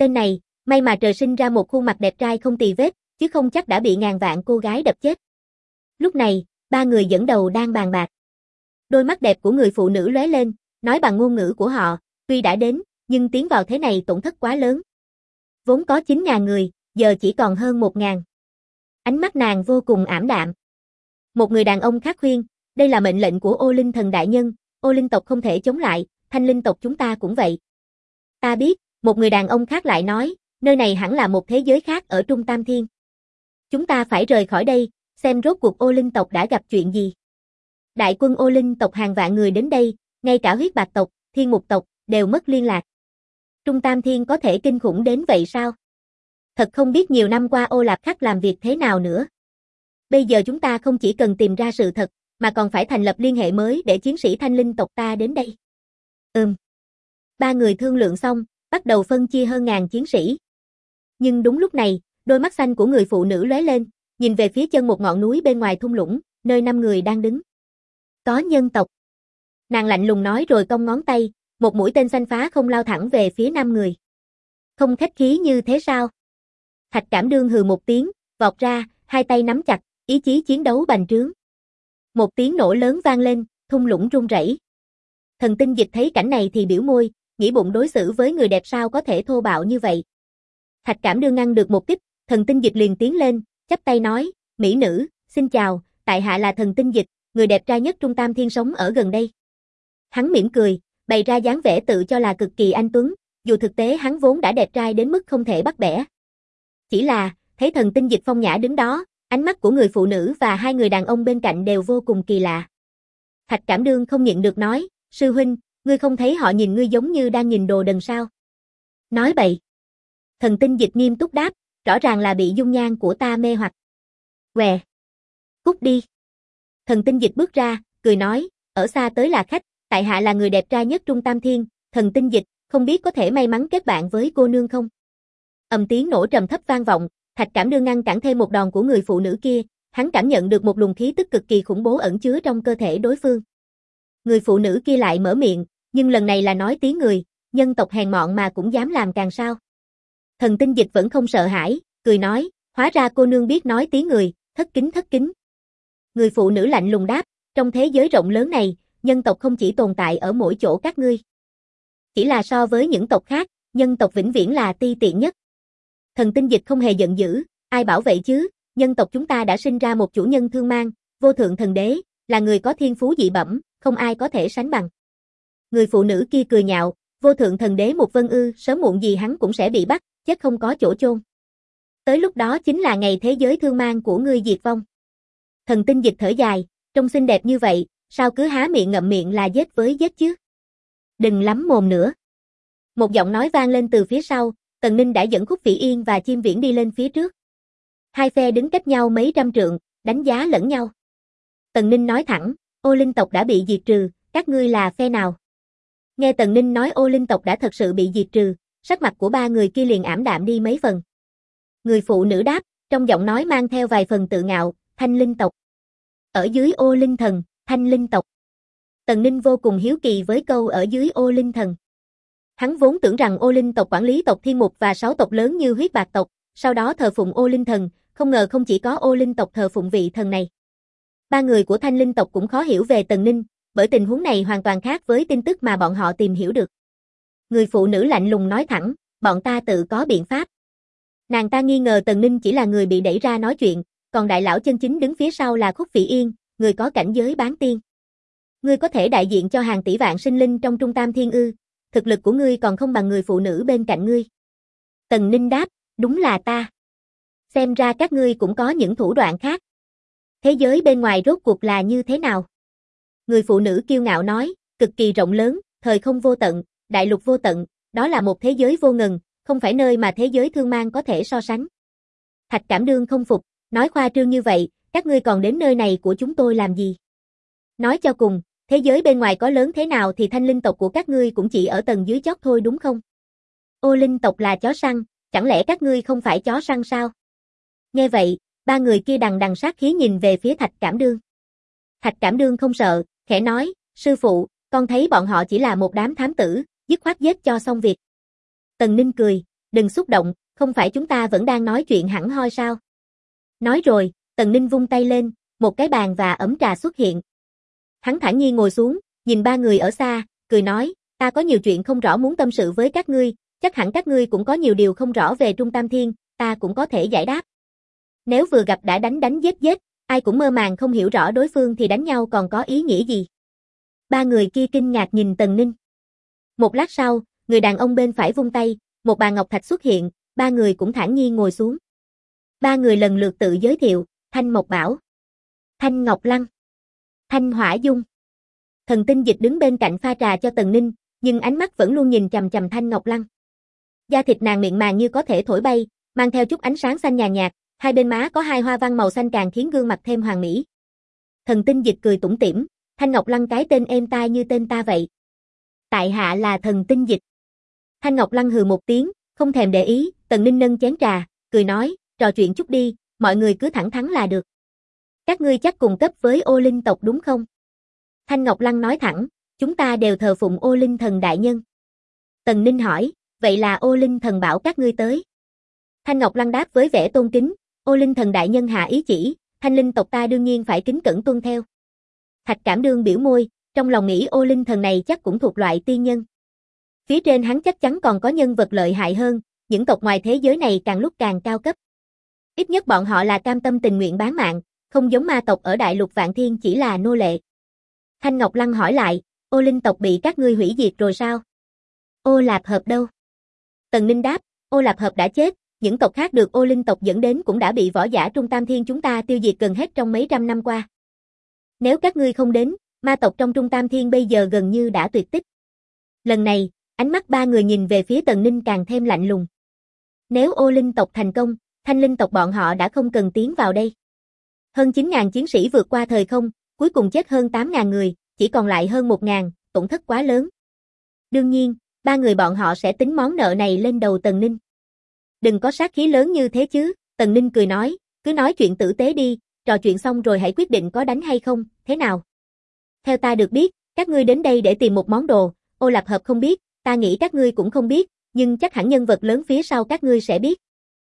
Tên này, may mà trời sinh ra một khuôn mặt đẹp trai không tì vết, chứ không chắc đã bị ngàn vạn cô gái đập chết. Lúc này, ba người dẫn đầu đang bàn bạc. Đôi mắt đẹp của người phụ nữ lóe lên, nói bằng ngôn ngữ của họ, tuy đã đến, nhưng tiến vào thế này tổn thất quá lớn. Vốn có 9.000 người, giờ chỉ còn hơn 1.000. Ánh mắt nàng vô cùng ảm đạm. Một người đàn ông khác khuyên, đây là mệnh lệnh của Ô Linh Thần đại nhân, Ô Linh tộc không thể chống lại, Thanh Linh tộc chúng ta cũng vậy. Ta biết, một người đàn ông khác lại nói, nơi này hẳn là một thế giới khác ở Trung Tam Thiên. Chúng ta phải rời khỏi đây, xem rốt cuộc Ô Linh tộc đã gặp chuyện gì. Đại quân Ô Linh tộc hàng vạn người đến đây, ngay cả huyết bạc tộc, thiên mục tộc, đều mất liên lạc. Trung Tam Thiên có thể kinh khủng đến vậy sao? Thật không biết nhiều năm qua Ô Lạp Khắc làm việc thế nào nữa. Bây giờ chúng ta không chỉ cần tìm ra sự thật, mà còn phải thành lập liên hệ mới để chiến sĩ Thanh Linh tộc ta đến đây. Ba người thương lượng xong, bắt đầu phân chia hơn ngàn chiến sĩ. Nhưng đúng lúc này, đôi mắt xanh của người phụ nữ lóe lên, nhìn về phía chân một ngọn núi bên ngoài thung lũng, nơi 5 người đang đứng. Có nhân tộc. Nàng lạnh lùng nói rồi cong ngón tay, một mũi tên xanh phá không lao thẳng về phía 5 người. Không khách khí như thế sao? Thạch Cảm Đương hừ một tiếng, vọt ra, hai tay nắm chặt, ý chí chiến đấu bành trướng. Một tiếng nổ lớn vang lên, thung lũng rung rẩy. Thần Tinh Dịch thấy cảnh này thì biểu môi, nghĩ bụng đối xử với người đẹp sao có thể thô bạo như vậy. Thạch Cảm Đương ngăn được một kích, Thần Tinh Dịch liền tiến lên, chắp tay nói, mỹ nữ, xin chào, tại hạ là Thần Tinh Dịch, người đẹp trai nhất Trung Tam Thiên sống ở gần đây. Hắn mỉm cười, bày ra dáng vẻ tự cho là cực kỳ anh tuấn, dù thực tế hắn vốn đã đẹp trai đến mức không thể bắt bẻ. Chỉ là, thấy Thần Tinh Dịch phong nhã đứng đó, ánh mắt của người phụ nữ và hai người đàn ông bên cạnh đều vô cùng kỳ lạ. Thạch Cảm Đương không nhịn được nói, sư huynh, ngươi không thấy họ nhìn ngươi giống như đang nhìn đồ đần sao? Nói bậy. Thần Tinh Dịch nghiêm túc đáp, rõ ràng là bị dung nhan của ta mê hoặc. Què. Cút đi. Thần Tinh Dịch bước ra, cười nói, ở xa tới là khách, tại hạ là người đẹp trai nhất Trung Tam Thiên, Thần Tinh Dịch, không biết có thể may mắn kết bạn với cô nương không? Tiếng nổ trầm thấp vang vọng, Thạch Cảm Đương ngăn cản thêm một đòn của người phụ nữ kia, hắn cảm nhận được một luồng khí tức cực kỳ khủng bố ẩn chứa trong cơ thể đối phương. Người phụ nữ kia lại mở miệng, nhưng lần này là nói tiếng người, nhân tộc hèn mọn mà cũng dám làm càng sao. Thần Tinh Dịch vẫn không sợ hãi, cười nói, hóa ra cô nương biết nói tiếng người, thất kính thất kính. Người phụ nữ lạnh lùng đáp, trong thế giới rộng lớn này, nhân tộc không chỉ tồn tại ở mỗi chỗ các ngươi. Chỉ là so với những tộc khác, nhân tộc vĩnh viễn là ti tiện nhất. Thần Tinh Dịch không hề giận dữ, ai bảo vậy chứ, nhân tộc chúng ta đã sinh ra một chủ nhân thương mang, vô thượng thần đế, là người có thiên phú dị bẩm, không ai có thể sánh bằng. Người phụ nữ kia cười nhạo, vô thượng thần đế Mục Vân ư, sớm muộn gì hắn cũng sẽ bị bắt, chết không có chỗ chôn. Tới lúc đó chính là ngày thế giới thương mang của ngươi diệt vong. Thần Tinh Dịch thở dài, trông xinh đẹp như vậy, sao cứ há miệng ngậm miệng là giết với giết chứ? Đừng lắm mồm nữa. Một giọng nói vang lên từ phía sau, Tần Ninh đã dẫn Khúc Phỉ Yên và Chim Viễn đi lên phía trước. Hai phe đứng cách nhau mấy trăm trượng, đánh giá lẫn nhau. Tần Ninh nói thẳng, Ô Linh tộc đã bị diệt trừ, các ngươi là phe nào? Nghe Tần Ninh nói Ô Linh tộc đã thật sự bị diệt trừ, sắc mặt của ba người kia liền ảm đạm đi mấy phần. Người phụ nữ đáp, trong giọng nói mang theo vài phần tự ngạo, Thanh Linh tộc. Ở dưới Ô Linh thần, Thanh Linh tộc. Tần Ninh vô cùng hiếu kỳ với câu ở dưới Ô Linh thần. Hắn vốn tưởng rằng Ô Linh tộc quản lý tộc Thiên Mục và 6 tộc lớn như huyết bạc tộc, sau đó thờ phụng Ô Linh thần, không ngờ không chỉ có Ô Linh tộc thờ phụng vị thần này. Ba người của Thanh Linh tộc cũng khó hiểu về Tần Ninh, bởi tình huống này hoàn toàn khác với tin tức mà bọn họ tìm hiểu được. Người phụ nữ lạnh lùng nói thẳng, bọn ta tự có biện pháp. Nàng ta nghi ngờ Tần Ninh chỉ là người bị đẩy ra nói chuyện, còn đại lão chân chính đứng phía sau là Khúc Phỉ Yên, người có cảnh giới bán tiên. Ngươi có thể đại diện cho hàng tỷ vạn sinh linh trong Trung Tam Thiên ư, thực lực của ngươi còn không bằng người phụ nữ bên cạnh ngươi. Tần Ninh đáp, đúng là ta. Xem ra các ngươi cũng có những thủ đoạn khác. Thế giới bên ngoài rốt cuộc là như thế nào? Người phụ nữ kiêu ngạo nói, cực kỳ rộng lớn, thời không vô tận, đại lục vô tận, đó là một thế giới vô ngần, không phải nơi mà thế giới thương mang có thể so sánh. Thạch Cảm Đương không phục, nói khoa trương như vậy, các ngươi còn đến nơi này của chúng tôi làm gì? Nói cho cùng, thế giới bên ngoài có lớn thế nào thì Thanh Linh tộc của các ngươi cũng chỉ ở tầng dưới chót thôi đúng không? Ô Linh tộc là chó săn, chẳng lẽ các ngươi không phải chó săn sao? Nghe vậy, ba người kia đằng đằng sát khí nhìn về phía Thạch Cảm Đương. Thạch Cảm Đương không sợ, khẽ nói, sư phụ, con thấy bọn họ chỉ là một đám thám tử, dứt khoát giết cho xong việc. Tần Ninh cười, đừng xúc động, không phải chúng ta vẫn đang nói chuyện hẳn hoi sao? Nói rồi, Tần Ninh vung tay lên, một cái bàn và ấm trà xuất hiện. Hắn thản nhiên ngồi xuống, nhìn ba người ở xa, cười nói, ta có nhiều chuyện không rõ muốn tâm sự với các ngươi, chắc hẳn các ngươi cũng có nhiều điều không rõ về Trung Tam Thiên, ta cũng có thể giải đáp. Nếu vừa gặp đã đánh giết, ai cũng mơ màng không hiểu rõ đối phương thì đánh nhau còn có ý nghĩa gì? Ba người kia kinh ngạc nhìn Tần Ninh. Một lát sau, người đàn ông bên phải vung tay, một bàn ngọc thạch xuất hiện, ba người cũng thản nhiên ngồi xuống. Ba người lần lượt tự giới thiệu, Thanh Mộc Bảo, Thanh Ngọc Lăng, Thanh Hỏa Dung. Thần Tinh Dịch đứng bên cạnh pha trà cho Tần Ninh, nhưng ánh mắt vẫn luôn nhìn chằm chằm Thanh Ngọc Lăng. Da thịt nàng mịn màng như có thể thổi bay, mang theo chút ánh sáng xanh nhàn nhạt, hai bên má có hai hoa văn màu xanh càng khiến gương mặt thêm hoàn mỹ. Thần Tinh Dịch cười tủm tỉm, Thanh Ngọc Lăng cái tên êm tai như tên ta vậy. Tại hạ là Thần Tinh Dịch. Thanh Ngọc Lăng hừ một tiếng, không thèm để ý, Tần Ninh nâng chén trà, cười nói, trò chuyện chút đi, mọi người cứ thẳng thắn là được. Các ngươi chắc cùng cấp với Ô Linh tộc đúng không? Thanh Ngọc Lăng nói thẳng, chúng ta đều thờ phụng Ô Linh thần đại nhân. Tần Ninh hỏi, vậy là Ô Linh thần bảo các ngươi tới. Thanh Ngọc Lăng đáp với vẻ tôn kính, Ô Linh thần đại nhân hạ ý chỉ, Thanh Linh tộc ta đương nhiên phải kính cẩn tuân theo. Thạch Cảm Đương biểu môi, trong lòng nghĩ Ô Linh thần này chắc cũng thuộc loại tiên nhân. Phía trên hắn chắc chắn còn có nhân vật lợi hại hơn, những tộc ngoài thế giới này càng lúc càng cao cấp. Ít nhất bọn họ là cam tâm tình nguyện bán mạng, không giống ma tộc ở Đại Lục Vạn Thiên chỉ là nô lệ. Thanh Ngọc Lăng hỏi lại, Ô Linh tộc bị các ngươi hủy diệt rồi sao? Ô Lạp Hợp đâu? Tần Ninh đáp, Ô Lạp Hợp đã chết, những tộc khác được Ô Linh tộc dẫn đến cũng đã bị võ giả Trung Tam Thiên chúng ta tiêu diệt gần hết trong mấy trăm năm qua. Nếu các ngươi không đến, ma tộc trong Trung Tam Thiên bây giờ gần như đã tuyệt tích. Lần này, ánh mắt ba người nhìn về phía Tần Ninh càng thêm lạnh lùng. Nếu Ô Linh tộc thành công, Thanh Linh tộc bọn họ đã không cần tiến vào đây. Hơn 9.000 chiến sĩ vượt qua thời không, cuối cùng chết hơn 8.000 người, chỉ còn lại hơn 1.000, tổn thất quá lớn. Đương nhiên, ba người bọn họ sẽ tính món nợ này lên đầu Tần Ninh. Đừng có sát khí lớn như thế chứ, Tần Ninh cười nói, cứ nói chuyện tử tế đi, trò chuyện xong rồi hãy quyết định có đánh hay không, thế nào? Theo ta được biết, các ngươi đến đây để tìm một món đồ, Ô Lạp Hợp không biết, ta nghĩ các ngươi cũng không biết, nhưng chắc hẳn nhân vật lớn phía sau các ngươi sẽ biết.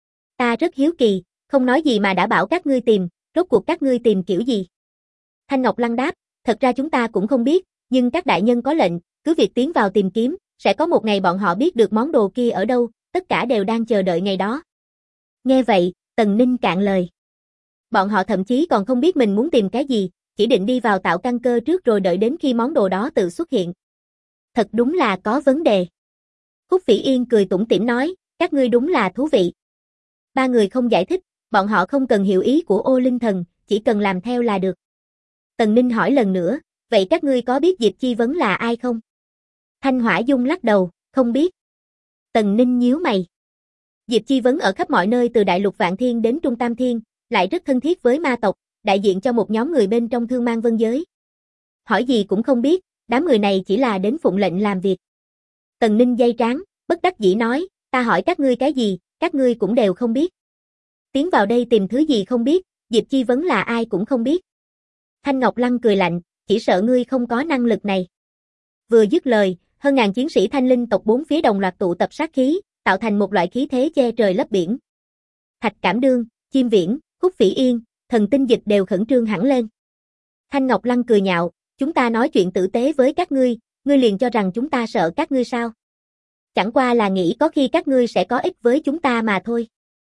Ta rất hiếu kỳ, không nói gì mà đã bảo các ngươi tìm, rốt cuộc các ngươi tìm kiểu gì? Thanh Ngọc Lăng đáp, thật ra chúng ta cũng không biết, nhưng các đại nhân có lệnh, cứ việc tiến vào tìm kiếm, sẽ có một ngày bọn họ biết được món đồ kia ở đâu, tất cả đều đang chờ đợi ngày đó. Nghe vậy, Tần Ninh cạn lời. Bọn họ thậm chí còn không biết mình muốn tìm cái gì, chỉ định đi vào tạo căn cơ trước rồi đợi đến khi món đồ đó tự xuất hiện. Thật đúng là có vấn đề. Khúc Phỉ Yên cười tủm tỉm nói, các ngươi đúng là thú vị. Ba người không giải thích, bọn họ không cần hiểu ý của Ô Linh thần, chỉ cần làm theo là được. Tần Ninh hỏi lần nữa, vậy các ngươi có biết Diệp Chi Vấn là ai không? Thanh Hỏa Dung lắc đầu, không biết. Tần Ninh nhíu mày. Diệp Chi Vấn ở khắp mọi nơi từ Đại Lục Vạn Thiên đến Trung Tam Thiên, lại rất thân thiết với ma tộc, đại diện cho một nhóm người bên trong Thương Mang Vân giới. Hỏi gì cũng không biết, đám người này chỉ là đến phụng lệnh làm việc. Tần Ninh day trán, bất đắc dĩ nói, ta hỏi các ngươi cái gì, các ngươi cũng đều không biết. Tiến vào đây tìm thứ gì không biết, Diệp Chi Vấn là ai cũng không biết. Thanh Ngọc Lăng cười lạnh, chỉ sợ ngươi không có năng lực này. Vừa dứt lời, hơn ngàn chiến sĩ Thanh Linh tộc bốn phía đồng loạt tụ tập sát khí, tạo thành một loại khí thế che trời lấp biển. Thạch Cảm Đương, Chim Viễn, Khúc Phỉ Yên, Thần Tinh Dịch đều khẩn trương hẳn lên. Thanh Ngọc Lăng cười nhạo, chúng ta nói chuyện tử tế với các ngươi liền cho rằng chúng ta sợ các ngươi sao? Chẳng qua là nghĩ có khi các ngươi sẽ có ích với chúng ta mà thôi.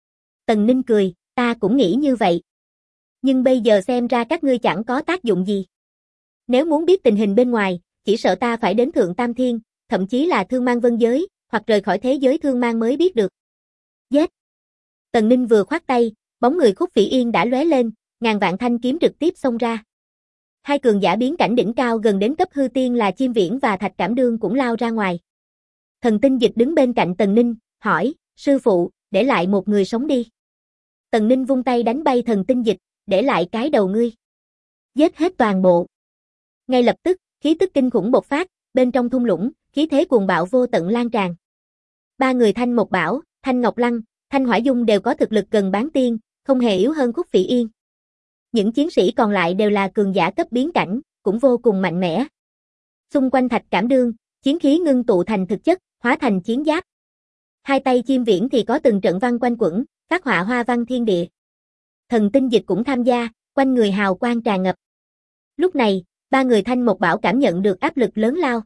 Tần Ninh cười, ta cũng nghĩ như vậy. Nhưng bây giờ xem ra các ngươi chẳng có tác dụng gì. Nếu muốn biết tình hình bên ngoài, chỉ sợ ta phải đến Thượng Tam Thiên, thậm chí là Thương Mang Vân giới, hoặc rời khỏi thế giới Thương Mang mới biết được. Giết! Tần Ninh vừa khoát tay, bóng người Khúc Phỉ Yên đã lóe lên, ngàn vạn thanh kiếm trực tiếp xông ra. Hai cường giả biến cảnh đỉnh cao gần đến cấp hư tiên là Chim Viễn và Thạch Cảm Đương cũng lao ra ngoài. Thần Tinh Dịch đứng bên cạnh Tần Ninh, hỏi, sư phụ, để lại một người sống đi. Tần Ninh vung tay đánh bay Thần Tinh Dịch, để lại cái đầu ngươi. Giết hết toàn bộ. Ngay lập tức, khí tức kinh khủng bộc phát, bên trong thung lũng, khí thế cuồng bạo vô tận lan tràn. Ba người Thanh Mộc Bảo, Thanh Ngọc Lăng, Thanh Hỏa Dung đều có thực lực gần bán tiên, không hề yếu hơn Khúc Phỉ Yên. Những chiến sĩ còn lại đều là cường giả cấp biến cảnh, cũng vô cùng mạnh mẽ. Xung quanh Thạch Cảm Đương, chiến khí ngưng tụ thành thực chất, hóa thành chiến giáp. Hai tay Chiêm Viễn thì có từng trận văn quanh quẩn, phát họa hoa văn thiên địa. Thần Tinh Dịch cũng tham gia, quanh người hào quang tràn ngập. Lúc này, ba người Thanh Mộc Bảo cảm nhận được áp lực lớn lao.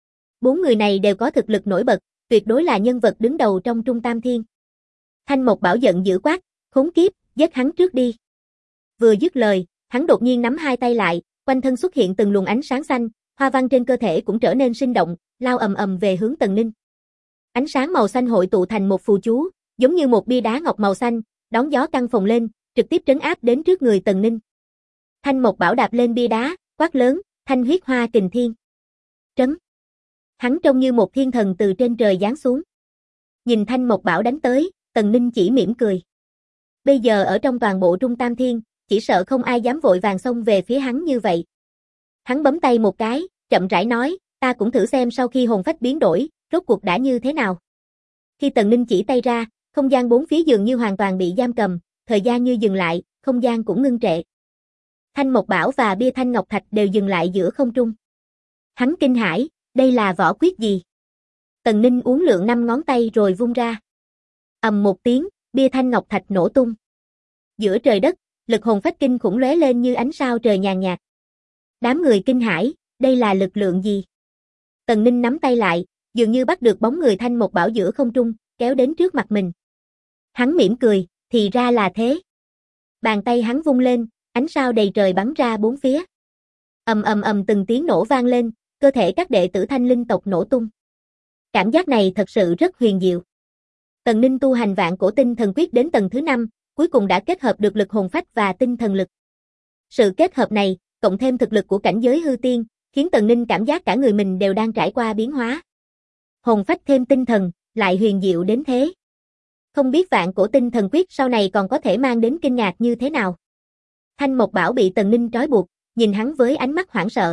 Bốn người này đều có thực lực nổi bật, tuyệt đối là nhân vật đứng đầu trong Trung Tam Thiên. Thanh Mộc Bảo giận dữ quát, khốn kiếp, giết hắn trước đi. Vừa dứt lời, hắn đột nhiên nắm hai tay lại, quanh thân xuất hiện từng luồng ánh sáng xanh, hoa văn trên cơ thể cũng trở nên sinh động, lao ầm ầm về hướng Tần Ninh. Ánh sáng màu xanh hội tụ thành một phù chú, giống như một bia đá ngọc màu xanh, đón gió căng phồng lên, trực tiếp trấn áp đến trước người Tần Ninh. Thanh Mộc Bảo đạp lên bia đá, quát lớn, Thanh huyết hoa kình thiên. Trấn. Hắn trông như một thiên thần từ trên trời giáng xuống. Nhìn Thanh Mộc Bảo đánh tới, Tần Ninh chỉ mỉm cười. Bây giờ ở trong toàn bộ Trung Tam Thiên, chỉ sợ không ai dám vội vàng xông về phía hắn như vậy. Hắn bấm tay một cái, chậm rãi nói, ta cũng thử xem sau khi hồn phách biến đổi, rốt cuộc đã như thế nào. Khi Tần Ninh chỉ tay ra, không gian bốn phía dường như hoàn toàn bị giam cầm, thời gian như dừng lại, không gian cũng ngưng trệ. Thanh Mộc Bảo và bia thanh ngọc thạch đều dừng lại giữa không trung. Hắn kinh hãi, đây là võ quyết gì? Tần Ninh uốn lượn 5 ngón tay rồi vung ra. Ầm một tiếng, bia thanh ngọc thạch nổ tung. Giữa trời đất, lực hồn phách kinh khủng lóe lên như ánh sao trời nhàn nhạt. Đám người kinh hãi, đây là lực lượng gì? Tần Ninh nắm tay lại, dường như bắt được bóng người Thanh Mộc Bảo giữa không trung, kéo đến trước mặt mình. Hắn mỉm cười, thì ra là thế. Bàn tay hắn vung lên, ánh sao đầy trời bắn ra bốn phía. Ầm ầm ầm từng tiếng nổ vang lên, cơ thể các đệ tử Thanh Linh tộc nổ tung. Cảm giác này thật sự rất huyền diệu. Tần Ninh tu hành Vạn Cổ Tinh Thần Quyết đến tầng thứ 5, cuối cùng đã kết hợp được lực hồn phách và tinh thần lực. Sự kết hợp này, cộng thêm thực lực của cảnh giới hư tiên, khiến Tần Ninh cảm giác cả người mình đều đang trải qua biến hóa. Hồn phách thêm tinh thần, lại huyền diệu đến thế. Không biết Vạn Cổ Tinh Thần Quyết sau này còn có thể mang đến kinh ngạc như thế nào. Thanh Mộc Bảo bị Tần Ninh trói buộc, nhìn hắn với ánh mắt hoảng sợ.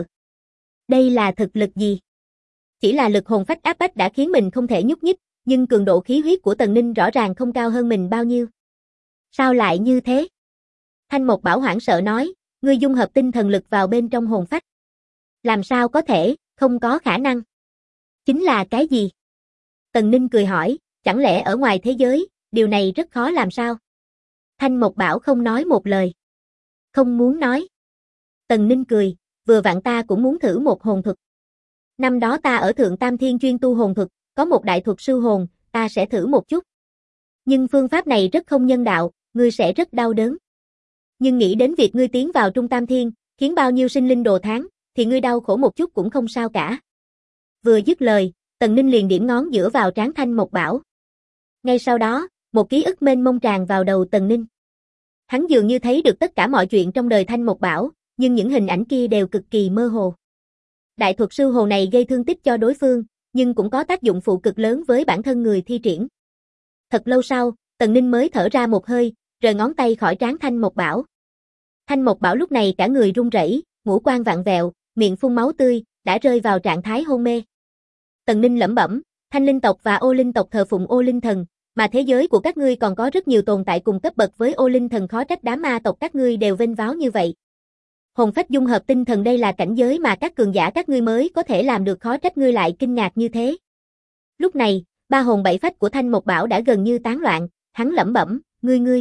Đây là thực lực gì? Chỉ là lực hồn phách áp bách đã khiến mình không thể nhúc nhích, nhưng cường độ khí huyết của Tần Ninh rõ ràng không cao hơn mình bao nhiêu. Sao lại như thế? Thanh Mộc Bảo hoảng sợ nói, ngươi dung hợp tinh thần lực vào bên trong hồn phách. Làm sao có thể, không có khả năng. Chính là cái gì? Tần Ninh cười hỏi, chẳng lẽ ở ngoài thế giới, điều này rất khó làm sao? Thanh Mộc Bảo không nói một lời. Không muốn nói. Tần Ninh cười, vừa vặn ta cũng muốn thử một hồn thuật. Năm đó ta ở Thượng Tam Thiên chuyên tu hồn thuật, có một đại thuật sư hồn, ta sẽ thử một chút. Nhưng phương pháp này rất không nhân đạo, ngươi sẽ rất đau đớn. Nhưng nghĩ đến việc ngươi tiến vào Trung Tam Thiên, khiến bao nhiêu sinh linh đồ thán, thì ngươi đau khổ một chút cũng không sao cả. Vừa dứt lời, Tần Ninh liền điểm ngón giữa vào trán Thanh Mộc Bảo. Ngay sau đó, một ký ức mênh mông tràn vào đầu Tần Ninh. Hắn dường như thấy được tất cả mọi chuyện trong đời Thanh Mộc Bảo, nhưng những hình ảnh kia đều cực kỳ mơ hồ. Đại thuật sư hồ này gây thương tích cho đối phương, nhưng cũng có tác dụng phụ cực lớn với bản thân người thi triển. Thật lâu sau, Tần Ninh mới thở ra một hơi, rời ngón tay khỏi trán Thanh Mộc Bảo. Thanh Mộc Bảo lúc này cả người run rẩy, ngũ quan vặn vẹo, miệng phun máu tươi, đã rơi vào trạng thái hôn mê. Tần Ninh lẩm bẩm, Thanh Linh tộc và Ô Linh tộc thờ phụng Ô Linh thần, mà thế giới của các ngươi còn có rất nhiều tồn tại cùng cấp bậc với Ô Linh thần, khó trách đám ma tộc các ngươi đều vênh váo như vậy. Hồn phách dung hợp tinh thần, đây là cảnh giới mà các cường giả các ngươi mới có thể làm được, khó trách ngươi lại kinh ngạc như thế. Lúc này, ba hồn bảy phách của Thanh Mộc Bảo đã gần như tán loạn, hắn lẩm bẩm, ngươi.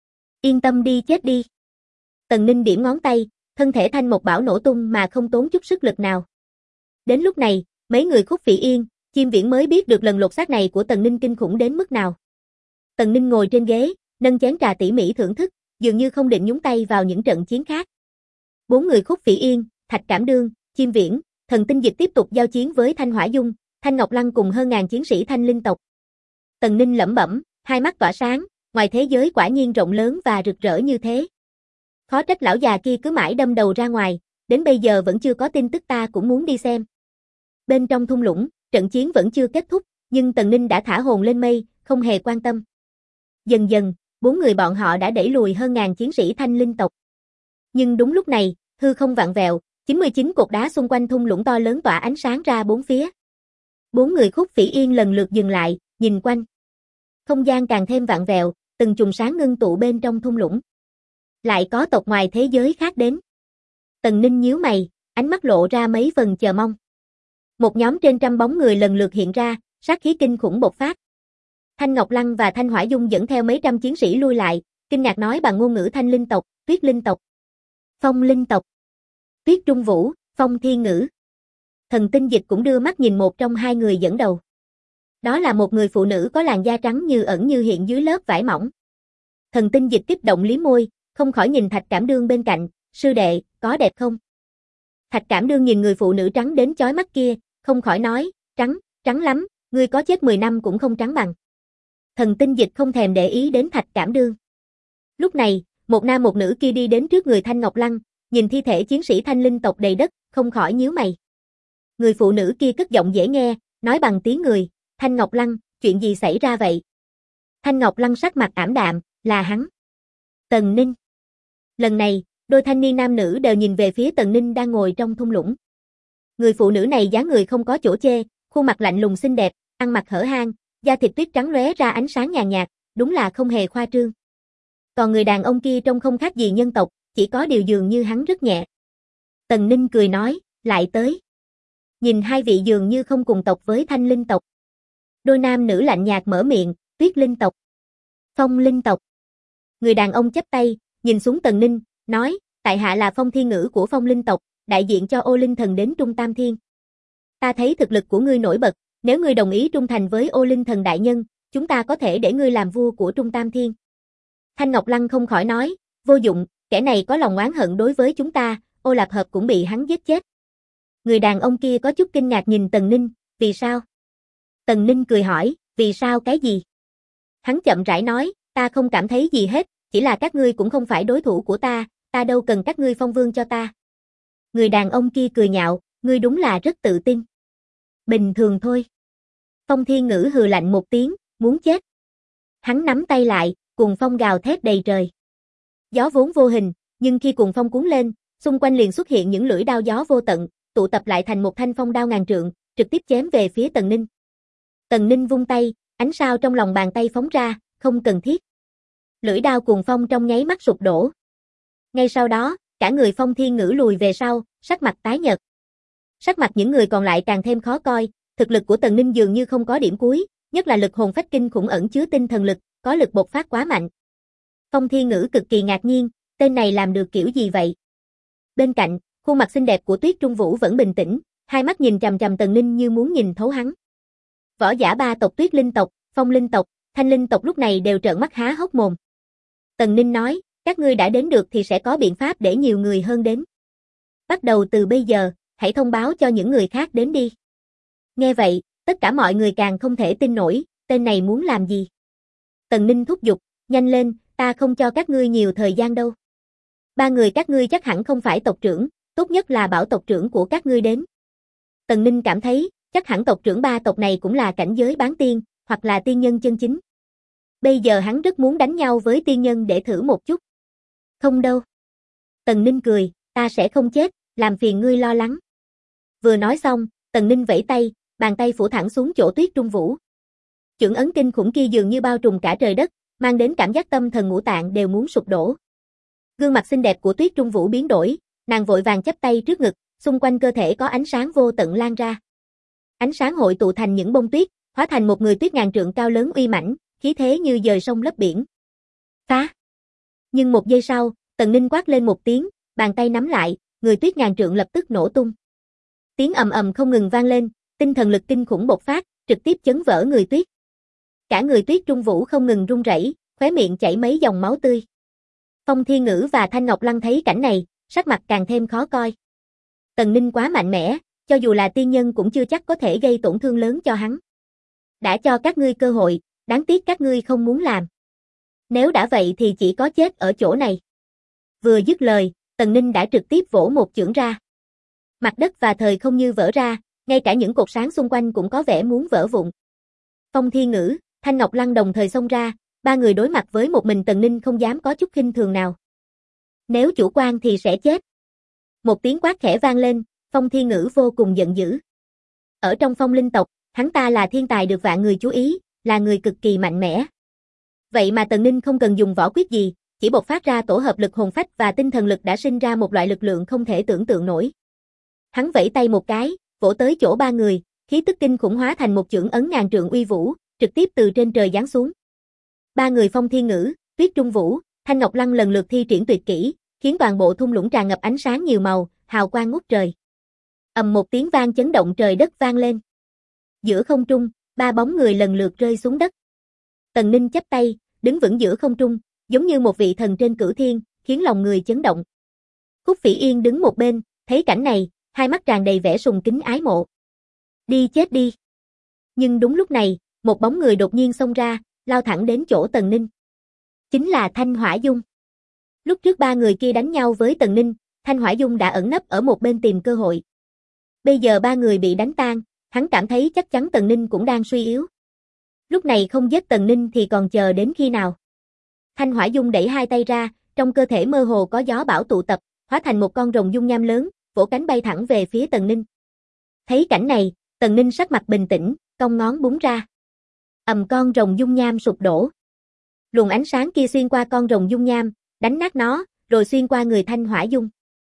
Yên tâm đi, chết đi. Tần Ninh điểm ngón tay, thân thể Thanh Mộc Bảo nổ tung mà không tốn chút sức lực nào. Đến lúc này, mấy người Khúc Phỉ Yên, Chiêm Viễn mới biết được lần lột xác này của Tần Ninh kinh khủng đến mức nào. Tần Ninh ngồi trên ghế, nâng chén trà tỉ mỉ thưởng thức, dường như không định nhúng tay vào những trận chiến khác. Bốn người Khúc Phỉ Yên, Thạch Cảm Đương, Chiêm Viễn, Thần Tinh Dịch tiếp tục giao chiến với Thanh Hỏa Dung, Thanh Ngọc Lăng cùng hơn ngàn chiến sĩ Thanh Linh tộc. Tần Ninh lẩm bẩm, hai mắt tỏa sáng, ngoài thế giới quả nhiên rộng lớn và rực rỡ như thế. Khó trách lão già kia cứ mãi đâm đầu ra ngoài, đến bây giờ vẫn chưa có tin tức, ta cũng muốn đi xem. Bên trong thung lũng, trận chiến vẫn chưa kết thúc, nhưng Tần Ninh đã thả hồn lên mây, không hề quan tâm. Dần dần, bốn người bọn họ đã đẩy lùi hơn ngàn chiến sĩ Thanh Linh tộc. Nhưng đúng lúc này, hư không vặn vẹo, 99 cột đá xung quanh thung lũng to lớn tỏa ánh sáng ra bốn phía. Bốn người Khúc Phỉ Yên lần lượt dừng lại, nhìn quanh. Không gian càng thêm vặn vẹo, từng chùm sáng ngưng tụ bên trong thung lũng. Lại có tộc ngoài thế giới khác đến. Tần Ninh nhíu mày, ánh mắt lộ ra mấy phần chờ mong. Một nhóm trên trăm bóng người lần lượt hiện ra, sát khí kinh khủng bộc phát. Thanh Ngọc Lăng và Thanh Hỏa Dung dẫn theo mấy trăm chiến sĩ lui lại, kinh ngạc nói bằng ngôn ngữ Thanh Linh tộc, Tuyết Linh tộc, Phong Linh tộc, Tuyết Trung Vũ, Phong Thiên Ngữ. Thần Tinh Dịch cũng đưa mắt nhìn một trong hai người dẫn đầu. Đó là một người phụ nữ có làn da trắng như ẩn như hiện dưới lớp vải mỏng. Thần Tinh Dịch kích động liếm môi, không khỏi nhìn Thạch Cảm Đương bên cạnh, sư đệ, có đẹp không? Thạch Cảm Đương nhìn người phụ nữ trắng đến chói mắt kia, không khỏi nói, trắng, trắng lắm, ngươi có chết 10 năm cũng không trắng bằng. Thần Tinh Dịch không thèm để ý đến Thạch Cảm Đương. Lúc này, một nam một nữ kia đi đến trước người Thanh Ngọc Lăng, nhìn thi thể chiến sĩ Thanh Linh tộc đầy đất, không khỏi nhíu mày. Người phụ nữ kia cất giọng dễ nghe, nói bằng tiếng người, Thanh Ngọc Lăng, chuyện gì xảy ra vậy? Thanh Ngọc Lăng sắc mặt ảm đạm, là hắn. Tần Ninh. Lần này, đôi thanh niên nam nữ đều nhìn về phía Tần Ninh đang ngồi trong thung lũng. Người phụ nữ này dáng người không có chỗ chê, khuôn mặt lạnh lùng xinh đẹp, ăn mặc hở hang, da thịt tuyết trắng lóe ra ánh sáng nhàn nhạt, đúng là không hề khoa trương. Còn người đàn ông kia trông không khác gì nhân tộc, chỉ có điều dường như hắn rất nhẹ. Tần Ninh cười nói, lại tới. Nhìn hai vị dường như không cùng tộc với Thanh Linh tộc. Đôi nam nữ lạnh nhạt mở miệng, Tuyết Linh tộc, Phong Linh tộc. Người đàn ông chắp tay, nhìn xuống Tần Ninh, nói, tại hạ là Phong Thiên Ngữ của Phong Linh tộc, đại diện cho Ô Linh Thần đến Trung Tam Thiên. Ta thấy thực lực của ngươi nổi bật, nếu ngươi đồng ý trung thành với Ô Linh Thần đại nhân, chúng ta có thể để ngươi làm vua của Trung Tam Thiên. Thanh Ngọc Lăng không khỏi nói, vô dụng, kẻ này có lòng oán hận đối với chúng ta, Ô Lạp Hợp cũng bị hắn giết chết. Người đàn ông kia có chút kinh ngạc nhìn Tần Ninh, vì sao? Tần Ninh cười hỏi, vì sao cái gì? Hắn chậm rãi nói, ta không cảm thấy gì hết, chỉ là các ngươi cũng không phải đối thủ của ta đâu cần các ngươi phong vương cho ta. Người đàn ông kia cười nhạo, ngươi đúng là rất tự tin. Bình thường thôi. Phong Thiên Ngữ hừ lạnh một tiếng, muốn chết. Hắn nắm tay lại, cuồng phong gào thét đầy trời. Gió vốn vô hình, nhưng khi cuồng phong cuốn lên, xung quanh liền xuất hiện những lưỡi đao gió vô tận, tụ tập lại thành một thanh phong đao ngàn trượng, trực tiếp chém về phía Tần Ninh. Tần Ninh vung tay, ánh sao trong lòng bàn tay phóng ra, không cần thiết. Lưỡi đao cuồng phong trong nháy mắt sụp đổ. Ngay sau đó, cả người Phong Thiên Ngữ lùi về sau, sắc mặt tái nhợt. Sắc mặt những người còn lại càng thêm khó coi, thực lực của Tần Ninh dường như không có điểm cuối, nhất là lực hồn phách kinh khủng ẩn chứa tinh thần lực, có lực bộc phát quá mạnh. Phong Thiên Ngữ cực kỳ ngạc nhiên, tên này làm được kiểu gì vậy? Bên cạnh, khuôn mặt xinh đẹp của Tuyết Trung Vũ vẫn bình tĩnh, hai mắt nhìn chằm chằm Tần Ninh như muốn nhìn thấu hắn. Võ giả ba tộc Tuyết Linh tộc, Phong Linh tộc, Thanh Linh tộc lúc này đều trợn mắt há hốc mồm. Tần Ninh nói, các ngươi đã đến được thì sẽ có biện pháp để nhiều người hơn đến. Bắt đầu từ bây giờ, hãy thông báo cho những người khác đến đi. Nghe vậy, tất cả mọi người càng không thể tin nổi, tên này muốn làm gì? Tần Ninh thúc giục, nhanh lên, ta không cho các ngươi nhiều thời gian đâu. Ba người các ngươi chắc hẳn không phải tộc trưởng, tốt nhất là bảo tộc trưởng của các ngươi đến. Tần Ninh cảm thấy, chắc hẳn tộc trưởng ba tộc này cũng là cảnh giới bán tiên, hoặc là tiên nhân chân chính. Bây giờ hắn rất muốn đánh nhau với tiên nhân để thử một chút. Không đâu. Tần Ninh cười, ta sẽ không chết, làm phiền ngươi lo lắng. Vừa nói xong, Tần Ninh vẫy tay, bàn tay phủ thẳng xuống chỗ Tuyết Trung Vũ. Chưởng ấn kinh khủng kia dường như bao trùm cả trời đất, mang đến cảm giác tâm thần ngũ tạng đều muốn sụp đổ. Gương mặt xinh đẹp của Tuyết Trung Vũ biến đổi, nàng vội vàng chắp tay trước ngực, xung quanh cơ thể có ánh sáng vô tận lan ra. Ánh sáng hội tụ thành những bông tuyết, hóa thành một người tuyết ngàn trượng cao lớn uy mãnh, khí thế như dời sông lấp biển. Phá! Nhưng một giây sau, Tần Ninh quát lên một tiếng, bàn tay nắm lại, người tuyết ngàn trượng lập tức nổ tung. Tiếng ầm ầm không ngừng vang lên, tinh thần lực kinh khủng bộc phát, trực tiếp chấn vỡ người tuyết. Cả người Tuyết Trung Vũ không ngừng run rẩy, khóe miệng chảy mấy dòng máu tươi. Phong Thiên Ngữ và Thanh Ngọc Lăng thấy cảnh này, sắc mặt càng thêm khó coi. Tần Ninh quá mạnh mẽ, cho dù là tiên nhân cũng chưa chắc có thể gây tổn thương lớn cho hắn. Đã cho các ngươi cơ hội, đáng tiếc các ngươi không muốn làm. Nếu đã vậy thì chỉ có chết ở chỗ này. Vừa dứt lời, Tần Ninh đã trực tiếp vỗ một chưởng ra. Mặt đất và thời không như vỡ ra, ngay cả những cột sáng xung quanh cũng có vẻ muốn vỡ vụn. Phong Thiên Ngữ, Thanh Ngọc Lăng đồng thời xông ra, ba người đối mặt với một mình Tần Ninh không dám có chút khinh thường nào. Nếu chủ quan thì sẽ chết. Một tiếng quát khẽ vang lên, Phong Thiên Ngữ vô cùng giận dữ. Ở trong Phong Linh tộc, hắn ta là thiên tài được vạn người chú ý, là người cực kỳ mạnh mẽ. Vậy mà Tần Ninh không cần dùng võ quyết gì, chỉ bộc phát ra tổ hợp lực hồn phách và tinh thần lực đã sinh ra một loại lực lượng không thể tưởng tượng nổi. Hắn vẫy tay một cái, vỗ tới chỗ ba người, khí tức kinh khủng hóa thành một chưởng ấn ngàn trượng uy vũ, trực tiếp từ trên trời giáng xuống. Ba người Phong Thiên Ngữ, Tuyết Trung Vũ, Thanh Ngọc Lăng lần lượt thi triển tuyệt kỹ, khiến toàn bộ thung lũng tràn ngập ánh sáng nhiều màu, hào quang ngút trời. Ầm một tiếng vang chấn động trời đất vang lên. Giữa không trung, ba bóng người lần lượt rơi xuống đất. Tần Ninh chắp tay, đứng vững giữa không trung, giống như một vị thần trên cửu thiên, khiến lòng người chấn động. Khúc Phỉ Yên đứng một bên, thấy cảnh này, hai mắt tràn đầy vẻ sùng kính ái mộ. Đi chết đi. Nhưng đúng lúc này, một bóng người đột nhiên xông ra, lao thẳng đến chỗ Tần Ninh. Chính là Thanh Hỏa Dung. Lúc trước ba người kia đánh nhau với Tần Ninh, Thanh Hỏa Dung đã ẩn nấp ở một bên tìm cơ hội. Bây giờ ba người bị đánh tan, hắn cảm thấy chắc chắn Tần Ninh cũng đang suy yếu. Lúc này không giết Tần Ninh thì còn chờ đến khi nào. Thanh Hỏa Dung đẩy hai tay ra, trong cơ thể mơ hồ có gió bão tụ tập, hóa thành một con rồng dung nham lớn, vỗ cánh bay thẳng về phía Tần Ninh. Thấy cảnh này, Tần Ninh sắc mặt bình tĩnh, cong ngón búng ra. Con rồng dung nham sụp đổ. Luồng ánh sáng kia xuyên qua con rồng dung nham, đánh nát nó, rồi xuyên qua người Thanh Hỏa Dung.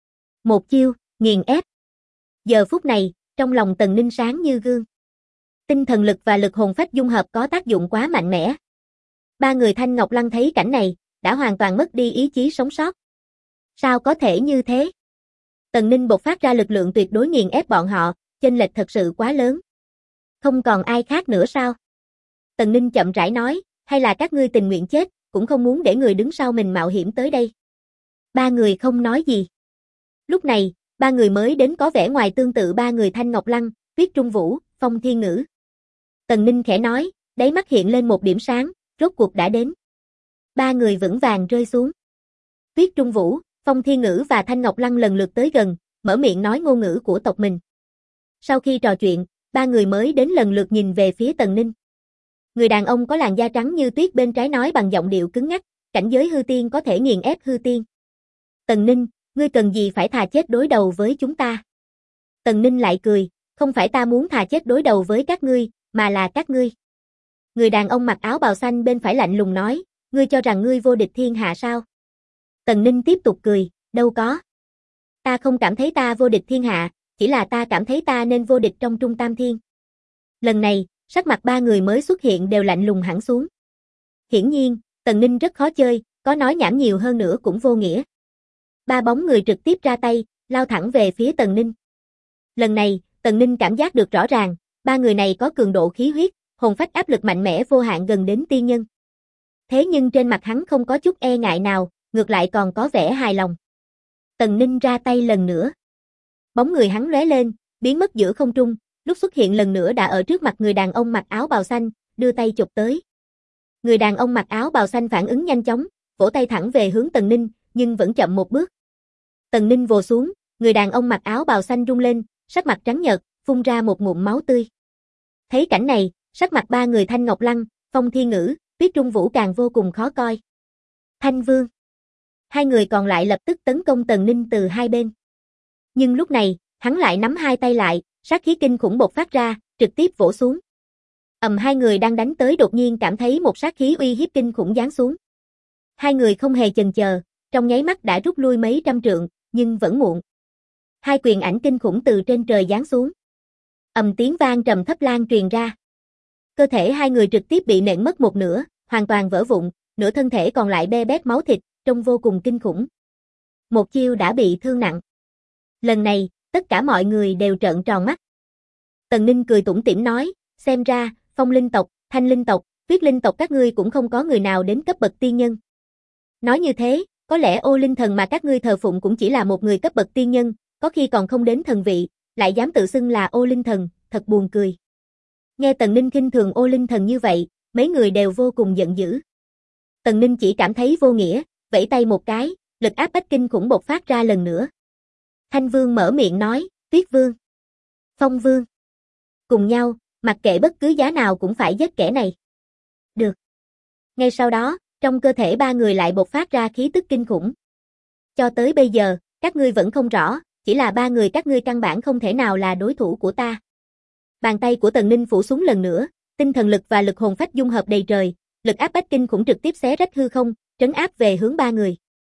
Một chiêu, nghiền ép. Giờ phút này, trong lòng Tần Ninh sáng như gương. Tinh thần lực và lực hồn phách dung hợp có tác dụng quá mạnh mẽ. Ba người Thanh Ngọc Lăng thấy cảnh này, đã hoàn toàn mất đi ý chí sống sót. Sao có thể như thế? Tần Ninh bộc phát ra lực lượng tuyệt đối nghiền ép bọn họ, chênh lệch thật sự quá lớn. Không còn ai khác nữa sao? Tần Ninh chậm rãi nói, hay là các ngươi tình nguyện chết, cũng không muốn để người đứng sau mình mạo hiểm tới đây. Ba người không nói gì. Lúc này, ba người mới đến có vẻ ngoài tương tự ba người Thanh Ngọc Lăng, Tuyết Trung Vũ, Phong Thiên Ngữ. Tần Ninh khẽ nói, đáy mắt hiện lên một điểm sáng, rốt cuộc đã đến. Ba người vững vàng rơi xuống. Tuyết Trung Vũ, Phong Thiên Ngữ và Thanh Ngọc Lăng lần lượt tới gần, mở miệng nói ngôn ngữ của tộc mình. Sau khi trò chuyện, ba người mới đến lần lượt nhìn về phía Tần Ninh. Người đàn ông có làn da trắng như tuyết bên trái nói bằng giọng điệu cứng ngắc, cảnh giới hư tiên có thể nghiền ép hư tiên. Tần Ninh, ngươi cần gì phải thà chết đối đầu với chúng ta? Tần Ninh lại cười, không phải ta muốn thà chết đối đầu với các ngươi, mà là các ngươi. Người đàn ông mặc áo bào xanh bên phải lạnh lùng nói, ngươi cho rằng ngươi vô địch thiên hạ sao? Tần Ninh tiếp tục cười, đâu có. Ta không cảm thấy ta vô địch thiên hạ, chỉ là ta cảm thấy ta nên vô địch trong Trung Tam Thiên. Lần này, sắc mặt ba người mới xuất hiện đều lạnh lùng hẳn xuống. Hiển nhiên, Tần Ninh rất khó chơi, có nói nhảm nhiều hơn nữa cũng vô nghĩa. Ba bóng người trực tiếp ra tay, lao thẳng về phía Tần Ninh. Lần này, Tần Ninh cảm giác được rõ ràng, ba người này có cường độ khí huyết, hồn phách áp lực mạnh mẽ vô hạn gần đến tiên nhân. Thế nhưng trên mặt hắn không có chút e ngại nào, ngược lại còn có vẻ hài lòng. Tần Ninh ra tay lần nữa. Bóng người hắn lóe lên, biến mất giữa không trung, lúc xuất hiện lần nữa đã ở trước mặt người đàn ông mặc áo bào xanh, đưa tay chụp tới. Người đàn ông mặc áo bào xanh phản ứng nhanh chóng, vỗ tay thẳng về hướng Tần Ninh, nhưng vẫn chậm một bước. Tần Ninh vồ xuống, người đàn ông mặc áo bào xanh rung lên, sắc mặt trắng nhợt, phun ra một ngụm máu tươi. Thấy cảnh này, sắc mặt ba người Thanh Ngọc Lăng, Phong Thiên Ngữ, Tuyết Trung Vũ càng vô cùng khó coi. Thanh Vương. Hai người còn lại lập tức tấn công Tần Ninh từ hai bên. Nhưng lúc này, hắn lại nắm hai tay lại, sát khí kinh khủng bộc phát ra, trực tiếp vỗ xuống. Hai người đang đánh tới đột nhiên cảm thấy một sát khí uy hiếp kinh khủng giáng xuống. Hai người không hề chần chờ, trong nháy mắt đã rút lui mấy trăm trượng, nhưng vẫn muộn. Hai quyền ảnh kinh khủng từ trên trời giáng xuống. Tiếng vang trầm thấp lan truyền ra. Cơ thể hai người trực tiếp bị nện mất một nửa, hoàn toàn vỡ vụn, nửa thân thể còn lại be bét máu thịt, trông vô cùng kinh khủng. Một chiêu đã bị thương nặng. Lần này, tất cả mọi người đều trợn tròn mắt. Tần Ninh cười tủm tỉm nói, xem ra, Phong linh tộc, Thanh linh tộc, Tuyết linh tộc các ngươi cũng không có người nào đến cấp bậc tiên nhân. Nói như thế, có lẽ Ô Linh thần mà các ngươi thờ phụng cũng chỉ là một người cấp bậc tiên nhân, có khi còn không đến thần vị, lại dám tự xưng là Ô Linh thần, thật buồn cười. Nghe Tần Ninh khinh thường Ô Linh thần như vậy, mấy người đều vô cùng giận dữ. Tần Ninh chỉ cảm thấy vô nghĩa, vẫy tay một cái, lực áp bách kinh khủng bộc phát ra lần nữa. Thanh Vương mở miệng nói, Tuyết Vương, Phong Vương. Cùng nhau, mặc kệ bất cứ giá nào cũng phải giết kẻ này. Được. Ngay sau đó, trong cơ thể ba người lại bộc phát ra khí tức kinh khủng. Cho tới bây giờ, các ngươi vẫn không rõ, chỉ là ba người các ngươi căn bản không thể nào là đối thủ của ta. Bàn tay của Tần Ninh phủ xuống lần nữa, tinh thần lực và lực hồn phách dung hợp đầy trời, lực áp bách kinh khủng trực tiếp xé rách hư không, trấn áp về hướng ba người.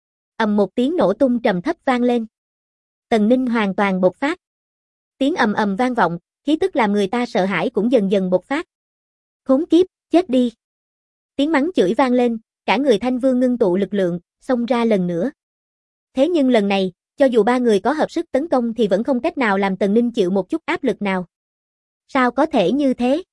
Một tiếng nổ tung trầm thấp vang lên. Tần Ninh hoàn toàn bộc phát. Tiếng ầm ầm vang vọng, khí tức làm người ta sợ hãi cũng dần dần bộc phát. Khốn kiếp, Chết đi. Tiếng mắng chửi vang lên, cả người Thanh Vương ngưng tụ lực lượng, xông ra lần nữa. Thế nhưng lần này, cho dù ba người có hợp sức tấn công thì vẫn không cách nào làm Tần Ninh chịu một chút áp lực nào. Sao có thể như thế?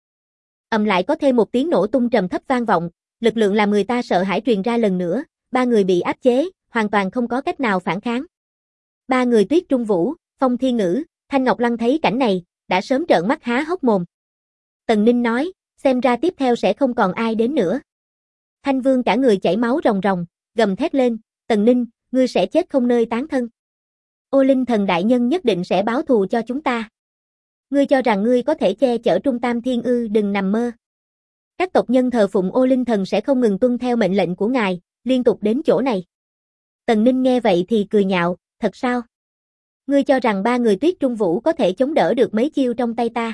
Lại có thêm một tiếng nổ tung trầm thấp vang vọng, lực lượng làm người ta sợ hãi truyền ra lần nữa, ba người bị áp chế, hoàn toàn không có cách nào phản kháng. Ba người Tuyết Trung Vũ, Phong Thiên Ngữ, Thanh Ngọc Lăng thấy cảnh này, đã sớm trợn mắt há hốc mồm. Tần Ninh nói, xem ra tiếp theo sẽ không còn ai đến nữa. Thanh Vương cả người chảy máu ròng ròng, gầm thét lên, Tần Ninh, ngươi sẽ chết không nơi tán thân. Ô Linh Thần đại nhân nhất định sẽ báo thù cho chúng ta. Ngươi cho rằng ngươi có thể che chở Trung Tam Thiên ư? Đừng nằm mơ. Các tộc nhân thờ phụng Ô Linh Thần sẽ không ngừng tuân theo mệnh lệnh của ngài, liên tục đến chỗ này. Tần Ninh nghe vậy thì cười nhạo, thật sao? Ngươi cho rằng ba người Tuyết Trung Vũ có thể chống đỡ được mấy chiêu trong tay ta?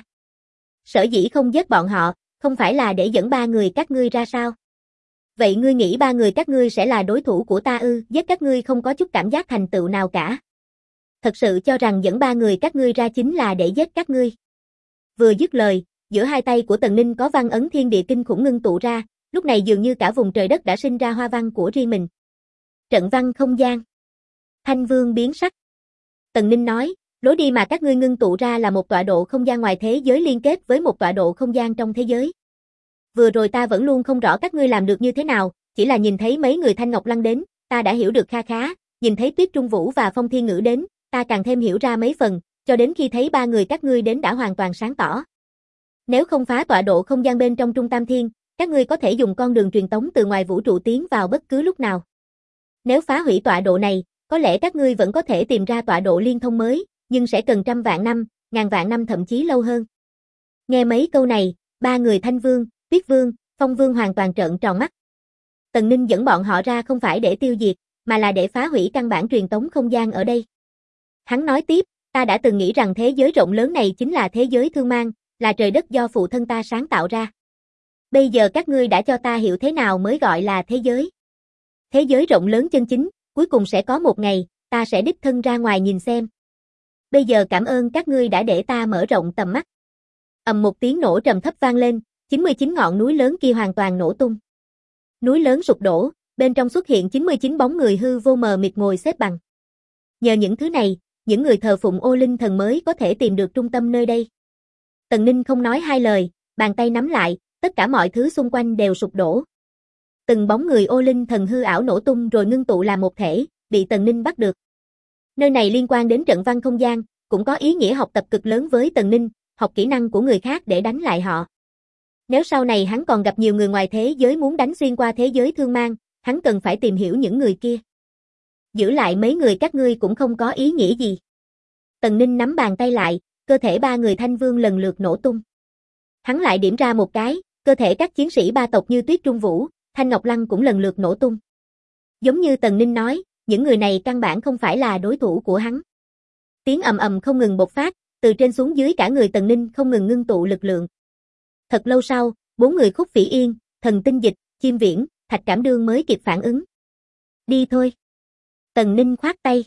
Sở dĩ không giết bọn họ, không phải là để dẫn ba người các ngươi ra sao? Vậy ngươi nghĩ ba người các ngươi sẽ là đối thủ của ta ư? Giết các ngươi không có chút cảm giác thành tựu nào cả. Thật sự cho rằng dẫn ba người các ngươi ra chính là để giết các ngươi. Vừa dứt lời, giữa hai tay của Tần Ninh có văn ấn thiên địa kinh khủng ngưng tụ ra, lúc này dường như cả vùng trời đất đã sinh ra hoa văn của riêng mình. Trận văn không gian. Thanh Vương biến sắc. Tần Ninh nói, lối đi mà các ngươi ngưng tụ ra là một tọa độ không gian ngoài thế giới liên kết với một tọa độ không gian trong thế giới. Vừa rồi ta vẫn luôn không rõ các ngươi làm được như thế nào, chỉ là nhìn thấy mấy người Thanh Ngọc Lăng đến, ta đã hiểu được kha khá, nhìn thấy Tuyết Trung Vũ và Phong Thiên Ngữ đến, ta càng thêm hiểu ra mấy phần, cho đến khi thấy ba người các ngươi đến đã hoàn toàn sáng tỏ. Nếu không phá tọa độ không gian bên trong Trung Tam Thiên, các ngươi có thể dùng con đường truyền tống từ ngoài vũ trụ tiến vào bất cứ lúc nào. Nếu phá hủy tọa độ này, có lẽ các ngươi vẫn có thể tìm ra tọa độ liên thông mới, nhưng sẽ cần trăm vạn năm, ngàn vạn năm thậm chí lâu hơn. Nghe mấy câu này, ba người Thanh Vương, Tuyết Vương, Phong Vương hoàn toàn trợn tròn mắt. Tần Ninh dẫn bọn họ ra không phải để tiêu diệt, mà là để phá hủy căn bản truyền tống không gian ở đây. Hắn nói tiếp, ta đã từng nghĩ rằng thế giới rộng lớn này chính là thế giới thương mang, là trời đất do phụ thân ta sáng tạo ra. Bây giờ các ngươi đã cho ta hiểu thế nào mới gọi là thế giới. Thế giới rộng lớn chân chính, cuối cùng sẽ có một ngày, ta sẽ đích thân ra ngoài nhìn xem. Bây giờ cảm ơn các ngươi đã để ta mở rộng tầm mắt. Một tiếng nổ trầm thấp vang lên, 99 ngọn núi lớn kia hoàn toàn nổ tung. Núi lớn sụp đổ, bên trong xuất hiện 99 bóng người hư vô mờ mịt ngồi xếp bằng. Nhờ những thứ này, những người thờ phụng Ô Linh Thần mới có thể tìm được trung tâm nơi đây. Tần Ninh không nói hai lời, bàn tay nắm lại, tất cả mọi thứ xung quanh đều sụp đổ. Từng bóng người Ô Linh Thần hư ảo nổ tung rồi ngưng tụ làm một thể, bị Tần Ninh bắt được. Nơi này liên quan đến trận văn không gian, cũng có ý nghĩa học tập cực lớn với Tần Ninh, học kỹ năng của người khác để đánh lại họ. Nếu sau này hắn còn gặp nhiều người ngoài thế giới muốn đánh xuyên qua thế giới thương mang, hắn cần phải tìm hiểu những người kia. Giữ lại mấy người các ngươi cũng không có ý nghĩa gì. Tần Ninh nắm bàn tay lại, cơ thể ba người Thanh Vương lần lượt nổ tung. Hắn lại điểm ra một cái, cơ thể các chiến sĩ ba tộc như Tuyết Trung Vũ, Thanh Ngọc Lăng cũng lần lượt nổ tung. Giống như Tần Ninh nói, những người này căn bản không phải là đối thủ của hắn. Tiếng ầm ầm không ngừng bộc phát, từ trên xuống dưới cả người Tần Ninh không ngừng ngưng tụ lực lượng. Thật lâu sau, bốn người Khúc Phỉ Yên, Thần Tinh Dịch, Chim Viễn, Thạch Cảm Đương mới kịp phản ứng. Đi thôi. Tần Ninh khoát tay.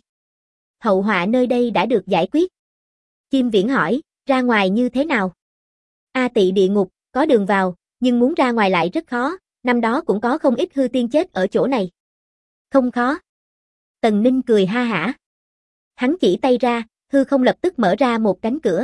Hậu họa nơi đây đã được giải quyết. Chim Viễn hỏi, ra ngoài như thế nào? A Tị địa ngục, có đường vào, nhưng muốn ra ngoài lại rất khó, năm đó cũng có không ít hư tiên chết ở chỗ này. Không khó. Tần Ninh cười ha hả. Hắn chỉ tay ra, hư không lập tức mở ra một cánh cửa.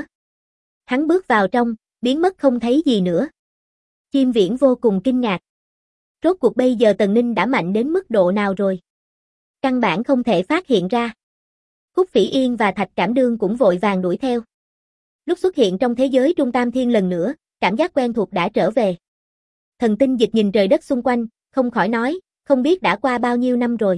Hắn bước vào trong, biến mất không thấy gì nữa. Chim Viễn vô cùng kinh ngạc. Rốt cuộc bây giờ Tần Ninh đã mạnh đến mức độ nào rồi? Căn bản không thể phát hiện ra. Khúc Phỉ Yên và Thạch Cảm Đương cũng vội vàng đuổi theo. Lúc xuất hiện trong thế giới Trung Tam Thiên lần nữa, cảm giác quen thuộc đã trở về. Thần Tinh Dịch nhìn trời đất xung quanh, không khỏi nói, không biết đã qua bao nhiêu năm rồi.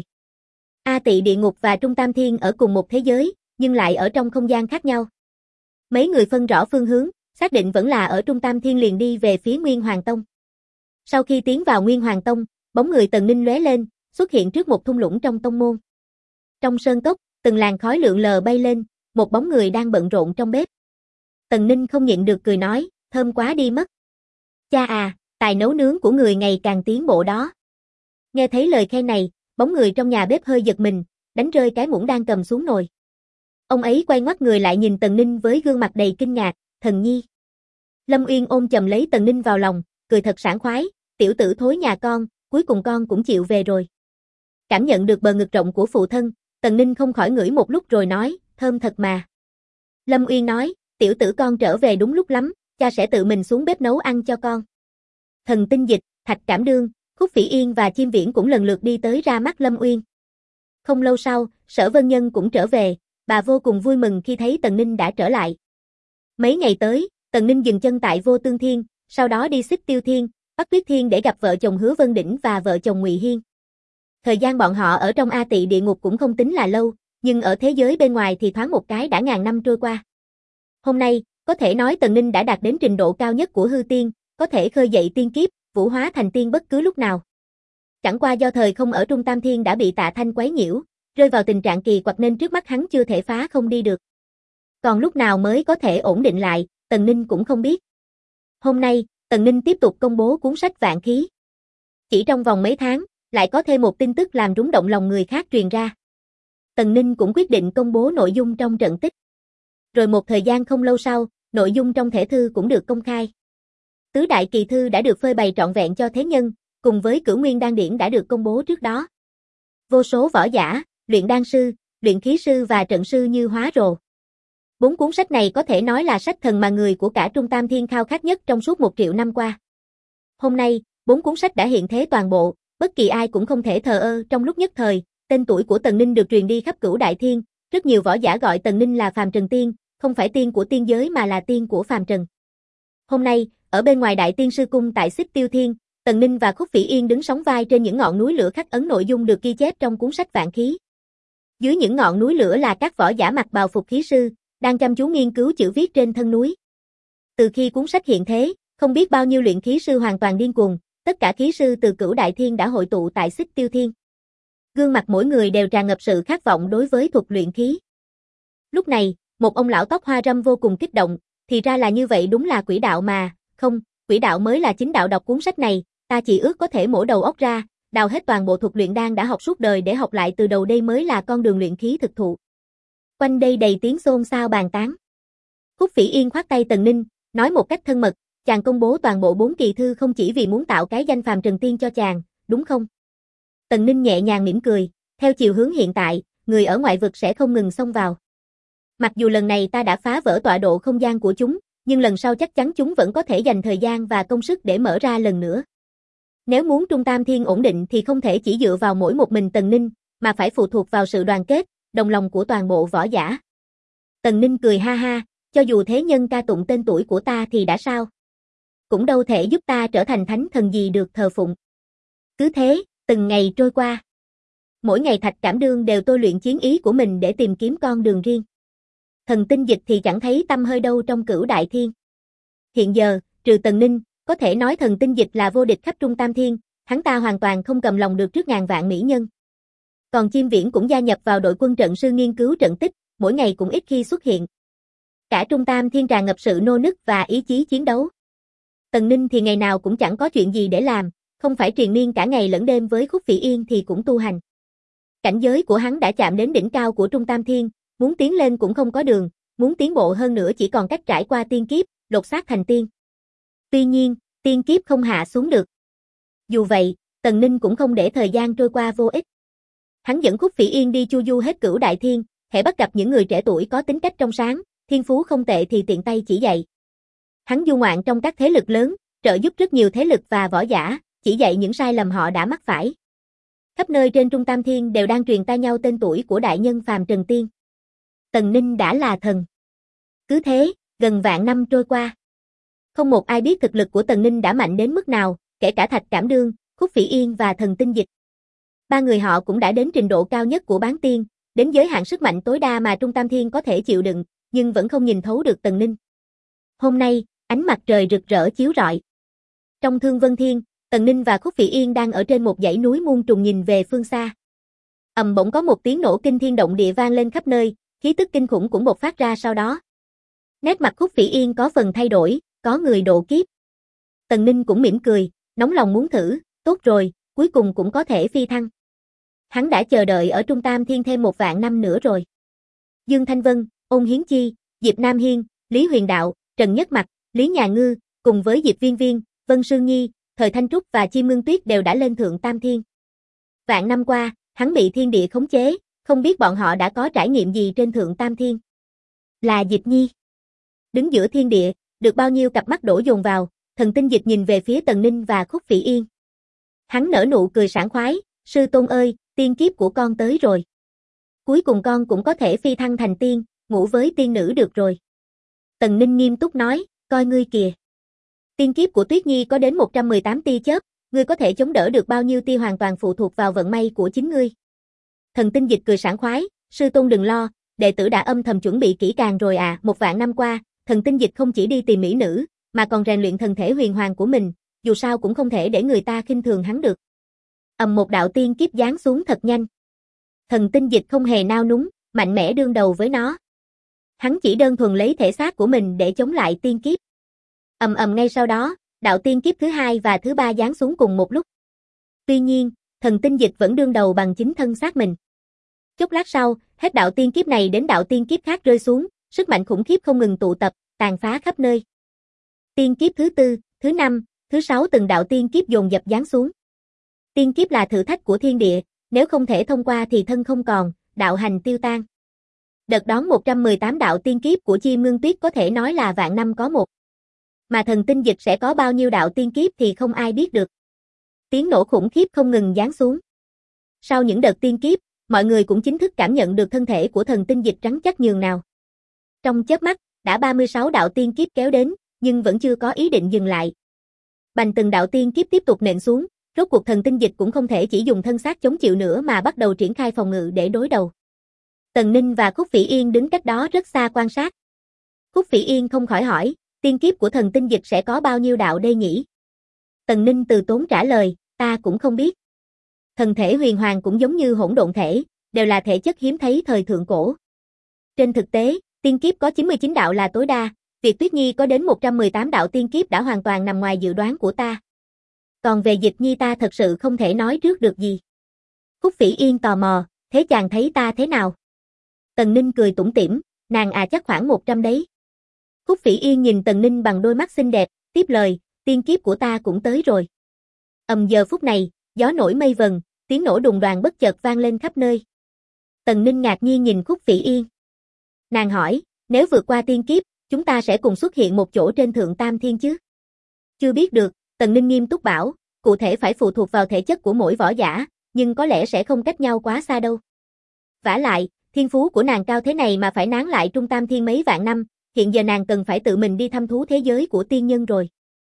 A Tị địa ngục và Trung Tam Thiên ở cùng một thế giới, nhưng lại ở trong không gian khác nhau. Mấy người phân rõ phương hướng, xác định vẫn là ở Trung Tam Thiên liền đi về phía Nguyên Hoàng Tông. Sau khi tiến vào Nguyên Hoàng Tông, bóng người Tần Ninh lóe lên, xuất hiện trước một thung lũng trong tông môn. Trong sơn cốc, từng làn khói lượn lờ bay lên, một bóng người đang bận rộn trong bếp. Tần Ninh không nhịn được cười nói, thơm quá đi mất. Cha à, tài nấu nướng của người ngày càng tiến bộ đó. Nghe thấy lời khen này, bóng người trong nhà bếp hơi giật mình, đánh rơi cái muỗng đang cầm xuống nồi. Ông ấy quay ngoắt người lại nhìn Tần Ninh với gương mặt đầy kinh ngạc, thần nhi. Lâm Uyên ôm chầm lấy Tần Ninh vào lòng, cười thật sảng khoái, tiểu tử thối nhà con, cuối cùng con cũng chịu về rồi. Cảm nhận được bờ ngực rộng của phụ thân, Tần Ninh không khỏi ngửi một lúc rồi nói, thơm thật mà. Lâm Uyên nói, tiểu tử con trở về đúng lúc lắm, cha sẽ tự mình xuống bếp nấu ăn cho con. Thần Tinh Dịch, Thạch Cảm Đương, Khúc Phỉ Yên và Chim Viễn cũng lần lượt đi tới ra mắt Lâm Uyên. Không lâu sau, Sở Vân Nhân cũng trở về, bà vô cùng vui mừng khi thấy Tần Ninh đã trở lại. Mấy ngày tới, Tần Ninh dừng chân tại Vô Tương Thiên, sau đó đi Xích Tiêu Thiên, Bắc Tuyết Thiên để gặp vợ chồng Hứa Vân Đỉnh và vợ chồng Ngụy Hiên. Thời gian bọn họ ở trong A Tị địa ngục cũng không tính là lâu, nhưng ở thế giới bên ngoài thì thoáng một cái đã ngàn năm trôi qua. Hôm nay, có thể nói Tần Ninh đã đạt đến trình độ cao nhất của hư tiên, có thể khơi dậy tiên kiếp, vũ hóa thành tiên bất cứ lúc nào. Chẳng qua do thời không ở Trung Tam Thiên đã bị Tạ Thanh quấy nhiễu, rơi vào tình trạng kỳ quặc nên trước mắt hắn chưa thể phá không đi được. Còn lúc nào mới có thể ổn định lại, Tần Ninh cũng không biết. Hôm nay, Tần Ninh tiếp tục công bố cuốn sách Vạn Khí. Chỉ trong vòng mấy tháng, lại có thêm một tin tức làm rúng động lòng người khác truyền ra. Tần Ninh cũng quyết định công bố nội dung trong trận tích. Rồi một thời gian không lâu sau, nội dung trong thể thư cũng được công khai. Tứ đại kỳ thư đã được phơi bày trọn vẹn cho thế nhân, cùng với Cửu Nguyên Đan Điển đã được công bố trước đó. Vô số võ giả, luyện đan sư, luyện khí sư và trận sư như hóa rồ. 4 cuốn sách này có thể nói là sách thần mà người của cả Trung Tam Thiên khao khát nhất trong suốt 1 triệu năm qua. Hôm nay, 4 cuốn sách đã hiện thế toàn bộ, bất kỳ ai cũng không thể thờ ơ. Trong lúc nhất thời, tên tuổi của Tần Ninh được truyền đi khắp Cửu Đại Thiên, rất nhiều võ giả gọi Tần Ninh là Phàm Trần Tiên, không phải tiên của tiên giới mà là tiên của phàm trần. Hôm nay, ở bên ngoài Đại Tiên Sư Cung tại Xích Tiêu Thiên, Tần Ninh và Khúc Phỉ Yên đứng sóng vai trên những ngọn núi lửa khắc ấn nội dung được ghi chép trong cuốn sách Vạn Khí. Dưới những ngọn núi lửa là các võ giả mặc bào phục khí sư, đang chăm chú nghiên cứu chữ viết trên thân núi. Từ khi cuốn sách hiện thế, không biết bao nhiêu luyện khí sư hoàn toàn điên cuồng, tất cả khí sư từ Cửu Đại Thiên đã hội tụ tại Xích Tiêu Thiên. Gương mặt mỗi người đều tràn ngập sự khát vọng đối với thuật luyện khí. Lúc này, một ông lão tóc hoa râm vô cùng kích động, thì ra là như vậy, đúng là quỷ đạo mà, không, quỷ đạo mới là chính đạo. Đọc cuốn sách này, ta chỉ ước có thể mổ đầu óc ra, đào hết toàn bộ thuật luyện đan đã học suốt đời để học lại từ đầu, đây mới là con đường luyện khí thực thụ. Quanh đây đầy tiếng xôn xao bàn tán. Khúc Phỉ Yên khoát tay Tần Ninh, nói một cách thân mật, chàng công bố toàn bộ 4 kỳ thư không chỉ vì muốn tạo cái danh Phàm Trần Tiên cho chàng, đúng không? Tần Ninh nhẹ nhàng mỉm cười, theo chiều hướng hiện tại, người ở ngoại vực sẽ không ngừng xông vào. Mặc dù lần này ta đã phá vỡ tọa độ không gian của chúng, nhưng lần sau chắc chắn chúng vẫn có thể dành thời gian và công sức để mở ra lần nữa. Nếu muốn Trung Tam Thiên ổn định thì không thể chỉ dựa vào mỗi một mình Tần Ninh, mà phải phụ thuộc vào sự đoàn kết, đồng lòng của toàn bộ võ giả. Tần Ninh cười ha ha, cho dù thế nhân ca tụng tên tuổi của ta thì đã sao? Cũng đâu thể giúp ta trở thành thánh thần gì được thờ phụng. Cứ thế, từng ngày trôi qua. Mỗi ngày Thạch Cảm Đương đều tôi luyện chiến ý của mình để tìm kiếm con đường riêng. Thần Tinh Dịch thì chẳng thấy tăm hơi đâu trong Cửu Đại Thiên. Hiện giờ, trừ Tần Ninh, có thể nói Thần Tinh Dịch là vô địch khắp Trung Tam Thiên, hắn ta hoàn toàn không cầm lòng được trước ngàn vạn mỹ nhân. Còn Chim Viễn cũng gia nhập vào đội quân trận sư nghiên cứu trận tích, mỗi ngày cũng ít khi xuất hiện. Cả Trung Tam Thiên tràn ngập sự nô nức và ý chí chiến đấu. Tần Ninh thì ngày nào cũng chẳng có chuyện gì để làm, không phải triền miên cả ngày lẫn đêm với Khúc Phỉ Yên thì cũng tu hành. Cảnh giới của hắn đã chạm đến đỉnh cao của Trung Tam Thiên, muốn tiến lên cũng không có đường, muốn tiến bộ hơn nữa chỉ còn cách trải qua tiên kiếp, lột xác thành tiên. Tuy nhiên, tiên kiếp không hạ xuống được. Dù vậy, Tần Ninh cũng không để thời gian trôi qua vô ích. Hắn dẫn Khúc Phỉ Yên đi chu du hết Cửu Đại Thiên, hễ bắt gặp những người trẻ tuổi có tính cách trong sáng, thiên phú không tệ thì tiện tay chỉ dạy. Hắn du ngoạn trong các thế lực lớn, trợ giúp rất nhiều thế lực và võ giả, chỉ dạy những sai lầm họ đã mắc phải. Khắp nơi trên Trung Tam Thiên đều đang truyền tai nhau tên tuổi của đại nhân Phàm Trần Tiên. Tần Ninh đã là thần. Cứ thế, gần vạn năm trôi qua. Không một ai biết thực lực của Tần Ninh đã mạnh đến mức nào, kể cả Thạch Cảm Đương, Khúc Phỉ Yên và Thần Tinh Dịch. Ba người họ cũng đã đến trình độ cao nhất của bán tiên, đến giới hạn sức mạnh tối đa mà Trung Tam Thiên có thể chịu đựng, nhưng vẫn không nhìn thấu được Tần Ninh. Hôm nay, ánh mặt trời rực rỡ chiếu rọi. Trong Thương Vân Thiên, Tần Ninh và Khúc Phỉ Yên đang ở trên một dãy núi muôn trùng nhìn về phương xa. Bỗng có một tiếng nổ kinh thiên động địa vang lên khắp nơi, khí tức kinh khủng cũng bộc phát ra sau đó. Nét mặt Khúc Phỉ Yên có phần thay đổi, có người độ kiếp. Tần Ninh cũng mỉm cười, nóng lòng muốn thử, tốt rồi, cuối cùng cũng có thể phi thăng. Hắn đã chờ đợi ở Trung Tam Thiên thêm 1 vạn năm nữa rồi. Dương Thanh Vân, Ôn Hiến Chi, Diệp Nam Hiên, Lý Huyền Đạo, Trần Nhất Mặc, Lý Nhà Ngư, cùng với Diệp Viên Viên, Vân Sương Nhi, Thời Thanh Trúc và Chim Ngưng Tuyết đều đã lên Thượng Tam Thiên. Vạn năm qua, hắn bị thiên địa khống chế, không biết bọn họ đã có trải nghiệm gì trên Thượng Tam Thiên. Là Dịch Nhi. Đứng giữa thiên địa, được bao nhiêu cặp mắt đổ dồn vào, Thần Tinh Dịch nhìn về phía Tần Ninh và Khúc Phỉ Yên. Hắn nở nụ cười sảng khoái, sư tôn ơi, tiên kiếp của con tới rồi. Cuối cùng con cũng có thể phi thăng thành tiên, ngủ với tiên nữ được rồi. Tần Ninh nghiêm túc nói, coi ngươi kìa. Tiên kiếp của Tuyết Nhi có đến 118 tia chớp, ngươi có thể chống đỡ được bao nhiêu tia hoàn toàn phụ thuộc vào vận may của chính ngươi. Thần Tinh Dịch cười sảng khoái, sư tôn đừng lo, đệ tử đã âm thầm chuẩn bị kỹ càng rồi à. 1.000 năm qua, Thần Tinh Dịch không chỉ đi tìm mỹ nữ, mà còn rèn luyện thân thể huyền hoàng của mình, dù sao cũng không thể để người ta khinh thường hắn được. Một đạo tiên kiếp giáng xuống thật nhanh. Thần Tinh Dịch không hề nao núng, mạnh mẽ đương đầu với nó. Hắn chỉ đơn thuần lấy thể xác của mình để chống lại tiên kiếp. Ngay sau đó, đạo tiên kiếp thứ hai và thứ ba giáng xuống cùng một lúc. Tuy nhiên, Thần Tinh Dịch vẫn đương đầu bằng chính thân xác mình. Chốc lát sau, hết đạo tiên kiếp này đến đạo tiên kiếp khác rơi xuống, sức mạnh khủng khiếp không ngừng tụ tập, tàn phá khắp nơi. Tiên kiếp thứ tư, thứ năm, thứ sáu từng đạo tiên kiếp dồn dập giáng xuống. Tiên kiếp là thử thách của thiên địa, nếu không thể thông qua thì thân không còn, đạo hành tiêu tan. Đợt đón 118 đạo tiên kiếp của Chim Ngưng Tuyết có thể nói là vạn năm có một. Mà Thần Tinh Dịch sẽ có bao nhiêu đạo tiên kiếp thì không ai biết được. Tiếng nổ khủng khiếp không ngừng giáng xuống. Sau những đợt tiên kiếp, mọi người cũng chính thức cảm nhận được thân thể của Thần Tinh Dịch rắn chắc nhường nào. Trong chớp mắt, đã 36 đạo tiên kiếp kéo đến, nhưng vẫn chưa có ý định dừng lại. Bành từng đạo tiên kiếp tiếp tục nện xuống, rốt cuộc Thần Tinh Dịch cũng không thể chỉ dùng thân xác chống chịu nữa mà bắt đầu triển khai phòng ngự để đối đầu. Tần Ninh và Khúc Phỉ Yên đứng cách đó rất xa quan sát. Khúc Phỉ Yên không khỏi hỏi, tiên kiếp của Thần Tinh Dịch sẽ có bao nhiêu đạo đây nhỉ? Tần Ninh từ tốn trả lời, ta cũng không biết. Thần thể huyền hoàng cũng giống như hỗn độn thể, đều là thể chất hiếm thấy thời thượng cổ. Trên thực tế, tiên kiếp có 99 đạo là tối đa, việc Tuyết Nhi có đến 118 đạo tiên kiếp đã hoàn toàn nằm ngoài dự đoán của ta. Còn về Dịch Nhi ta thật sự không thể nói trước được gì. Khúc Phỉ Yên tò mò, thế chàng thấy ta thế nào? Tần Ninh cười tủm tỉm, nàng chắc khoảng 100 đấy. Khúc Phỉ Yên nhìn Tần Ninh bằng đôi mắt xinh đẹp, tiếp lời, tiên kiếp của ta cũng tới rồi. Giờ phút này, gió nổi mây vần, tiếng nổ đùng đoàng bất chợt vang lên khắp nơi. Tần Ninh ngạc nhiên nhìn Khúc Phỉ Yên. Nàng hỏi, nếu vượt qua tiên kiếp, chúng ta sẽ cùng xuất hiện một chỗ trên Thượng Tam Thiên chứ? Chưa biết được, Tần Ninh nghiêm túc bảo, cụ thể phải phụ thuộc vào thể chất của mỗi võ giả, nhưng có lẽ sẽ không cách nhau quá xa đâu. Vả lại, thiên phú của nàng cao thế này mà phải nán lại Trung Tam Thiên mấy vạn năm, hiện giờ nàng cần phải tự mình đi thăm thú thế giới của tiên nhân rồi.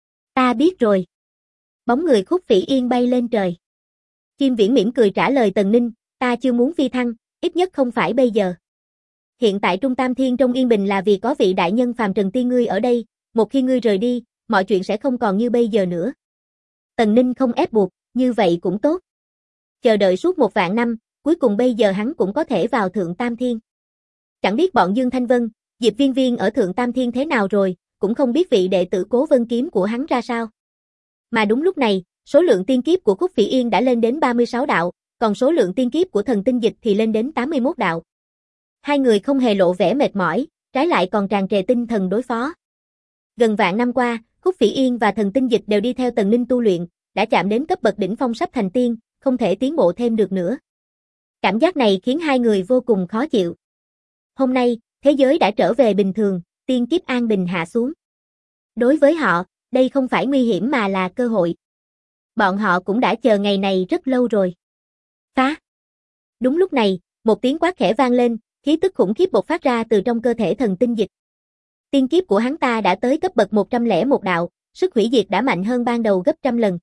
Ta biết rồi. Bóng người Khúc Phỉ Yên bay lên trời. Chim Viễn mỉm cười trả lời Tần Ninh, ta chưa muốn phi thăng, ít nhất không phải bây giờ. Hiện tại Trung Tam Thiên trong yên bình là vì có vị đại nhân phàm trần tiên ngươi ở đây, một khi ngươi rời đi, mọi chuyện sẽ không còn như bây giờ nữa. Tần Ninh không ép buộc, như vậy cũng tốt. Chờ đợi suốt 1 vạn năm, cuối cùng bây giờ hắn cũng có thể vào Thượng Tam Thiên. Chẳng biết bọn Dương Thanh Vân, Diệp Viên Viên ở Thượng Tam Thiên thế nào rồi, cũng không biết vị đệ tử Cố Vân Kiếm của hắn ra sao. Mà đúng lúc này, số lượng tiên kiếp của Khúc Phỉ Yên đã lên đến 36 đạo, còn số lượng tiên kiếp của Thần Tinh Dịch thì lên đến 81 đạo. Hai người không hề lộ vẻ mệt mỏi, trái lại còn tràn trề tinh thần đối phó. Gần vạn năm qua, Khúc Phỉ Yên và Thần Tinh Dịch đều đi theo Tần Ninh tu luyện, đã chạm đến cấp bậc đỉnh phong sắp thành tiên, không thể tiến bộ thêm được nữa. Cảm giác này khiến hai người vô cùng khó chịu. Hôm nay, thế giới đã trở về bình thường, tiên kiếp an bình hạ xuống. Đối với họ, đây không phải nguy hiểm mà là cơ hội. Bọn họ cũng đã chờ ngày này rất lâu rồi. Phá! Đúng lúc này, một tiếng quát khẽ vang lên, khí tức khủng khiếp bộc phát ra từ trong cơ thể Thần Tinh Dịch. Tiên kiếp của hắn ta đã tới cấp bậc 101 đạo, sức hủy diệt đã mạnh hơn ban đầu gấp trăm lần.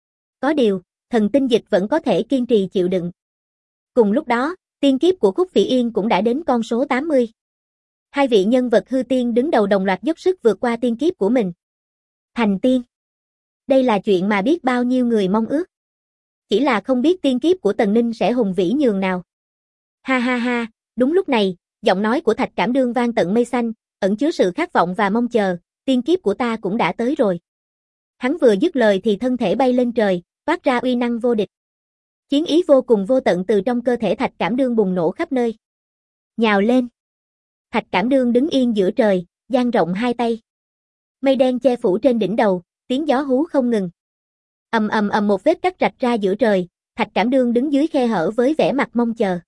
Có điều, Thần Tinh Dịch vẫn có thể kiên trì chịu đựng. Cùng lúc đó, tiên kiếp của Khúc Phỉ Yên cũng đã đến con số 80. Hai vị nhân vật hư tiên đứng đầu đồng loạt dốc sức vượt qua tiên kiếp của mình. Thành tiên. Đây là chuyện mà biết bao nhiêu người mong ước. Chỉ là không biết tiên kiếp của Tần Ninh sẽ hùng vĩ nhường nào. Ha ha ha, đúng lúc này, giọng nói của Thạch Cảm Đương vang tận mây xanh, ẩn chứa sự khát vọng và mong chờ, tiên kiếp của ta cũng đã tới rồi. Hắn vừa dứt lời thì thân thể bay lên trời, phát ra uy năng vô địch. Chiến ý vô cùng vô tận từ trong cơ thể Thạch Cảm Đương bùng nổ khắp nơi. Nhào lên. Thạch Cảm Đương đứng yên giữa trời, dang rộng hai tay. Mây đen che phủ trên đỉnh đầu, tiếng gió hú không ngừng. Ầm ầm ầm, một vết cắt rạch ra giữa trời, Thạch Cảm Đương đứng dưới khe hở với vẻ mặt mong chờ.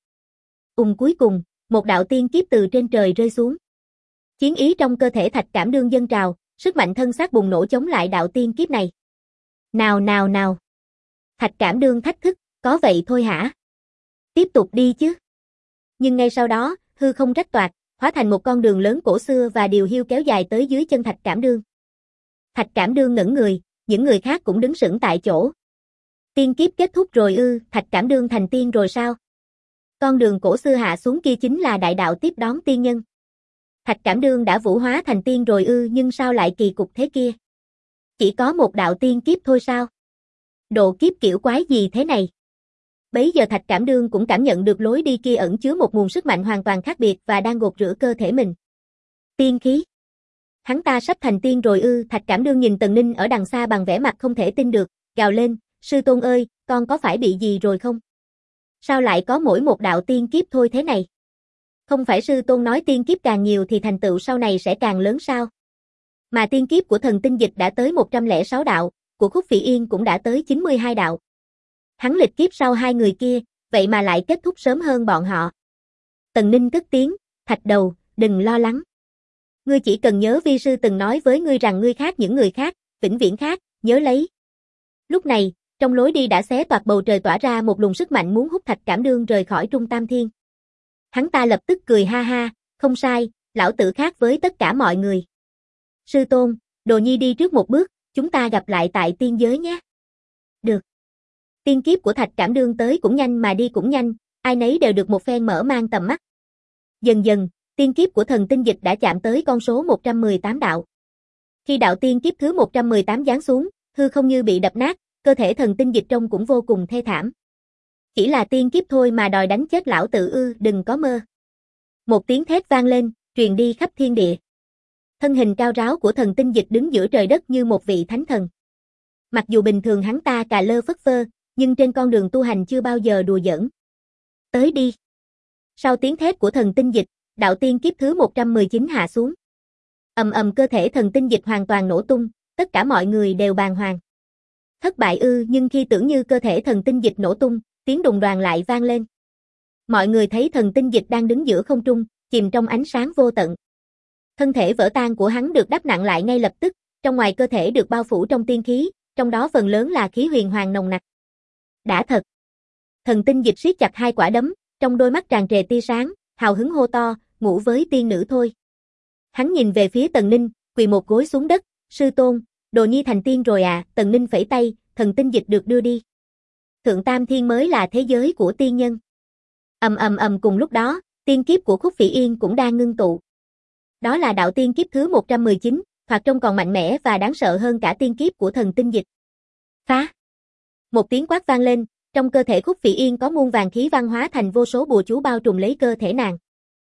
Cuối cùng, một đạo tiên kiếp từ trên trời rơi xuống. Chiến ý trong cơ thể Thạch Cảm Đương dâng trào, sức mạnh thân xác bùng nổ chống lại đạo tiên kiếp này. Nào nào nào. Thạch Cảm Đương thách thức, có vậy thôi hả? Tiếp tục đi chứ. Nhưng ngay sau đó, hư không rách toạc, hóa thành một con đường lớn cổ xưa và điều hiu kéo dài tới dưới chân Thạch Cảm Đương. Thạch Cảm Đương ngẩn người, những người khác cũng đứng sững tại chỗ. Tiên kiếp kết thúc rồi ư? Thạch Cảm Đương thành tiên rồi sao? Con đường cổ xưa hạ xuống kia chính là đại đạo tiếp đón tiên nhân. Thạch Cảm Đương đã vũ hóa thành tiên rồi ư? Nhưng sao lại kỳ cục thế kia? Chỉ có một đạo tiên kiếp thôi sao? Độ kiếp kiểu quái gì thế này? Bấy giờ Thạch Cảm Đương cũng cảm nhận được lối đi kia ẩn chứa một nguồn sức mạnh hoàn toàn khác biệt và đang gột rửa cơ thể mình. Tiên khí. Hắn ta sắp thành tiên rồi ư? Thạch Cảm Đương nhìn Tần Ninh ở đằng xa bằng vẻ mặt không thể tin được, gào lên, sư tôn ơi, con có phải bị gì rồi không? Sao lại có mỗi một đạo tiên kiếp thôi thế này? Không phải sư tôn nói tiên kiếp càng nhiều thì thành tựu sau này sẽ càng lớn sao? Mà tiên kiếp của thần tinh dịch đã tới 106 đạo, của Khúc Phỉ Yên cũng đã tới 92 đạo. Hắn lịch kiếp sau hai người kia, vậy mà lại kết thúc sớm hơn bọn họ. Tần Ninh cất tiếng, Thạch Đầu, đừng lo lắng. Ngươi chỉ cần nhớ vi sư từng nói với ngươi rằng ngươi khác những người khác, vĩnh viễn khác, nhớ lấy. Lúc này, trong lối đi đã xé toạc bầu trời tỏa ra một luồng sức mạnh muốn hút Thạch Cảm Đương rời khỏi Trung Tam Thiên. Hắn ta lập tức cười ha ha, không sai, lão tử khác với tất cả mọi người. Sư tôn, Đồ Nhi đi trước một bước, chúng ta gặp lại tại tiên giới nhé. Được. Tiên kiếp của Thạch Cảm Đương tới cũng nhanh mà đi cũng nhanh, ai nấy đều được một phen mở mang tầm mắt. Dần dần, tiên kiếp của thần tinh dịch đã chạm tới con số 118 đạo. Khi đạo tiên kiếp thứ 118 giáng xuống, hư không như bị đập nát, cơ thể thần tinh dịch trông cũng vô cùng thê thảm. Chỉ là tiên kiếp thôi mà đòi đánh chết lão tử ư? Đừng có mơ. Một tiếng thét vang lên, truyền đi khắp thiên địa. Thân hình cao ráo của thần tinh dịch đứng giữa trời đất như một vị thánh thần. Mặc dù bình thường hắn ta cà lơ phất phơ, nhưng trên con đường tu hành chưa bao giờ đùa giỡn. Tới đi. Sau tiếng thét của thần tinh dịch, đạo tiên kiếp thứ 119 hạ xuống. Ầm ầm, cơ thể thần tinh dịch hoàn toàn nổ tung, tất cả mọi người đều bàng hoàng. Thất bại ư? Nhưng khi tưởng như cơ thể thần tinh dịch nổ tung, tiếng đùng đoàng lại vang lên. Mọi người thấy thần tinh dịch đang đứng giữa không trung, chìm trong ánh sáng vô tận. Thân thể vỡ tan của hắn được đắp nặng lại ngay lập tức, trong ngoài cơ thể được bao phủ trong tiên khí, trong đó phần lớn là khí huyền hoàng nồng nặc. Đã thật. Thần tinh dịch siết chặt hai quả đấm, trong đôi mắt tràn trề tia sáng, hào hứng hô to, ngủ với tiên nữ thôi. Hắn nhìn về phía Tần Ninh, quỳ một gối xuống đất, sư tôn, Đồ Nhi thành tiên rồi à? Tần Ninh phẩy tay, thần tinh dịch được đưa đi. Thượng Tam Thiên mới là thế giới của tiên nhân. Ầm ầm ầm, cùng lúc đó, tiên kiếp của Khúc Phỉ Yên cũng đang ngưng tụ. Đó là đạo tiên kiếp thứ 119, thoạt trông còn mạnh mẽ và đáng sợ hơn cả tiên kiếp của thần tinh dịch. Phá! Một tiếng quát vang lên, trong cơ thể Khúc Phỉ Yên có muôn vàng khí văn hóa thành vô số bùa chú bao trùm lấy cơ thể nàng.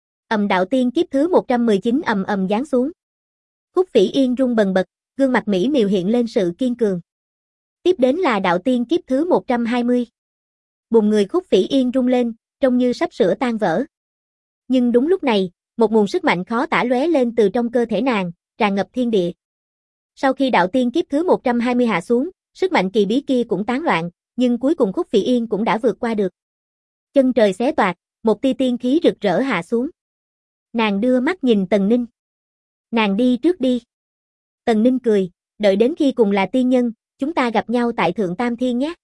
Đạo tiên kiếp thứ 119 ầm ầm giáng xuống. Khúc Phỉ Yên rung bần bật, gương mặt mỹ miều hiện lên sự kiên cường. Tiếp đến là đạo tiên kiếp thứ 120. Bùn người Khúc Phỉ Yên rung lên, trông như sắp sửa tan vỡ. Nhưng đúng lúc này, một nguồn sức mạnh khó tả lóe lên từ trong cơ thể nàng, tràn ngập thiên địa. Sau khi đạo tiên kiếp thứ 120 hạ xuống, sức mạnh kỳ bí kia cũng tán loạn, nhưng cuối cùng Khúc Phỉ Yên cũng đã vượt qua được. Chân trời xé toạc, một tia tiên khí rực rỡ hạ xuống. Nàng đưa mắt nhìn Tần Ninh. Nàng đi trước đi. Tần Ninh cười, đợi đến khi cùng là tiên nhân, chúng ta gặp nhau tại Thượng Tam Thiên nhé.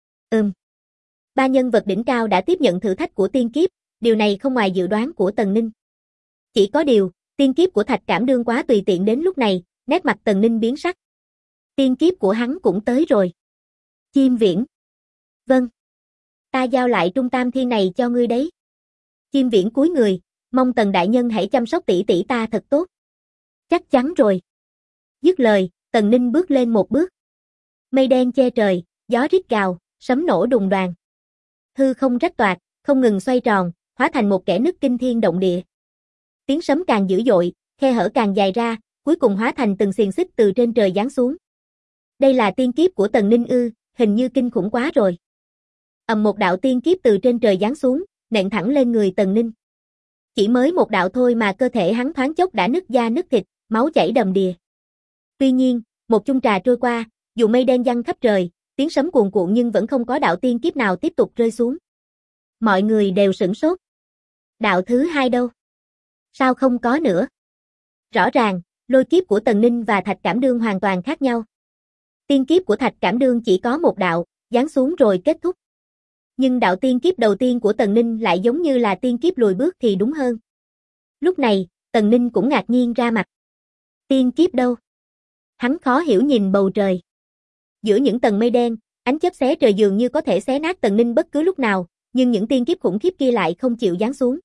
Ba nhân vật đỉnh cao đã tiếp nhận thử thách của tiên kiếp, điều này không ngoài dự đoán của Tần Ninh. Chỉ có điều, tiên kiếp của Thạch Cảm Đương quá tùy tiện đến lúc này, nét mặt Tần Ninh biến sắc. Tiên kiếp của hắn cũng tới rồi. Chim Viễn. Vâng. Ta giao lại Trung Tam Thiên này cho ngươi đấy. Chim Viễn cúi người, mong Tần đại nhân hãy chăm sóc tỷ tỷ ta thật tốt. Chắc chắn rồi. Dứt lời, Tần Ninh bước lên một bước. Mây đen che trời, gió rít gào, sấm nổ đùng đoàng. Hư không rách toạc, không ngừng xoay tròn, hóa thành một kẽ nứt kinh thiên động địa. Tiếng sấm càng dữ dội, khe hở càng dài ra, cuối cùng hóa thành từng xiềng xích từ trên trời giáng xuống. Đây là tiên kiếp của Tần Ninh ư? Hình như kinh khủng quá rồi. Một đạo tiên kiếp từ trên trời giáng xuống, nện thẳng lên người Tần Ninh. Chỉ mới một đạo thôi mà cơ thể hắn thoáng chốc đã nứt da nứt thịt, máu chảy đầm đìa. Tuy nhiên, Một chung trà trôi qua, dù mây đen giăng khắp trời, tiếng sấm cuồn cuộn nhưng vẫn không có đạo tiên kiếp nào tiếp tục rơi xuống. Mọi người đều sửng sốt. Đạo thứ hai đâu? Sao không có nữa? Rõ ràng, lôi kiếp của Tần Ninh và Thạch Cảm Đương hoàn toàn khác nhau. Tiên kiếp của Thạch Cảm Đương chỉ có một đạo, giáng xuống rồi kết thúc. Nhưng đạo tiên kiếp đầu tiên của Tần Ninh lại giống như là tiên kiếp lùi bước thì đúng hơn. Lúc này, Tần Ninh cũng ngạc nhiên ra mặt. Tiên kiếp đâu? Hắn khó hiểu nhìn bầu trời. Giữa những tầng mây đen, ánh chớp xé trời dường như có thể xé nát Tần Ninh bất cứ lúc nào, nhưng những tiên kiếp khủng khiếp kia lại không chịu giáng xuống.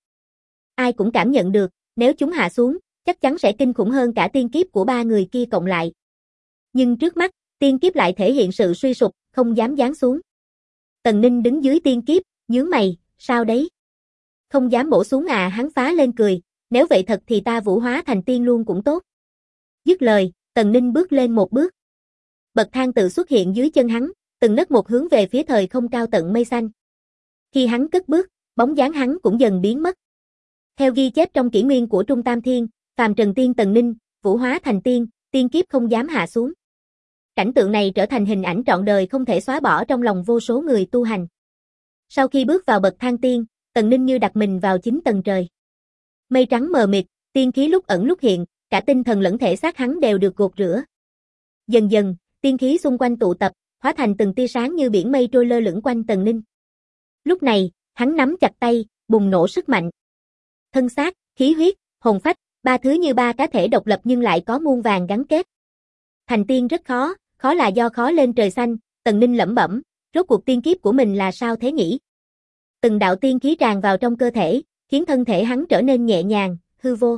Ai cũng cảm nhận được, nếu chúng hạ xuống, chắc chắn sẽ kinh khủng hơn cả tiên kiếp của ba người kia cộng lại. Nhưng trước mắt, tiên kiếp lại thể hiện sự suy sụp, không dám giáng xuống. Tần Ninh đứng dưới tiên kiếp, nhướng mày, sao đấy? Không dám bổ xuống à? Hắn phá lên cười, nếu vậy thật thì ta vũ hóa thành tiên luôn cũng tốt. Dứt lời, Tần Ninh bước lên một bước. Bậc thang tự xuất hiện dưới chân hắn, từng nấc một hướng về phía thời không cao tận mây xanh. Khi hắn cất bước, bóng dáng hắn cũng dần biến mất. Theo ghi chép trong kỷ nguyên của Trung Tam Thiên, phàm trần tiên Tần Ninh, vũ hóa thành tiên, tiên kiếp không dám hạ xuống. Cảnh tượng này trở thành hình ảnh trọn đời không thể xóa bỏ trong lòng vô số người tu hành. Sau khi bước vào bậc thang tiên, Tần Ninh như đặt mình vào chính tầng trời. Mây trắng mờ mịt, tiên khí lúc ẩn lúc hiện, cả tinh thần lẫn thể xác hắn đều được gột rửa. Dần dần, tiên khí xung quanh tụ tập, hóa thành từng tia sáng như biển mây trôi lơ lửng quanh Tần Ninh. Lúc này, hắn nắm chặt tay, bùng nổ sức mạnh. Thân xác, khí huyết, hồn phách, ba thứ như ba cá thể độc lập nhưng lại có muôn vàn gắn kết. Thành tiên rất khó, khó là do khó lên trời xanh, Tần Ninh lẩm bẩm, rốt cuộc tiên kiếp của mình là sao thế nhỉ? Từng đạo tiên khí tràn vào trong cơ thể, khiến thân thể hắn trở nên nhẹ nhàng, hư vô.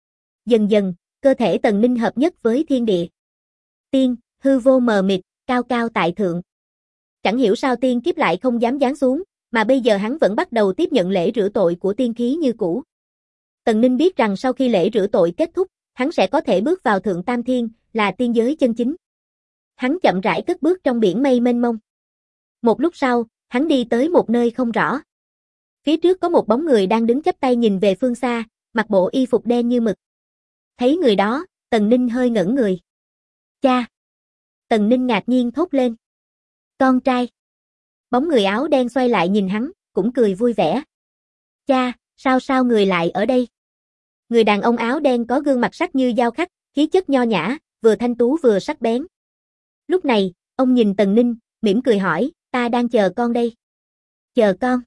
Dần dần, cơ thể Tần Ninh hợp nhất với thiên địa. Tiên, hư vô mờ mịt, cao cao tại thượng. Chẳng hiểu sao tiên kiếp lại không dám giáng xuống, mà bây giờ hắn vẫn bắt đầu tiếp nhận lễ rửa tội của tiên khí như cũ. Tần Ninh biết rằng sau khi lễ rửa tội kết thúc, hắn sẽ có thể bước vào thượng tam thiên, là tiên giới chân chính. Hắn chậm rãi cất bước trong biển mây mênh mông. Một lúc sau, hắn đi tới một nơi không rõ. Phía trước có một bóng người đang đứng chắp tay nhìn về phương xa, mặc bộ y phục đen như mực. Thấy người đó, Tần Ninh hơi ngẩn người. Cha! Tần Ninh ngạc nhiên thốt lên. Con trai! Bóng người áo đen xoay lại nhìn hắn, cũng cười vui vẻ. Cha, sao người lại ở đây? Người đàn ông áo đen có gương mặt sắc như dao khắc, khí chất nho nhã, vừa thanh tú vừa sắc bén. Lúc này, ông nhìn Tần Ninh, mỉm cười hỏi, ta đang chờ con đây. Chờ con?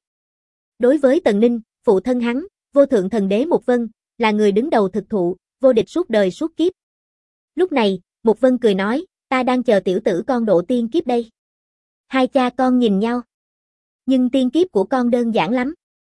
Đối với Tần Ninh, phụ thân hắn, vô thượng thần đế Mục Vân, là người đứng đầu thực thụ, vô địch suốt đời suốt kiếp. Lúc này, Mục Vân cười nói, ta đang chờ tiểu tử con độ tiên kiếp đây. Hai cha con nhìn nhau. Nhưng tiên kiếp của con đơn giản lắm.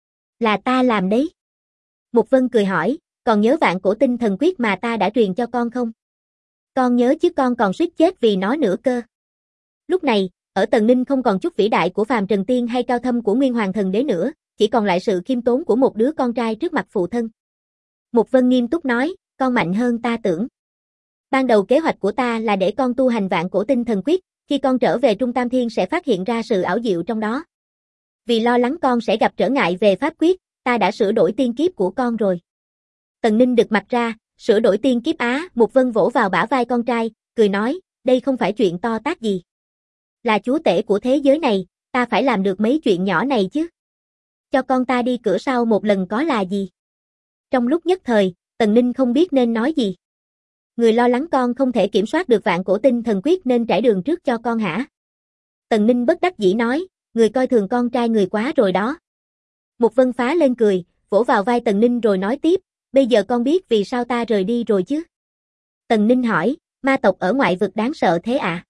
Là ta làm đấy. Mục Vân cười hỏi, còn nhớ vạn cổ tinh thần quyết mà ta đã truyền cho con không? Con nhớ chứ, con còn suýt chết vì nó nữa cơ. Lúc này, ở Tần Ninh không còn chút vĩ đại của phàm trần tiên hay cao thâm của Nguyên Hoàng thần đế nữa, chỉ còn lại sự khiêm tốn của một đứa con trai trước mặt phụ thân. Mục Vân nghiêm túc nói, con mạnh hơn ta tưởng. Ban đầu kế hoạch của ta là để con tu hành vạn cổ tinh thần quyết, khi con trở về Trung Tam Thiên sẽ phát hiện ra sự ảo diệu trong đó. Vì lo lắng con sẽ gặp trở ngại về pháp quyết, ta đã sửa đổi tiên kiếp của con rồi. Tần Ninh đực mặt ra, sửa đổi tiên kiếp á? Mục Vân vỗ vào bả vai con trai, cười nói, đây không phải chuyện to tát gì. Là chúa tể của thế giới này, ta phải làm được mấy chuyện nhỏ này chứ. Cho con ta đi cửa sau một lần có là gì? Trong lúc nhất thời, Tần Ninh không biết nên nói gì. Người lo lắng con không thể kiểm soát được vạn cổ tinh thần quyết nên trải đường trước cho con hả? Tần Ninh bất đắc dĩ nói, người coi thường con trai người quá rồi đó. Mục Vân phá lên cười, vỗ vào vai Tần Ninh rồi nói tiếp, bây giờ con biết vì sao ta rời đi rồi chứ? Tần Ninh hỏi, ma tộc ở ngoại vực đáng sợ thế à?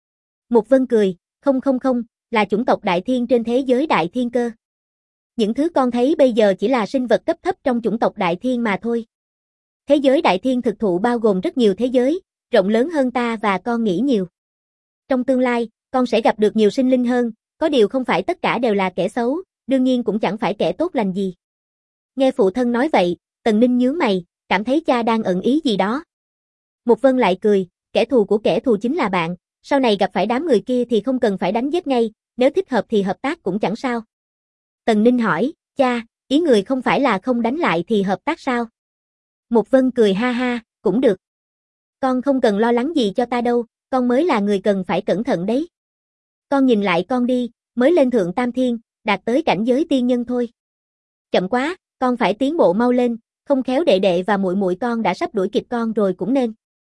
Mục Vân cười, không, là chủng tộc đại thiên trên thế giới đại thiên cơ. Những thứ con thấy bây giờ chỉ là sinh vật cấp thấp trong chủng tộc đại thiên mà thôi. Thế giới đại thiên thực thụ bao gồm rất nhiều thế giới, rộng lớn hơn ta và con nghĩ nhiều. Trong tương lai, con sẽ gặp được nhiều sinh linh hơn, có điều không phải tất cả đều là kẻ xấu, đương nhiên cũng chẳng phải kẻ tốt lành gì. Nghe phụ thân nói vậy, Tần Ninh nhướng mày, cảm thấy cha đang ẩn ý gì đó. Mục Vân lại cười, kẻ thù của kẻ thù chính là bạn, sau này gặp phải đám người kia thì không cần phải đánh giết ngay, nếu thích hợp thì hợp tác cũng chẳng sao. Tần Ninh hỏi, cha, ý người không phải là không đánh lại thì hợp tác sao? Mục Vân cười ha ha, cũng được. Con không cần lo lắng gì cho ta đâu, con mới là người cần phải cẩn thận đấy. Con nhìn lại con đi, mới lên thượng tam thiên, đạt tới cảnh giới tiên nhân thôi. Chậm quá, con phải tiến bộ mau lên, không khéo đệ đệ và muội muội con đã sắp đuổi kịp con rồi cũng nên.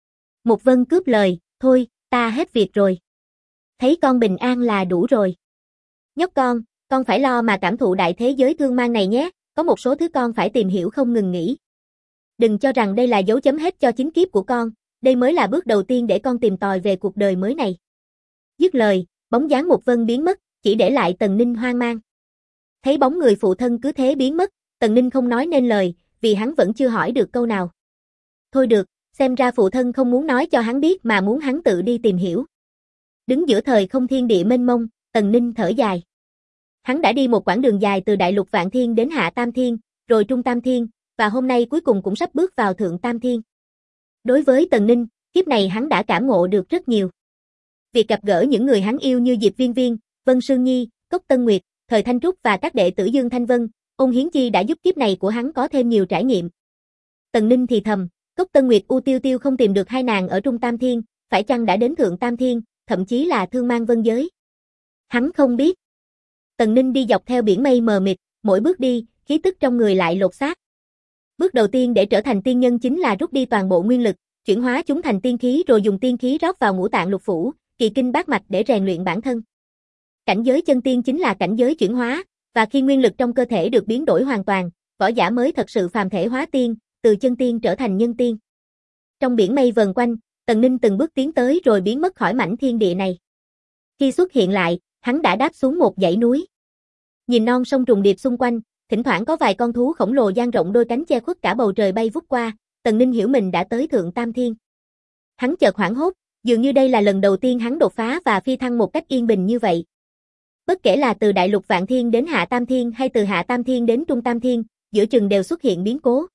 Mục Vân cướp lời, thôi, ta hết việc rồi. Thấy con bình an là đủ rồi. Nhóc con phải lo mà cảm thụ đại thế giới thương mang này nhé, có một số thứ con phải tìm hiểu không ngừng nghỉ. Đừng cho rằng đây là dấu chấm hết cho chính kiếp của con, đây mới là bước đầu tiên để con tìm tòi về cuộc đời mới này. Dứt lời, bóng dáng Mục Vân biến mất, chỉ để lại Tần Ninh hoang mang. Thấy bóng người phụ thân cứ thế biến mất, Tần Ninh không nói nên lời, vì hắn vẫn chưa hỏi được câu nào. Thôi được, xem ra phụ thân không muốn nói cho hắn biết mà muốn hắn tự đi tìm hiểu. Đứng giữa thời không thiên địa mênh mông, Tần Ninh thở dài. Hắn đã đi một quãng đường dài từ Đại Lục Vạn Thiên đến Hạ Tam Thiên, rồi Trung Tam Thiên, và hôm nay cuối cùng cũng sắp bước vào Thượng Tam Thiên. Đối với Tần Ninh, kiếp này hắn đã cảm ngộ được rất nhiều. Việc gặp gỡ những người hắn yêu như Diệp Viên Viên, Vân Sương Nhi, Cốc Tân Nguyệt, Thời Thanh Trúc và các đệ tử Dương Thanh Vân, Ôn Hiến Chi đã giúp kiếp này của hắn có thêm nhiều trải nghiệm. Tần Ninh thì thầm, Cốc Tân Nguyệt U Tiêu Tiêu không tìm được hai nàng ở Trung Tam Thiên, phải chăng đã đến Thượng Tam Thiên, thậm chí là thương mang vân giới. Hắn không biết. Tần Ninh đi dọc theo biển mây mờ mịt, mỗi bước đi, khí tức trong người lại lột xác. Bước đầu tiên để trở thành tiên nhân chính là rút đi toàn bộ nguyên lực, chuyển hóa chúng thành tiên khí rồi dùng tiên khí rót vào ngũ tạng lục phủ, kỳ kinh bát mạch để rèn luyện bản thân. Cảnh giới chân tiên chính là cảnh giới chuyển hóa, và khi nguyên lực trong cơ thể được biến đổi hoàn toàn, võ giả mới thật sự phàm thể hóa tiên, từ chân tiên trở thành nhân tiên. Trong biển mây vần quanh, Tần Ninh từng bước tiến tới rồi biến mất khỏi mảnh thiên địa này. Khi xuất hiện lại, hắn đã đáp xuống một dãy núi. Nhìn non sông trùng điệp xung quanh, thỉnh thoảng có vài con thú khổng lồ dang rộng đôi cánh che khuất cả bầu trời bay vút qua, Tần Ninh hiểu mình đã tới Thượng Tam Thiên. Hắn chợt hoảng hốt, dường như đây là lần đầu tiên hắn đột phá và phi thăng một cách yên bình như vậy. Bất kể là từ Đại Lục Vạn Thiên đến Hạ Tam Thiên hay từ Hạ Tam Thiên đến Trung Tam Thiên, giữa chừng đều xuất hiện biến cố.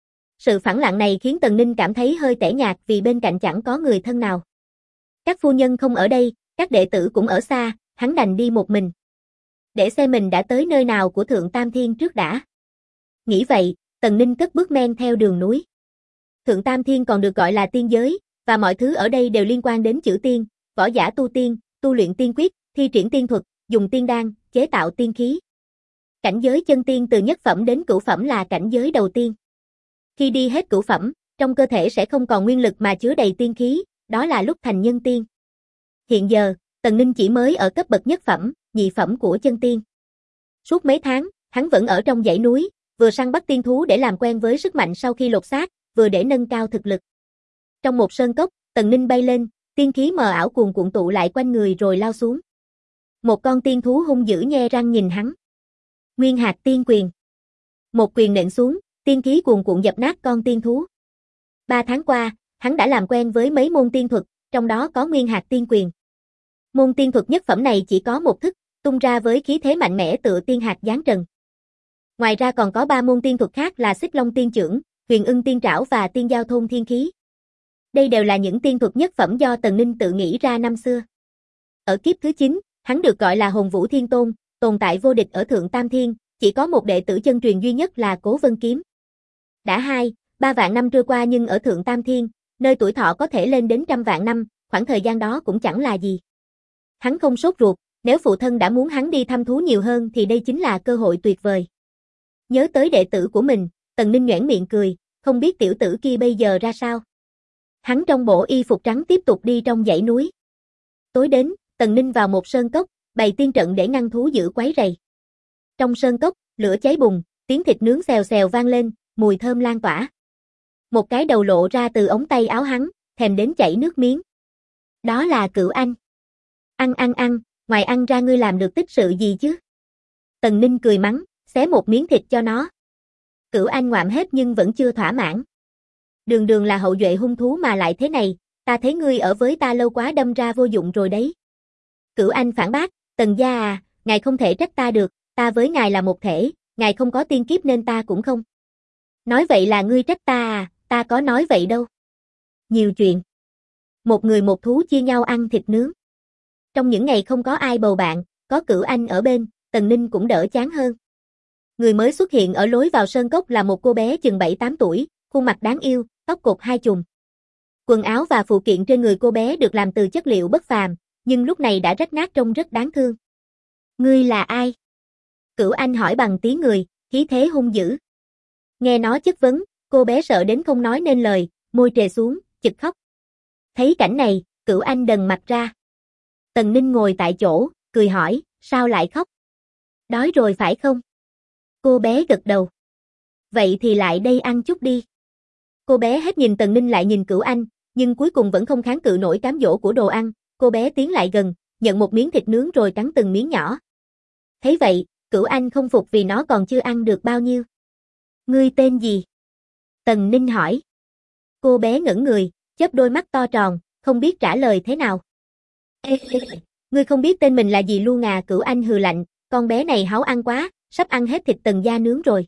Sự phẳng lặng này khiến Tần Ninh cảm thấy hơi tẻ nhạt vì bên cạnh chẳng có người thân nào. Các phu nhân không ở đây, các đệ tử cũng ở xa, hắn đành đi một mình. Để xem mình đã tới nơi nào của Thượng Tam Thiên trước đã. Nghĩ vậy, Tần Ninh cất bước men theo đường núi. Thượng Tam Thiên còn được gọi là tiên giới, và mọi thứ ở đây đều liên quan đến chữ tiên, võ giả tu tiên, tu luyện tiên quyết, thi triển tiên thuật, dùng tiên đan, chế tạo tiên khí. Cảnh giới chân tiên từ nhất phẩm đến cửu phẩm là cảnh giới đầu tiên. Khi đi hết cửu phẩm, trong cơ thể sẽ không còn nguyên lực mà chứa đầy tiên khí, đó là lúc thành nhân tiên. Hiện giờ, Tần Ninh chỉ mới ở cấp bậc nhất phẩm, nhị phẩm của chân tiên. Suốt mấy tháng, hắn vẫn ở trong dãy núi, vừa săn bắt tiên thú để làm quen với sức mạnh sau khi lột xác, vừa để nâng cao thực lực. Trong một sơn cốc, Tần Ninh bay lên, tiên khí mờ ảo cuồn cuộn tụ lại quanh người rồi lao xuống. Một con tiên thú hung dữ nhe răng nhìn hắn. Nguyên hạt tiên quyền. Một quyền nện xuống, tiên khí cuồn cuộn dập nát con tiên thú. 3 tháng qua, hắn đã làm quen với mấy môn tiên thuật, trong đó có nguyên hạt tiên quyền. Môn tiên thuật nhất phẩm này chỉ có một thức, tung ra với khí thế mạnh mẽ tựa tiên hạt giáng trần. Ngoài ra còn có 3 môn tiên thuật khác là Xích Long Tiên Chưởng, Huyền Ưng Tiên Trảo và Tiên Giao Thôn Thiên Khí. Đây đều là những tiên thuật nhất phẩm do Tần Ninh tự nghĩ ra năm xưa. Ở kiếp thứ 9, hắn được gọi là Hồn Vũ Thiên Tôn, tồn tại vô địch ở Thượng Tam Thiên, chỉ có một đệ tử chân truyền duy nhất là Cố Vân Kiếm. Đã 2-3 vạn năm trôi qua nhưng ở Thượng Tam Thiên, nơi tuổi thọ có thể lên đến 100 vạn năm, khoảng thời gian đó cũng chẳng là gì. Hắn không sốt ruột, nếu phụ thân đã muốn hắn đi thăm thú nhiều hơn thì đây chính là cơ hội tuyệt vời. Nhớ tới đệ tử của mình, Tần Ninh nhoẻn miệng cười, không biết tiểu tử kia bây giờ ra sao. Hắn trong bộ y phục trắng tiếp tục đi trong dãy núi. Tối đến, Tần Ninh vào một sơn cốc, bày tiên trận để ngăn thú dữ quấy rầy. Trong sơn cốc, lửa cháy bùng, tiếng thịt nướng xèo xèo vang lên, mùi thơm lan tỏa. Một cái đầu lộ ra từ ống tay áo hắn, thèm đến chảy nước miếng. Đó là Cửu Anh. Ăn, ngoài ăn ra ngươi làm được tích sự gì chứ? Tần Ninh cười mắng, xé một miếng thịt cho nó. Cửu Anh ngoạm hết nhưng vẫn chưa thỏa mãn. Đường đường là hậu duệ hung thú mà lại thế này, ta thấy ngươi ở với ta lâu quá đâm ra vô dụng rồi đấy. Cửu Anh phản bác, Tần gia à, ngài không thể trách ta được, ta với ngài là một thể, ngài không có tiên kiếp nên ta cũng không. Nói vậy là ngươi trách ta à, ta có nói vậy đâu. Nhiều chuyện. Một người một thú chia nhau ăn thịt nướng. Trong những ngày không có ai bầu bạn, có Cửu Anh ở bên, Tần Ninh cũng đỡ chán hơn. Người mới xuất hiện ở lối vào sơn cốc là một cô bé chừng 7-8 tuổi, khuôn mặt đáng yêu, tóc cột 2 chùm. Quần áo và phụ kiện trên người cô bé được làm từ chất liệu bất phàm, nhưng lúc này đã rách nát trông rất đáng thương. Ngươi là ai? Cửu Anh hỏi bằng tiếng người, khí thế hung dữ. Nghe nó chất vấn, cô bé sợ đến không nói nên lời, môi trề xuống, chực khóc. Thấy cảnh này, Cửu Anh đần mặt ra. Tần Ninh ngồi tại chỗ, cười hỏi, sao lại khóc? Đói rồi phải không? Cô bé gật đầu. Vậy thì lại đây ăn chút đi. Cô bé hết nhìn Tần Ninh lại nhìn Cửu Anh, nhưng cuối cùng vẫn không kháng cự nổi cám dỗ của đồ ăn. Cô bé tiến lại gần, nhận một miếng thịt nướng rồi cắn từng miếng nhỏ. Thấy vậy, Cửu Anh không phục vì nó còn chưa ăn được bao nhiêu. Ngươi tên gì? Tần Ninh hỏi. Cô bé ngẩn người, chớp đôi mắt to tròn, không biết trả lời thế nào. Ê, ngươi không biết tên mình là gì luôn à? Cửu Anh hừ lạnh, con bé này háu ăn quá, sắp ăn hết thịt Tần gia nướng rồi.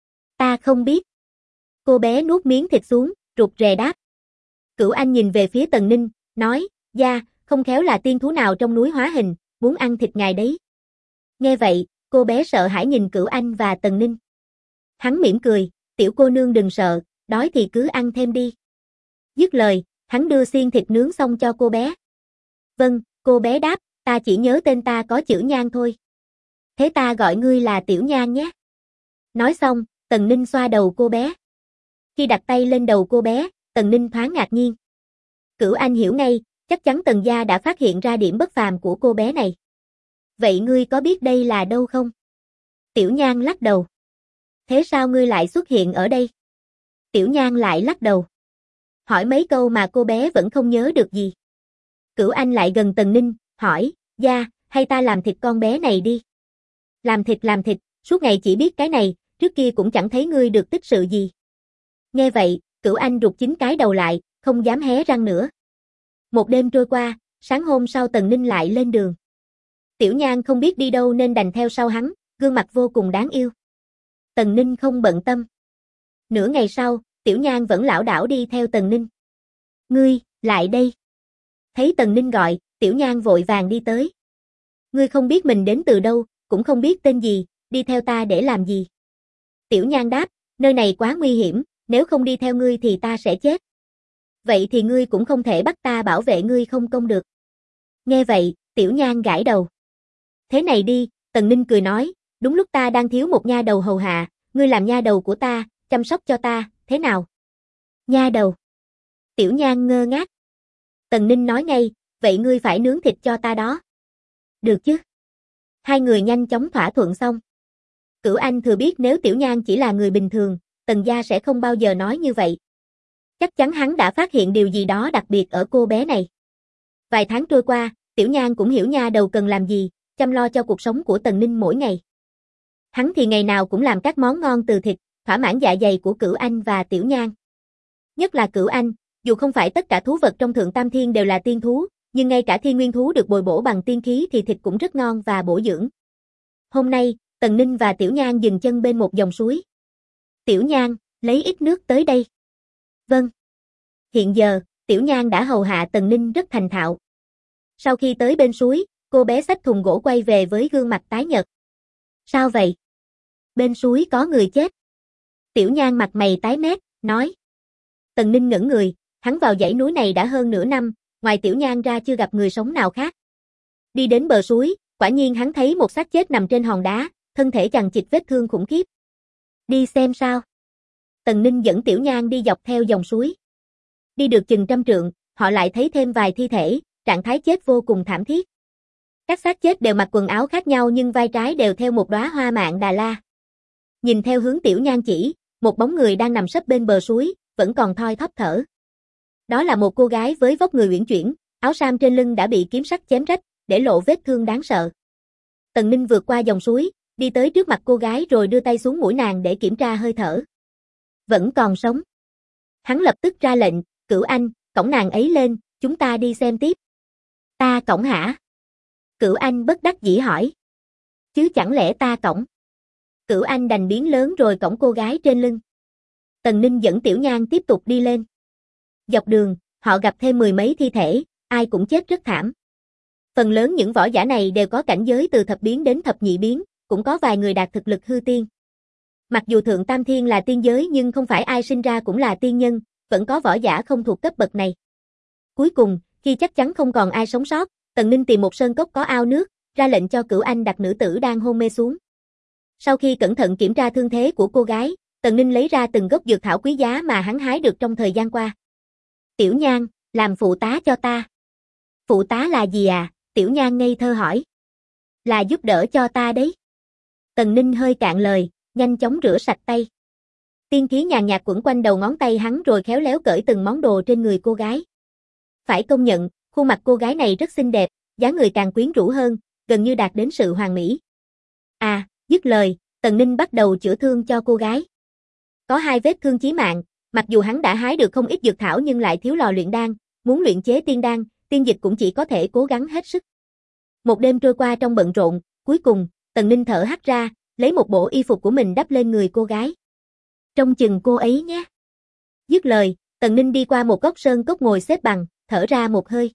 Ta không biết. Cô bé nuốt miếng thịt xuống, rụt rè đáp. Cửu Anh nhìn về phía Tần Ninh, nói, gia, không khéo là tiên thú nào trong núi hóa hình, muốn ăn thịt ngài đấy. Nghe vậy, cô bé sợ hãi nhìn Cửu Anh và Tần Ninh. Hắn mỉm cười, tiểu cô nương đừng sợ, đói thì cứ ăn thêm đi. Dứt lời, hắn đưa xiên thịt nướng xong cho cô bé. Vâng, cô bé đáp, ta chỉ nhớ tên ta có chữ Nhan thôi. Thế ta gọi ngươi là Tiểu Nhan nhé. Nói xong, Tần Ninh xoa đầu cô bé. Khi đặt tay lên đầu cô bé, Tần Ninh thoáng ngạc nhiên. Cửu Anh hiểu ngay, chắc chắn Tần gia đã phát hiện ra điểm bất phàm của cô bé này. Vậy ngươi có biết đây là đâu không? Tiểu Nhan lắc đầu. Thế sao ngươi lại xuất hiện ở đây? Tiểu Nhan lại lắc đầu. Hỏi mấy câu mà cô bé vẫn không nhớ được gì. Cửu Anh lại gần Tần Ninh, hỏi, gia, hay ta làm thịt con bé này đi? Làm thịt, suốt ngày chỉ biết cái này, trước kia cũng chẳng thấy ngươi được tích sự gì. Nghe vậy, Cửu Anh rụt chính cái đầu lại, không dám hé răng nữa. Một đêm trôi qua, sáng hôm sau Tần Ninh lại lên đường. Tiểu Nhan không biết đi đâu nên đành theo sau hắn, gương mặt vô cùng đáng yêu. Tần Ninh không bận tâm. Nửa ngày sau, Tiểu Nhan vẫn lảo đảo đi theo Tần Ninh. Ngươi, lại đây. Thấy Tần Ninh gọi, Tiểu Nhan vội vàng đi tới. Ngươi không biết mình đến từ đâu, cũng không biết tên gì, đi theo ta để làm gì? Tiểu Nhan đáp, nơi này quá nguy hiểm, nếu không đi theo ngươi thì ta sẽ chết. Vậy thì ngươi cũng không thể bắt ta bảo vệ ngươi không công được. Nghe vậy, Tiểu Nhan gãi đầu. Thế này đi, Tần Ninh cười nói, đúng lúc ta đang thiếu một nha đầu hầu hạ, ngươi làm nha đầu của ta, chăm sóc cho ta, thế nào? Nha đầu. Tiểu Nhan ngơ ngác. Tần Ninh nói ngay, vậy ngươi phải nướng thịt cho ta đó. Được chứ? Hai người nhanh chóng thỏa thuận xong. Cửu Anh thừa biết nếu Tiểu Nhan chỉ là người bình thường, Tần gia sẽ không bao giờ nói như vậy. Chắc chắn hắn đã phát hiện điều gì đó đặc biệt ở cô bé này. Vài tháng trôi qua, Tiểu Nhan cũng hiểu nha đầu cần làm gì, chăm lo cho cuộc sống của Tần Ninh mỗi ngày. Hắn thì ngày nào cũng làm các món ngon từ thịt, thỏa mãn dạ dày của Cửu Anh và Tiểu Nhan. Nhất là Cửu Anh, dù không phải tất cả thú vật trong Thượng Tam Thiên đều là tiên thú, nhưng ngay cả thiên nguyên thú được bồi bổ bằng tiên khí thì thịt cũng rất ngon và bổ dưỡng. Hôm nay, Tần Ninh và Tiểu Nhan dừng chân bên một dòng suối. Tiểu Nhan, lấy ít nước tới đây. Vâng. Hiện giờ, Tiểu Nhan đã hầu hạ Tần Ninh rất thành thạo. Sau khi tới bên suối, cô bé xách thùng gỗ quay về với gương mặt tái nhợt. Sao vậy? Bên suối có người chết. Tiểu Nhan mặt mày tái mét, nói. Tần Ninh ngẩn người, hắn vào dãy núi này đã hơn nửa năm, ngoài Tiểu Nhan ra chưa gặp người sống nào khác. Đi đến bờ suối, quả nhiên hắn thấy một xác chết nằm trên hòn đá, thân thể chằng chịt vết thương khủng khiếp. Đi xem sao. Tần Ninh dẫn Tiểu Nhan đi dọc theo dòng suối. Đi được chừng 100 trượng, họ lại thấy thêm vài thi thể, trạng thái chết vô cùng thảm thiết. Các xác chết đều mặc quần áo khác nhau nhưng vai trái đều theo một đóa hoa mạn Đà La. Nhìn theo hướng Tiểu Nhan chỉ, một bóng người đang nằm sấp bên bờ suối, vẫn còn thoi thóp thở. Đó là một cô gái với vóc người uyển chuyển, áo sam trên lưng đã bị kiếm sắc chém rách, để lộ vết thương đáng sợ. Tần Ninh vượt qua dòng suối, đi tới trước mặt cô gái rồi đưa tay xuống mũi nàng để kiểm tra hơi thở. Vẫn còn sống. Hắn lập tức ra lệnh, Cửu Anh, cõng nàng ấy lên, chúng ta đi xem tiếp. Ta cõng hả? Cửu Anh bất đắc dĩ hỏi. Chứ chẳng lẽ ta cõng? Cửu Anh đành biến lớn rồi cõng cô gái trên lưng. Tần Ninh dẫn Tiểu Nhan tiếp tục đi lên. Dọc đường, họ gặp thêm 10 mấy thi thể, ai cũng chết rất thảm. Phần lớn những võ giả này đều có cảnh giới từ thập biến đến thập nhị biến, cũng có vài người đạt thực lực hư tiên. Mặc dù Thượng Tam Thiên là tiên giới nhưng không phải ai sinh ra cũng là tiên nhân, vẫn có võ giả không thuộc cấp bậc này. Cuối cùng, khi chắc chắn không còn ai sống sót, Tần Ninh tìm một sơn cốc có ao nước, ra lệnh cho Cửu Anh đặt nữ tử đang hôn mê xuống. Sau khi cẩn thận kiểm tra thương thế của cô gái, Tần Ninh lấy ra từng gốc dược thảo quý giá mà hắn hái được trong thời gian qua. Tiểu Nhan, làm phụ tá cho ta. Phụ tá là gì à? Tiểu Nhan ngây thơ hỏi. Là giúp đỡ cho ta đấy. Tần Ninh hơi cạn lời, nhanh chóng rửa sạch tay. Tiên khí nhàn nhạt quẩn quanh đầu ngón tay hắn rồi khéo léo cởi từng món đồ trên người cô gái. Phải công nhận, khuôn mặt cô gái này rất xinh đẹp, dáng người càng quyến rũ hơn, gần như đạt đến sự hoàn mỹ. À, dứt lời, Tần Ninh bắt đầu chữa thương cho cô gái. Có 2 vết thương chí mạng, mặc dù hắn đã hái được không ít dược thảo nhưng lại thiếu lò luyện đan, muốn luyện chế tiên đan, tiên dịch cũng chỉ có thể cố gắng hết sức. Một đêm trôi qua trong bận rộn, cuối cùng, Tần Ninh thở hắt ra, lấy một bộ y phục của mình đắp lên người cô gái. Trông chừng cô ấy nhé. Dứt lời, Tần Ninh đi qua một góc sơn cốc ngồi xếp bằng, thở ra một hơi.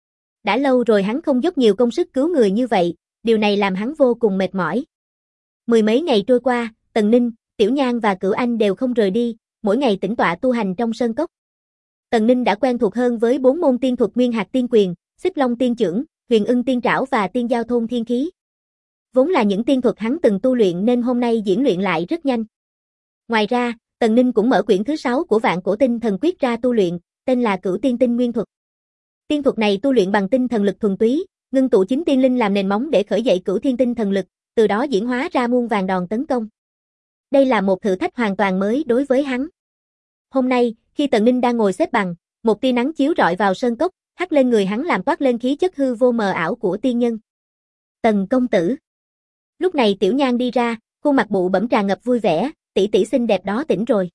Đã lâu rồi hắn không dốc nhiều công sức cứu người như vậy, điều này làm hắn vô cùng mệt mỏi. 10 mấy ngày trôi qua, Tần Ninh, Tiểu Nhan và Cửu Anh đều không rời đi, mỗi ngày tĩnh tọa tu hành trong sơn cốc. Tần Ninh đã quen thuộc hơn với 4 môn tiên thuật Nguyên Hạt Tiên Quyền, Xích Long Tiên Chưởng, Huyền Ưng Tiên Trảo và Tiên Giao Thôn Thiên Khí. Vốn là những tiên thuật hắn từng tu luyện nên hôm nay diễn luyện lại rất nhanh. Ngoài ra, Tần Ninh cũng mở quyển thứ 6 của Vạn Cổ Tinh Thần Quyết ra tu luyện, tên là Cửu Tiên Tinh Nguyên Thuật. Tiên thuật này tu luyện bằng tinh thần lực thuần túy, ngưng tụ chính tiên linh làm nền móng để khởi dậy Cửu Thiên Tinh thần lực, từ đó diễn hóa ra muôn vàn đòn tấn công. Đây là một thử thách hoàn toàn mới đối với hắn. Hôm nay, khi Tần Ninh đang ngồi xếp bằng, một tia nắng chiếu rọi vào sơn cốc, hắt lên người hắn làm toát lên khí chất hư vô mờ ảo của tiên nhân. Tần công tử. Lúc này Tiểu Nhan đi ra, khuôn mặt bụ bẫm tràn ngập vui vẻ, tỷ tỷ xinh đẹp đó tỉnh rồi.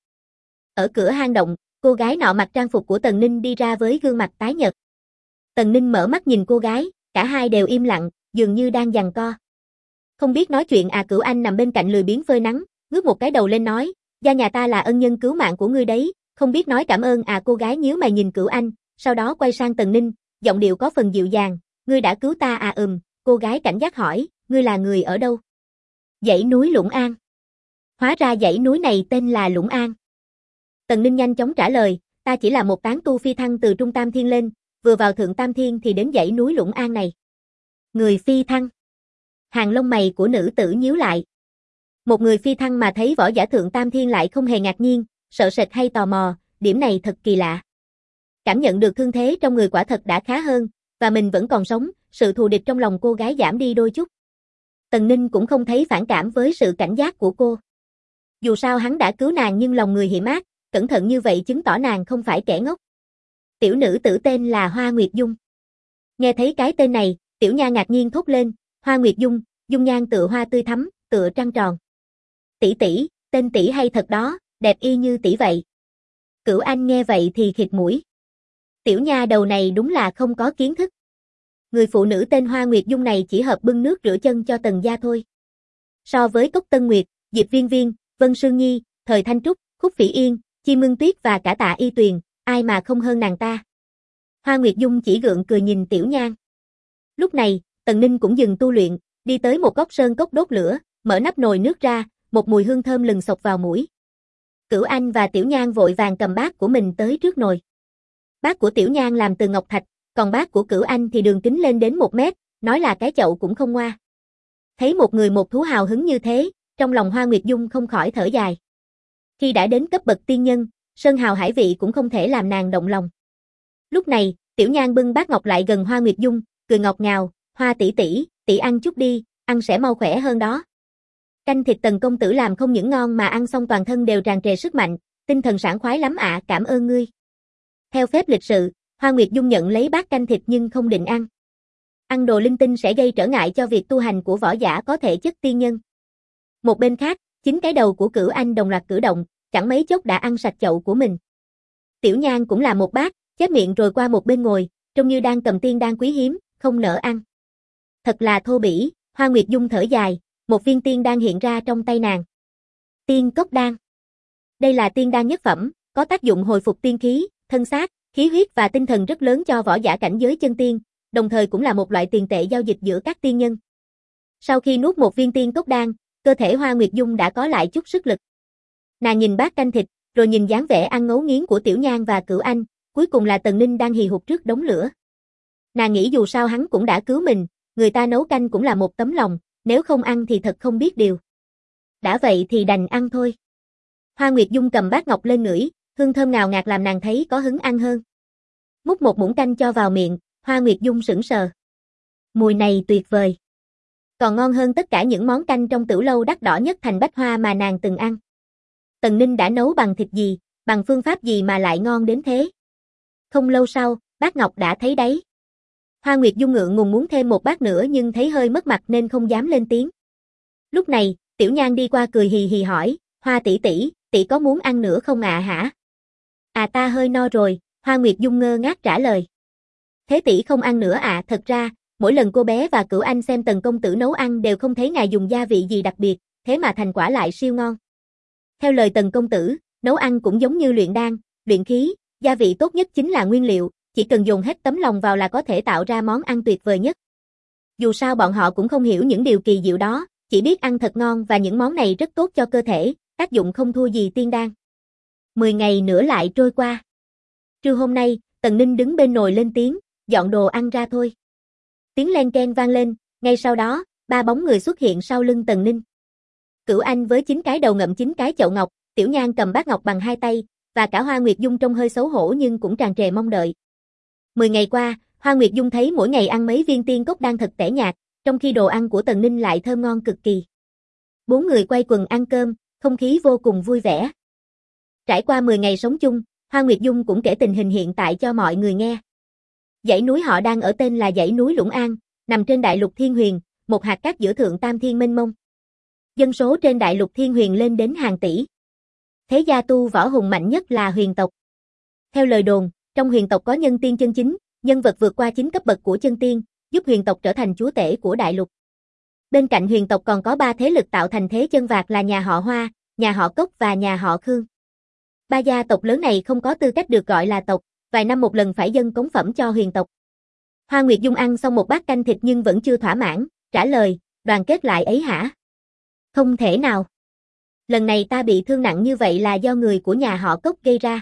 Ở cửa hang động, cô gái nọ mặc trang phục của Tần Ninh đi ra với gương mặt tái nhợt. Tần Ninh mở mắt nhìn cô gái, cả hai đều im lặng, dường như đang giằng co. Không biết nói chuyện à? Cửu Anh nằm bên cạnh lười biếng phơi nắng, ngước một cái đầu lên nói, gia nhà ta là ân nhân cứu mạng của ngươi đấy, không biết nói cảm ơn à? Cô gái nhíu mày nhìn Cửu Anh, sau đó quay sang Tần Ninh, giọng điệu có phần dịu dàng, ngươi đã cứu ta à? Cô gái cảnh giác hỏi, ngươi là người ở đâu? Dãy núi Lũng An. Hóa ra dãy núi này tên là Lũng An. Tần Ninh nhanh chóng trả lời, ta chỉ là một tán tu phi thăng từ Trung Tam Thiên lên, vừa vào Thượng Tam Thiên thì đến dãy núi Lũng An này. Người phi thăng. Hàng lông mày của nữ tử nhíu lại. Một người phi thăng mà thấy võ giả Thượng Tam Thiên lại không hề ngạc nhiên, sợ sệt hay tò mò, điểm này thật kỳ lạ. Cảm nhận được thương thế trong người quả thật đã khá hơn, và mình vẫn còn sống, sự thù địch trong lòng cô gái giảm đi đôi chút. Tần Ninh cũng không thấy phản cảm với sự cảnh giác của cô. Dù sao hắn đã cứu nàng nhưng lòng người hiểm ác, cẩn thận như vậy chứng tỏ nàng không phải kẻ ngốc. Tiểu nữ tử tên là Hoa Nguyệt Dung. Nghe thấy cái tên này, Tiểu Nha ngạc nhiên thốt lên, Hoa Nguyệt Dung, dung nhan tựa hoa tươi thắm, tựa trăng tròn. Tỷ tỷ, tên tỷ hay thật đó, đẹp y như tỷ vậy. Cửu Anh nghe vậy thì khịt mũi. Tiểu Nha đầu này đúng là không có kiến thức. Người phụ nữ tên Hoa Nguyệt Dung này chỉ hợp bưng nước rửa chân cho Tần gia thôi. So với Cốc Tân Nguyệt, Diệp Viên Viên, Vân Sương Nhi, Thời Thanh Trúc, Khúc Phỉ Yên, Chim Ngưng Tuyết và cả Tạ Y Tuyền, ai mà không hơn nàng ta. Hoa Nguyệt Dung chỉ gượng cười nhìn Tiểu Nhan. Lúc này, Tần Ninh cũng dừng tu luyện, đi tới một góc sơn cốc đốt lửa, mở nắp nồi nước ra, một mùi hương thơm lừng xộc vào mũi. Cửu Anh và Tiểu Nhan vội vàng cầm bát của mình tới trước nồi. Bát của Tiểu Nhan làm từ ngọc thạch, còn bát của Cửu Anh thì đường kính lên đến 1 mét, nói là cái chậu cũng không ngoa. Thấy một người một thú hào hứng như thế, trong lòng Hoa Nguyệt Dung không khỏi thở dài. Khi đã đến cấp bậc tiên nhân, sơn hào hải vị cũng không thể làm nàng động lòng. Lúc này, Tiểu Nhan bưng bát ngọc lại gần Hoa Nguyệt Dung, cười ngọt ngào, Hoa tỷ tỷ, tỷ ăn chút đi, ăn sẽ mau khỏe hơn đó. Canh thịt Tần công tử làm không những ngon mà ăn xong toàn thân đều tràn trề sức mạnh, tinh thần sảng khoái lắm ạ, cảm ơn ngươi. Theo phép lịch sự, Hoa Nguyệt Dung nhận lấy bát canh thịt nhưng không định ăn. Ăn đồ linh tinh sẽ gây trở ngại cho việc tu hành của võ giả có thể chất tiên nhân. Một bên khác, chính cái đầu của Cửu Anh đồng loạt cử động, chẳng mấy chốc đã ăn sạch chậu của mình. Tiểu Nhan cũng là một bát, chép miệng rồi qua một bên ngồi, trông như đang cầm tiên đan quý hiếm, không nỡ ăn. Thật là thô bỉ, Hoa Nguyệt Dung thở dài, một viên tiên đan hiện ra trong tay nàng. Tiên cốc đan. Đây là tiên đan nhất phẩm, có tác dụng hồi phục tiên khí, thân xác, khí huyết và tinh thần rất lớn cho võ giả cảnh giới chân tiên, đồng thời cũng là một loại tiền tệ giao dịch giữa các tiên nhân. Sau khi nuốt một viên tiên cốc đan, cơ thể Hoa Nguyệt Dung đã có lại chút sức lực. Nàng nhìn bát canh thịt, rồi nhìn dáng vẻ ăn ngấu nghiến của Tiểu Nhan và Cửu Anh, cuối cùng là Tần Ninh đang hì hục trước đống lửa. Nàng nghĩ dù sao hắn cũng đã cứu mình, người ta nấu canh cũng là một tấm lòng, nếu không ăn thì thật không biết điều. Đã vậy thì đành ăn thôi. Hoa Nguyệt Dung cầm bát ngọc lên ngửi, hương thơm ngào ngạt làm nàng thấy có hứng ăn hơn. Múc một muỗng canh cho vào miệng, Hoa Nguyệt Dung sững sờ. Mùi này tuyệt vời. Còn ngon hơn tất cả những món canh trong Tửu lâu đắt đỏ nhất thành Bách Hoa mà nàng từng ăn. Tần Ninh đã nấu bằng thịt gì, bằng phương pháp gì mà lại ngon đến thế? Không lâu sau, bát ngọc đã thấy đáy. Hoa Nguyệt Dung ngượng ngùng muốn thêm một bát nữa nhưng thấy hơi mất mặt nên không dám lên tiếng. Lúc này, Tiểu Nhan đi qua cười hì hì hỏi, Hoa tỷ tỷ có muốn ăn nữa không ạ hả? À ta hơi no rồi, Hoa Nguyệt Dung ngơ ngác trả lời. Thế tỷ không ăn nữa à? Thật ra, mỗi lần cô bé và Cửu Anh xem Tần công tử nấu ăn đều không thấy ngài dùng gia vị gì đặc biệt, thế mà thành quả lại siêu ngon. Theo lời Tần công tử, nấu ăn cũng giống như luyện đan, luyện khí, gia vị tốt nhất chính là nguyên liệu, chỉ cần dồn hết tấm lòng vào là có thể tạo ra món ăn tuyệt vời nhất. Dù sao bọn họ cũng không hiểu những điều kỳ diệu đó, chỉ biết ăn thật ngon và những món này rất tốt cho cơ thể, tác dụng không thua gì tiên đan. 10 ngày nữa lại trôi qua. Trưa hôm nay, Tần Ninh đứng bên nồi lên tiếng, dọn đồ ăn ra thôi. Tiếng len keng vang lên, ngay sau đó, 3 bóng người xuất hiện sau lưng Tần Ninh. Cửu Anh với 9 cái đầu ngậm 9 cái chậu ngọc, Tiểu Nhan cầm bát ngọc bằng 2 tay, và cả Hoa Nguyệt Dung trông hơi xấu hổ nhưng cũng tràn trề mong đợi. 10 ngày qua, Hoa Nguyệt Dung thấy mỗi ngày ăn mấy viên tiên cốc đan thật tẻ nhạt, trong khi đồ ăn của Tần Ninh lại thơm ngon cực kỳ. 4 người quay quần ăn cơm, không khí vô cùng vui vẻ. Trải qua 10 ngày sống chung, Hoa Nguyệt Dung cũng kể tình hình hiện tại cho mọi người nghe. Dãy núi họ đang ở tên là dãy núi Lũng An, nằm trên đại lục Thiên Huyền, một hạt cát giữa thượng tam thiên mênh mông. Dân số trên đại lục Thiên Huyền lên đến hàng tỷ. Thế gia tu võ hùng mạnh nhất là huyền tộc. Theo lời đồn, trong huyền tộc có nhân tiên chân chính, nhân vật vượt qua 9 cấp bậc của chân tiên, giúp huyền tộc trở thành chúa tể của đại lục. Bên cạnh huyền tộc còn có 3 thế lực tạo thành thế chân vạc là nhà họ Hoa, nhà họ Cốc và nhà họ Khương. 3 gia tộc lớn này không có tư cách được gọi là tộc, vài năm một lần phải dâng cống phẩm cho huyền tộc. Hoa Nguyệt Dung ăn xong một bát canh thịt nhưng vẫn chưa thỏa mãn, trả lời, đoàn kết lại ấy hả? Không thể nào. Lần này ta bị thương nặng như vậy là do người của nhà họ Cốc gây ra.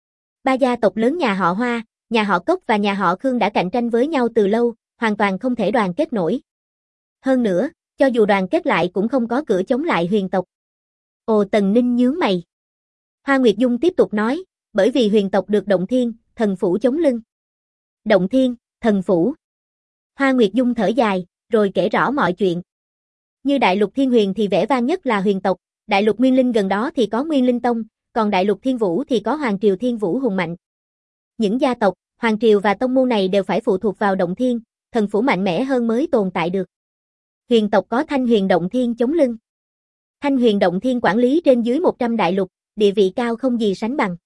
3 gia tộc lớn nhà họ Hoa, nhà họ Cốc và nhà họ Khương đã cạnh tranh với nhau từ lâu, hoàn toàn không thể đoàn kết nổi. Hơn nữa, cho dù đoàn kết lại cũng không có cửa chống lại huyền tộc. Ồ, Tần Ninh nhướng mày. Hoa Nguyệt Dung tiếp tục nói, bởi vì huyền tộc được Động Thiên, thần phủ chống lưng. Động Thiên, thần phủ. Hoa Nguyệt Dung thở dài, rồi kể rõ mọi chuyện. Như đại lục Thiên Huyền thì vẻ vang nhất là huyền tộc, đại lục Nguyên Linh gần đó thì có Nguyên Linh Tông, còn đại lục Thiên Vũ thì có Hoàng Triều Thiên Vũ hùng mạnh. Những gia tộc, Hoàng Triều và tông môn này đều phải phụ thuộc vào Động Thiên, thần phủ mạnh mẽ hơn mới tồn tại được. Huyền tộc có Thanh Huyền Động Thiên chống lưng. Thanh Huyền Động Thiên quản lý trên dưới 100 đại lục, địa vị cao không gì sánh bằng.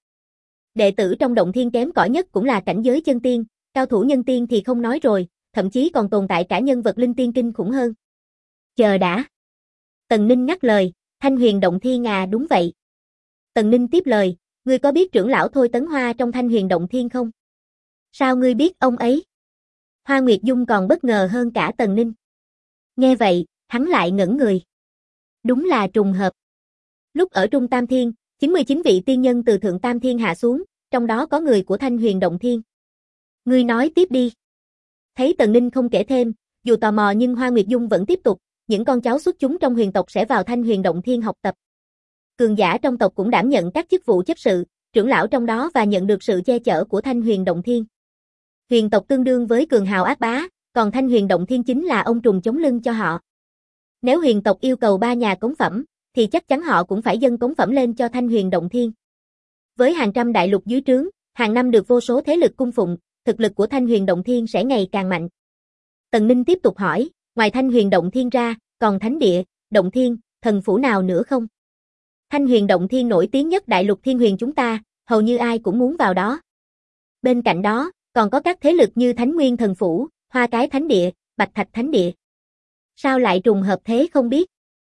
Đệ tử trong Động Thiên kém cỏi nhất cũng là cảnh giới chân tiên, cao thủ nhân tiên thì không nói rồi, thậm chí còn tồn tại cả nhân vật linh tiên kinh khủng hơn. Chờ đã. Tần Ninh ngắt lời, Thanh Huyền Động Thiên à, đúng vậy. Tần Ninh tiếp lời, ngươi có biết trưởng lão Thôi Tấn Hoa trong Thanh Huyền Động Thiên không? Sao ngươi biết ông ấy? Hoa Nguyệt Dung còn bất ngờ hơn cả Tần Ninh. Nghe vậy, hắn lại ngẩn người. Đúng là trùng hợp. Lúc ở Trung Tam Thiên, 99 vị tiên nhân từ Thượng Tam Thiên hạ xuống, trong đó có người của Thanh Huyền Động Thiên. Ngươi nói tiếp đi. Thấy Tần Ninh không kể thêm, dù tò mò nhưng Hoa Nguyệt Dung vẫn tiếp tục, những con cháu xuất chúng trong huyền tộc sẽ vào Thanh Huyền Động Thiên học tập. Cường giả trong tộc cũng đảm nhận các chức vụ chấp sự, trưởng lão trong đó và nhận được sự che chở của Thanh Huyền Động Thiên. Huyền tộc tương đương với cường hào ác bá, còn Thanh Huyền Động Thiên chính là ông trùm chống lưng cho họ. Nếu huyền tộc yêu cầu 3 nhà cống phẩm, thì chắc chắn họ cũng phải dâng cống phẩm lên cho Thanh Huyền Động Thiên. Với hàng trăm đại lục dưới trướng, hàng năm được vô số thế lực cung phụng, thực lực của Thanh Huyền Động Thiên sẽ ngày càng mạnh. Tần Ninh tiếp tục hỏi, ngoài Thanh Huyền Động Thiên ra, còn Thánh Địa, Động Thiên, thần phủ nào nữa không? Thanh Huyền Động Thiên nổi tiếng nhất đại lục Thiên Huyền chúng ta, hầu như ai cũng muốn vào đó. Bên cạnh đó, còn có các thế lực như Thánh Nguyên Thần Phủ, Hoa Cái Thánh Địa, Bạch Thạch Thánh Địa. Sao lại trùng hợp thế không biết?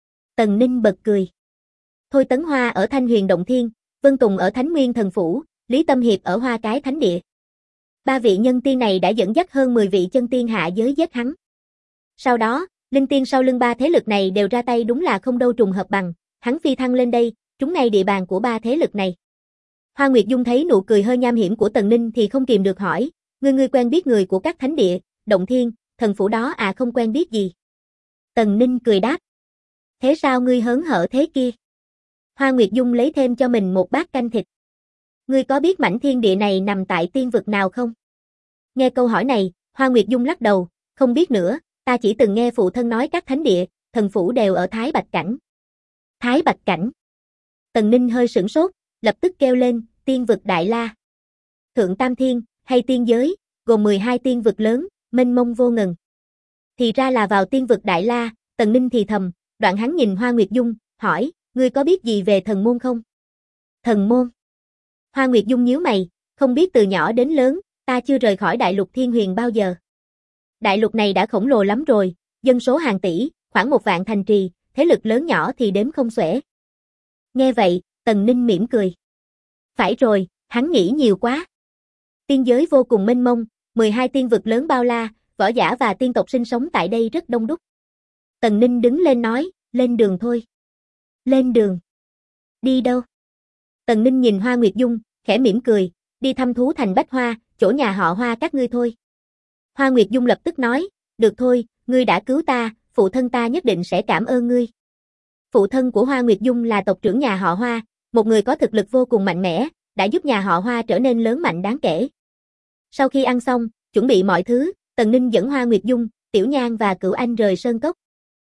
Tần Ninh bật cười. Thôi Tấn Hoa ở Thanh Huyền Động Thiên, Vân Tùng ở Thánh Nguyên Thần Phủ, Lý Tâm Hiệp ở Hoa Cái Thánh Địa. 3 vị nhân tiên này đã dẫn dắt hơn 10 vị chân tiên hạ giới giết hắn. Sau đó, linh tiên sau lưng 3 thế lực này đều ra tay đúng là không đâu trùng hợp bằng, hắn phi thăng lên đây, trúng ngay địa bàn của 3 thế lực này. Hoa Nguyệt Dung thấy nụ cười hơi nham hiểm của Tần Ninh thì không kìm được hỏi, ngươi quen biết người của các thánh địa, Động Thiên, Thần Phủ đó à? Không quen biết gì. Tần Ninh cười đáp. Thế sao ngươi hớn hở thế kia? Hoa Nguyệt Dung lấy thêm cho mình một bát canh thịt. Ngươi có biết mảnh thiên địa này nằm tại tiên vực nào không? Nghe câu hỏi này, Hoa Nguyệt Dung lắc đầu, không biết nữa, ta chỉ từng nghe phụ thân nói các thánh địa, thần phủ đều ở Thái Bạch Cảnh. Thái Bạch Cảnh. Tần Ninh hơi sửng sốt, lập tức kêu lên, tiên vực Đại La. Thượng Tam Thiên, hay tiên giới, gồm 12 tiên vực lớn, mênh mông vô ngần. Thì ra là vào tiên vực Đại La, Tần Ninh thì thầm, đoạn hắn nhìn Hoa Nguyệt Dung, hỏi, ngươi có biết gì về thần môn không? Thần môn. Hoa Nguyệt Dung nhíu mày, không biết, từ nhỏ đến lớn, ta chưa rời khỏi đại lục Thiên Huyền bao giờ. Đại lục này đã khổng lồ lắm rồi, dân số hàng tỷ, khoảng 1 vạn thành trì, thế lực lớn nhỏ thì đếm không xuể. Nghe vậy, Tần Ninh mỉm cười. Phải rồi, hắn nghĩ nhiều quá. Tiên giới vô cùng mênh mông, 12 tiên vực lớn bao la, võ giả và tiên tộc sinh sống tại đây rất đông đúc. Tần Ninh đứng lên nói, lên đường thôi. Lên đường. Đi đâu? Tần Ninh nhìn Hoa Nguyệt Dung, khẽ mỉm cười, đi thăm thú thành Bách Hoa, chỗ nhà họ Hoa các ngươi thôi. Hoa Nguyệt Dung lập tức nói, được thôi, ngươi đã cứu ta, phụ thân ta nhất định sẽ cảm ơn ngươi. Phụ thân của Hoa Nguyệt Dung là tộc trưởng nhà họ Hoa, một người có thực lực vô cùng mạnh mẽ, đã giúp nhà họ Hoa trở nên lớn mạnh đáng kể. Sau khi ăn xong, chuẩn bị mọi thứ, Tần Ninh dẫn Hoa Nguyệt Dung, Tiểu Nhan và Cửu Anh rời sơn cốc.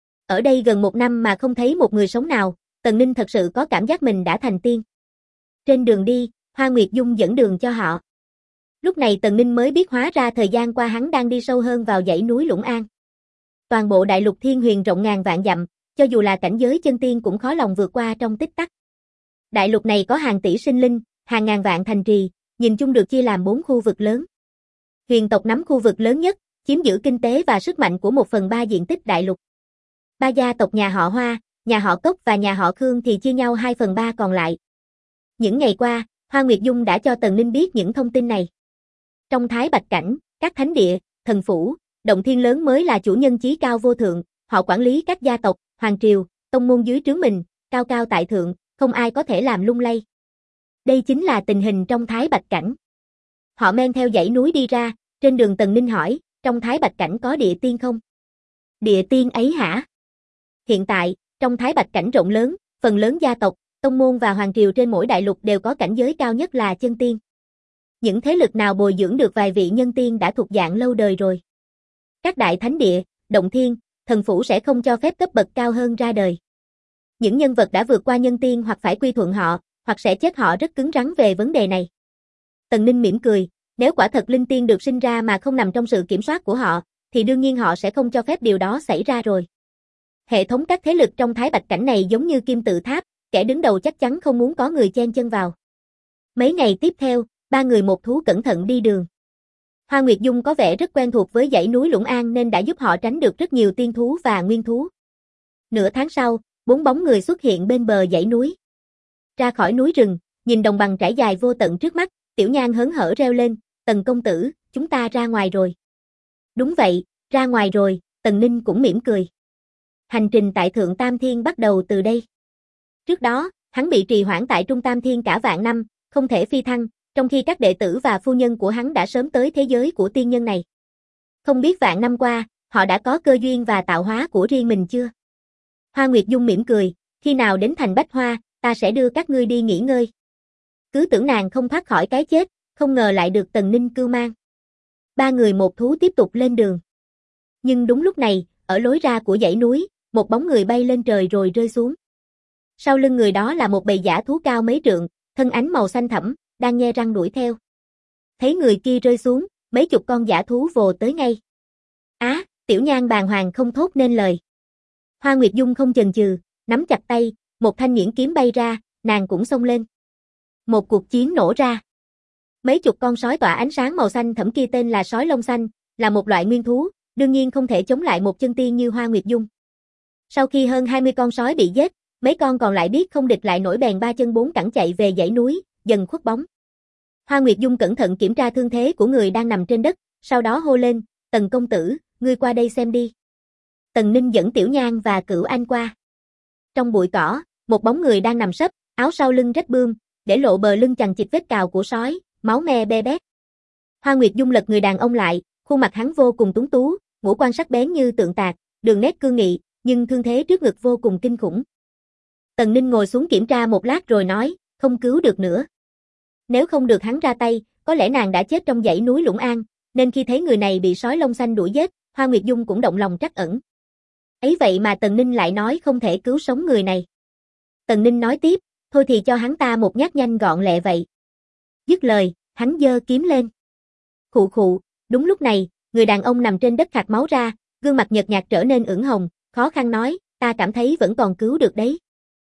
Ở đây gần 1 năm mà không thấy một người sống nào, Tần Ninh thật sự có cảm giác mình đã thành tiên. Trên đường đi, Hoa Nguyệt Dung dẫn đường cho họ. Lúc này Tần Ninh mới biết hóa ra thời gian qua hắn đang đi sâu hơn vào dãy núi Lũng An. Toàn bộ đại lục Thiên Huyền rộng ngàn vạn dặm, cho dù là cảnh giới chân tiên cũng khó lòng vượt qua trong tích tắc. Đại lục này có hàng tỷ sinh linh, hàng ngàn vạn thành trì, nhìn chung được chia làm 4 khu vực lớn. Huyền tộc nắm khu vực lớn nhất, chiếm giữ kinh tế và sức mạnh của 1/3 diện tích đại lục. 3 gia tộc nhà họ Hoa, nhà họ Cốc và nhà họ Khương thì chia nhau 2/3 còn lại. Những ngày qua, Hoa Nguyệt Dung đã cho Tần Ninh biết những thông tin này. Trong Thái Bạch Cảnh, các thánh địa, thần phủ, động thiên lớn mới là chủ nhân chí cao vô thượng, họ quản lý các gia tộc, hoàng triều, tông môn dưới trướng mình, cao cao tại thượng, không ai có thể làm lung lay. Đây chính là tình hình trong Thái Bạch Cảnh. Họ men theo dãy núi đi ra, trên đường Tần Ninh hỏi, trong Thái Bạch Cảnh có địa tiên không? Địa tiên ấy hả? Hiện tại, trong Thái Bạch Cảnh rộng lớn, phần lớn gia tộc, tông môn và hoàng triều trên mỗi đại lục đều có cảnh giới cao nhất là chân tiên. Những thế lực nào bồi dưỡng được vài vị nhân tiên đã thuộc dạng lâu đời rồi. Các đại thánh địa, động thiên, thần phủ sẽ không cho phép cấp bậc cao hơn ra đời. Những nhân vật đã vượt qua nhân tiên hoặc phải quy thuận họ, hoặc sẽ chết, họ rất cứng rắn về vấn đề này. Tần Ninh mỉm cười, nếu quả thật linh tiên được sinh ra mà không nằm trong sự kiểm soát của họ, thì đương nhiên họ sẽ không cho phép điều đó xảy ra rồi. Hệ thống các thế lực trong Thái Bạch Cảnh này giống như kim tự tháp, kẻ đứng đầu chắc chắn không muốn có người chen chân vào. Mấy ngày tiếp theo, 3 người một thú cẩn thận đi đường. Hoa Nguyệt Dung có vẻ rất quen thuộc với dãy núi Lũng An nên đã giúp họ tránh được rất nhiều tiên thú và nguyên thú. Nửa tháng sau, 4 bóng người xuất hiện bên bờ dãy núi. Ra khỏi núi rừng, nhìn đồng bằng trải dài vô tận trước mắt, Tiểu Nhan hớn hở reo lên, Tần công tử, chúng ta ra ngoài rồi. Đúng vậy, ra ngoài rồi, Tần Ninh cũng mỉm cười. Hành trình tại Thượng Tam Thiên bắt đầu từ đây. Trước đó, hắn bị trì hoãn tại Trung Tam Thiên cả vạn năm, không thể phi thăng, trong khi các đệ tử và phu nhân của hắn đã sớm tới thế giới của tiên nhân này. Không biết vạn năm qua, họ đã có cơ duyên và tạo hóa của riêng mình chưa? Hoa Nguyệt Dung mỉm cười, khi nào đến thành Bách Hoa, ta sẽ đưa các ngươi đi nghỉ ngơi. Cứ tưởng nàng không thoát khỏi cái chết, không ngờ lại được Tần Ninh cưu mang. 3 người một thú tiếp tục lên đường. Nhưng đúng lúc này, ở lối ra của dãy núi, một bóng người bay lên trời rồi rơi xuống. Sau lưng người đó là một bầy dã thú cao mấy trượng, thân ánh màu xanh thẫm, đang nhe răng đuổi theo. Thấy người kia rơi xuống, mấy chục con dã thú vồ tới ngay. Á, Tiểu Nhan bàng hoàng không thốt nên lời. Hoa Nguyệt Dung không chần chừ, nắm chặt tay, một thanh nhuyễn kiếm bay ra, nàng cũng xông lên. Một cuộc chiến nổ ra. Mấy chục con sói tỏa ánh sáng màu xanh thẫm kia tên là sói lông xanh, là một loại nguyên thú, đương nhiên không thể chống lại một chân tiên như Hoa Nguyệt Dung. Sau khi hơn 20 con sói bị giết, mấy con còn lại biết không địch lại nổi bèn 3 chân 4 cẳng chạy về dãy núi, dần khuất bóng. Hoa Nguyệt Dung cẩn thận kiểm tra thương thế của người đang nằm trên đất, sau đó hô lên, Tần công tử, ngươi qua đây xem đi. Tần Ninh dẫn Tiểu Nhan và Cửu Anh qua. Trong bụi cỏ, một bóng người đang nằm sấp, áo sau lưng rách bươm, để lộ bờ lưng chằng chịt vết cào của sói, máu me be bét. Hoa Nguyệt Dung lật người đàn ông lại, khuôn mặt hắn vô cùng tuấn tú, ngũ quan sắc bén như tượng tạc, đường nét cương nghị, nhưng thương thế trước ngực vô cùng kinh khủng. Tần Ninh ngồi xuống kiểm tra một lát rồi nói, không cứu được nữa. Nếu không được hắn ra tay, có lẽ nàng đã chết trong dãy núi Lũng An, nên khi thấy người này bị sói lông xanh đuổi giết, Hoa Nguyệt Dung cũng động lòng trắc ẩn. Ấy vậy mà Tần Ninh lại nói không thể cứu sống người này. Tần Ninh nói tiếp, thôi thì cho hắn ta một nhát nhanh gọn lẹ vậy. Dứt lời, hắn giơ kiếm lên. Khụ khụ, đúng lúc này, người đàn ông nằm trên đất khạc máu ra, gương mặt nhợt nhạt trở nên ửng hồng, khó khăn nói, ta cảm thấy vẫn còn cứu được đấy.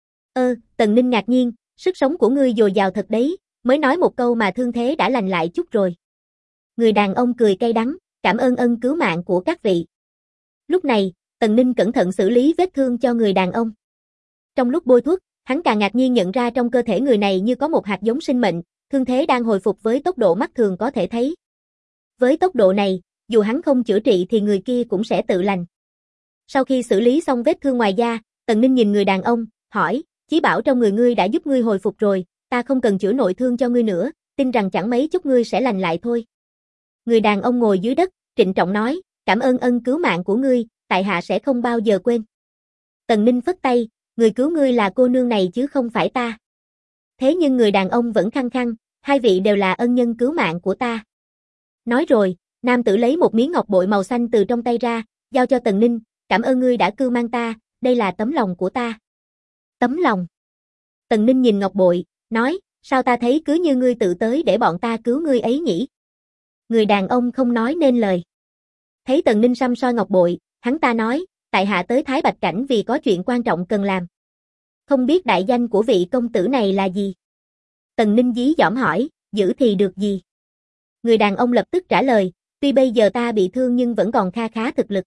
Tần Ninh ngạc nhiên, sức sống của ngươi dồi dào thật đấy, mới nói một câu mà thương thế đã lành lại chút rồi. Người đàn ông cười cay đắng, cảm ơn ân cứu mạng của các vị. Lúc này, Tần Ninh cẩn thận xử lý vết thương cho người đàn ông. Trong lúc bôi thuốc, hắn càng ngạc nhiên nhận ra trong cơ thể người này như có một hạt giống sinh mệnh, thương thế đang hồi phục với tốc độ mắt thường có thể thấy. Với tốc độ này, dù hắn không chữa trị thì người kia cũng sẽ tự lành. Sau khi xử lý xong vết thương ngoài da, Tần Ninh nhìn người đàn ông, hỏi, chí bảo trong người ngươi đã giúp ngươi hồi phục rồi, ta không cần chữa nội thương cho ngươi nữa, tin rằng chẳng mấy chốc ngươi sẽ lành lại thôi. Người đàn ông ngồi dưới đất, trịnh trọng nói, cảm ơn ân cứu mạng của ngươi, tại hạ sẽ không bao giờ quên. Tần Ninh phất tay, người cứu ngươi là cô nương này chứ không phải ta. Thế nhưng người đàn ông vẫn khăng khăng, hai vị đều là ân nhân cứu mạng của ta. Nói rồi, nam tử lấy một miếng ngọc bội màu xanh từ trong tay ra, giao cho Tần Ninh, cảm ơn ngươi đã cưu mang ta, đây là tấm lòng của ta. Tấm lòng. Tần Ninh nhìn ngọc bội, nói, sao ta thấy cứ như ngươi tự tới để bọn ta cứu ngươi ấy nhỉ? Người đàn ông không nói nên lời. Thấy Tần Ninh săm soi ngọc bội, hắn ta nói, tại hạ tới Thái Bạch Cảnh vì có chuyện quan trọng cần làm. Không biết đại danh của vị công tử này là gì? Tần Ninh dí dỏm hỏi, giữ thì được gì? Người đàn ông lập tức trả lời, tuy bây giờ ta bị thương nhưng vẫn còn kha khá thực lực.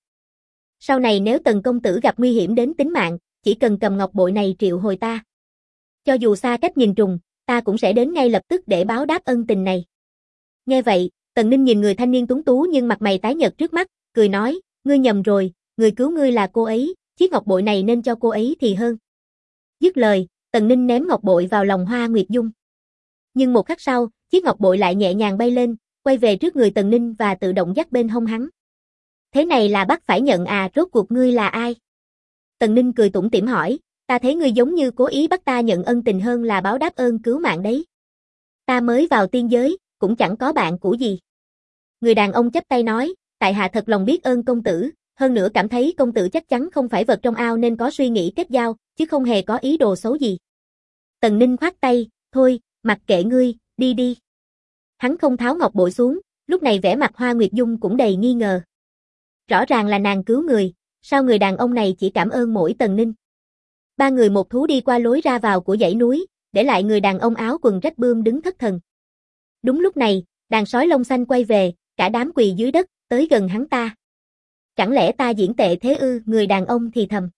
Sau này nếu Tần công tử gặp nguy hiểm đến tính mạng, chỉ cần cầm ngọc bội này triệu hồi ta. Cho dù xa cách nghìn trùng, ta cũng sẽ đến ngay lập tức để báo đáp ân tình này. Nghe vậy, Tần Ninh nhìn người thanh niên tuấn tú nhưng mặt mày tái nhợt trước mắt, cười nói, ngươi nhầm rồi, người cứu ngươi là cô ấy, chiếc ngọc bội này nên cho cô ấy thì hơn. Dứt lời, Tần Ninh ném ngọc bội vào lòng Hoa Nguyệt Dung. Nhưng một khắc sau, chiếc ngọc bội lại nhẹ nhàng bay lên, quay về trước người Tần Ninh và tự động dắt bên hông hắn. Thế này là bắt phải nhận à, rốt cuộc ngươi là ai? Tần Ninh cười tủm tỉm hỏi, ta thấy ngươi giống như cố ý bắt ta nhận ân tình hơn là báo đáp ơn cứu mạng đấy. Ta mới vào tiên giới, cũng chẳng có bạn cũ gì. Người đàn ông chắp tay nói, tại hạ thật lòng biết ơn công tử, hơn nữa cảm thấy công tử chắc chắn không phải vật trong ao nên có suy nghĩ kết giao, chứ không hề có ý đồ xấu gì. Tần Ninh khoát tay, thôi, mặc kệ ngươi, đi đi. Hắn không tháo ngọc bội xuống, lúc này vẻ mặt Hoa Nguyệt Dung cũng đầy nghi ngờ. Rõ ràng là nàng cứu người, sao người đàn ông này chỉ cảm ơn mỗi Tần Ninh. Ba người một thú đi qua lối ra vào của dãy núi, để lại người đàn ông áo quần rách bươm đứng thất thần. Đúng lúc này, đàn sói lông xanh quay về, cả đám quỳ dưới đất, tới gần hắn ta. Chẳng lẽ ta diễn tệ thế ư? Người đàn ông thì thầm.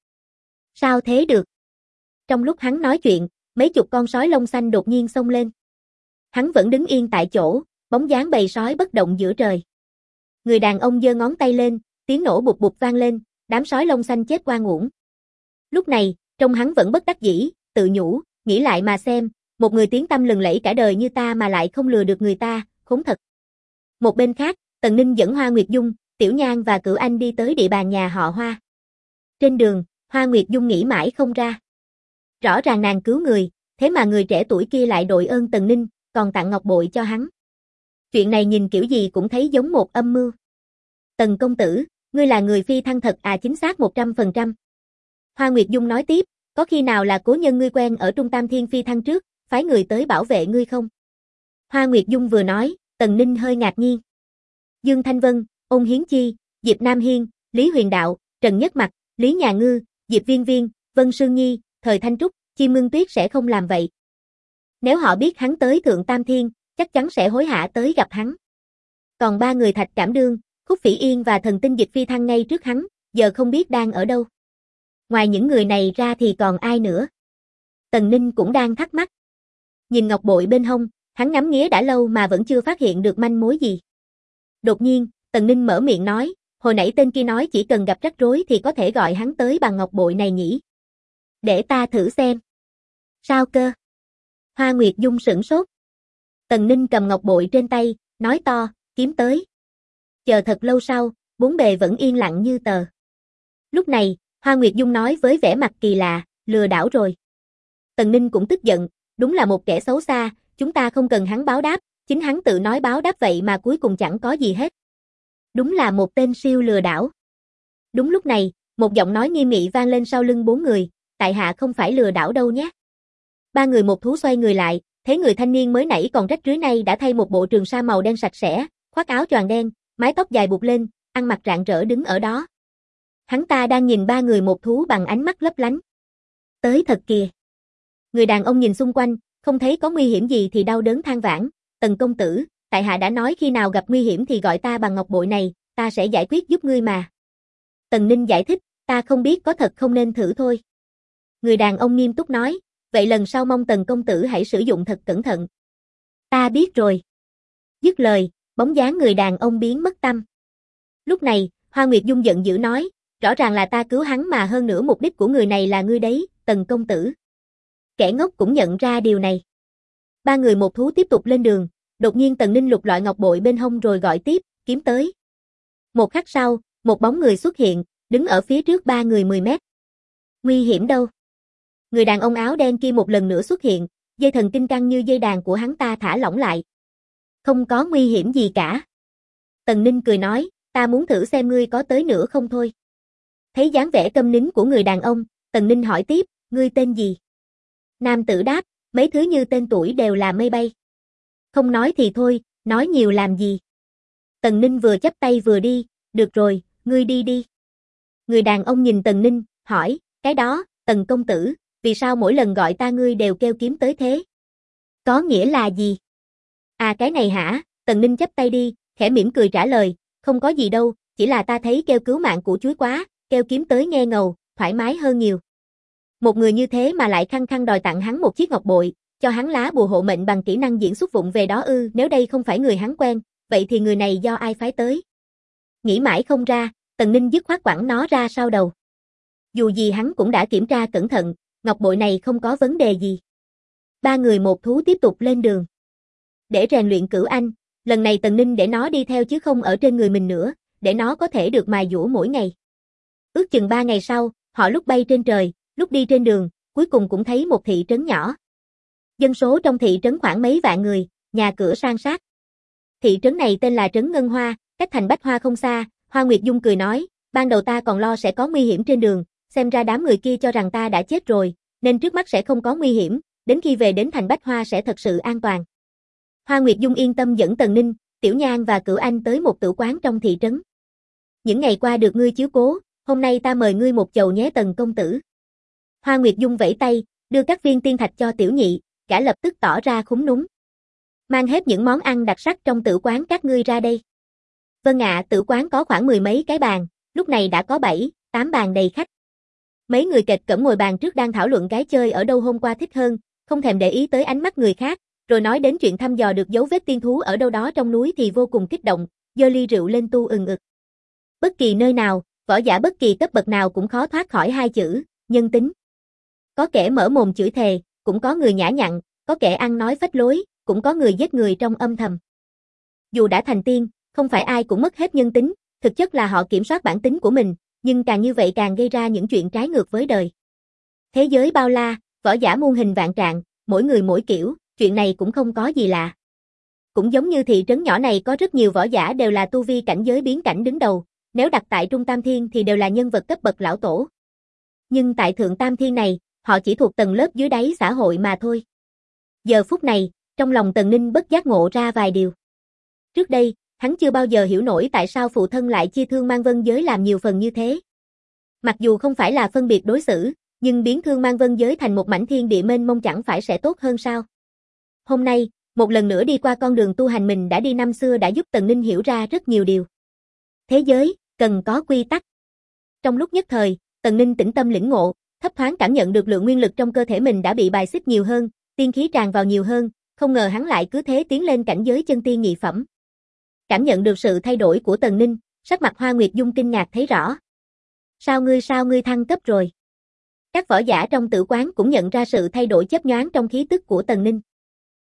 Sao thế được? Trong lúc hắn nói chuyện, mấy chục con sói lông xanh đột nhiên xông lên. Hắn vẫn đứng yên tại chỗ, bóng dáng bầy sói bất động giữa trời. Người đàn ông giơ ngón tay lên, tiếng nổ bụp bụp vang lên, đám sói lông xanh chết oan uổng. Lúc này, trông hắn vẫn bất đắc dĩ, tự nhủ, nghĩ lại mà xem, một người tiếng tăm lừng lẫy cả đời như ta mà lại không lừa được người ta, khốn thật. Một bên khác, Tần Ninh dẫn Hoa Nguyệt Dung, Tiểu Nhan và Cửu Anh đi tới địa bàn nhà họ Hoa. Trên đường, Hoa Nguyệt Dung nghĩ mãi không ra. Rõ ràng nàng cứu người, thế mà người trẻ tuổi kia lại đội ơn Tần Ninh, còn tặng ngọc bội cho hắn. Chuyện này nhìn kiểu gì cũng thấy giống một âm mưu. Tần công tử, ngươi là người phi thăng thật à? Chính xác 100%. Hoa Nguyệt Dung nói tiếp, có khi nào là cố nhân ngươi quen ở Trung Tam Thiên phi thăng trước, phái người tới bảo vệ ngươi không? Hoa Nguyệt Dung vừa nói, Tần Ninh hơi ngạc nhiên. Dương Thanh Vân, Ôn Hiến Chi, Diệp Nam Hiên, Lý Huyền Đạo, Trần Nhất Mặc, Lý Nhà Ngư, Diệp Viên Viên, Vân Sương Nhi, Thời Thanh Trúc, Chim Ngưng Tuyết sẽ không làm vậy. Nếu họ biết hắn tới Thượng Tam Thiên, chắc chắn sẽ hối hả tới gặp hắn. Còn ba người Thạch Trảm Đương, Khúc Phỉ Yên và Thần Tinh Dịch phi thăng ngay trước hắn, giờ không biết đang ở đâu. Ngoài những người này ra thì còn ai nữa? Tần Ninh cũng đang thắc mắc. Nhìn ngọc bội bên hông, hắn ngắm nghía đã lâu mà vẫn chưa phát hiện được manh mối gì. Đột nhiên, Tần Ninh mở miệng nói, hồi nãy tên kia nói chỉ cần gặp rắc rối thì có thể gọi hắn tới bằng ngọc bội này nhỉ? Để ta thử xem. Sao cơ? Hoa Nguyệt Dung sửng sốt. Tần Ninh cầm ngọc bội trên tay, nói to, kiếm tới. Chờ thật lâu sau, bốn bề vẫn yên lặng như tờ. Lúc này, Hoa Nguyệt Dung nói với vẻ mặt kỳ lạ, lừa đảo rồi. Tần Ninh cũng tức giận, đúng là một kẻ xấu xa, chúng ta không cần hắn báo đáp, chính hắn tự nói báo đáp vậy mà cuối cùng chẳng có gì hết. Đúng là một tên siêu lừa đảo. Đúng lúc này, một giọng nói nghiêm nghị vang lên sau lưng bốn người, tại hạ không phải lừa đảo đâu nhé. Ba người một thú xoay người lại, thấy người thanh niên mới nãy còn rách rưới này đã thay một bộ trường sa màu đen sạch sẽ, khoác áo choàng đen, mái tóc dài buộc lên, ăn mặc rạng rỡ đứng ở đó. Hắn ta đang nhìn ba người một thú bằng ánh mắt lấp lánh. Tới thật kìa. Người đàn ông nhìn xung quanh, không thấy có nguy hiểm gì thì đau đớn than vãn, Tần công tử, tại hạ đã nói khi nào gặp nguy hiểm thì gọi ta bằng ngọc bội này, ta sẽ giải quyết giúp ngươi mà. Tần Ninh giải thích, ta không biết có thật không nên thử thôi. Người đàn ông nghiêm túc nói, vậy lần sau mong Tần công tử hãy sử dụng thật cẩn thận. Ta biết rồi. Dứt lời, bóng dáng người đàn ông biến mất tăm. Lúc này, Hoa Nguyệt Dung giận dữ nói, rõ ràng là ta cứu hắn mà hơn nữa mục đích của người này là ngươi đấy, Tần công tử. Kẻ ngốc cũng nhận ra điều này. Ba người một thú tiếp tục lên đường, đột nhiên Tần Ninh lục loại ngọc bội bên hông rồi gọi tiếp, kiếm tới. Một khắc sau, một bóng người xuất hiện, đứng ở phía trước ba người 10 mét. Nguy hiểm đâu? Người đàn ông áo đen kia một lần nữa xuất hiện, dây thần kinh căng như dây đàn của hắn ta thả lỏng lại. Không có nguy hiểm gì cả. Tần Ninh cười nói, ta muốn thử xem ngươi có tới nữa không thôi. Thấy dáng vẻ câm nín của người đàn ông, Tần Ninh hỏi tiếp, ngươi tên gì? Nam tử đáp, mấy thứ như tên tuổi đều là mây bay. Không nói thì thôi, nói nhiều làm gì? Tần Ninh vừa chắp tay vừa đi, được rồi, ngươi đi đi. Người đàn ông nhìn Tần Ninh, hỏi, cái đó, Tần công tử, vì sao mỗi lần gọi ta ngươi đều kêu kiếm tới thế? Có nghĩa là gì? À cái này hả? Tần Ninh chắp tay đi, khẽ mỉm cười trả lời, không có gì đâu, chỉ là ta thấy kêu cứu mạng của chuối quá, kêu kiếm tới nghe ngầu, thoải mái hơn nhiều. Một người như thế mà lại khăng khăng đòi tặng hắn một chiếc ngọc bội, cho hắn lá bùa hộ mệnh bằng kỹ năng diễn xuất vụng về đó ư, nếu đây không phải người hắn quen, vậy thì người này do ai phái tới? Nghĩ mãi không ra, Tần Ninh dứt khoát quẳng nó ra sau đầu. Dù gì hắn cũng đã kiểm tra cẩn thận, ngọc bội này không có vấn đề gì. Ba người một thú tiếp tục lên đường. Để rèn luyện cửu anh, lần này Tần Ninh để nó đi theo chứ không ở trên người mình nữa, để nó có thể được mài dũa mỗi ngày. Ước chừng 3 ngày sau, họ lúc bay trên trời, lúc đi trên đường, cuối cùng cũng thấy một thị trấn nhỏ. Dân số trong thị trấn khoảng mấy vạn người, nhà cửa san sát. Thị trấn này tên là Trấn Ngân Hoa, cách thành Bách Hoa không xa. Hoa Nguyệt Dung cười nói, ban đầu ta còn lo sẽ có nguy hiểm trên đường, xem ra đám người kia cho rằng ta đã chết rồi, nên trước mắt sẽ không có nguy hiểm, đến khi về đến thành Bách Hoa sẽ thật sự an toàn. Hoa Nguyệt Dung yên tâm dẫn Tần Ninh, Tiểu Nhan và Cửu Anh tới một tử quán trong thị trấn. Những ngày qua được ngươi chiếu cố, hôm nay ta mời ngươi một chầu nhé Tần công tử. Hoa Nguyệt Dung vẫy tay, đưa các viên tiên thạch cho Tiểu Nhị, gã lập tức tỏ ra khúm núm. Mang hết những món ăn đặc sắc trong tử quán các ngươi ra đây. Vâng ạ, tử quán có khoảng 10 mấy cái bàn, lúc này đã có 7, 8 bàn đầy khách. Mấy người kịch cỡm ngồi bàn trước đang thảo luận gái chơi ở đâu hôm qua thích hơn, không thèm để ý tới ánh mắt người khác, rồi nói đến chuyện thăm dò được dấu vết tiên thú ở đâu đó trong núi thì vô cùng kích động, giơ ly rượu lên tu ừng ực. Bất kỳ nơi nào, võ giả bất kỳ cấp bậc nào cũng khó thoát khỏi hai chữ, nhân tính. Có kẻ mở mồm chửi thề, cũng có người nhã nhặn, có kẻ ăn nói phách lối, cũng có người giết người trong âm thầm. Dù đã thành tiên, không phải ai cũng mất hết nhân tính, thực chất là họ kiểm soát bản tính của mình, nhưng càng như vậy càng gây ra những chuyện trái ngược với đời. Thế giới bao la, võ giả muôn hình vạn trạng, mỗi người mỗi kiểu, chuyện này cũng không có gì lạ. Cũng giống như thị trấn nhỏ này có rất nhiều võ giả đều là tu vi cảnh giới biến cảnh đứng đầu, nếu đặt tại Trung Tam Thiên thì đều là nhân vật cấp bậc lão tổ. Nhưng tại Thượng Tam Thiên này, họ chỉ thuộc tầng lớp dưới đáy xã hội mà thôi. Giờ phút này, trong lòng Tần Ninh bất giác ngộ ra vài điều. Trước đây, hắn chưa bao giờ hiểu nổi tại sao phụ thân lại chia Thương Mang Vân Giới làm nhiều phần như thế. Mặc dù không phải là phân biệt đối xử, nhưng biến Thương Mang Vân Giới thành một mảnh thiên địa mênh mông chẳng phải sẽ tốt hơn sao? Hôm nay, một lần nữa đi qua con đường tu hành mình đã đi năm xưa đã giúp Tần Ninh hiểu ra rất nhiều điều. Thế giới, cần có quy tắc. Trong lúc nhất thời, Tần Ninh tĩnh tâm lĩnh ngộ, thấp thoáng cảm nhận được lượng nguyên lực trong cơ thể mình đã bị bài xích nhiều hơn, tiên khí tràn vào nhiều hơn, không ngờ hắn lại cứ thế tiến lên cảnh giới chân tiên nhị phẩm. Cảm nhận được sự thay đổi của Tần Ninh, sắc mặt Hoa Nguyệt Dung kinh ngạc thấy rõ. Sao ngươi thăng cấp rồi? Các võ giả trong tử quán cũng nhận ra sự thay đổi chớp nhoáng trong khí tức của Tần Ninh.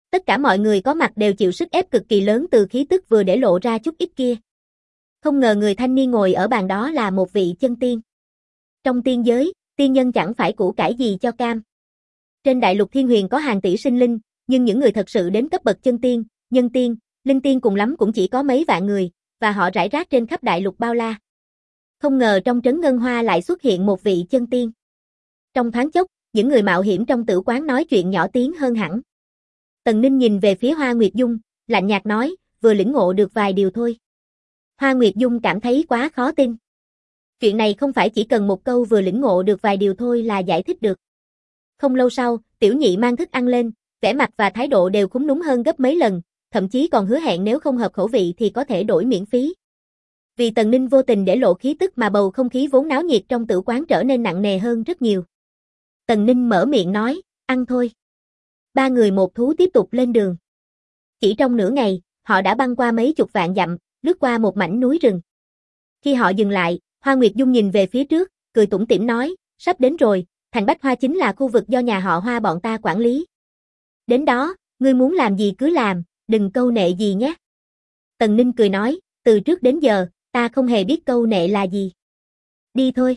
Tất cả mọi người có mặt đều chịu sức ép cực kỳ lớn từ khí tức vừa để lộ ra chút ít kia. Không ngờ người thanh niên ngồi ở bàn đó là một vị chân tiên. Trong tiên giới, tiên nhân chẳng phải củ cải gì cho cam. Trên đại lục thiên huyền có hàng tỷ sinh linh, nhưng những người thật sự đến cấp bậc chân tiên, nhân tiên, linh tiên cùng lắm cũng chỉ có mấy vạn người, và họ rải rác trên khắp đại lục bao la. Không ngờ trong trấn Ngân Hoa lại xuất hiện một vị chân tiên. Trong thoáng chốc, những người mạo hiểm trong tử quán nói chuyện nhỏ tiếng hơn hẳn. Tần Ninh nhìn về phía Hoa Nguyệt Dung, lạnh nhạt nói, vừa lĩnh ngộ được vài điều thôi. Hoa Nguyệt Dung cảm thấy quá khó tin. Chuyện này không phải chỉ cần một câu vừa lĩnh ngộ được vài điều thôi là giải thích được. Không lâu sau, tiểu nhị mang thức ăn lên, vẻ mặt và thái độ đều khúm núm hơn gấp mấy lần, thậm chí còn hứa hẹn nếu không hợp khẩu vị thì có thể đổi miễn phí. Vì Tần Ninh vô tình để lộ khí tức mà bầu không khí vốn náo nhiệt trong tử quán trở nên nặng nề hơn rất nhiều. Tần Ninh mở miệng nói, ăn thôi. Ba người một thú tiếp tục lên đường. Chỉ trong nửa ngày, họ đã băng qua mấy chục vạn dặm, lướt qua một mảnh núi rừng. Khi họ dừng lại, Hoa Nguyệt Dung nhìn về phía trước, cười tủm tỉm nói, sắp đến rồi, thành Bách Hoa chính là khu vực do nhà họ Hoa bọn ta quản lý. Đến đó, ngươi muốn làm gì cứ làm, đừng câu nệ gì nhé. Tần Ninh cười nói, từ trước đến giờ, ta không hề biết câu nệ là gì. Đi thôi.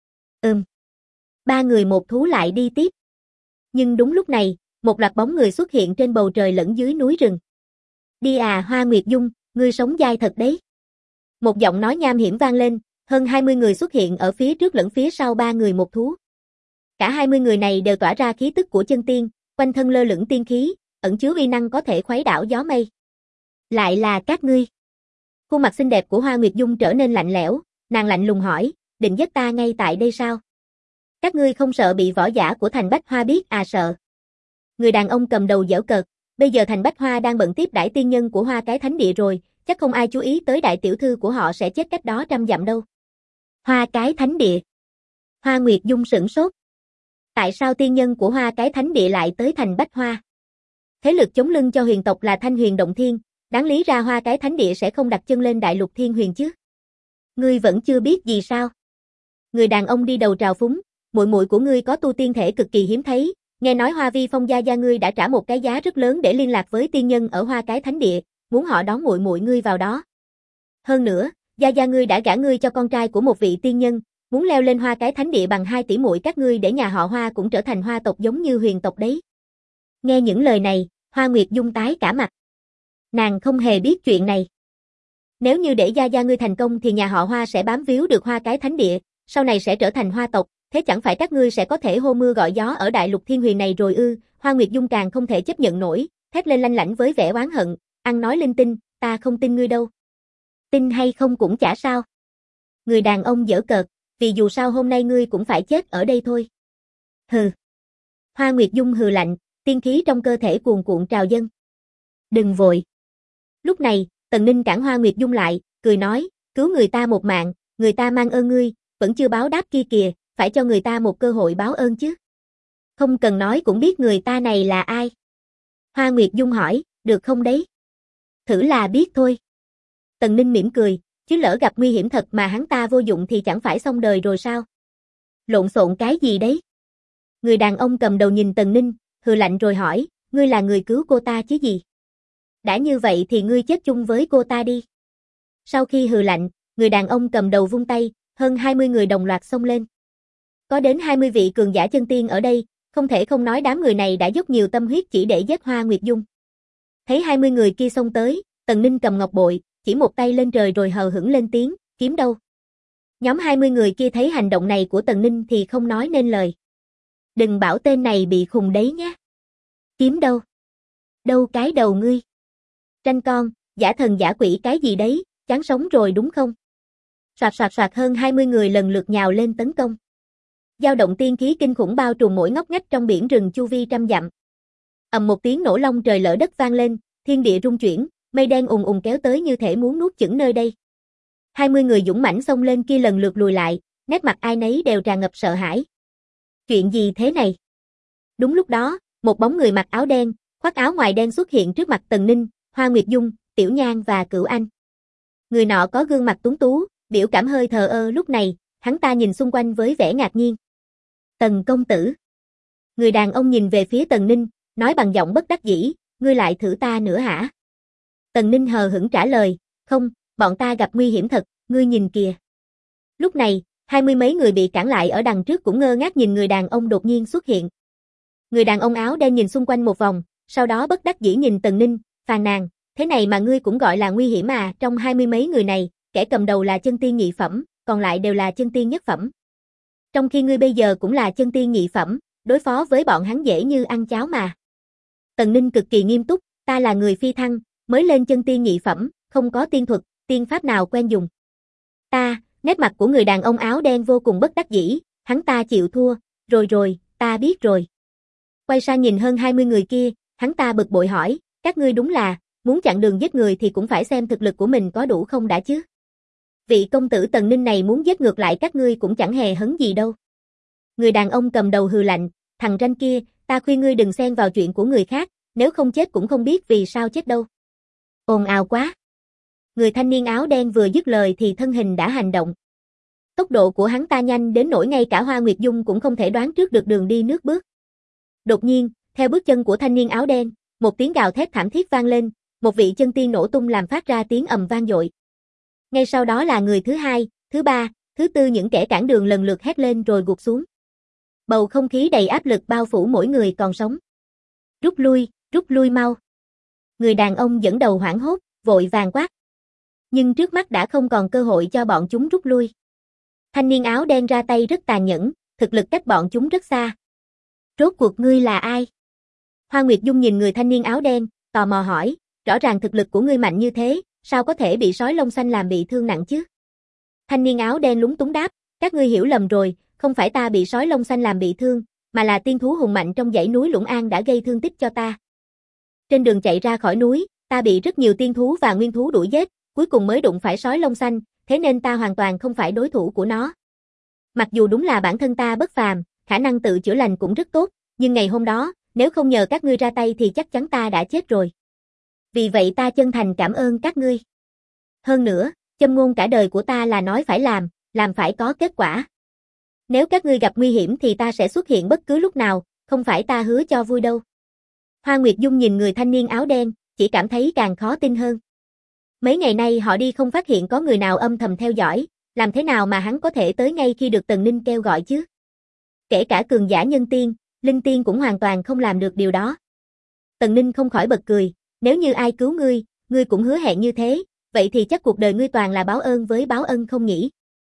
Ba người một thú lại đi tiếp. Nhưng đúng lúc này, một loạt bóng người xuất hiện trên bầu trời lẫn dưới núi rừng. Đi à Hoa Nguyệt Dung, ngươi sống dai thật đấy. Một giọng nói nham hiểm vang lên, hơn 20 người xuất hiện ở phía trước lẫn phía sau ba người một thú. Cả 20 người này đều tỏa ra khí tức của chân tiên, quanh thân lơ lửng tiên khí, ẩn chứa uy năng có thể khuấy đảo gió mây. Lại là các ngươi. Khuôn mặt xinh đẹp của Hoa Nguyệt Dung trở nên lạnh lẽo, nàng lạnh lùng hỏi, định giết ta ngay tại đây sao? Các ngươi không sợ bị võ giả của thành Bách Hoa biết à? Sợ. Người đàn ông cầm đầu giễu cợt, bây giờ thành Bách Hoa đang bận tiếp đãi tiên nhân của Hoa cái thánh địa rồi, chắc không ai chú ý tới đại tiểu thư của họ sẽ chết cách đó trăm dặm đâu. Hoa cái thánh địa. Hoa Nguyệt Dung sửng sốt. Tại sao tiên nhân của Hoa cái thánh địa lại tới thành Bách Hoa? Thế lực chống lưng cho huyền tộc là Thanh Huyền Động Thiên, đáng lý ra Hoa cái thánh địa sẽ không đặt chân lên đại lục thiên huyền chứ. Ngươi vẫn chưa biết gì sao? Người đàn ông đi đầu trào phúng, muội muội của ngươi có tu tiên thể cực kỳ hiếm thấy, nghe nói Hoa Vi Phong gia ngươi đã trả một cái giá rất lớn để liên lạc với tiên nhân ở Hoa cái thánh địa, muốn họ đón muội muội ngươi vào đó. Hơn nữa, gia ngươi đã gả ngươi cho con trai của một vị tiên nhân, muốn leo lên Hoa cái thánh địa bằng 2 tỷ muội các ngươi để nhà họ Hoa cũng trở thành Hoa tộc giống như huyền tộc đấy. Nghe những lời này, Hoa Nguyệt Dung tái cả mặt. Nàng không hề biết chuyện này. Nếu như để gia ngươi thành công thì nhà họ Hoa sẽ bám víu được Hoa cái thánh địa, sau này sẽ trở thành Hoa tộc, thế chẳng phải các ngươi sẽ có thể hô mưa gọi gió ở đại lục thiên huyền này rồi ư? Hoa Nguyệt Dung càng không thể chấp nhận nổi, thét lên lanh lảnh với vẻ oán hận, ăn nói linh tinh, ta không tin ngươi đâu. Tin hay không cũng chả sao. Người đàn ông giễu cợt, vì dù sao hôm nay ngươi cũng phải chết ở đây thôi. Hừ. Hoa Nguyệt Dung hừ lạnh, tiên khí trong cơ thể cuồn cuộn trào dâng. Đừng vội. Lúc này, Tần Ninh cản Hoa Nguyệt Dung lại, cười nói, cứu người ta một mạng, người ta mang ơn ngươi, vẫn chưa báo đáp kia kìa, phải cho người ta một cơ hội báo ơn chứ. Không cần nói cũng biết người ta này là ai. Hoa Nguyệt Dung hỏi, được không đấy? Thử là biết thôi. Tần Ninh mỉm cười, chứ lỡ gặp nguy hiểm thật mà hắn ta vô dụng thì chẳng phải xong đời rồi sao? Lộn xộn cái gì đấy? Người đàn ông cầm đầu nhìn Tần Ninh, hừ lạnh rồi hỏi, ngươi là người cứu cô ta chứ gì? Đã như vậy thì ngươi chết chung với cô ta đi. Sau khi hừ lạnh, người đàn ông cầm đầu vung tay, hơn 20 người đồng loạt xông lên. Có đến 20 vị cường giả chân tiên ở đây, không thể không nói đám người này đã dốc nhiều tâm huyết chỉ để giết Hoa Nguyệt Dung. Thấy 20 người kia xông tới, Tần Ninh cầm ngọc bội, chỉ một tay lên trời rồi hờ hững lên tiếng, kiếm đâu. Nhóm 20 người kia thấy hành động này của Tần Ninh thì không nói nên lời. Đừng bảo tên này bị khùng đấy nhé. Kiếm đâu? Đâu cái đầu ngươi? Tranh con, giả thần giả quỷ cái gì đấy, chán sống rồi đúng không? Soạt soạt soạt hơn 20 người lần lượt nhào lên tấn công. Dao động tiên khí kinh khủng bao trùm mỗi ngóc ngách trong biển rừng chu vi trăm dặm. Ầm một tiếng nổ long trời lở đất vang lên, thiên địa rung chuyển, mây đen ùn ùn kéo tới như thể muốn nuốt chửng nơi đây. 20 người dũng mãnh xông lên kia lần lượt lùi lại, nét mặt ai nấy đều tràn ngập sợ hãi. Chuyện gì thế này? Đúng lúc đó, một bóng người mặc áo đen, khoác áo ngoài đen xuất hiện trước mặt Tần Ninh, Hoa Nguyệt Dung, Tiểu Nhan và Cửu Anh. Người nọ có gương mặt tuấn tú, biểu cảm hơi thờ ơ, lúc này, hắn ta nhìn xung quanh với vẻ ngạc nhiên. Tần công tử. Người đàn ông nhìn về phía Tần Ninh, nói bằng giọng bất đắc dĩ, ngươi lại thử ta nữa hả? Tần Ninh hờ hững trả lời, không, bọn ta gặp nguy hiểm thật, ngươi nhìn kìa. Lúc này, 20 mấy người bị cản lại ở đằng trước cũng ngơ ngác nhìn người đàn ông đột nhiên xuất hiện. Người đàn ông áo đen nhìn xung quanh một vòng, sau đó bất đắc dĩ nhìn Tần Ninh, phàn nàn, thế này mà ngươi cũng gọi là nguy hiểm à? Trong 20 mấy người này, kẻ cầm đầu là chân tiên nhị phẩm, còn lại đều là chân tiên nhất phẩm. Trong khi ngươi bây giờ cũng là chân tiên nhị phẩm, đối phó với bọn hắn dễ như ăn cháo mà. Tần Ninh cực kỳ nghiêm túc, ta là người phi thăng, mới lên chân tiên nhị phẩm, không có tiên thuật, tiên pháp nào quen dùng. Nét mặt của người đàn ông áo đen vô cùng bất đắc dĩ, hắn ta chịu thua, rồi, ta biết rồi. Quay sang nhìn hơn 20 người kia, hắn ta bực bội hỏi, các ngươi đúng là, muốn chặn đường giết người thì cũng phải xem thực lực của mình có đủ không đã chứ. Vị công tử Tần Ninh này muốn giết ngược lại các ngươi cũng chẳng hề hấn gì đâu. Người đàn ông cầm đầu hừ lạnh, thằng ranh kia, ta khuyên ngươi đừng xen vào chuyện của người khác, nếu không chết cũng không biết vì sao chết đâu. Ồn ào quá. Người thanh niên áo đen vừa dứt lời thì thân hình đã hành động. Tốc độ của hắn ta nhanh đến nỗi ngay cả Hoa Nguyệt Dung cũng không thể đoán trước được đường đi nước bước. Đột nhiên, theo bước chân của thanh niên áo đen, một tiếng gào thét thảm thiết vang lên, một vị chân tiên nổ tung làm phát ra tiếng ầm vang dội. Ngay sau đó là người thứ hai, thứ ba, thứ tư, những kẻ cản đường lần lượt hét lên rồi gục xuống. Bầu không khí đầy áp lực bao phủ mỗi người còn sống. Rút lui mau. Người đàn ông dẫn đầu hoảng hốt, vội vàng quát. Nhưng trước mắt đã không còn cơ hội cho bọn chúng rút lui. Thanh niên áo đen ra tay rất tàn nhẫn, thực lực cách bọn chúng rất xa. Rốt cuộc ngươi là ai? Hoa Nguyệt Dung nhìn người thanh niên áo đen, tò mò hỏi, rõ ràng thực lực của ngươi mạnh như thế, sao có thể bị sói lông xanh làm bị thương nặng chứ? Thanh niên áo đen lúng túng đáp, các ngươi hiểu lầm rồi, không phải ta bị sói lông xanh làm bị thương, mà là tiên thú hùng mạnh trong dãy núi Lũng An đã gây thương tích cho ta. Trên đường chạy ra khỏi núi, ta bị rất nhiều tiên thú và nguyên thú đuổi giết, cuối cùng mới đụng phải sói lông xanh, thế nên ta hoàn toàn không phải đối thủ của nó. Mặc dù đúng là bản thân ta bất phàm, khả năng tự chữa lành cũng rất tốt, nhưng ngày hôm đó, nếu không nhờ các ngươi ra tay thì chắc chắn ta đã chết rồi. Vì vậy ta chân thành cảm ơn các ngươi. Hơn nữa, châm ngôn cả đời của ta là nói phải làm phải có kết quả. Nếu các ngươi gặp nguy hiểm thì ta sẽ xuất hiện bất cứ lúc nào, không phải ta hứa cho vui đâu. Hoa Nguyệt Dung nhìn người thanh niên áo đen, chỉ cảm thấy càng khó tin hơn. Mấy ngày nay họ đi không phát hiện có người nào âm thầm theo dõi, làm thế nào mà hắn có thể tới ngay khi được Tần Ninh kêu gọi chứ? Kể cả cường giả nhân tiên, linh tiên cũng hoàn toàn không làm được điều đó. Tần Ninh không khỏi bật cười, nếu như ai cứu ngươi cũng hứa hẹn như thế, vậy thì chắc cuộc đời ngươi toàn là báo ơn với báo ân không nhỉ?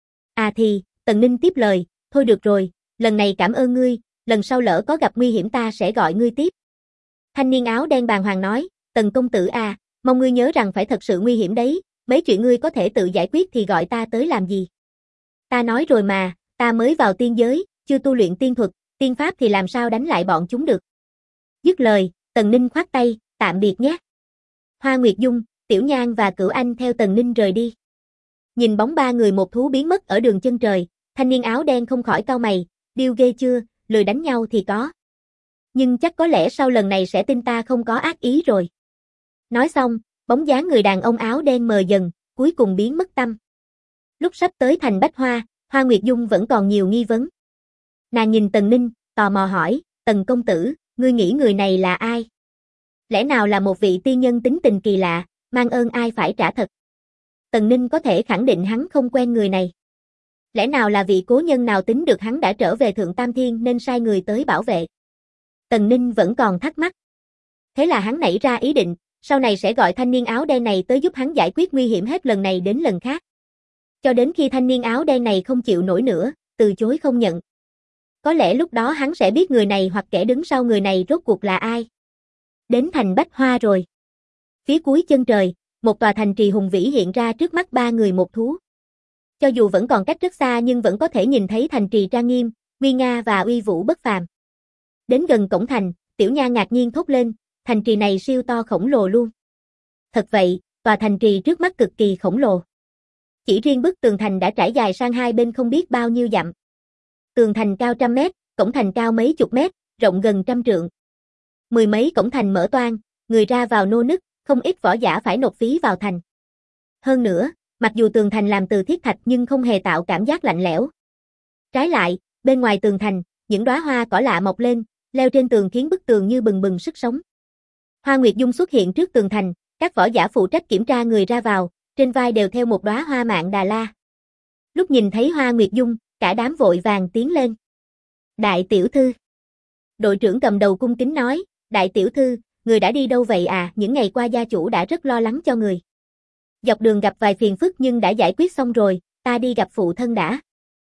À thì, Tần Ninh tiếp lời, thôi được rồi, lần này cảm ơn ngươi, lần sau lỡ có gặp nguy hiểm ta sẽ gọi ngươi tiếp. Thanh niên áo đen bàng hoàng nói, Tần công tử à, mong ngươi nhớ rằng phải thật sự nguy hiểm đấy, mấy chuyện ngươi có thể tự giải quyết thì gọi ta tới làm gì? Ta nói rồi mà, ta mới vào tiên giới, chưa tu luyện tiên thuật, tiên pháp thì làm sao đánh lại bọn chúng được. Dứt lời, Tần Ninh khoát tay, tạm biệt nhé. Hoa Nguyệt Dung, Tiểu Nhan và Cửu Anh theo Tần Ninh rời đi. Nhìn bóng ba người một thú biến mất ở đường chân trời, thanh niên áo đen không khỏi cau mày, điêu ghê chưa, lười đánh nhau thì có. Nhưng chắc có lẽ sau lần này sẽ tin ta không có ác ý rồi. Nói xong, bóng dáng người đàn ông áo đen mờ dần, cuối cùng biến mất tăm. Lúc sắp tới thành Bách Hoa, Hoa Nguyệt Dung vẫn còn nhiều nghi vấn. Nàng nhìn Tần Ninh, tò mò hỏi, Tần công tử, ngươi nghĩ người này là ai? Lẽ nào là một vị tiên nhân tính tình kỳ lạ, mang ơn ai phải trả thật? Tần Ninh có thể khẳng định hắn không quen người này. Lẽ nào là vị cố nhân nào tính được hắn đã trở về Thượng Tam Thiên nên sai người tới bảo vệ? Tần Ninh vẫn còn thắc mắc. Thế là hắn nảy ra ý định, sau này sẽ gọi thanh niên áo đen này tới giúp hắn giải quyết nguy hiểm hết lần này đến lần khác. Cho đến khi thanh niên áo đen này không chịu nổi nữa, từ chối không nhận. Có lẽ lúc đó hắn sẽ biết người này hoặc kẻ đứng sau người này rốt cuộc là ai. Đến thành Bách Hoa rồi. Phía cuối chân trời, một tòa thành trì hùng vĩ hiện ra trước mắt ba người một thú. Cho dù vẫn còn cách rất xa nhưng vẫn có thể nhìn thấy thành trì trang nghiêm, nguy nga và uy vũ bất phàm. Đến gần cổng thành, Tiểu Nha ngạc nhiên thốt lên, thành trì này siêu to khổng lồ luôn. Thật vậy, tòa thành trì trước mắt cực kỳ khổng lồ. Chỉ riêng bức tường thành đã trải dài sang hai bên không biết bao nhiêu dặm. Tường thành cao trăm mét, cổng thành cao mấy chục mét, rộng gần trăm trượng. Mười mấy cổng thành mở toang, người ra vào nô nức, không ít võ giả phải nộp phí vào thành. Hơn nữa, mặc dù tường thành làm từ thiết thạch nhưng không hề tạo cảm giác lạnh lẽo. Trái lại, bên ngoài tường thành, những đóa hoa cỏ lạ mọc lên, leo trên tường khiến bức tường như bừng bừng sức sống. Hoa Nguyệt Dung xuất hiện trước tường thành, các võ giả phụ trách kiểm tra người ra vào, trên vai đều theo một đóa hoa mạn Đà La. Lúc nhìn thấy Hoa Nguyệt Dung, cả đám vội vàng tiến lên. Đại tiểu thư. Đội trưởng cầm đầu cung kính nói, đại tiểu thư, người đã đi đâu vậy à? Những ngày qua gia chủ đã rất lo lắng cho người. Dọc đường gặp vài phiền phức nhưng đã giải quyết xong rồi, ta đi gặp phụ thân đã.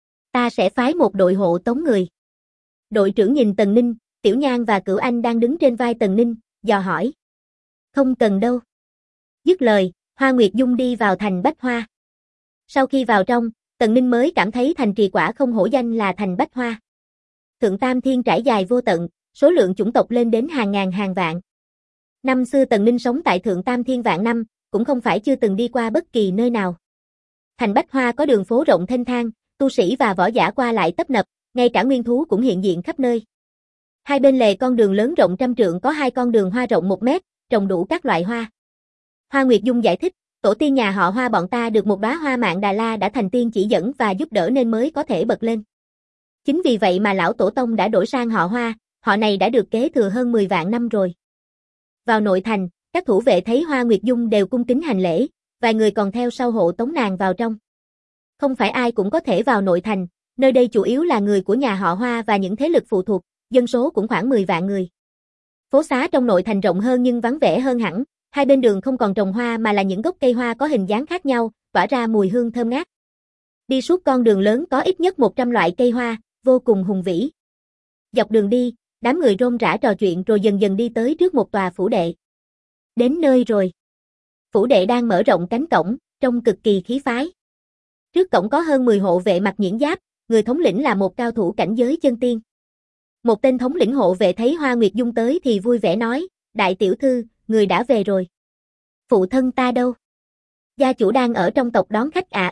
Ta sẽ phái một đội hộ tống người. Đội trưởng nhìn Tần Ninh, Tiểu Nhan và Cửu Anh đang đứng trên vai Tần Ninh, dò hỏi. Không cần đâu. Dứt lời, Hoa Nguyệt Dung đi vào thành Bách Hoa. Sau khi vào trong, Tần Ninh mới cảm thấy thành trì quả không hổ danh là thành Bách Hoa. Thượng Tam Thiên trải dài vô tận, số lượng chủng tộc lên đến hàng ngàn hàng vạn. Năm xưa Tần Ninh sống tại Thượng Tam Thiên vạn năm, cũng không phải chưa từng đi qua bất kỳ nơi nào. Thành Bách Hoa có đường phố rộng thênh thang, tu sĩ và võ giả qua lại tấp nập, ngay cả nguyên thú cũng hiện diện khắp nơi. Hai bên lề con đường lớn rộng trăm trượng có hai con đường hoa rộng 1 mét, trồng đủ các loại hoa. Hoa Nguyệt Dung giải thích, tổ tiên nhà họ Hoa bọn ta được một đóa hoa mạn Đà La đã thành tiên chỉ dẫn và giúp đỡ nên mới có thể bật lên. Chính vì vậy mà lão tổ tông đã đổi sang họ Hoa, họ này đã được kế thừa hơn 10 vạn năm rồi. Vào nội thành, các thủ vệ thấy Hoa Nguyệt Dung đều cung kính hành lễ, vài người còn theo sau hộ tống nàng vào trong. Không phải ai cũng có thể vào nội thành, nơi đây chủ yếu là người của nhà họ Hoa và những thế lực phụ thuộc, dân số cũng khoảng 10 vạn người. Phố xá trong nội thành rộng hơn nhưng vắng vẻ hơn hẳn, hai bên đường không còn trồng hoa mà là những gốc cây hoa có hình dáng khác nhau, tỏa ra mùi hương thơm ngát. Đi suốt con đường lớn có ít nhất 100 loại cây hoa, vô cùng hùng vĩ. Dọc đường đi, đám người rôm rả trò chuyện rồi dần dần đi tới trước một tòa phủ đệ. Đến nơi rồi. Phủ đệ đang mở rộng cánh cổng, trông cực kỳ khí phái. Trước cổng có hơn 10 hộ vệ mặc nhuyễn giáp, người thống lĩnh là một cao thủ cảnh giới chân tiên. Một tên thống lĩnh hộ vệ thấy Hoa Nguyệt Dung tới thì vui vẻ nói, đại tiểu thư, người đã về rồi. Phụ thân ta đâu? Gia chủ đang ở trong tộc đón khách à?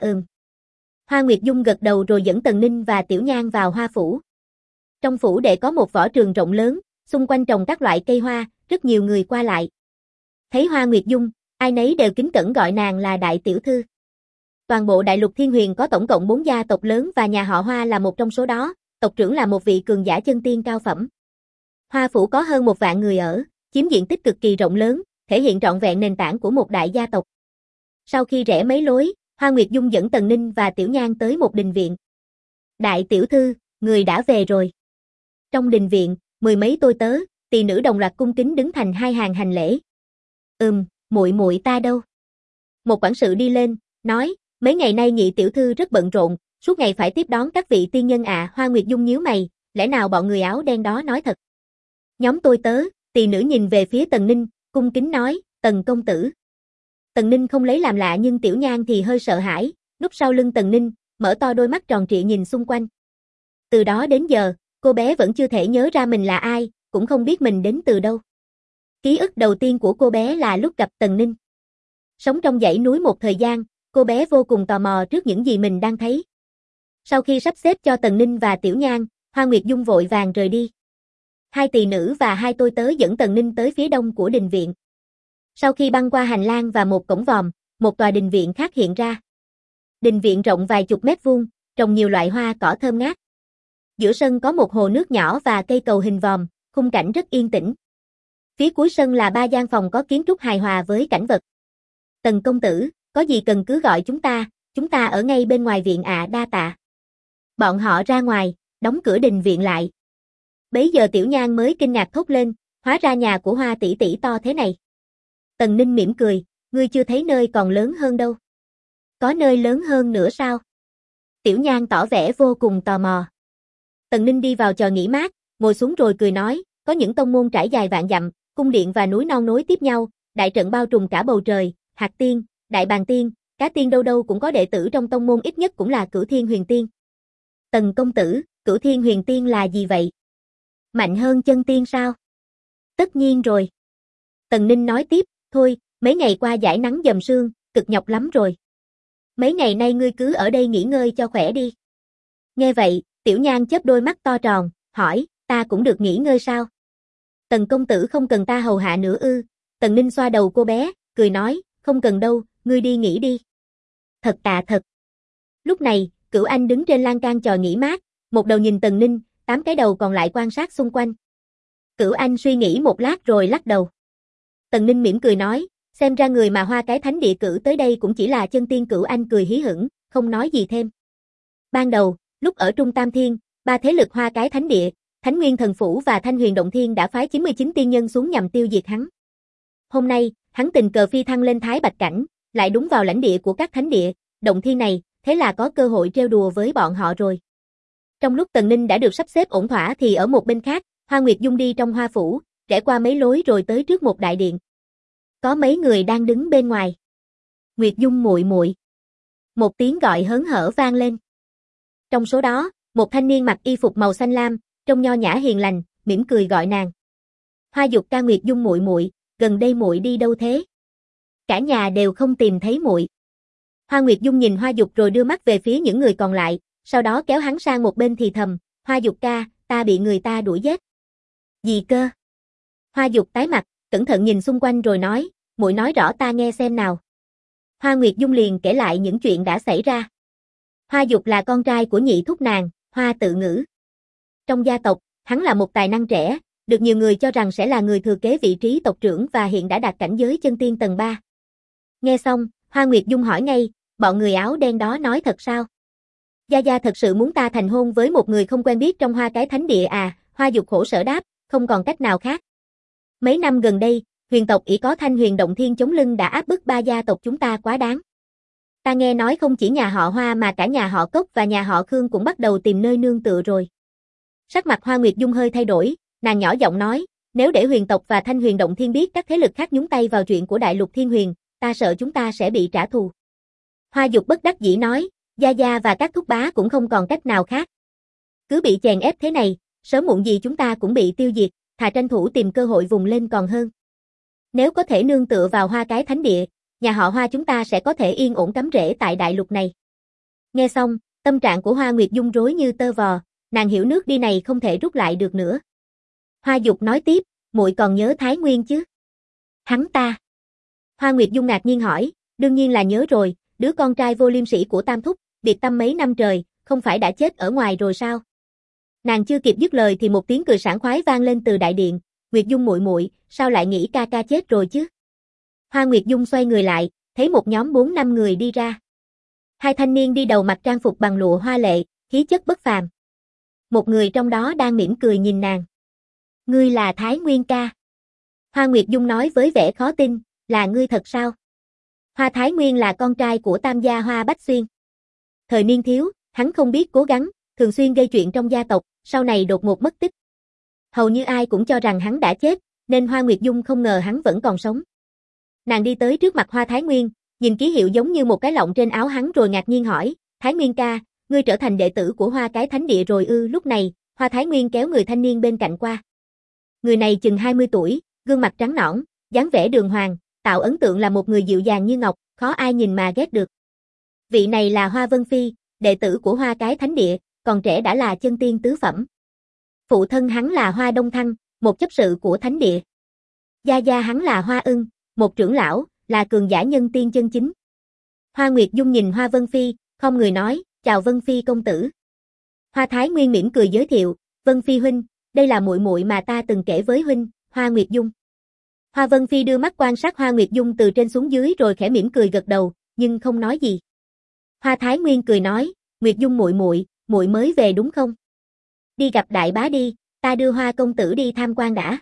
Hoa Nguyệt Dung gật đầu rồi dẫn Tần Ninh và Tiểu Nhan vào Hoa Phủ. Trong phủ đệ có một võ trường rộng lớn, xung quanh trồng các loại cây hoa, rất nhiều người qua lại. Thấy Hoa Nguyệt Dung, ai nấy đều kính cẩn gọi nàng là đại tiểu thư. Toàn bộ đại lục Thiên Huyền có tổng cộng 4 gia tộc lớn và nhà họ Hoa là một trong số đó, tộc trưởng là một vị cường giả chân tiên cao phẩm. Hoa Phủ có hơn 1 vạn người ở, chiếm diện tích cực kỳ rộng lớn, thể hiện trọn vẹn nền tảng của một đại gia tộc. Sau khi rẽ mấy lối, Hoa Nguyệt Dung dẫn Tần Ninh và Tiểu Nhan tới một đình viện. Đại tiểu thư, người đã về rồi. Trong đình viện, 10 mấy tôi tớ, tỳ nữ đồng loạt cung kính đứng thành hai hàng hành lễ. Muội muội ta đâu? Một quản sự đi lên, nói, mấy ngày nay Nhị tiểu thư rất bận rộn, suốt ngày phải tiếp đón các vị tiên nhân ạ. Hoa Nguyệt Dung nhíu mày, lẽ nào bọn người áo đen đó nói thật? Nhóm tôi tớ, tỳ nữ nhìn về phía Tần Ninh, cung kính nói, Tần công tử. Tần Ninh không lấy làm lạ nhưng Tiểu Nhan thì hơi sợ hãi, núp sau lưng Tần Ninh, mở to đôi mắt tròn trịa nhìn xung quanh. Từ đó đến giờ, cô bé vẫn chưa thể nhớ ra mình là ai, cũng không biết mình đến từ đâu. Ký ức đầu tiên của cô bé là lúc gặp Tần Ninh. Sống trong dãy núi một thời gian, cô bé vô cùng tò mò trước những gì mình đang thấy. Sau khi sắp xếp cho Tần Ninh và Tiểu Nhan, Hoa Nguyệt Dung vội vàng rời đi. Hai tỳ nữ và hai tôi tớ dẫn Tần Ninh tới phía đông của đình viện. Sau khi băng qua hành lang và một cổng vòm, một tòa đình viện khác hiện ra. Đình viện rộng vài chục mét vuông, trồng nhiều loại hoa cỏ thơm ngát. Giữa sân có một hồ nước nhỏ và cây cầu hình vòm, khung cảnh rất yên tĩnh. Phía cuối sân là 3 gian phòng có kiến trúc hài hòa với cảnh vật. Tần công tử, có gì cần cứ gọi chúng ta ở ngay bên ngoài viện ạ. Đa tạ. Bọn họ ra ngoài, đóng cửa đình viện lại. Bấy giờ Tiểu Nhan mới kinh ngạc thốt lên, hóa ra nhà của Hoa tỷ tỷ to thế này. Tần Ninh mỉm cười, ngươi chưa thấy nơi còn lớn hơn đâu. Có nơi lớn hơn nữa sao? Tiểu Nhan tỏ vẻ vô cùng tò mò. Tần Ninh đi vào chòi nghỉ mát, ngồi xuống rồi cười nói, có những tông môn trải dài vạn dặm, cung điện và núi non nối tiếp nhau, đại trận bao trùm cả bầu trời, Hạt Tiên, Đại Bàng Tiên, Cá Tiên đâu đâu cũng có đệ tử trong tông môn, ít nhất cũng là Cửu Thiên Huyền Tiên. Tần công tử, Cửu Thiên Huyền Tiên là gì vậy? Mạnh hơn chân tiên sao? Tất nhiên rồi. Tần Ninh nói tiếp, thôi, mấy ngày qua dãi nắng dầm sương, cực nhọc lắm rồi. Mấy ngày nay ngươi cứ ở đây nghỉ ngơi cho khỏe đi. Nghe vậy, Tiểu Nhan chớp đôi mắt to tròn, hỏi, ta cũng được nghỉ ngơi sao? Tần công tử không cần ta hầu hạ nữa ư? Tần Ninh xoa đầu cô bé, cười nói, không cần đâu, ngươi đi nghỉ đi. Thật tạ thật. Lúc này, Cửu Anh đứng trên lan can chòi nghỉ mát, một đầu nhìn Tần Ninh, 8 cái đầu còn lại quan sát xung quanh. Cửu Anh suy nghĩ một lát rồi lắc đầu. Tần Ninh mỉm cười nói, xem ra người mà Hoa cái thánh địa cử tới đây cũng chỉ là chân tiên cửu anh, cười hí hửng, không nói gì thêm. Ban đầu, lúc ở Trung Tam Thiên, ba thế lực Hoa cái thánh địa, Thánh Nguyên Thần Phủ và Thanh Huyền Động Thiên đã phái 99 tiên nhân xuống nhằm tiêu diệt hắn. Hôm nay, hắn tình cờ phi thăng lên Thái Bạch Cảnh, lại đúng vào lãnh địa của các thánh địa, động thiên này, thế là có cơ hội trêu đùa với bọn họ rồi. Trong lúc Tần Ninh đã được sắp xếp ổn thỏa thì ở một bên khác, Hoa Nguyệt Dung đi trong Hoa Phủ, rẽ qua mấy lối rồi tới trước một đại điện. Có mấy người đang đứng bên ngoài. Nguyệt Dung muội muội. Một tiếng gọi hớn hở vang lên. Trong số đó, một thanh niên mặc y phục màu xanh lam, trông nho nhã hiền lành, mỉm cười gọi nàng. Hoa Dục ca, Nguyệt Dung muội muội, gần đây muội đi đâu thế? Cả nhà đều không tìm thấy muội. Hoa Nguyệt Dung nhìn Hoa Dục rồi đưa mắt về phía những người còn lại, sau đó kéo hắn sang một bên thì thầm, Hoa Dục ca, ta bị người ta đuổi giết. Gì cơ? Hoa Dục tái mặt, cẩn thận nhìn xung quanh rồi nói, muội nói rõ ta nghe xem nào. Hoa Nguyệt Dung liền kể lại những chuyện đã xảy ra. Hoa Dục là con trai của nhị thúc nàng, Hoa Tự Ngữ. Trong gia tộc, hắn là một tài năng trẻ, được nhiều người cho rằng sẽ là người thừa kế vị trí tộc trưởng và hiện đã đạt cảnh giới chân tiên tầng 3. Nghe xong, Hoa Nguyệt Dung hỏi ngay, bọn người áo đen đó nói thật sao? Gia Gia thật sự muốn ta thành hôn với một người không quen biết trong Hoa cái thánh địa à? Hoa Dục khổ sở đáp, không còn cách nào khác. Mấy năm gần đây, huyền tộc ỷ có Thanh Huyền Động Thiên chống lưng đã áp bức ba gia tộc chúng ta quá đáng. Ta nghe nói không chỉ nhà họ Hoa mà cả nhà họ Cốc và nhà họ Khương cũng bắt đầu tìm nơi nương tựa rồi. Sắc mặt Hoa Nguyệt Dung hơi thay đổi, nàng nhỏ giọng nói, nếu để huyền tộc và Thanh Huyền Động Thiên biết các thế lực khác nhúng tay vào chuyện của Đại Lục Thiên Huyền, ta sợ chúng ta sẽ bị trả thù. Hoa Dục bất đắc dĩ nói, Gia Gia và các thúc bá cũng không còn cách nào khác. Cứ bị chèn ép thế này, sớm muộn gì chúng ta cũng bị tiêu diệt, thà tranh thủ tìm cơ hội vùng lên còn hơn. Nếu có thể nương tựa vào Hoa cái thánh địa, nhà họ Hoa chúng ta sẽ có thể yên ổn cắm rễ tại đại lục này. Nghe xong, tâm trạng của Hoa Nguyệt Dung rối như tơ vò, nàng hiểu nước đi này không thể rút lại được nữa. Hoa Dục nói tiếp, muội còn nhớ Thái Nguyên chứ? Hắn ta. Hoa Nguyệt Dung ngạc nhiên hỏi, đương nhiên là nhớ rồi, đứa con trai vô liêm sỉ của Tam Thúc, biệt tâm mấy năm trời, không phải đã chết ở ngoài rồi sao? Nàng chưa kịp dứt lời thì một tiếng cười sảng khoái vang lên từ đại điện, Nguyệt Dung muội muội, sao lại nghĩ ca ca chết rồi chứ? Hoa Nguyệt Dung xoay người lại, thấy một nhóm 4-5 người đi ra. Hai thanh niên đi đầu mặc trang phục bằng lụa hoa lệ, khí chất bất phàm. Một người trong đó đang mỉm cười nhìn nàng. Ngươi là Thái Nguyên ca. Hoa Nguyệt Dung nói với vẻ khó tin, là ngươi thật sao? Hoa Thái Nguyên là con trai của tam gia Hoa Bách Xuyên. Thời niên thiếu, hắn không biết cố gắng, thường xuyên gây chuyện trong gia tộc, sau này đột ngột mất tích. Hầu như ai cũng cho rằng hắn đã chết, nên Hoa Nguyệt Dung không ngờ hắn vẫn còn sống. Nàng đi tới trước mặt Hoa Thái Nguyên, nhìn ký hiệu giống như một cái lọng trên áo hắn rồi ngạc nhiên hỏi, Thái Nguyên ca, ngươi trở thành đệ tử của Hoa cái thánh địa rồi ư? Lúc này, Hoa Thái Nguyên kéo người thanh niên bên cạnh qua. Người này chừng 20 tuổi, gương mặt trắng nõn, dáng vẻ đường hoàng, tạo ấn tượng là một người dịu dàng như ngọc, khó ai nhìn mà ghét được. Vị này là Hoa Vân Phi, đệ tử của Hoa cái thánh địa, còn trẻ đã là chân tiên tứ phẩm. Phụ thân hắn là Hoa Đông Thăng, một chấp sự của thánh địa. Gia gia hắn là Hoa Ưng, một trưởng lão, là cường giả nhân tiên chân chính. Hoa Nguyệt Dung nhìn Hoa Vân Phi, không người nói, chào Vân Phi công tử. Hoa Thái Nguyên mỉm cười giới thiệu, Vân Phi huynh, đây là muội muội mà ta từng kể với huynh, Hoa Nguyệt Dung. Hoa Vân Phi đưa mắt quan sát Hoa Nguyệt Dung từ trên xuống dưới rồi khẽ mỉm cười gật đầu, nhưng không nói gì. Hoa Thái Nguyên cười nói, Nguyệt Dung muội muội, muội mới về đúng không? Đi gặp đại bá đi, ta đưa Hoa công tử đi tham quan đã.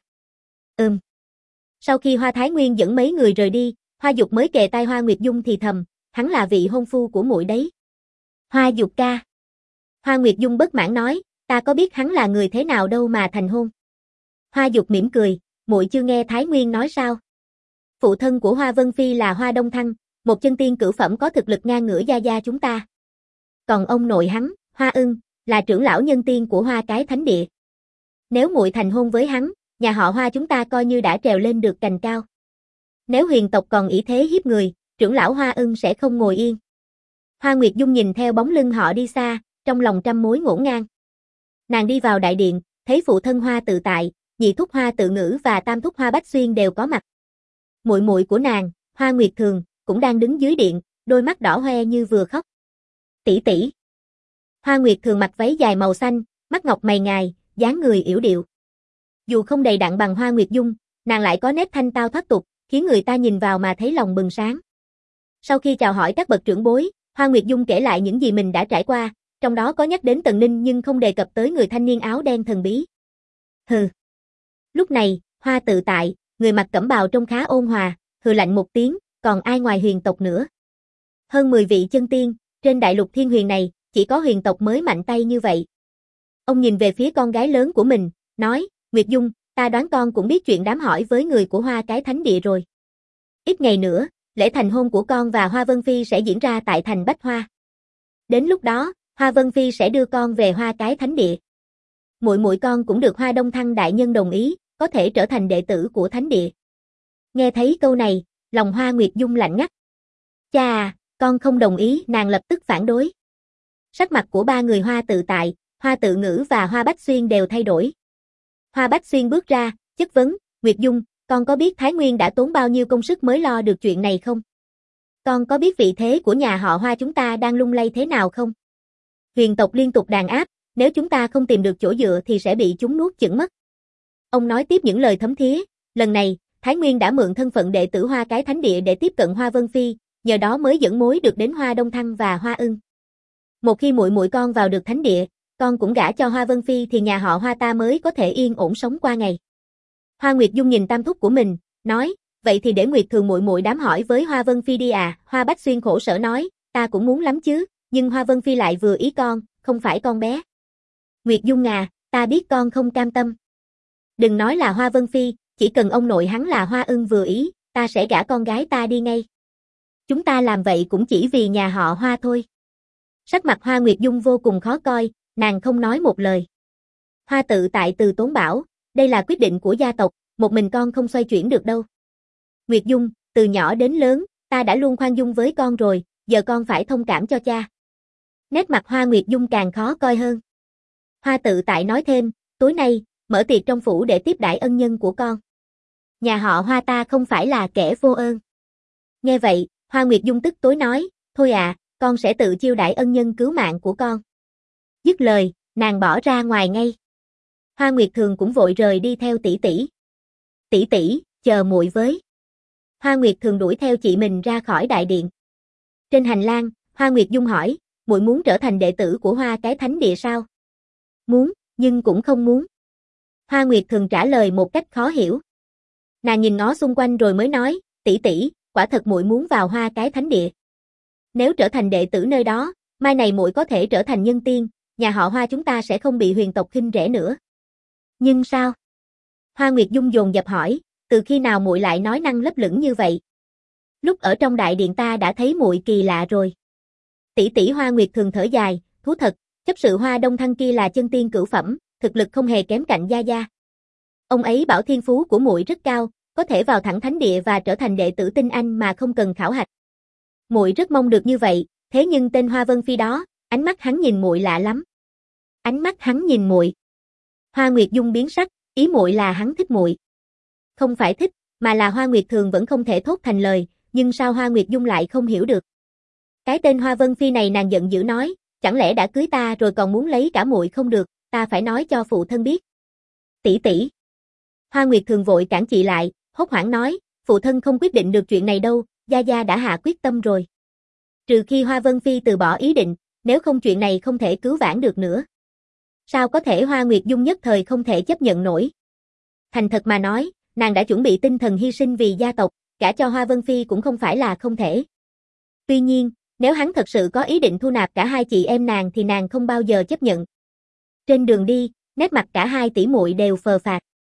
Sau khi Hoa Thái Nguyên dẫn mấy người rời đi, Hoa Dục mới kề tai Hoa Nguyệt Dung thì thầm, hắn là vị hôn phu của muội đấy. Hoa Dục ca. Hoa Nguyệt Dung bất mãn nói, ta có biết hắn là người thế nào đâu mà thành hôn. Hoa Dục mỉm cười, muội chưa nghe Thái Nguyên nói sao? Phụ thân của Hoa Vân Phi là Hoa Đông Thăng, một chân tiên cửu phẩm có thực lực ngang ngửa gia gia chúng ta. Còn ông nội hắn, Hoa Ưng, là trưởng lão nhân tiên của Hoa cái thánh địa. Nếu muội thành hôn với hắn, nhà họ Hoa chúng ta coi như đã trèo lên được cành cao. Nếu huyền tộc còn ỷ thế hiếp người, trưởng lão Hoa Ưng sẽ không ngồi yên. Hoa Nguyệt Dung nhìn theo bóng lưng họ đi xa, trong lòng trăm mối ngổn ngang. Nàng đi vào đại điện, thấy phụ thân Hoa Tự Tại, nhị thúc Hoa Tự Ngữ và tam thúc Hoa Bách Xuyên đều có mặt. Muội muội của nàng, Hoa Nguyệt Thường, cũng đang đứng dưới điện, đôi mắt đỏ hoe như vừa khóc. Tỷ tỷ. Hoa Nguyệt Thường mặc váy dài màu xanh, mắt ngọc mày ngài, dáng người yểu điệu. Dù không đầy đặn bằng Hoa Nguyệt Dung, nàng lại có nét thanh tao thoát tục, khiến người ta nhìn vào mà thấy lòng bừng sáng. Sau khi chào hỏi các bậc trưởng bối, Hoa Nguyệt Dung kể lại những gì mình đã trải qua, trong đó có nhắc đến Tần Ninh nhưng không đề cập tới người thanh niên áo đen thần bí. Hừ. Lúc này, Hoa Tự Tại, người mặc cẩm bào trông khá ôn hòa, hừ lạnh một tiếng, còn ai ngoài huyền tộc nữa. Hơn 10 vị chân tiên, trên đại lục thiên huyền này, chỉ có huyền tộc mới mạnh tay như vậy. Ông nhìn về phía con gái lớn của mình, nói, Nguyệt Dung, ta đoán con cũng biết chuyện đám hỏi với người của Hoa cái thánh địa rồi. Ít ngày nữa, lễ thành hôn của con và Hoa Vân Phi sẽ diễn ra tại thành Bách Hoa. Đến lúc đó, Hoa Vân Phi sẽ đưa con về Hoa cái thánh địa. Muội muội con cũng được Hoa Đông Thăng đại nhân đồng ý, có thể trở thành đệ tử của thánh địa. Nghe thấy câu này, lòng Hoa Nguyệt Dung lạnh ngắt. Cha, con không đồng ý, nàng lập tức phản đối. Sắc mặt của ba người Hoa Tự Tại, Hoa Tự Ngữ và Hoa Bách Xuyên đều thay đổi. Hoa Bách Xuyên bước ra, chất vấn, Nguyệt Dung, con có biết Thái Nguyên đã tốn bao nhiêu công sức mới lo được chuyện này không? Con có biết vị thế của nhà họ Hoa chúng ta đang lung lay thế nào không? Huyền tộc liên tục đàn áp, nếu chúng ta không tìm được chỗ dựa thì sẽ bị chúng nuốt chửng mất. Ông nói tiếp những lời thấm thía, lần này, Thái Nguyên đã mượn thân phận đệ tử Hoa cái thánh địa để tiếp cận Hoa Vân Phi, nhờ đó mới dẫn mối được đến Hoa Đông Thăng và Hoa Ưng. Một khi muội muội con vào được thánh địa, con cũng gả cho Hoa Vân Phi thì nhà họ Hoa ta mới có thể yên ổn sống qua ngày. Hoa Nguyệt Dung nhìn tam thúc của mình, nói, vậy thì để Nguyệt Thường muội muội đám hỏi với Hoa Vân Phi đi à. Hoa Bách Xuyên khổ sở nói, ta cũng muốn lắm chứ, nhưng Hoa Vân Phi lại vừa ý con, không phải con bé. Nguyệt Dung à, ta biết con không cam tâm. Đừng nói là Hoa Vân Phi, chỉ cần ông nội hắn là Hoa Ưng vừa ý, ta sẽ gả con gái ta đi ngay. Chúng ta làm vậy cũng chỉ vì nhà họ Hoa thôi. Sắc mặt Hoa Nguyệt Dung vô cùng khó coi, nàng không nói một lời. Hoa Tự Tại từ tốn bảo, đây là quyết định của gia tộc, một mình con không xoay chuyển được đâu. Nguyệt Dung, từ nhỏ đến lớn, ta đã luôn khoan dung với con rồi, giờ con phải thông cảm cho cha. Nét mặt Hoa Nguyệt Dung càng khó coi hơn. Hoa Tự Tại nói thêm, tối nay, mở tiệc trong phủ để tiếp đãi ân nhân của con. Nhà họ Hoa ta không phải là kẻ vô ơn. Nghe vậy, Hoa Nguyệt Dung tức tối nói, thôi à, con sẽ tự chiêu đãi ân nhân cứu mạng của con. Dứt lời, nàng bỏ ra ngoài ngay. Hoa Nguyệt Thường cũng vội rời đi theo tỷ tỷ. Tỷ tỷ, chờ muội với. Hoa Nguyệt Thường đuổi theo chị mình ra khỏi đại điện. Trên hành lang, Hoa Nguyệt Dung hỏi, muội muốn trở thành đệ tử của Hoa cái thánh địa sao? Muốn, nhưng cũng không muốn. Hoa Nguyệt Thường trả lời một cách khó hiểu. Nàng nhìn ngó xung quanh rồi mới nói, tỷ tỷ, quả thật muội muốn vào Hoa cái thánh địa. Nếu trở thành đệ tử nơi đó, mai này muội có thể trở thành nhân tiên, nhà họ Hoa chúng ta sẽ không bị huyền tộc khinh rẻ nữa. Nhưng sao? Hoa Nguyệt Dung dồn dập hỏi, từ khi nào muội lại nói năng lấp lửng như vậy? Lúc ở trong đại điện ta đã thấy muội kỳ lạ rồi. Tỷ tỷ. Hoa Nguyệt Thường thở dài, thú thật, chấp sự Hoa Đông Thăng kia là chân tiên cửu phẩm, thực lực không hề kém cạnh gia gia. Ông ấy bảo thiên phú của muội rất cao, có thể vào thẳng thánh địa và trở thành đệ tử tinh anh mà không cần khảo hạch. Muội rất mong được như vậy, thế nhưng tên Hoa Vân Phi đó, ánh mắt hắn nhìn muội lạ lắm. Ánh mắt hắn nhìn muội. Hoa Nguyệt Dung biến sắc, ý muội là hắn thích muội. Không phải thích, mà là Hoa Nguyệt Thường vẫn không thể thốt thành lời, nhưng sao Hoa Nguyệt Dung lại không hiểu được. Cái tên Hoa Vân Phi này nàng giận dữ nói, chẳng lẽ đã cưới ta rồi còn muốn lấy cả muội không được, ta phải nói cho phụ thân biết. Tỷ tỷ. Hoa Nguyệt Thường vội cản chị lại, hốt hoảng nói, phụ thân không quyết định được chuyện này đâu, gia gia đã hạ quyết tâm rồi. Trừ khi Hoa Vân Phi từ bỏ ý định, nếu không chuyện này không thể cứu vãn được nữa. Sao có thể? Hoa Nguyệt Dung nhất thời không thể chấp nhận nổi. Thành thật mà nói, nàng đã chuẩn bị tinh thần hy sinh vì gia tộc, gả cho Hoa Vân Phi cũng không phải là không thể. Tuy nhiên, nếu hắn thật sự có ý định thu nạp cả hai chị em nàng thì nàng không bao giờ chấp nhận. Trên đường đi, nét mặt cả hai tỷ muội đều phờ phạc.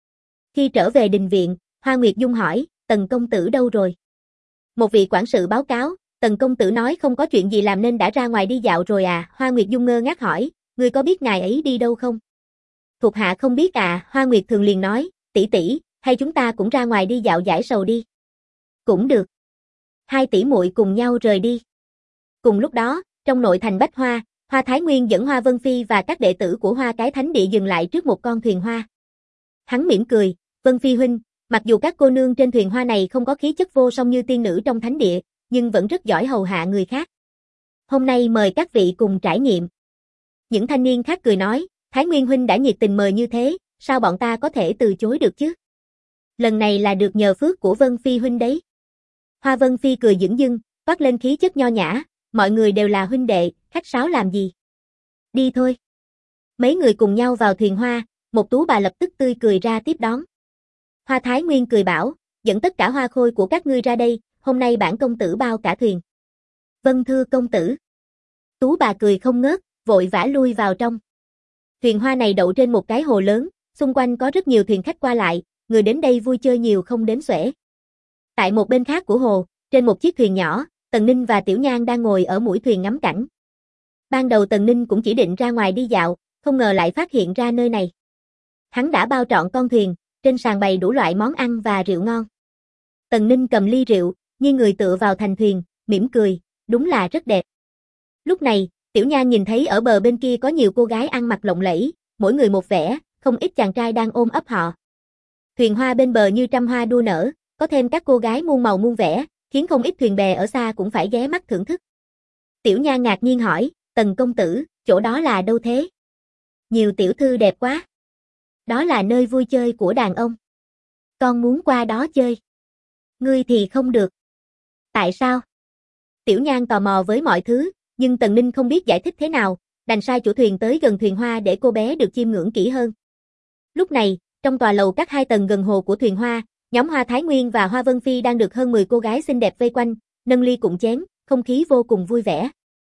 Khi trở về đình viện, Hoa Nguyệt Dung hỏi, Tần công tử đâu rồi? Một vị quản sự báo cáo, Tần công tử nói không có chuyện gì làm nên đã ra ngoài đi dạo rồi à. Hoa Nguyệt Dung ngơ ngác hỏi, ngươi có biết ngài ấy đi đâu không? Thuộc hạ không biết à. Hoa Nguyệt Thường liền nói, tỷ tỷ, hay chúng ta cũng ra ngoài đi dạo giải sầu đi. Cũng được. Hai tỷ muội cùng nhau rời đi. Cùng lúc đó, trong nội thành Bách Hoa, Hoa Thái Nguyên dẫn Hoa Vân Phi và các đệ tử của Hoa cái thánh địa dừng lại trước một con thuyền hoa. Hắn mỉm cười, Vân Phi huynh, mặc dù các cô nương trên thuyền hoa này không có khí chất vô song như tiên nữ trong thánh địa, nhưng vẫn rất giỏi hầu hạ người khác. Hôm nay mời các vị cùng trải nghiệm. Những thanh niên khác cười nói, Thái Nguyên huynh đã nhiệt tình mời như thế, sao bọn ta có thể từ chối được chứ? Lần này là được nhờ phước của Vân Phi huynh đấy. Hoa Vân Phi cười dửng dưng, toát lên khí chất nho nhã, mọi người đều là huynh đệ, khách sáo làm gì. Đi thôi. Mấy người cùng nhau vào thuyền hoa, một tú bà lập tức tươi cười ra tiếp đón. Hoa Thái Nguyên cười bảo, dẫn tất cả hoa khôi của các ngươi ra đây, hôm nay bản công tử bao cả thuyền. Vâng thưa công tử. Tú bà cười không ngớt, vội vã lui vào trong. Thuyền hoa này đậu trên một cái hồ lớn, xung quanh có rất nhiều thuyền khách qua lại, người đến đây vui chơi nhiều không đếm xuể. Tại một bên khác của hồ, trên một chiếc thuyền nhỏ, Tần Ninh và Tiểu Nhan đang ngồi ở mũi thuyền ngắm cảnh. Ban đầu Tần Ninh cũng chỉ định ra ngoài đi dạo, không ngờ lại phát hiện ra nơi này. Hắn đã bao trọn con thuyền, trên sàn bày đủ loại món ăn và rượu ngon. Tần Ninh cầm ly rượu, nghiêng người tựa vào thành thuyền, mỉm cười, đúng là rất đẹp. Lúc này, Tiểu Nhan nhìn thấy ở bờ bên kia có nhiều cô gái ăn mặc lộng lẫy, mỗi người một vẻ, không ít chàng trai đang ôm ấp họ. Thuyền hoa bên bờ như trăm hoa đua nở, có thêm các cô gái muôn màu muôn vẻ, khiến không ít thuyền bè ở xa cũng phải ghé mắt thưởng thức. Tiểu Nhan ngạc nhiên hỏi, Tần công tử, chỗ đó là đâu thế? Nhiều tiểu thư đẹp quá. Đó là nơi vui chơi của đàn ông. Con muốn qua đó chơi. Ngươi thì không được. Tại sao? Tiểu Nhan tò mò với mọi thứ, nhưng Tần Ninh không biết giải thích thế nào, đành sai chủ thuyền tới gần thuyền hoa để cô bé được chiêm ngưỡng kỹ hơn. Lúc này, trong tòa lầu các 2 tầng gần hồ của thuyền hoa, nhóm Hoa Thái Nguyên và Hoa Vân Phi đang được hơn 10 cô gái xinh đẹp vây quanh, nâng ly cụng chén, không khí vô cùng vui vẻ.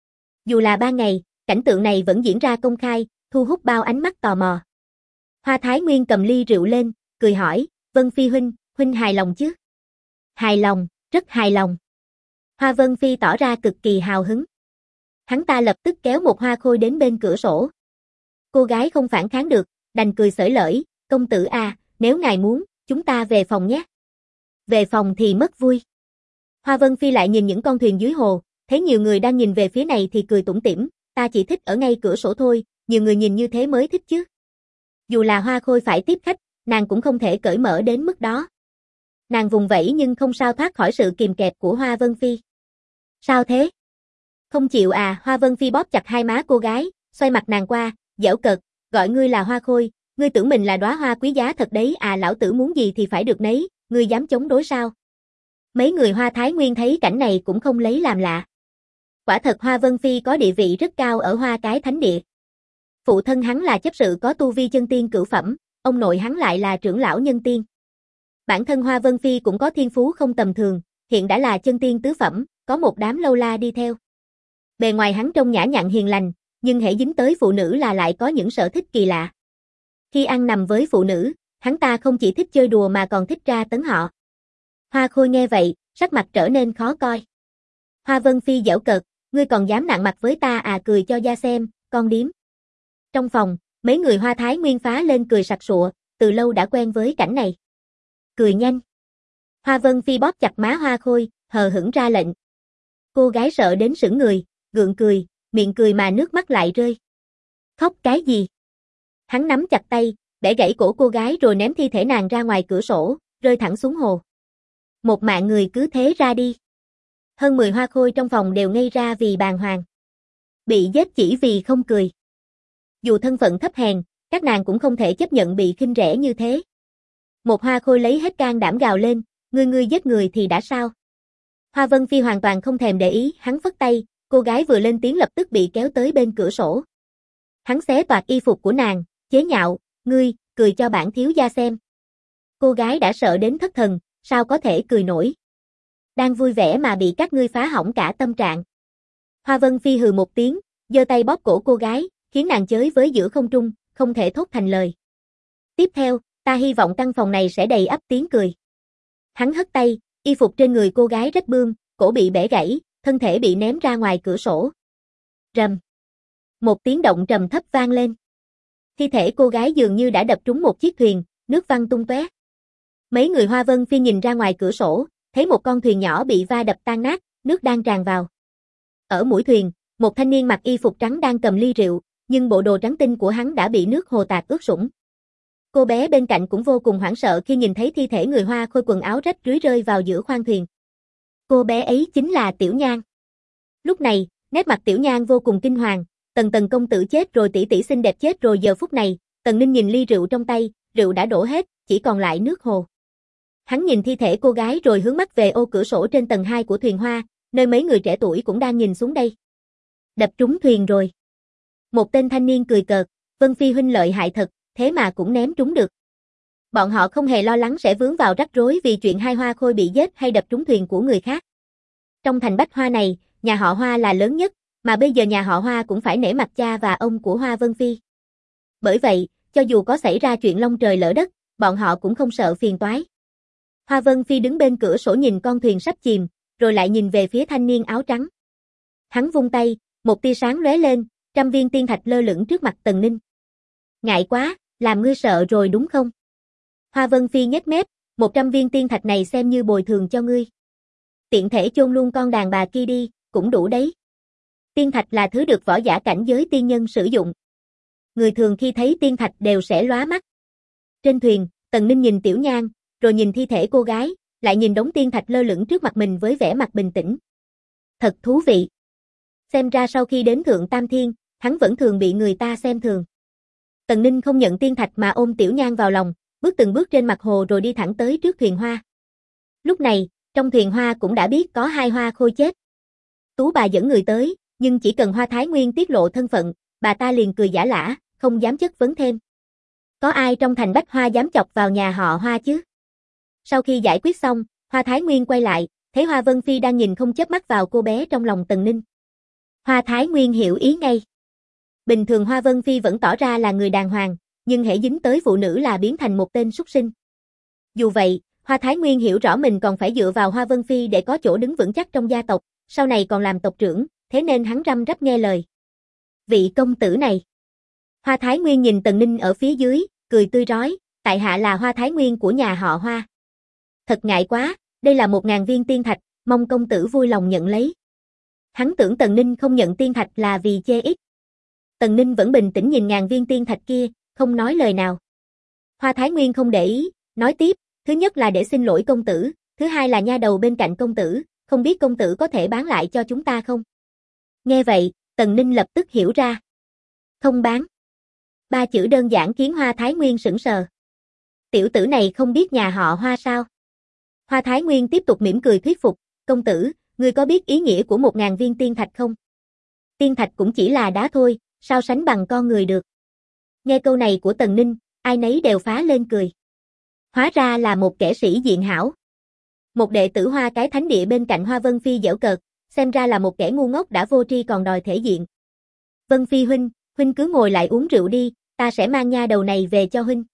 Dù là ban ngày, cảnh tượng này vẫn diễn ra công khai, thu hút bao ánh mắt tò mò. Hoa Thái Nguyên cầm ly rượu lên, cười hỏi, Vân Phi huynh hài lòng chứ? Hài lòng, rất hài lòng. Hoa Vân Phi tỏ ra cực kỳ hào hứng. Hắn ta lập tức kéo một hoa khôi đến bên cửa sổ. Cô gái không phản kháng được, đành cười xởi lởi, công tử à, nếu ngài muốn, chúng ta về phòng nhé. Về phòng thì mất vui. Hoa Vân Phi lại nhìn những con thuyền dưới hồ, thấy nhiều người đang nhìn về phía này thì cười tủm tỉm, ta chỉ thích ở ngay cửa sổ thôi, nhiều người nhìn như thế mới thích chứ. Dù là hoa khôi phải tiếp khách, nàng cũng không thể cởi mở đến mức đó. Nàng vùng vẫy nhưng không sao thoát khỏi sự kìm kẹp của Hoa Vân Phi. Sao thế? Không chịu à? Hoa Vân Phi bóp chặt hai má cô gái, xoay mặt nàng qua, giễu cợt, gọi ngươi là hoa khôi, ngươi tưởng mình là đóa hoa quý giá thật đấy à, lão tử muốn gì thì phải được nấy, ngươi dám chống đối sao? Mấy người Hoa Thái Nguyên thấy cảnh này cũng không lấy làm lạ. Quả thật Hoa Vân Phi có địa vị rất cao ở Hoa Cái Thánh Địa. Phụ thân hắn là chấp sự có tu vi chân tiên cửu phẩm, ông nội hắn lại là trưởng lão nhân tiên. Bản thân Hoa Vân Phi cũng có thiên phú không tầm thường, hiện đã là chân tiên tứ phẩm, có một đám lâu la đi theo. Bề ngoài hắn trông nhã nhặn hiền lành, nhưng hễ dính tới phụ nữ là lại có những sở thích kỳ lạ. Khi ăn nằm với phụ nữ, hắn ta không chỉ thích chơi đùa mà còn thích tra tấn họ. Hoa Khôi nghe vậy, sắc mặt trở nên khó coi. Hoa Vân Phi giễu cợt, ngươi còn dám nặng mặt với ta à, cười cho da xem, con điếm. Trong phòng, mấy người Hoa Thái Nguyên phá lên cười sặc sụa, từ lâu đã quen với cảnh này. Cười nhanh. Hoa Vân Phi bóp chặt má Hoa Khôi, hờ hững ra lệnh. Cô gái sợ đến sững người, gượng cười, miệng cười mà nước mắt lại rơi. Khóc cái gì? Hắn nắm chặt tay, bẻ gãy cổ cô gái rồi ném thi thể nàng ra ngoài cửa sổ, rơi thẳng xuống hồ. Một mạng người cứ thế ra đi. Hơn 10 hoa khôi trong phòng đều ngây ra vì bàng hoàng. Bị giết chỉ vì không cười. Dù thân phận thấp hèn, các nàng cũng không thể chấp nhận bị khinh rẻ như thế. Một hoa khôi lấy hết can đảm gào lên, ngươi giết người thì đã sao? Hoa Vân Phi hoàn toàn không thèm để ý, hắn phất tay, cô gái vừa lên tiếng lập tức bị kéo tới bên cửa sổ. Hắn xé toạc y phục của nàng, chế nhạo, ngươi, cười cho bản thiếu gia xem. Cô gái đã sợ đến thất thần, sao có thể cười nổi. Đang vui vẻ mà bị các ngươi phá hỏng cả tâm trạng. Hoa Vân Phi hừ một tiếng, giơ tay bóp cổ cô gái, khiến nàng chới với giữa không trung, không thể thốt thành lời. Tiếp theo, ta hy vọng căn phòng này sẽ đầy ắp tiếng cười. Hắn hất tay, y phục trên người cô gái rách bươm, cổ bị bẻ gãy, thân thể bị ném ra ngoài cửa sổ. Rầm. Một tiếng động trầm thấp vang lên. Thi thể cô gái dường như đã đập trúng một chiếc thuyền, nước văng tung tóe. Mấy người Hoa Vân Phi nhìn ra ngoài cửa sổ, thấy một con thuyền nhỏ bị va đập tan nát, nước đang tràn vào. Ở mũi thuyền, một thanh niên mặc y phục trắng đang cầm ly rượu, nhưng bộ đồ trắng tinh của hắn đã bị nước hồ tạt ướt sũng. Cô bé bên cạnh cũng vô cùng hoảng sợ khi nhìn thấy thi thể người Hoa Khôi quần áo rách rưới rơi vào giữa khoang thuyền. Cô bé ấy chính là Tiểu Nhan. Lúc này, nét mặt Tiểu Nhan vô cùng kinh hoàng, Tần công tử chết rồi, tỷ tỷ xinh đẹp chết rồi. Giờ phút này, Tần Ninh nhìn ly rượu trong tay, rượu đã đổ hết, chỉ còn lại nước hồ. Hắn nhìn thi thể cô gái rồi hướng mắt về ô cửa sổ trên tầng 2 của thuyền hoa, nơi mấy người trẻ tuổi cũng đang nhìn xuống đây. Đập trúng thuyền rồi. Một tên thanh niên cười cợt, Vân Phi huynh lợi hại thật, thế mà cũng ném trúng được. Bọn họ không hề lo lắng sẽ vướng vào rắc rối vì chuyện hai Hoa Khôi bị giết hay đập trúng thuyền của người khác. Trong thành Bách Hoa này, nhà họ Hoa là lớn nhất, mà bây giờ nhà họ Hoa cũng phải nể mặt cha và ông của Hoa Vân Phi. Bởi vậy, cho dù có xảy ra chuyện long trời lỡ đất, bọn họ cũng không sợ phiền toái. Hoa Vân Phi đứng bên cửa sổ nhìn con thuyền sắp chìm, rồi lại nhìn về phía thanh niên áo trắng. Hắn vung tay, một tia sáng lóe lên, 100 viên tiên thạch lơ lửng trước mặt Tần Ninh. Ngại quá, làm ngươi sợ rồi đúng không? Hoa Vân Phi nhếch mép, 100 viên tiên thạch này xem như bồi thường cho ngươi. Tiện thể chôn luôn con đàn bà kia đi, cũng đủ đấy. Tiên thạch là thứ được võ giả cảnh giới tiên nhân sử dụng. Người thường khi thấy tiên thạch đều sẽ lóa mắt. Trên thuyền, Tần Ninh nhìn Tiểu Nhan, rồi nhìn thi thể cô gái, lại nhìn đống tiên thạch lơ lửng trước mặt mình với vẻ mặt bình tĩnh. Thật thú vị. Xem ra sau khi đến Thượng Tam Thiên, hắn vẫn thường bị người ta xem thường. Tần Ninh không nhận tiên thạch mà ôm Tiểu Nhan vào lòng, bước từng bước trên mặt hồ rồi đi thẳng tới trước thuyền hoa. Lúc này, trong thuyền hoa cũng đã biết có 2 Hoa Khôi chết. Tú bà dẫn người tới, nhưng chỉ cần Hoa Thái Nguyên tiết lộ thân phận, bà ta liền cười giả lả, không dám chất vấn thêm. Có ai trong thành Bách Hoa dám chọc vào nhà họ Hoa chứ? Sau khi giải quyết xong, Hoa Thái Nguyên quay lại, thấy Hoa Vân Phi đang nhìn không chớp mắt vào cô bé trong lòng Tần Ninh. Hoa Thái Nguyên hiểu ý ngay. Bình thường Hoa Vân Phi vẫn tỏ ra là người đàng hoàng, nhưng hễ dính tới phụ nữ là biến thành một tên súc sinh. Dù vậy, Hoa Thái Nguyên hiểu rõ mình còn phải dựa vào Hoa Vân Phi để có chỗ đứng vững chắc trong gia tộc, sau này còn làm tộc trưởng, thế nên hắn răm rắp nghe lời. Vị công tử này. Hoa Thái Nguyên nhìn Tần Ninh ở phía dưới, cười tươi rói, tại hạ là Hoa Thái Nguyên của nhà họ Hoa. Thật ngại quá, đây là 1000 viên tiên thạch, mong công tử vui lòng nhận lấy. Hắn tưởng Tần Ninh không nhận tiên thạch là vì chê ít. Tần Ninh vẫn bình tĩnh nhìn 1000 viên tiên thạch kia, không nói lời nào. Hoa Thái Nguyên không để ý, nói tiếp, thứ nhất là để xin lỗi công tử, thứ hai là nha đầu bên cạnh công tử, không biết công tử có thể bán lại cho chúng ta không? Nghe vậy, Tần Ninh lập tức hiểu ra. Không bán. 3 chữ đơn giản khiến Hoa Thái Nguyên sững sờ. Tiểu tử này không biết nhà họ Hoa sao? Hoa Thái Nguyên tiếp tục mỉm cười thuyết phục, công tử, ngươi có biết ý nghĩa của 1000 viên tiên thạch không? Tiên thạch cũng chỉ là đá thôi, sao sánh bằng con người được? Nghe câu này của Tần Ninh, ai nấy đều phá lên cười. Hóa ra là một kẻ sĩ diện hảo. Một đệ tử Hoa cái thánh địa bên cạnh Hoa Vân Phi giễu cợt, xem ra là một kẻ ngu ngốc đã vô tri còn đòi thể diện. Vân Phi huynh cứ ngồi lại uống rượu đi, ta sẽ mang nha đầu này về cho huynh.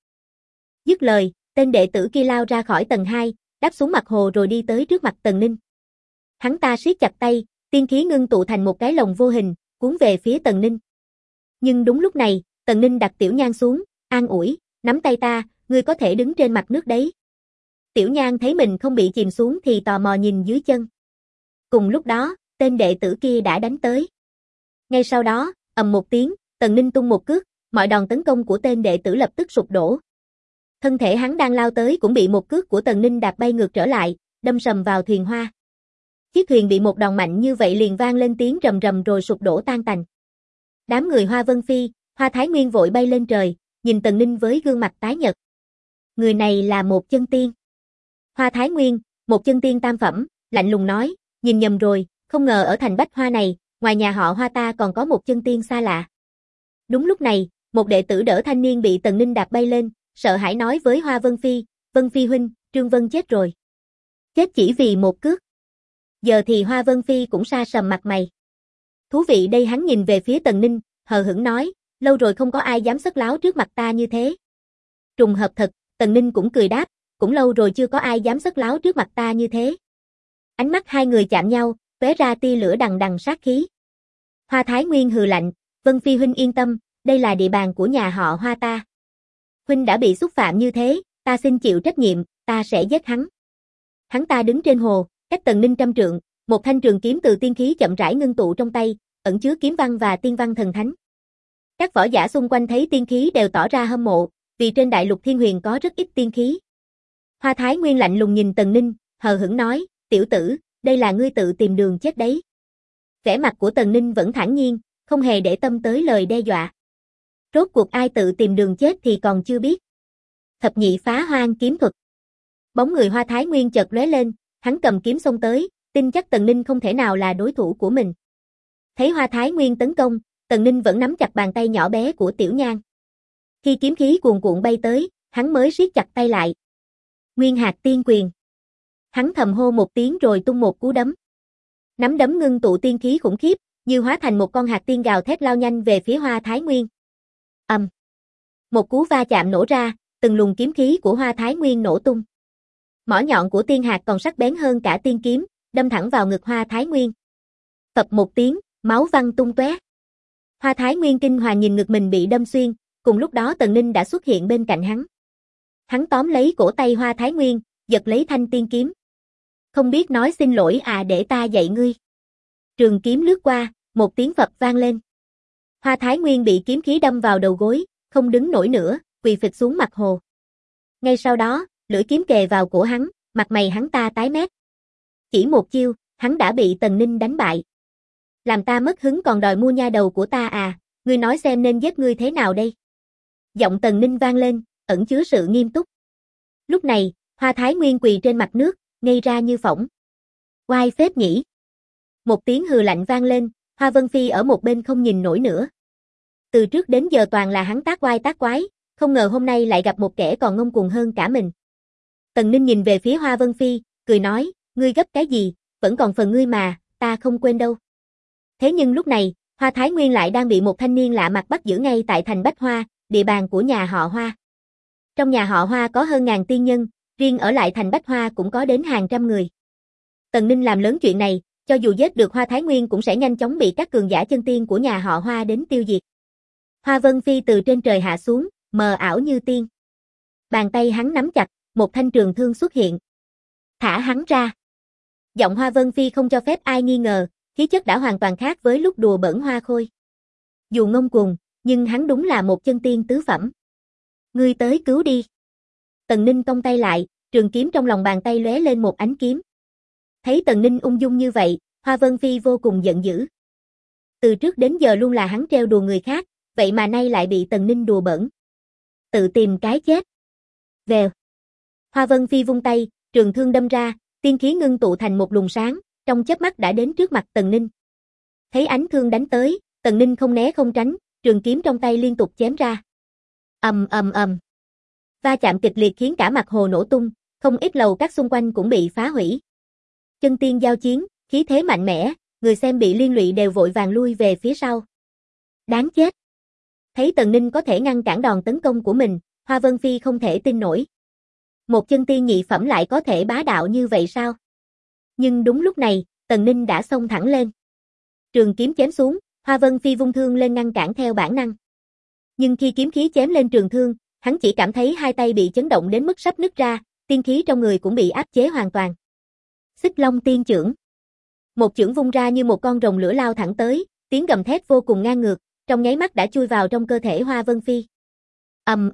Dứt lời, tên đệ tử kia lao ra khỏi tầng 2, đáp xuống mặt hồ rồi đi tới trước mặt Tần Ninh. Hắn ta siết chặt tay, tiên khí ngưng tụ thành một cái lồng vô hình, cuốn về phía Tần Ninh. Nhưng đúng lúc này, Tần Ninh đặt Tiểu Nhan xuống, an ủi, nắm tay ta, ngươi có thể đứng trên mặt nước đấy. Tiểu Nhan thấy mình không bị chìm xuống thì tò mò nhìn dưới chân. Cùng lúc đó, tên đệ tử kia đã đánh tới. Ngay sau đó, ầm một tiếng, Tần Ninh tung một cước, mọi đòn tấn công của tên đệ tử lập tức sụp đổ. Thân thể hắn đang lao tới cũng bị một cước của Tần Ninh đạp bay ngược trở lại, đâm sầm vào thuyền hoa. Chiếc thuyền bị một đòn mạnh như vậy liền vang lên tiếng rầm rầm rồi sụp đổ tan tành. Đám người Hoa Vân Phi, Hoa Thái Nguyên vội bay lên trời, nhìn Tần Ninh với gương mặt tái nhợt. Người này là một chân tiên. Hoa Thái Nguyên, một chân tiên tam phẩm, lạnh lùng nói, nhìn nhầm rồi, không ngờ ở thành Bách Hoa này, ngoài nhà họ Hoa ta còn có một chân tiên xa lạ. Đúng lúc này, một đệ tử đỡ thanh niên bị Tần Ninh đạp bay lên, sợ hãi nói với Hoa Vân Phi huynh, Trương Vân chết rồi. Chết chỉ vì một cước. Giờ thì Hoa Vân Phi cũng sa sầm mặt mày. Thú vị đây, hắn nhìn về phía Tần Ninh, hờ hững nói, lâu rồi không có ai dám sất láo trước mặt ta như thế. Trùng hợp thật, Tần Ninh cũng cười đáp, cũng lâu rồi chưa có ai dám sất láo trước mặt ta như thế. Ánh mắt hai người chạm nhau, tóe ra tia lửa đằng đằng sát khí. Hoa Thái Nguyên hừ lạnh, Vân Phi huynh yên tâm, đây là địa bàn của nhà họ Hoa ta. Huynh đã bị xúc phạm như thế, ta xin chịu trách nhiệm, ta sẽ giết hắn. Hắn ta đứng trên hồ, cách Tần Ninh 100 trượng, một thanh trường kiếm từ tiên khí chậm rãi ngưng tụ trong tay, ẩn chứa kiếm văn và tiên văn thần thánh. Các võ giả xung quanh thấy tiên khí đều tỏ ra hâm mộ, vì trên đại lục Thiên Huyền có rất ít tiên khí. Hoa Thái Nguyên lạnh lùng nhìn Tần Ninh, hờ hững nói, tiểu tử, đây là ngươi tự tìm đường chết đấy. Vẻ mặt của Tần Ninh vẫn thản nhiên, không hề để tâm tới lời đe dọa. Rốt cuộc ai tự tìm đường chết thì còn chưa biết. Thập nhị phá hoang kiếm thuật. Bóng người Hoa Thái Nguyên chợt lóe lên, hắn cầm kiếm xông tới, tin chắc Tần Ninh không thể nào là đối thủ của mình. Thấy Hoa Thái Nguyên tấn công, Tần Ninh vẫn nắm chặt bàn tay nhỏ bé của Tiểu Nhan. Khi kiếm khí cuồn cuộn bay tới, hắn mới siết chặt tay lại. Nguyên hạt tiên quyền. Hắn thầm hô một tiếng rồi tung một cú đấm. Nắm đấm ngưng tụ tiên khí khủng khiếp, như hóa thành một con hạt tiên gào thét lao nhanh về phía Hoa Thái Nguyên. Một cú va chạm nổ ra, từng luồng kiếm khí của Hoa Thái Nguyên nổ tung. Mỏ nhọn của tiên hạt còn sắc bén hơn cả tiên kiếm, đâm thẳng vào ngực Hoa Thái Nguyên. Phập một tiếng, máu văng tung tóe. Hoa Thái Nguyên kinh hoàng nhìn ngực mình bị đâm xuyên, cùng lúc đó Tần Ninh đã xuất hiện bên cạnh hắn. Hắn tóm lấy cổ tay Hoa Thái Nguyên, giật lấy thanh tiên kiếm. Không biết nói xin lỗi à, để ta dạy ngươi. Trường kiếm lướt qua, một tiếng phập vang lên. Hoa Thái Nguyên bị kiếm khí đâm vào đầu gối, không đứng nổi nữa, quỳ phịch xuống mặt hồ. Ngay sau đó, lưỡi kiếm kề vào cổ hắn, mặt mày hắn ta tái mét. Chỉ một chiêu, hắn đã bị Tần Ninh đánh bại. Làm ta mất hứng còn đòi mua nha đầu của ta à, ngươi nói xem nên giết ngươi thế nào đây? Giọng Tần Ninh vang lên, ẩn chứa sự nghiêm túc. Lúc này, Hoa Thái Nguyên quỳ trên mặt nước, ngây ra như phỗng. Oai phết nhỉ? Một tiếng hừ lạnh vang lên, Hoa Vân Phi ở một bên không nhìn nổi nữa. Từ trước đến giờ toàn là hắn tác oai tác quái, không ngờ hôm nay lại gặp một kẻ còn ngông cuồng hơn cả mình. Tần Ninh nhìn về phía Hoa Vân Phi, cười nói, ngươi gấp cái gì, vẫn còn phần ngươi mà, ta không quên đâu. Thế nhưng lúc này, Hoa Thái Nguyên lại đang bị một thanh niên lạ mặt bắt giữ ngay tại thành Bách Hoa, địa bàn của nhà họ Hoa. Trong nhà họ Hoa có hơn ngàn tiên nhân, riêng ở lại thành Bách Hoa cũng có đến hàng trăm người. Tần Ninh làm lớn chuyện này, cho dù giết được Hoa Thái Nguyên cũng sẽ nhanh chóng bị các cường giả chân tiên của nhà họ Hoa đến tiêu diệt. Hoa Vân Phi từ trên trời hạ xuống, mờ ảo như tiên. Bàn tay hắn nắm chặt, một thanh trường thương xuất hiện. Thả hắn ra. Giọng Hoa Vân Phi không cho phép ai nghi ngờ, khí chất đã hoàn toàn khác với lúc đùa bỡn Hoa Khôi. Dù ngông cuồng, nhưng hắn đúng là một chân tiên tứ phẩm. Ngươi tới cứu đi. Tần Ninh cong tay lại, trường kiếm trong lòng bàn tay lóe lên một ánh kiếm. Thấy Tần Ninh ung dung như vậy, Hoa Vân Phi vô cùng giận dữ. Từ trước đến giờ luôn là hắn trêu đùa người khác, vậy mà nay lại bị Tần Ninh đùa bỡn. Tự tìm cái chết. Vèo. Hoa Vân Phi vung tay, trường thương đâm ra, tiên khí ngưng tụ thành một luồng sáng, trong chớp mắt đã đến trước mặt Tần Ninh. Thấy ánh thương đánh tới, Tần Ninh không né không tránh, trường kiếm trong tay liên tục chém ra. Ầm. Va chạm kịch liệt khiến cả mặt hồ nổ tung, không ít lầu các xung quanh cũng bị phá hủy. Chân tiên giao chiến, khí thế mạnh mẽ, người xem bị liên lụy đều vội vàng lui về phía sau. Đáng chết. Thấy Tần Ninh có thể ngăn cản đòn tấn công của mình, Hoa Vân Phi không thể tin nổi. Một chân tiên nhị phẩm lại có thể bá đạo như vậy sao? Nhưng đúng lúc này, Tần Ninh đã xông thẳng lên. Trường kiếm chém xuống, Hoa Vân Phi vung thương lên ngăn cản theo bản năng. Nhưng khi kiếm khí chém lên trường thương, hắn chỉ cảm thấy hai tay bị chấn động đến mức sắp nứt ra, tiên khí trong người cũng bị áp chế hoàn toàn. Xích Long tiên chưởng. Một chưởng vung ra như một con rồng lửa lao thẳng tới, tiếng gầm thét vô cùng ngang ngược, trong nháy mắt đã chui vào trong cơ thể Hoa Vân Phi. Ầm.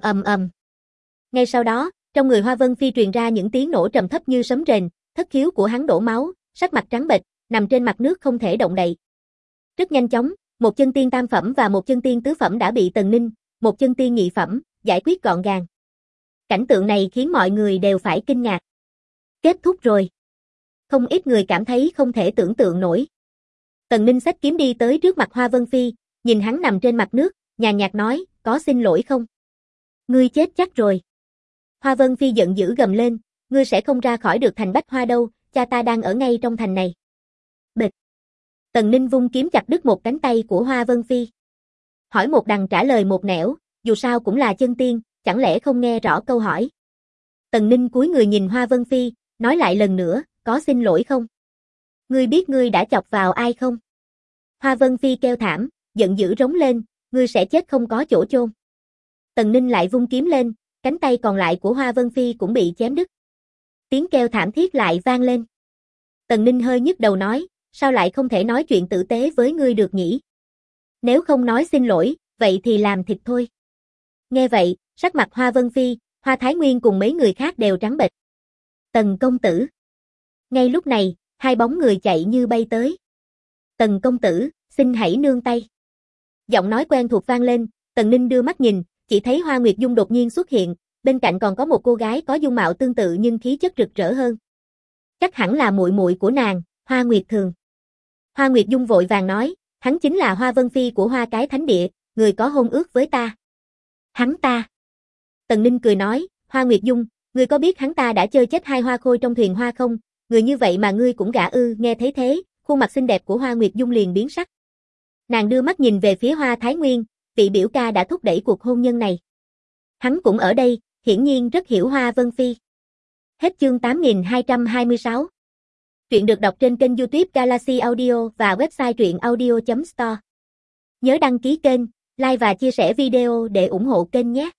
Ngay sau đó, trong người Hoa Vân Phi truyền ra những tiếng nổ trầm thấp như sấm rền, thất khiếu của hắn đổ máu, sắc mặt trắng bệch, nằm trên mặt nước không thể động đậy. Rất nhanh chóng, một chân tiên tam phẩm và một chân tiên tứ phẩm đã bị Tần Ninh, một chân tiên nhị phẩm, giải quyết gọn gàng. Cảnh tượng này khiến mọi người đều phải kinh ngạc. Kết thúc rồi. Không ít người cảm thấy không thể tưởng tượng nổi. Tần Ninh xách kiếm đi tới trước mặt Hoa Vân Phi, nhìn hắn nằm trên mặt nước, nhàn nhạt nói, có xin lỗi không? Ngươi chết chắc rồi. Hoa Vân Phi giận dữ gầm lên, ngươi sẽ không ra khỏi được thành Bách Hoa đâu, cha ta đang ở ngay trong thành này. Bịch. Tần Ninh vung kiếm chặt đứt một cánh tay của Hoa Vân Phi. Hỏi một đằng trả lời một nẻo, dù sao cũng là chân tiên, chẳng lẽ không nghe rõ câu hỏi. Tần Ninh cúi người nhìn Hoa Vân Phi, nói lại lần nữa, có xin lỗi không? Ngươi biết ngươi đã chọc vào ai không? Hoa Vân Phi kêu thảm, giận dữ rống lên, ngươi sẽ chết không có chỗ chôn. Tần Ninh lại vung kiếm lên, cánh tay còn lại của Hoa Vân Phi cũng bị chém đứt. Tiếng kêu thảm thiết lại vang lên. Tần Ninh hơi nhức đầu nói, sao lại không thể nói chuyện tử tế với ngươi được nhỉ? Nếu không nói xin lỗi, vậy thì làm thịt thôi. Nghe vậy, sắc mặt Hoa Vân Phi, Hoa Thái Nguyên cùng mấy người khác đều trắng bệch. Tần công tử. Ngay lúc này, hai bóng người chạy như bay tới. Tần công tử, xin hãy nương tay. Giọng nói quen thuộc vang lên, Tần Ninh đưa mắt nhìn, chỉ thấy Hoa Nguyệt Dung đột nhiên xuất hiện, bên cạnh còn có một cô gái có dung mạo tương tự nhưng khí chất rực rỡ hơn. Chắc hẳn là muội muội của nàng, Hoa Nguyệt Thường. Hoa Nguyệt Dung vội vàng nói, hắn chính là Hoa Vân Phi của Hoa Cái Thánh Địa, người có hôn ước với ta. Hắn ta. Tần Ninh cười nói, Hoa Nguyệt Dung, ngươi có biết hắn ta đã chơi chết 2 hoa khôi trong thuyền hoa không? Người như vậy mà ngươi cũng gả ư? Nghe thấy thế, khuôn mặt xinh đẹp của Hoa Nguyệt Dung liền biến sắc. Nàng đưa mắt nhìn về phía Hoa Thái Nguyên, vị biểu ca đã thúc đẩy cuộc hôn nhân này. Hắn cũng ở đây, hiển nhiên rất hiểu Hoa Vân Phi. Hết chương 8226. Truyện được đọc trên kênh YouTube Galaxy Audio và website truyệnaudio.store. Nhớ đăng ký kênh, like và chia sẻ video để ủng hộ kênh nhé.